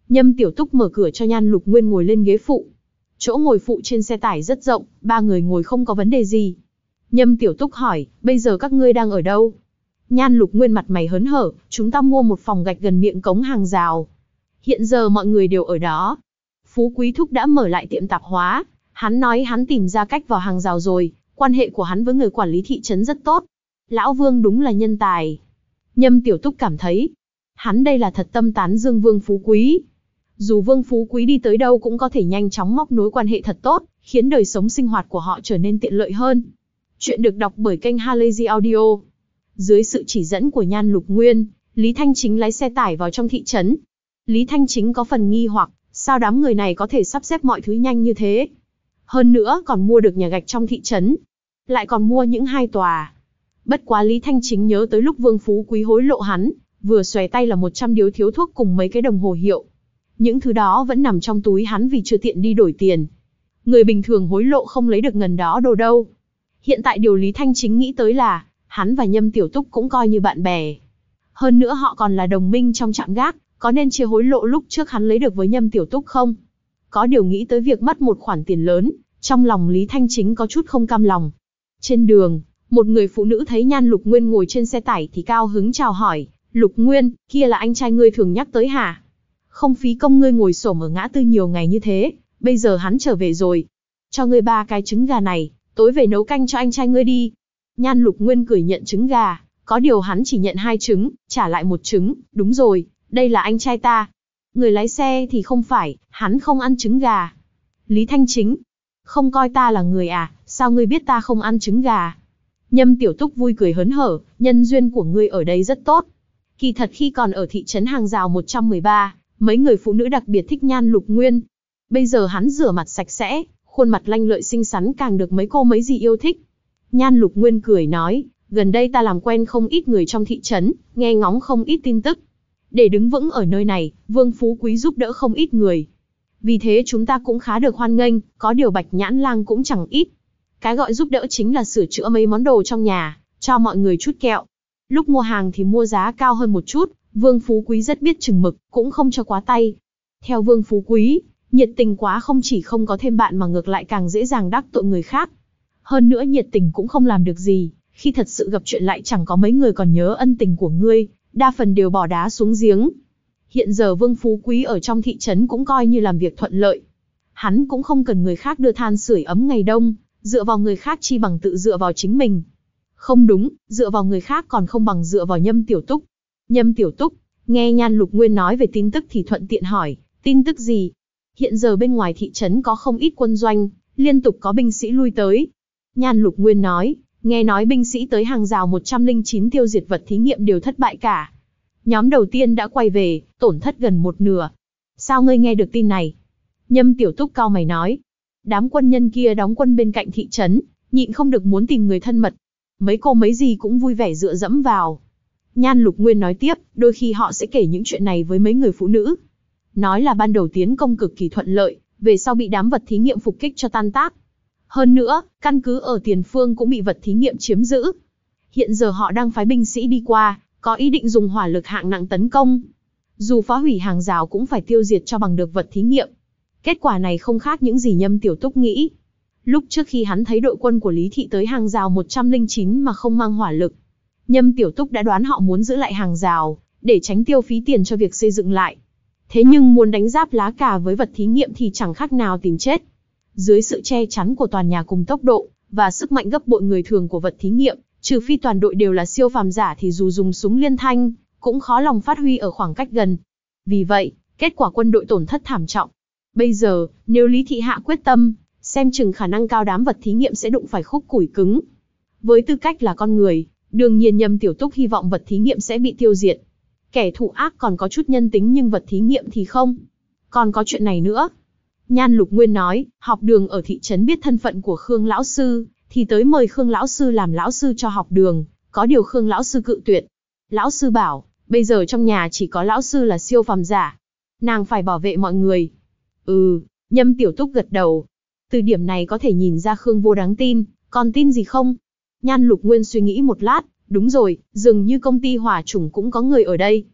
Nhâm Tiểu Túc mở cửa cho Nhan Lục Nguyên ngồi lên ghế phụ. Chỗ ngồi phụ trên xe tải rất rộng, ba người ngồi không có vấn đề gì. Nhâm Tiểu Túc hỏi, bây giờ các ngươi đang ở đâu? Nhan Lục Nguyên mặt mày hớn hở, chúng ta mua một phòng gạch gần miệng cống hàng rào. Hiện giờ mọi người đều ở đó. Phú Quý Thúc đã mở lại tiệm tạp hóa, hắn nói hắn tìm ra cách vào hàng rào rồi, quan hệ của hắn với người quản lý thị trấn rất tốt. Lão Vương đúng là nhân tài. Nhâm Tiểu Túc cảm thấy, hắn đây là thật tâm tán dương Vương Phú Quý. Dù Vương Phú Quý đi tới đâu cũng có thể nhanh chóng móc nối quan hệ thật tốt, khiến đời sống sinh hoạt của họ trở nên tiện lợi hơn. Chuyện được đọc bởi kênh Halazy Audio. Dưới sự chỉ dẫn của Nhan Lục Nguyên, Lý Thanh Chính lái xe tải vào trong thị trấn. Lý Thanh Chính có phần nghi hoặc, sao đám người này có thể sắp xếp mọi thứ nhanh như thế? Hơn nữa còn mua được nhà gạch trong thị trấn, lại còn mua những hai tòa. Bất quá Lý Thanh Chính nhớ tới lúc Vương Phú Quý hối lộ hắn, vừa xòe tay là một trăm điếu thiếu thuốc cùng mấy cái đồng hồ hiệu. Những thứ đó vẫn nằm trong túi hắn vì chưa tiện đi đổi tiền. Người bình thường hối lộ không lấy được ngần đó đồ đâu. Hiện tại điều Lý Thanh Chính nghĩ tới là, hắn và Nhâm Tiểu Túc cũng coi như bạn bè. Hơn nữa họ còn là đồng minh trong trạm gác, có nên chia hối lộ lúc trước hắn lấy được với Nhâm Tiểu Túc không? Có điều nghĩ tới việc mất một khoản tiền lớn, trong lòng Lý Thanh Chính có chút không cam lòng. Trên đường, một người phụ nữ thấy Nhan Lục Nguyên ngồi trên xe tải thì cao hứng chào hỏi, Lục Nguyên, kia là anh trai ngươi thường nhắc tới hả? Không phí công ngươi ngồi xổm ở ngã tư nhiều ngày như thế, bây giờ hắn trở về rồi. Cho ngươi ba cái trứng gà này, tối về nấu canh cho anh trai ngươi đi. Nhan Lục Nguyên cười nhận trứng gà, có điều hắn chỉ nhận hai trứng, trả lại một trứng, đúng rồi, đây là anh trai ta. Người lái xe thì không phải, hắn không ăn trứng gà. Lý Thanh Chính, không coi ta là người à, sao ngươi biết ta không ăn trứng gà? Nhâm Tiểu Túc vui cười hớn hở, nhân duyên của ngươi ở đây rất tốt. Kỳ thật khi còn ở thị trấn hàng rào một trăm mười ba, mấy người phụ nữ đặc biệt thích Nhan Lục Nguyên. Bây giờ hắn rửa mặt sạch sẽ, khuôn mặt lanh lợi xinh xắn càng được mấy cô mấy gì yêu thích. Nhan Lục Nguyên cười nói, gần đây ta làm quen không ít người trong thị trấn, nghe ngóng không ít tin tức. Để đứng vững ở nơi này, Vương Phú Quý giúp đỡ không ít người. Vì thế chúng ta cũng khá được hoan nghênh, có điều Bạch Nhãn Lang cũng chẳng ít. Cái gọi giúp đỡ chính là sửa chữa mấy món đồ trong nhà, cho mọi người chút kẹo. Lúc mua hàng thì mua giá cao hơn một chút, Vương Phú Quý rất biết chừng mực, cũng không cho quá tay. Theo Vương Phú Quý, nhiệt tình quá không chỉ không có thêm bạn mà ngược lại càng dễ dàng đắc tội người khác. Hơn nữa nhiệt tình cũng không làm được gì, khi thật sự gặp chuyện lại chẳng có mấy người còn nhớ ân tình của ngươi, đa phần đều bỏ đá xuống giếng. Hiện giờ Vương Phú Quý ở trong thị trấn cũng coi như làm việc thuận lợi. Hắn cũng không cần người khác đưa than sưởi ấm ngày đông, dựa vào người khác chi bằng tự dựa vào chính mình. Không đúng, dựa vào người khác còn không bằng dựa vào Nhâm Tiểu Túc. Nhâm Tiểu Túc, nghe Nhan Lục Nguyên nói về tin tức thì thuận tiện hỏi, tin tức gì? Hiện giờ bên ngoài thị trấn có không ít quân doanh, liên tục có binh sĩ lui tới. Nhan Lục Nguyên nói, nghe nói binh sĩ tới hàng rào một trăm lẻ chín tiêu diệt vật thí nghiệm đều thất bại cả. Nhóm đầu tiên đã quay về, tổn thất gần một nửa. Sao ngươi nghe được tin này? Nhâm Tiểu Túc cau mày nói, đám quân nhân kia đóng quân bên cạnh thị trấn, nhịn không được muốn tìm người thân mật. Mấy cô mấy gì cũng vui vẻ dựa dẫm vào. Nhan Lục Nguyên nói tiếp, đôi khi họ sẽ kể những chuyện này với mấy người phụ nữ. Nói là ban đầu tiến công cực kỳ thuận lợi, về sau bị đám vật thí nghiệm phục kích cho tan tác. Hơn nữa, căn cứ ở tiền phương cũng bị vật thí nghiệm chiếm giữ. Hiện giờ họ đang phái binh sĩ đi qua, có ý định dùng hỏa lực hạng nặng tấn công. Dù phá hủy hàng rào cũng phải tiêu diệt cho bằng được vật thí nghiệm. Kết quả này không khác những gì Nhâm Tiểu Túc nghĩ. Lúc trước khi hắn thấy đội quân của Lý Thị tới hàng rào một trăm lẻ chín mà không mang hỏa lực, Nhâm Tiểu Túc đã đoán họ muốn giữ lại hàng rào, để tránh tiêu phí tiền cho việc xây dựng lại. Thế nhưng muốn đánh giáp lá cà với vật thí nghiệm thì chẳng khác nào tìm chết. Dưới sự che chắn của toàn nhà cùng tốc độ, và sức mạnh gấp bội người thường của vật thí nghiệm, trừ phi toàn đội đều là siêu phàm giả thì dù dùng súng liên thanh, cũng khó lòng phát huy ở khoảng cách gần. Vì vậy, kết quả quân đội tổn thất thảm trọng. Bây giờ, nếu Lý Thị hạ quyết tâm, xem chừng khả năng cao đám vật thí nghiệm sẽ đụng phải khúc củi cứng. Với tư cách là con người, đương nhiên Nhâm Tiểu Túc hy vọng vật thí nghiệm sẽ bị tiêu diệt. Kẻ thù ác còn có chút nhân tính nhưng vật thí nghiệm thì không. Còn có chuyện này nữa. Nhan Lục Nguyên nói, học đường ở thị trấn biết thân phận của Khương Lão Sư, thì tới mời Khương Lão Sư làm Lão Sư cho học đường, có điều Khương Lão Sư cự tuyệt. Lão Sư bảo, bây giờ trong nhà chỉ có Lão Sư là siêu phàm giả. Nàng phải bảo vệ mọi người. Ừ, Nhâm Tiểu Túc gật đầu. Từ điểm này có thể nhìn ra Khương Vô đáng tin, còn tin gì không? Nhan Lục Nguyên suy nghĩ một lát, đúng rồi, dường như công ty hỏa chủng cũng có người ở đây.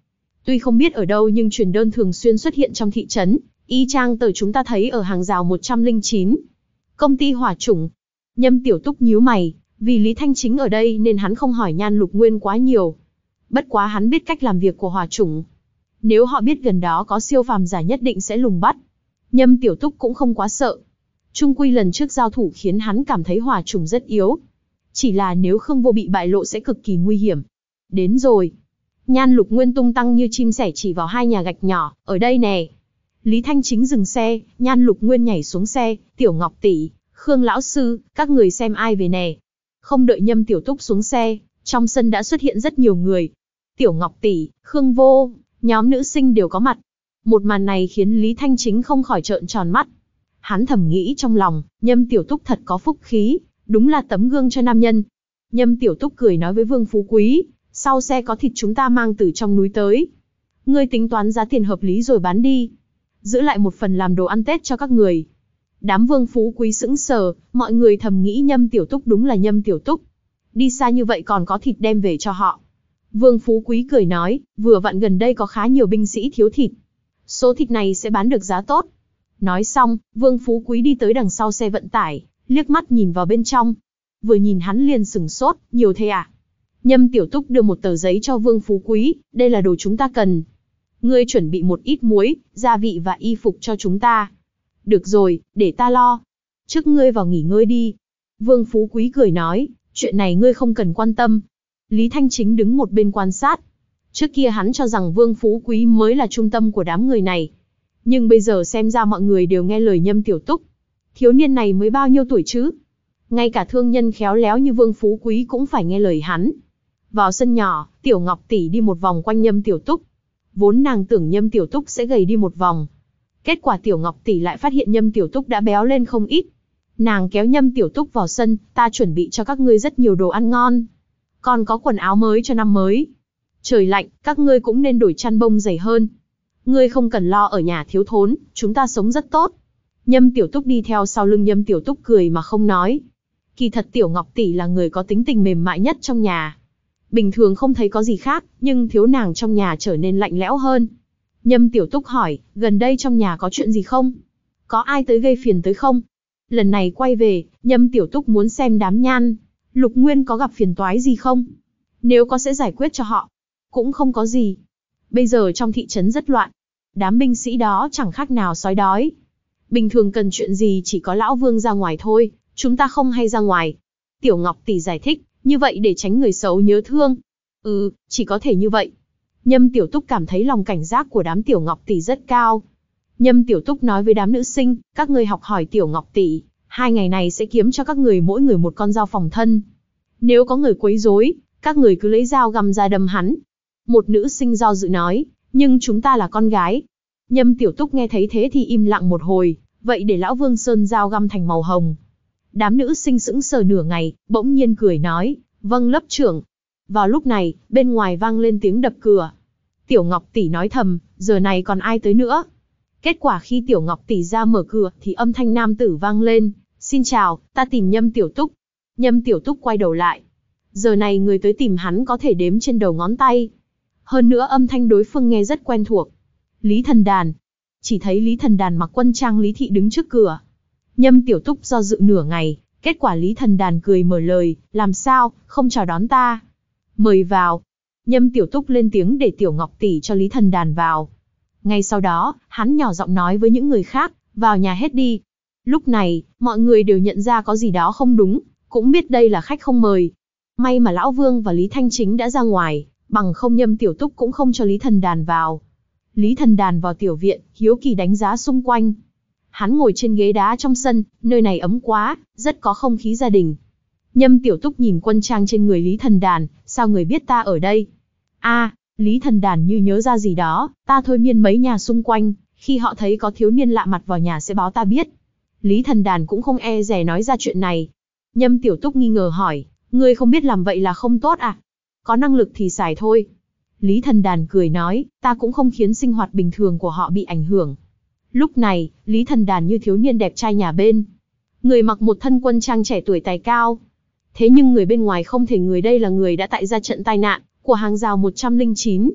Tuy không biết ở đâu nhưng truyền đơn thường xuyên xuất hiện trong thị trấn, y chang tờ chúng ta thấy ở hàng rào một trăm lẻ chín. Công ty hỏa chủng. Nhâm Tiểu Túc nhíu mày, vì Lý Thanh Chính ở đây nên hắn không hỏi Nhan Lục Nguyên quá nhiều. Bất quá hắn biết cách làm việc của hỏa chủng. Nếu họ biết gần đó có siêu phàm giả nhất định sẽ lùng bắt. Nhâm Tiểu Túc cũng không quá sợ. Chung quy lần trước giao thủ khiến hắn cảm thấy hỏa chủng rất yếu. Chỉ là nếu Khương Vô bị bại lộ sẽ cực kỳ nguy hiểm. Đến rồi. Nhan Lục Nguyên tung tăng như chim sẻ chỉ vào hai nhà gạch nhỏ, ở đây nè. Lý Thanh Chính dừng xe, Nhan Lục Nguyên nhảy xuống xe, Tiểu Ngọc tỷ, Khương lão sư, các người xem ai về nè. Không đợi Nhâm Tiểu Túc xuống xe, trong sân đã xuất hiện rất nhiều người. Tiểu Ngọc tỷ, Khương Vô, nhóm nữ sinh đều có mặt. Một màn này khiến Lý Thanh Chính không khỏi trợn tròn mắt. Hắn thầm nghĩ trong lòng, Nhâm Tiểu Túc thật có phúc khí, đúng là tấm gương cho nam nhân. Nhâm Tiểu Túc cười nói với Vương Phú Quý, sau xe có thịt chúng ta mang từ trong núi tới. Ngươi tính toán giá tiền hợp lý rồi bán đi. Giữ lại một phần làm đồ ăn Tết cho các người. Đám Vương Phú Quý sững sờ, mọi người thầm nghĩ Nhâm Tiểu Túc đúng là Nhâm Tiểu Túc. Đi xa như vậy còn có thịt đem về cho họ. Vương Phú Quý cười nói, vừa vặn gần đây có khá nhiều binh sĩ thiếu thịt. Số thịt này sẽ bán được giá tốt. Nói xong, Vương Phú Quý đi tới đằng sau xe vận tải, liếc mắt nhìn vào bên trong. Vừa nhìn hắn liền sửng sốt, nhiều thế à? Nhâm Tiểu Túc đưa một tờ giấy cho Vương Phú Quý, đây là đồ chúng ta cần. Ngươi chuẩn bị một ít muối, gia vị và y phục cho chúng ta. Được rồi, để ta lo. Trước ngươi vào nghỉ ngơi đi. Vương Phú Quý cười nói, chuyện này ngươi không cần quan tâm. Lý Thanh Chính đứng một bên quan sát. Trước kia hắn cho rằng Vương Phú Quý mới là trung tâm của đám người này. Nhưng bây giờ xem ra mọi người đều nghe lời Nhâm Tiểu Túc. Thiếu niên này mới bao nhiêu tuổi chứ? Ngay cả thương nhân khéo léo như Vương Phú Quý cũng phải nghe lời hắn. Vào sân nhỏ, Tiểu Ngọc tỷ đi một vòng quanh Nhâm Tiểu Túc. Vốn nàng tưởng Nhâm Tiểu Túc sẽ gầy đi một vòng. Kết quả Tiểu Ngọc tỷ lại phát hiện Nhâm Tiểu Túc đã béo lên không ít. Nàng kéo Nhâm Tiểu Túc vào sân, ta chuẩn bị cho các ngươi rất nhiều đồ ăn ngon. Còn có quần áo mới cho năm mới. Trời lạnh, các ngươi cũng nên đổi chăn bông dày hơn. Ngươi không cần lo ở nhà thiếu thốn, chúng ta sống rất tốt. Nhâm Tiểu Túc đi theo sau lưng Nhâm Tiểu Túc cười mà không nói. Kỳ thật Tiểu Ngọc tỷ là người có tính tình mềm mại nhất trong nhà. Bình thường không thấy có gì khác, nhưng thiếu nàng trong nhà trở nên lạnh lẽo hơn. Nhâm Tiểu Túc hỏi, gần đây trong nhà có chuyện gì không? Có ai tới gây phiền tới không? Lần này quay về, Nhâm Tiểu Túc muốn xem đám Nhan Lục Nguyên có gặp phiền toái gì không? Nếu có sẽ giải quyết cho họ. Cũng không có gì. Bây giờ trong thị trấn rất loạn. Đám binh sĩ đó chẳng khác nào sói đói. Bình thường cần chuyện gì chỉ có lão Vương ra ngoài thôi, chúng ta không hay ra ngoài. Tiểu Ngọc tỷ giải thích, như vậy để tránh người xấu nhớ thương. Ừ, chỉ có thể như vậy. Nhâm Tiểu Túc cảm thấy lòng cảnh giác của đám Tiểu Ngọc tỷ rất cao. Nhâm Tiểu Túc nói với đám nữ sinh, các người học hỏi Tiểu Ngọc tỷ, hai ngày này sẽ kiếm cho các người mỗi người một con dao phòng thân. Nếu có người quấy rối, các người cứ lấy dao găm ra đâm hắn. Một nữ sinh do dự nói, nhưng chúng ta là con gái. Nhâm Tiểu Túc nghe thấy thế thì im lặng một hồi, vậy để lão Vương sơn dao găm thành màu hồng. Đám nữ sinh sững sờ nửa ngày, bỗng nhiên cười nói, vâng lớp trưởng. Vào lúc này, bên ngoài vang lên tiếng đập cửa. Tiểu Ngọc tỷ nói thầm, giờ này còn ai tới nữa? Kết quả khi Tiểu Ngọc tỷ ra mở cửa thì âm thanh nam tử vang lên, xin chào, ta tìm Nhâm Tiểu Túc. Nhâm Tiểu Túc quay đầu lại. Giờ này người tới tìm hắn có thể đếm trên đầu ngón tay. Hơn nữa âm thanh đối phương nghe rất quen thuộc. Lý Thần Đàn. Chỉ thấy Lý Thần Đàn mặc quân trang Lý Thị đứng trước cửa. Nhâm Tiểu Túc do dự nửa ngày, kết quả Lý Thần Đàn cười mở lời, làm sao, không chào đón ta. Mời vào. Nhâm Tiểu Túc lên tiếng để Tiểu Ngọc tỷ cho Lý Thần Đàn vào. Ngay sau đó, hắn nhỏ giọng nói với những người khác, vào nhà hết đi. Lúc này, mọi người đều nhận ra có gì đó không đúng, cũng biết đây là khách không mời. May mà Lão Vương và Lý Thanh Chính đã ra ngoài, bằng không Nhâm Tiểu Túc cũng không cho Lý Thần Đàn vào. Lý Thần Đàn vào tiểu viện, hiếu kỳ đánh giá xung quanh. Hắn ngồi trên ghế đá trong sân, nơi này ấm quá, rất có không khí gia đình. Nhâm Tiểu Túc nhìn quân trang trên người Lý Thần Đàn, sao người biết ta ở đây? A, Lý Thần Đàn như nhớ ra gì đó, ta thôi miên mấy nhà xung quanh, khi họ thấy có thiếu niên lạ mặt vào nhà sẽ báo ta biết. Lý Thần Đàn cũng không e dè nói ra chuyện này. Nhâm Tiểu Túc nghi ngờ hỏi, ngươi không biết làm vậy là không tốt à? Có năng lực thì xài thôi. Lý Thần Đàn cười nói, ta cũng không khiến sinh hoạt bình thường của họ bị ảnh hưởng. Lúc này, Lý Thần Đàn như thiếu niên đẹp trai nhà bên. Người mặc một thân quân trang trẻ tuổi tài cao. Thế nhưng người bên ngoài không thể người đây là người đã tại ra trận tai nạn của hàng rào một trăm lẻ chín.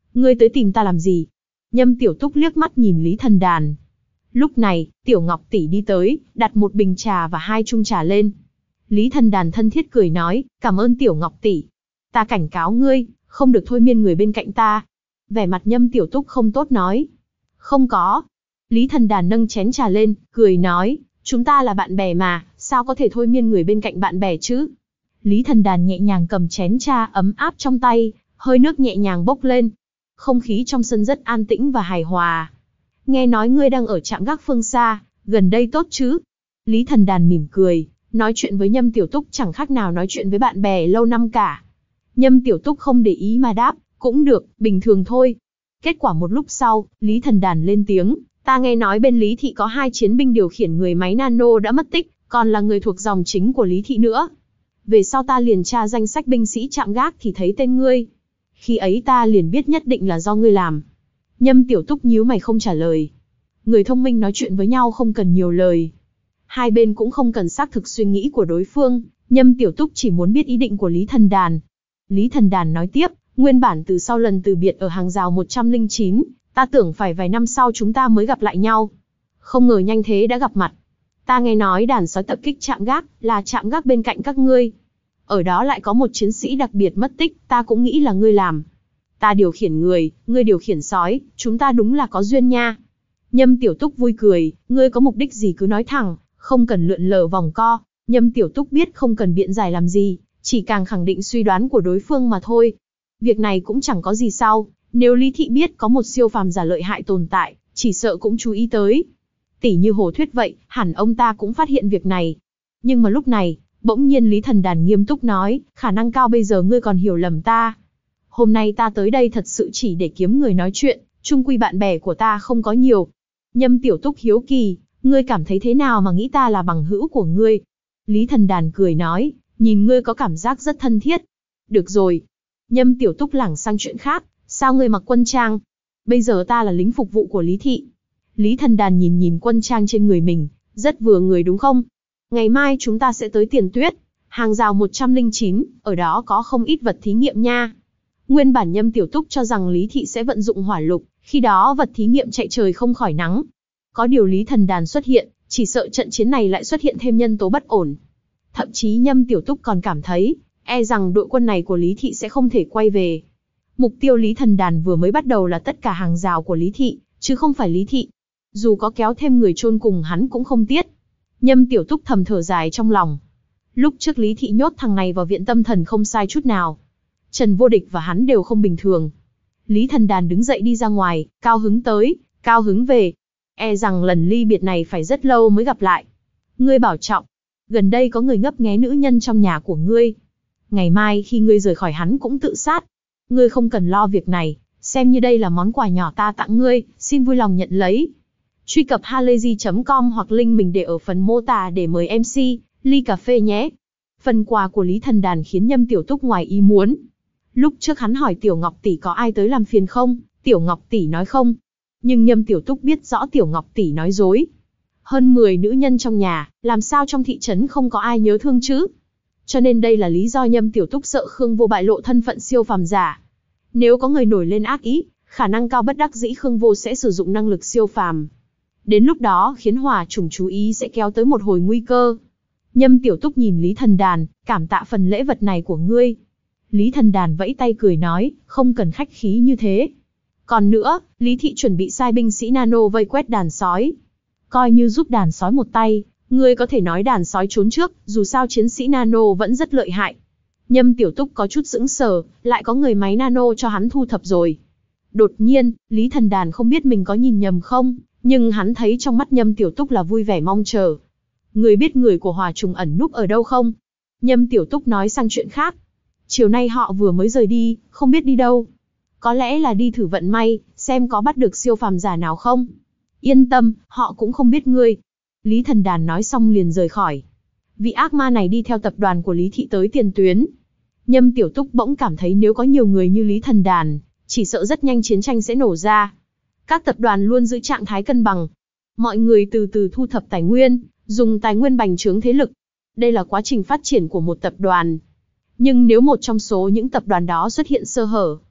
Ngươi tới tìm ta làm gì? Nhâm Tiểu Túc liếc mắt nhìn Lý Thần Đàn. Lúc này, Tiểu Ngọc tỷ đi tới, đặt một bình trà và hai chung trà lên. Lý Thần Đàn thân thiết cười nói, cảm ơn Tiểu Ngọc tỷ. Ta cảnh cáo ngươi, không được thôi miên người bên cạnh ta. Vẻ mặt Nhâm Tiểu Túc không tốt nói. Không có. Lý Thần Đàn nâng chén trà lên, cười nói, chúng ta là bạn bè mà, sao có thể thôi miên người bên cạnh bạn bè chứ? Lý Thần Đàn nhẹ nhàng cầm chén trà ấm áp trong tay, hơi nước nhẹ nhàng bốc lên. Không khí trong sân rất an tĩnh và hài hòa. Nghe nói ngươi đang ở trạm gác phương xa, gần đây tốt chứ? Lý Thần Đàn mỉm cười, nói chuyện với Nhâm Tiểu Túc chẳng khác nào nói chuyện với bạn bè lâu năm cả. Nhâm Tiểu Túc không để ý mà đáp, cũng được, bình thường thôi. Kết quả một lúc sau, Lý Thần Đàn lên tiếng, ta nghe nói bên Lý Thị có hai chiến binh điều khiển người máy nano đã mất tích, còn là người thuộc dòng chính của Lý Thị nữa. Về sau ta liền tra danh sách binh sĩ trạm gác thì thấy tên ngươi. Khi ấy ta liền biết nhất định là do ngươi làm. Nhâm Tiểu Túc nhíu mày không trả lời. Người thông minh nói chuyện với nhau không cần nhiều lời. Hai bên cũng không cần xác thực suy nghĩ của đối phương, Nhâm Tiểu Túc chỉ muốn biết ý định của Lý Thần Đàn. Lý Thần Đàn nói tiếp, nguyên bản từ sau lần từ biệt ở hàng rào một trăm lẻ chín, ta tưởng phải vài năm sau chúng ta mới gặp lại nhau. Không ngờ nhanh thế đã gặp mặt. Ta nghe nói đàn sói tập kích trạm gác, là trạm gác bên cạnh các ngươi. Ở đó lại có một chiến sĩ đặc biệt mất tích, ta cũng nghĩ là ngươi làm. Ta điều khiển người, ngươi điều khiển sói, chúng ta đúng là có duyên nha. Nhâm Tiểu Túc vui cười, ngươi có mục đích gì cứ nói thẳng, không cần lượn lờ vòng co. Nhâm Tiểu Túc biết không cần biện giải làm gì, chỉ càng khẳng định suy đoán của đối phương mà thôi. Việc này cũng chẳng có gì sau, nếu Lý Thị biết có một siêu phàm giả lợi hại tồn tại, chỉ sợ cũng chú ý tới. Tỉ như Hồ Thuyết vậy, hẳn ông ta cũng phát hiện việc này. Nhưng mà lúc này, bỗng nhiên Lý Thần Đàn nghiêm túc nói, khả năng cao bây giờ ngươi còn hiểu lầm ta. Hôm nay ta tới đây thật sự chỉ để kiếm người nói chuyện, chung quy bạn bè của ta không có nhiều. Nhâm Tiểu Túc hiếu kỳ, ngươi cảm thấy thế nào mà nghĩ ta là bằng hữu của ngươi? Lý Thần Đàn cười nói, nhìn ngươi có cảm giác rất thân thiết. Được rồi. Nhâm Tiểu Túc lảng sang chuyện khác, sao ngươi mặc quân trang? Bây giờ ta là lính phục vụ của Lý Thị. Lý Thần Đàn nhìn nhìn quân trang trên người mình, rất vừa người đúng không? Ngày mai chúng ta sẽ tới Tiền Tuyết, hàng rào một trăm lẻ chín, ở đó có không ít vật thí nghiệm nha. Nguyên bản Nhâm Tiểu Túc cho rằng Lý Thị sẽ vận dụng hỏa lục, khi đó vật thí nghiệm chạy trời không khỏi nắng. Có điều Lý Thần Đàn xuất hiện, chỉ sợ trận chiến này lại xuất hiện thêm nhân tố bất ổn. Thậm chí Nhâm Tiểu Túc còn cảm thấy, e rằng đội quân này của Lý Thị sẽ không thể quay về. Mục tiêu Lý Thần Đàn vừa mới bắt đầu là tất cả hàng rào của Lý Thị, chứ không phải Lý Thị. Dù có kéo thêm người chôn cùng hắn cũng không tiếc. Nhâm Tiểu Túc thầm thở dài trong lòng. Lúc trước Lý Thị nhốt thằng này vào viện tâm thần không sai chút nào. Trần Vô Địch và hắn đều không bình thường. Lý Thần Đàn đứng dậy đi ra ngoài, cao hứng tới, cao hứng về. E rằng lần ly biệt này phải rất lâu mới gặp lại. Ngươi bảo trọng. Gần đây có người ngấp nghé nữ nhân trong nhà của ngươi. Ngày mai khi ngươi rời khỏi hắn cũng tự sát. Ngươi không cần lo việc này, xem như đây là món quà nhỏ ta tặng ngươi, xin vui lòng nhận lấy. Truy cập halayzi chấm com hoặc link mình để ở phần mô tả để mời em xê, ly cà phê nhé. Phần quà của Lý Thần Đàn khiến Nhâm Tiểu Túc ngoài ý muốn. Lúc trước hắn hỏi Tiểu Ngọc tỷ có ai tới làm phiền không, Tiểu Ngọc tỷ nói không. Nhưng Nhâm Tiểu Túc biết rõ Tiểu Ngọc tỷ nói dối. Hơn mười nữ nhân trong nhà, làm sao trong thị trấn không có ai nhớ thương chứ? Cho nên đây là lý do Nhâm Tiểu Túc sợ Khương Vô bại lộ thân phận siêu phàm giả. Nếu có người nổi lên ác ý, khả năng cao bất đắc dĩ Khương Vô sẽ sử dụng năng lực siêu phàm. Đến lúc đó khiến Hỏa Trùng chú ý sẽ kéo tới một hồi nguy cơ. Nhâm Tiểu Túc nhìn Lý Thần Đàn, cảm tạ phần lễ vật này của ngươi. Lý Thần Đàn vẫy tay cười nói, không cần khách khí như thế. Còn nữa, Lý Thị chuẩn bị sai binh sĩ nano vây quét đàn sói. Coi như giúp đàn sói một tay, ngươi có thể nói đàn sói trốn trước, dù sao chiến sĩ nano vẫn rất lợi hại. Nhâm Tiểu Túc có chút sững sờ, lại có người máy nano cho hắn thu thập rồi. Đột nhiên, Lý Thần Đàn không biết mình có nhìn nhầm không, nhưng hắn thấy trong mắt Nhâm Tiểu Túc là vui vẻ mong chờ. Người biết người của Hỏa Trùng ẩn núp ở đâu không? Nhâm Tiểu Túc nói sang chuyện khác. Chiều nay họ vừa mới rời đi, không biết đi đâu. Có lẽ là đi thử vận may, xem có bắt được siêu phàm giả nào không. Yên tâm, họ cũng không biết ngươi. Lý Thần Đàn nói xong liền rời khỏi. Vị ác ma này đi theo tập đoàn của Lý Thị tới tiền tuyến. Nhâm Tiểu Túc bỗng cảm thấy nếu có nhiều người như Lý Thần Đàn, chỉ sợ rất nhanh chiến tranh sẽ nổ ra. Các tập đoàn luôn giữ trạng thái cân bằng. Mọi người từ từ thu thập tài nguyên, dùng tài nguyên bành trướng thế lực. Đây là quá trình phát triển của một tập đoàn. Nhưng nếu một trong số những tập đoàn đó xuất hiện sơ hở,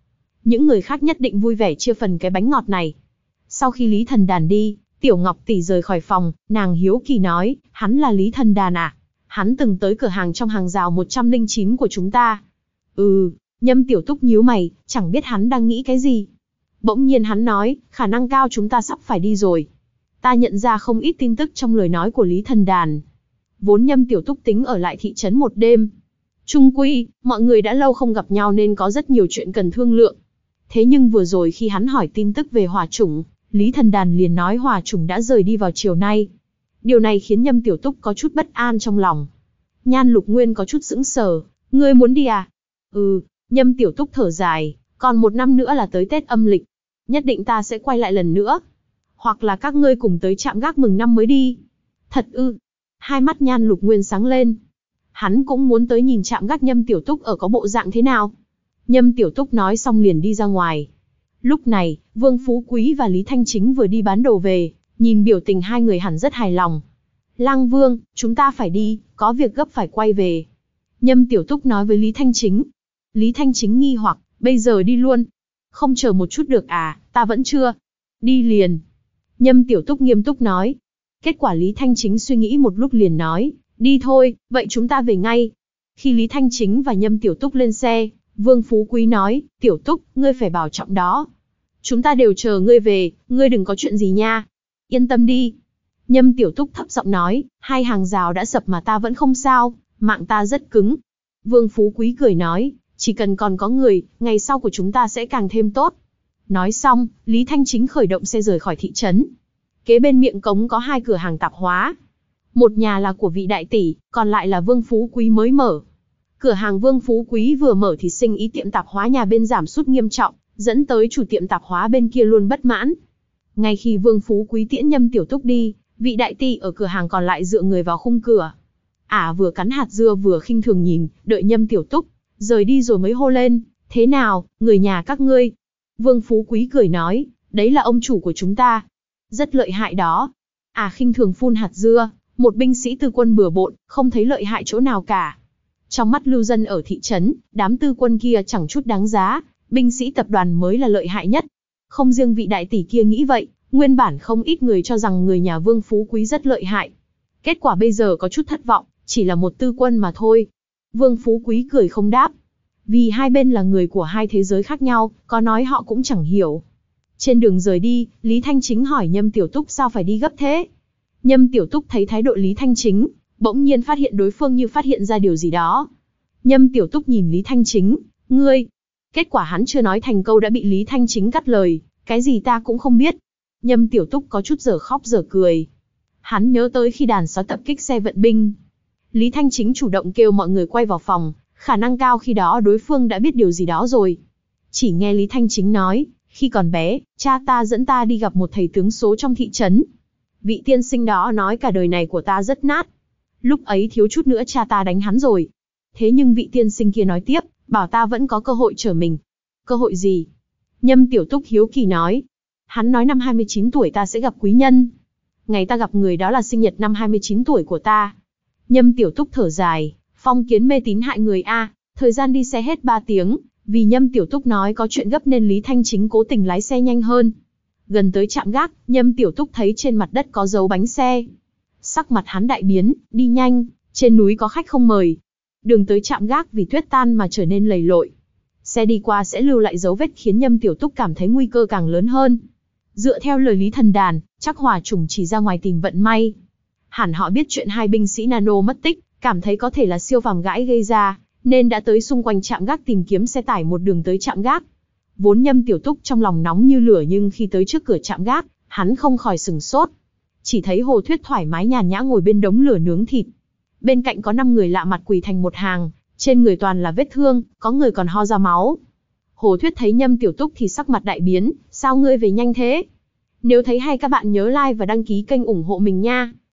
những người khác nhất định vui vẻ chia phần cái bánh ngọt này. Sau khi Lý Thần Đàn đi, Tiểu Ngọc tỷ rời khỏi phòng, nàng hiếu kỳ nói, hắn là Lý Thần Đàn à? Hắn từng tới cửa hàng trong hàng rào một trăm lẻ chín của chúng ta. Ừ, Nhâm Tiểu Túc nhíu mày, chẳng biết hắn đang nghĩ cái gì. Bỗng nhiên hắn nói, khả năng cao chúng ta sắp phải đi rồi. Ta nhận ra không ít tin tức trong lời nói của Lý Thần Đàn. Vốn Nhâm Tiểu Túc tính ở lại thị trấn một đêm. Chung quy, mọi người đã lâu không gặp nhau nên có rất nhiều chuyện cần thương lượng. Thế nhưng vừa rồi khi hắn hỏi tin tức về hỏa chủng, Lý Thần Đàn liền nói hỏa chủng đã rời đi vào chiều nay. Điều này khiến Nhâm Tiểu Túc có chút bất an trong lòng. Nhan Lục Nguyên có chút sững sờ, ngươi muốn đi à? Ừ, Nhâm Tiểu Túc thở dài, còn một năm nữa là tới Tết âm lịch. Nhất định ta sẽ quay lại lần nữa. Hoặc là các ngươi cùng tới trạm gác mừng năm mới đi. Thật ư? Hai mắt Nhan Lục Nguyên sáng lên. Hắn cũng muốn tới nhìn trạm gác Nhâm Tiểu Túc ở có bộ dạng thế nào. Nhâm Tiểu Túc nói xong liền đi ra ngoài. Lúc này, Vương Phú Quý và Lý Thanh Chính vừa đi bán đồ về, nhìn biểu tình hai người hẳn rất hài lòng. Lang Vương, chúng ta phải đi, có việc gấp phải quay về. Nhâm Tiểu Túc nói với Lý Thanh Chính. Lý Thanh Chính nghi hoặc, bây giờ đi luôn. Không chờ một chút được à, ta vẫn chưa. Đi liền. Nhâm Tiểu Túc nghiêm túc nói. Kết quả Lý Thanh Chính suy nghĩ một lúc liền nói, đi thôi, vậy chúng ta về ngay. Khi Lý Thanh Chính và Nhâm Tiểu Túc lên xe, Vương Phú Quý nói, Tiểu Túc, ngươi phải bảo trọng đó. Chúng ta đều chờ ngươi về, ngươi đừng có chuyện gì nha. Yên tâm đi. Nhâm Tiểu Túc thấp giọng nói, hai hàng rào đã sập mà ta vẫn không sao, mạng ta rất cứng. Vương Phú Quý cười nói, chỉ cần còn có người, ngày sau của chúng ta sẽ càng thêm tốt. Nói xong, Lý Thanh Chính khởi động xe rời khỏi thị trấn. Kế bên miệng cống có hai cửa hàng tạp hóa. Một nhà là của vị đại tỷ, còn lại là Vương Phú Quý mới mở. Cửa hàng Vương Phú Quý vừa mở thì sinh ý tiệm tạp hóa nhà bên giảm sút nghiêm trọng, dẫn tới chủ tiệm tạp hóa bên kia luôn bất mãn. Ngay khi Vương Phú Quý tiễn Nhâm Tiểu Túc đi, vị đại tỷ ở cửa hàng còn lại dựa người vào khung cửa. Ả à, vừa cắn hạt dưa vừa khinh thường nhìn, đợi Nhâm Tiểu Túc rời đi rồi mới hô lên, thế nào, người nhà các ngươi? Vương Phú Quý cười nói, đấy là ông chủ của chúng ta. Rất lợi hại đó. Ả à, khinh thường phun hạt dưa, một binh sĩ tư quân bừa bộn, không thấy lợi hại chỗ nào cả. Trong mắt lưu dân ở thị trấn, đám tư quân kia chẳng chút đáng giá, binh sĩ tập đoàn mới là lợi hại nhất. Không riêng vị đại tỷ kia nghĩ vậy, nguyên bản không ít người cho rằng người nhà Vương Phú Quý rất lợi hại. Kết quả bây giờ có chút thất vọng, chỉ là một tư quân mà thôi. Vương Phú Quý cười không đáp. Vì hai bên là người của hai thế giới khác nhau, có nói họ cũng chẳng hiểu. Trên đường rời đi, Lý Thanh Chính hỏi Nhâm Tiểu Túc sao phải đi gấp thế. Nhâm Tiểu Túc thấy thái độ Lý Thanh Chính, bỗng nhiên phát hiện đối phương như phát hiện ra điều gì đó. Nhâm Tiểu Túc nhìn Lý Thanh Chính, ngươi. Kết quả hắn chưa nói thành câu đã bị Lý Thanh Chính cắt lời, cái gì ta cũng không biết. Nhâm Tiểu Túc có chút giờ khóc giờ cười. Hắn nhớ tới khi đàn sói tập kích xe vận binh. Lý Thanh Chính chủ động kêu mọi người quay vào phòng, khả năng cao khi đó đối phương đã biết điều gì đó rồi. Chỉ nghe Lý Thanh Chính nói, khi còn bé, cha ta dẫn ta đi gặp một thầy tướng số trong thị trấn. Vị tiên sinh đó nói cả đời này của ta rất nát. Lúc ấy thiếu chút nữa cha ta đánh hắn rồi. Thế nhưng vị tiên sinh kia nói tiếp, bảo ta vẫn có cơ hội trở mình. Cơ hội gì? Nhâm Tiểu Túc hiếu kỳ nói. Hắn nói năm hai mươi chín tuổi ta sẽ gặp quý nhân. Ngày ta gặp người đó là sinh nhật năm hai mươi chín tuổi của ta. Nhâm Tiểu Túc thở dài, phong kiến mê tín hại người a. Thời gian đi xe hết ba tiếng, vì Nhâm Tiểu Túc nói có chuyện gấp nên Lý Thanh Chính cố tình lái xe nhanh hơn. Gần tới trạm gác, Nhâm Tiểu Túc thấy trên mặt đất có dấu bánh xe. Sắc mặt hắn đại biến, đi nhanh, trên núi có khách không mời. Đường tới trạm gác vì tuyết tan mà trở nên lầy lội. Xe đi qua sẽ lưu lại dấu vết khiến Nhâm Tiểu Túc cảm thấy nguy cơ càng lớn hơn. Dựa theo lời Lý Thần Đàn, chắc hỏa chủng chỉ ra ngoài tìm vận may. Hẳn họ biết chuyện hai binh sĩ nano mất tích, cảm thấy có thể là siêu phàm gãi gây ra, nên đã tới xung quanh trạm gác tìm kiếm xe tải một đường tới trạm gác. Vốn Nhâm Tiểu Túc trong lòng nóng như lửa nhưng khi tới trước cửa trạm gác, hắn không khỏi sừng sốt. Chỉ thấy Hồ Thuyết thoải mái nhàn nhã ngồi bên đống lửa nướng thịt. Bên cạnh có năm người lạ mặt quỳ thành một hàng, trên người toàn là vết thương, có người còn ho ra máu. Hồ Thuyết thấy Nhâm Tiểu Túc thì sắc mặt đại biến, sao ngươi về nhanh thế? Nếu thấy hay các bạn nhớ like và đăng ký kênh ủng hộ mình nha.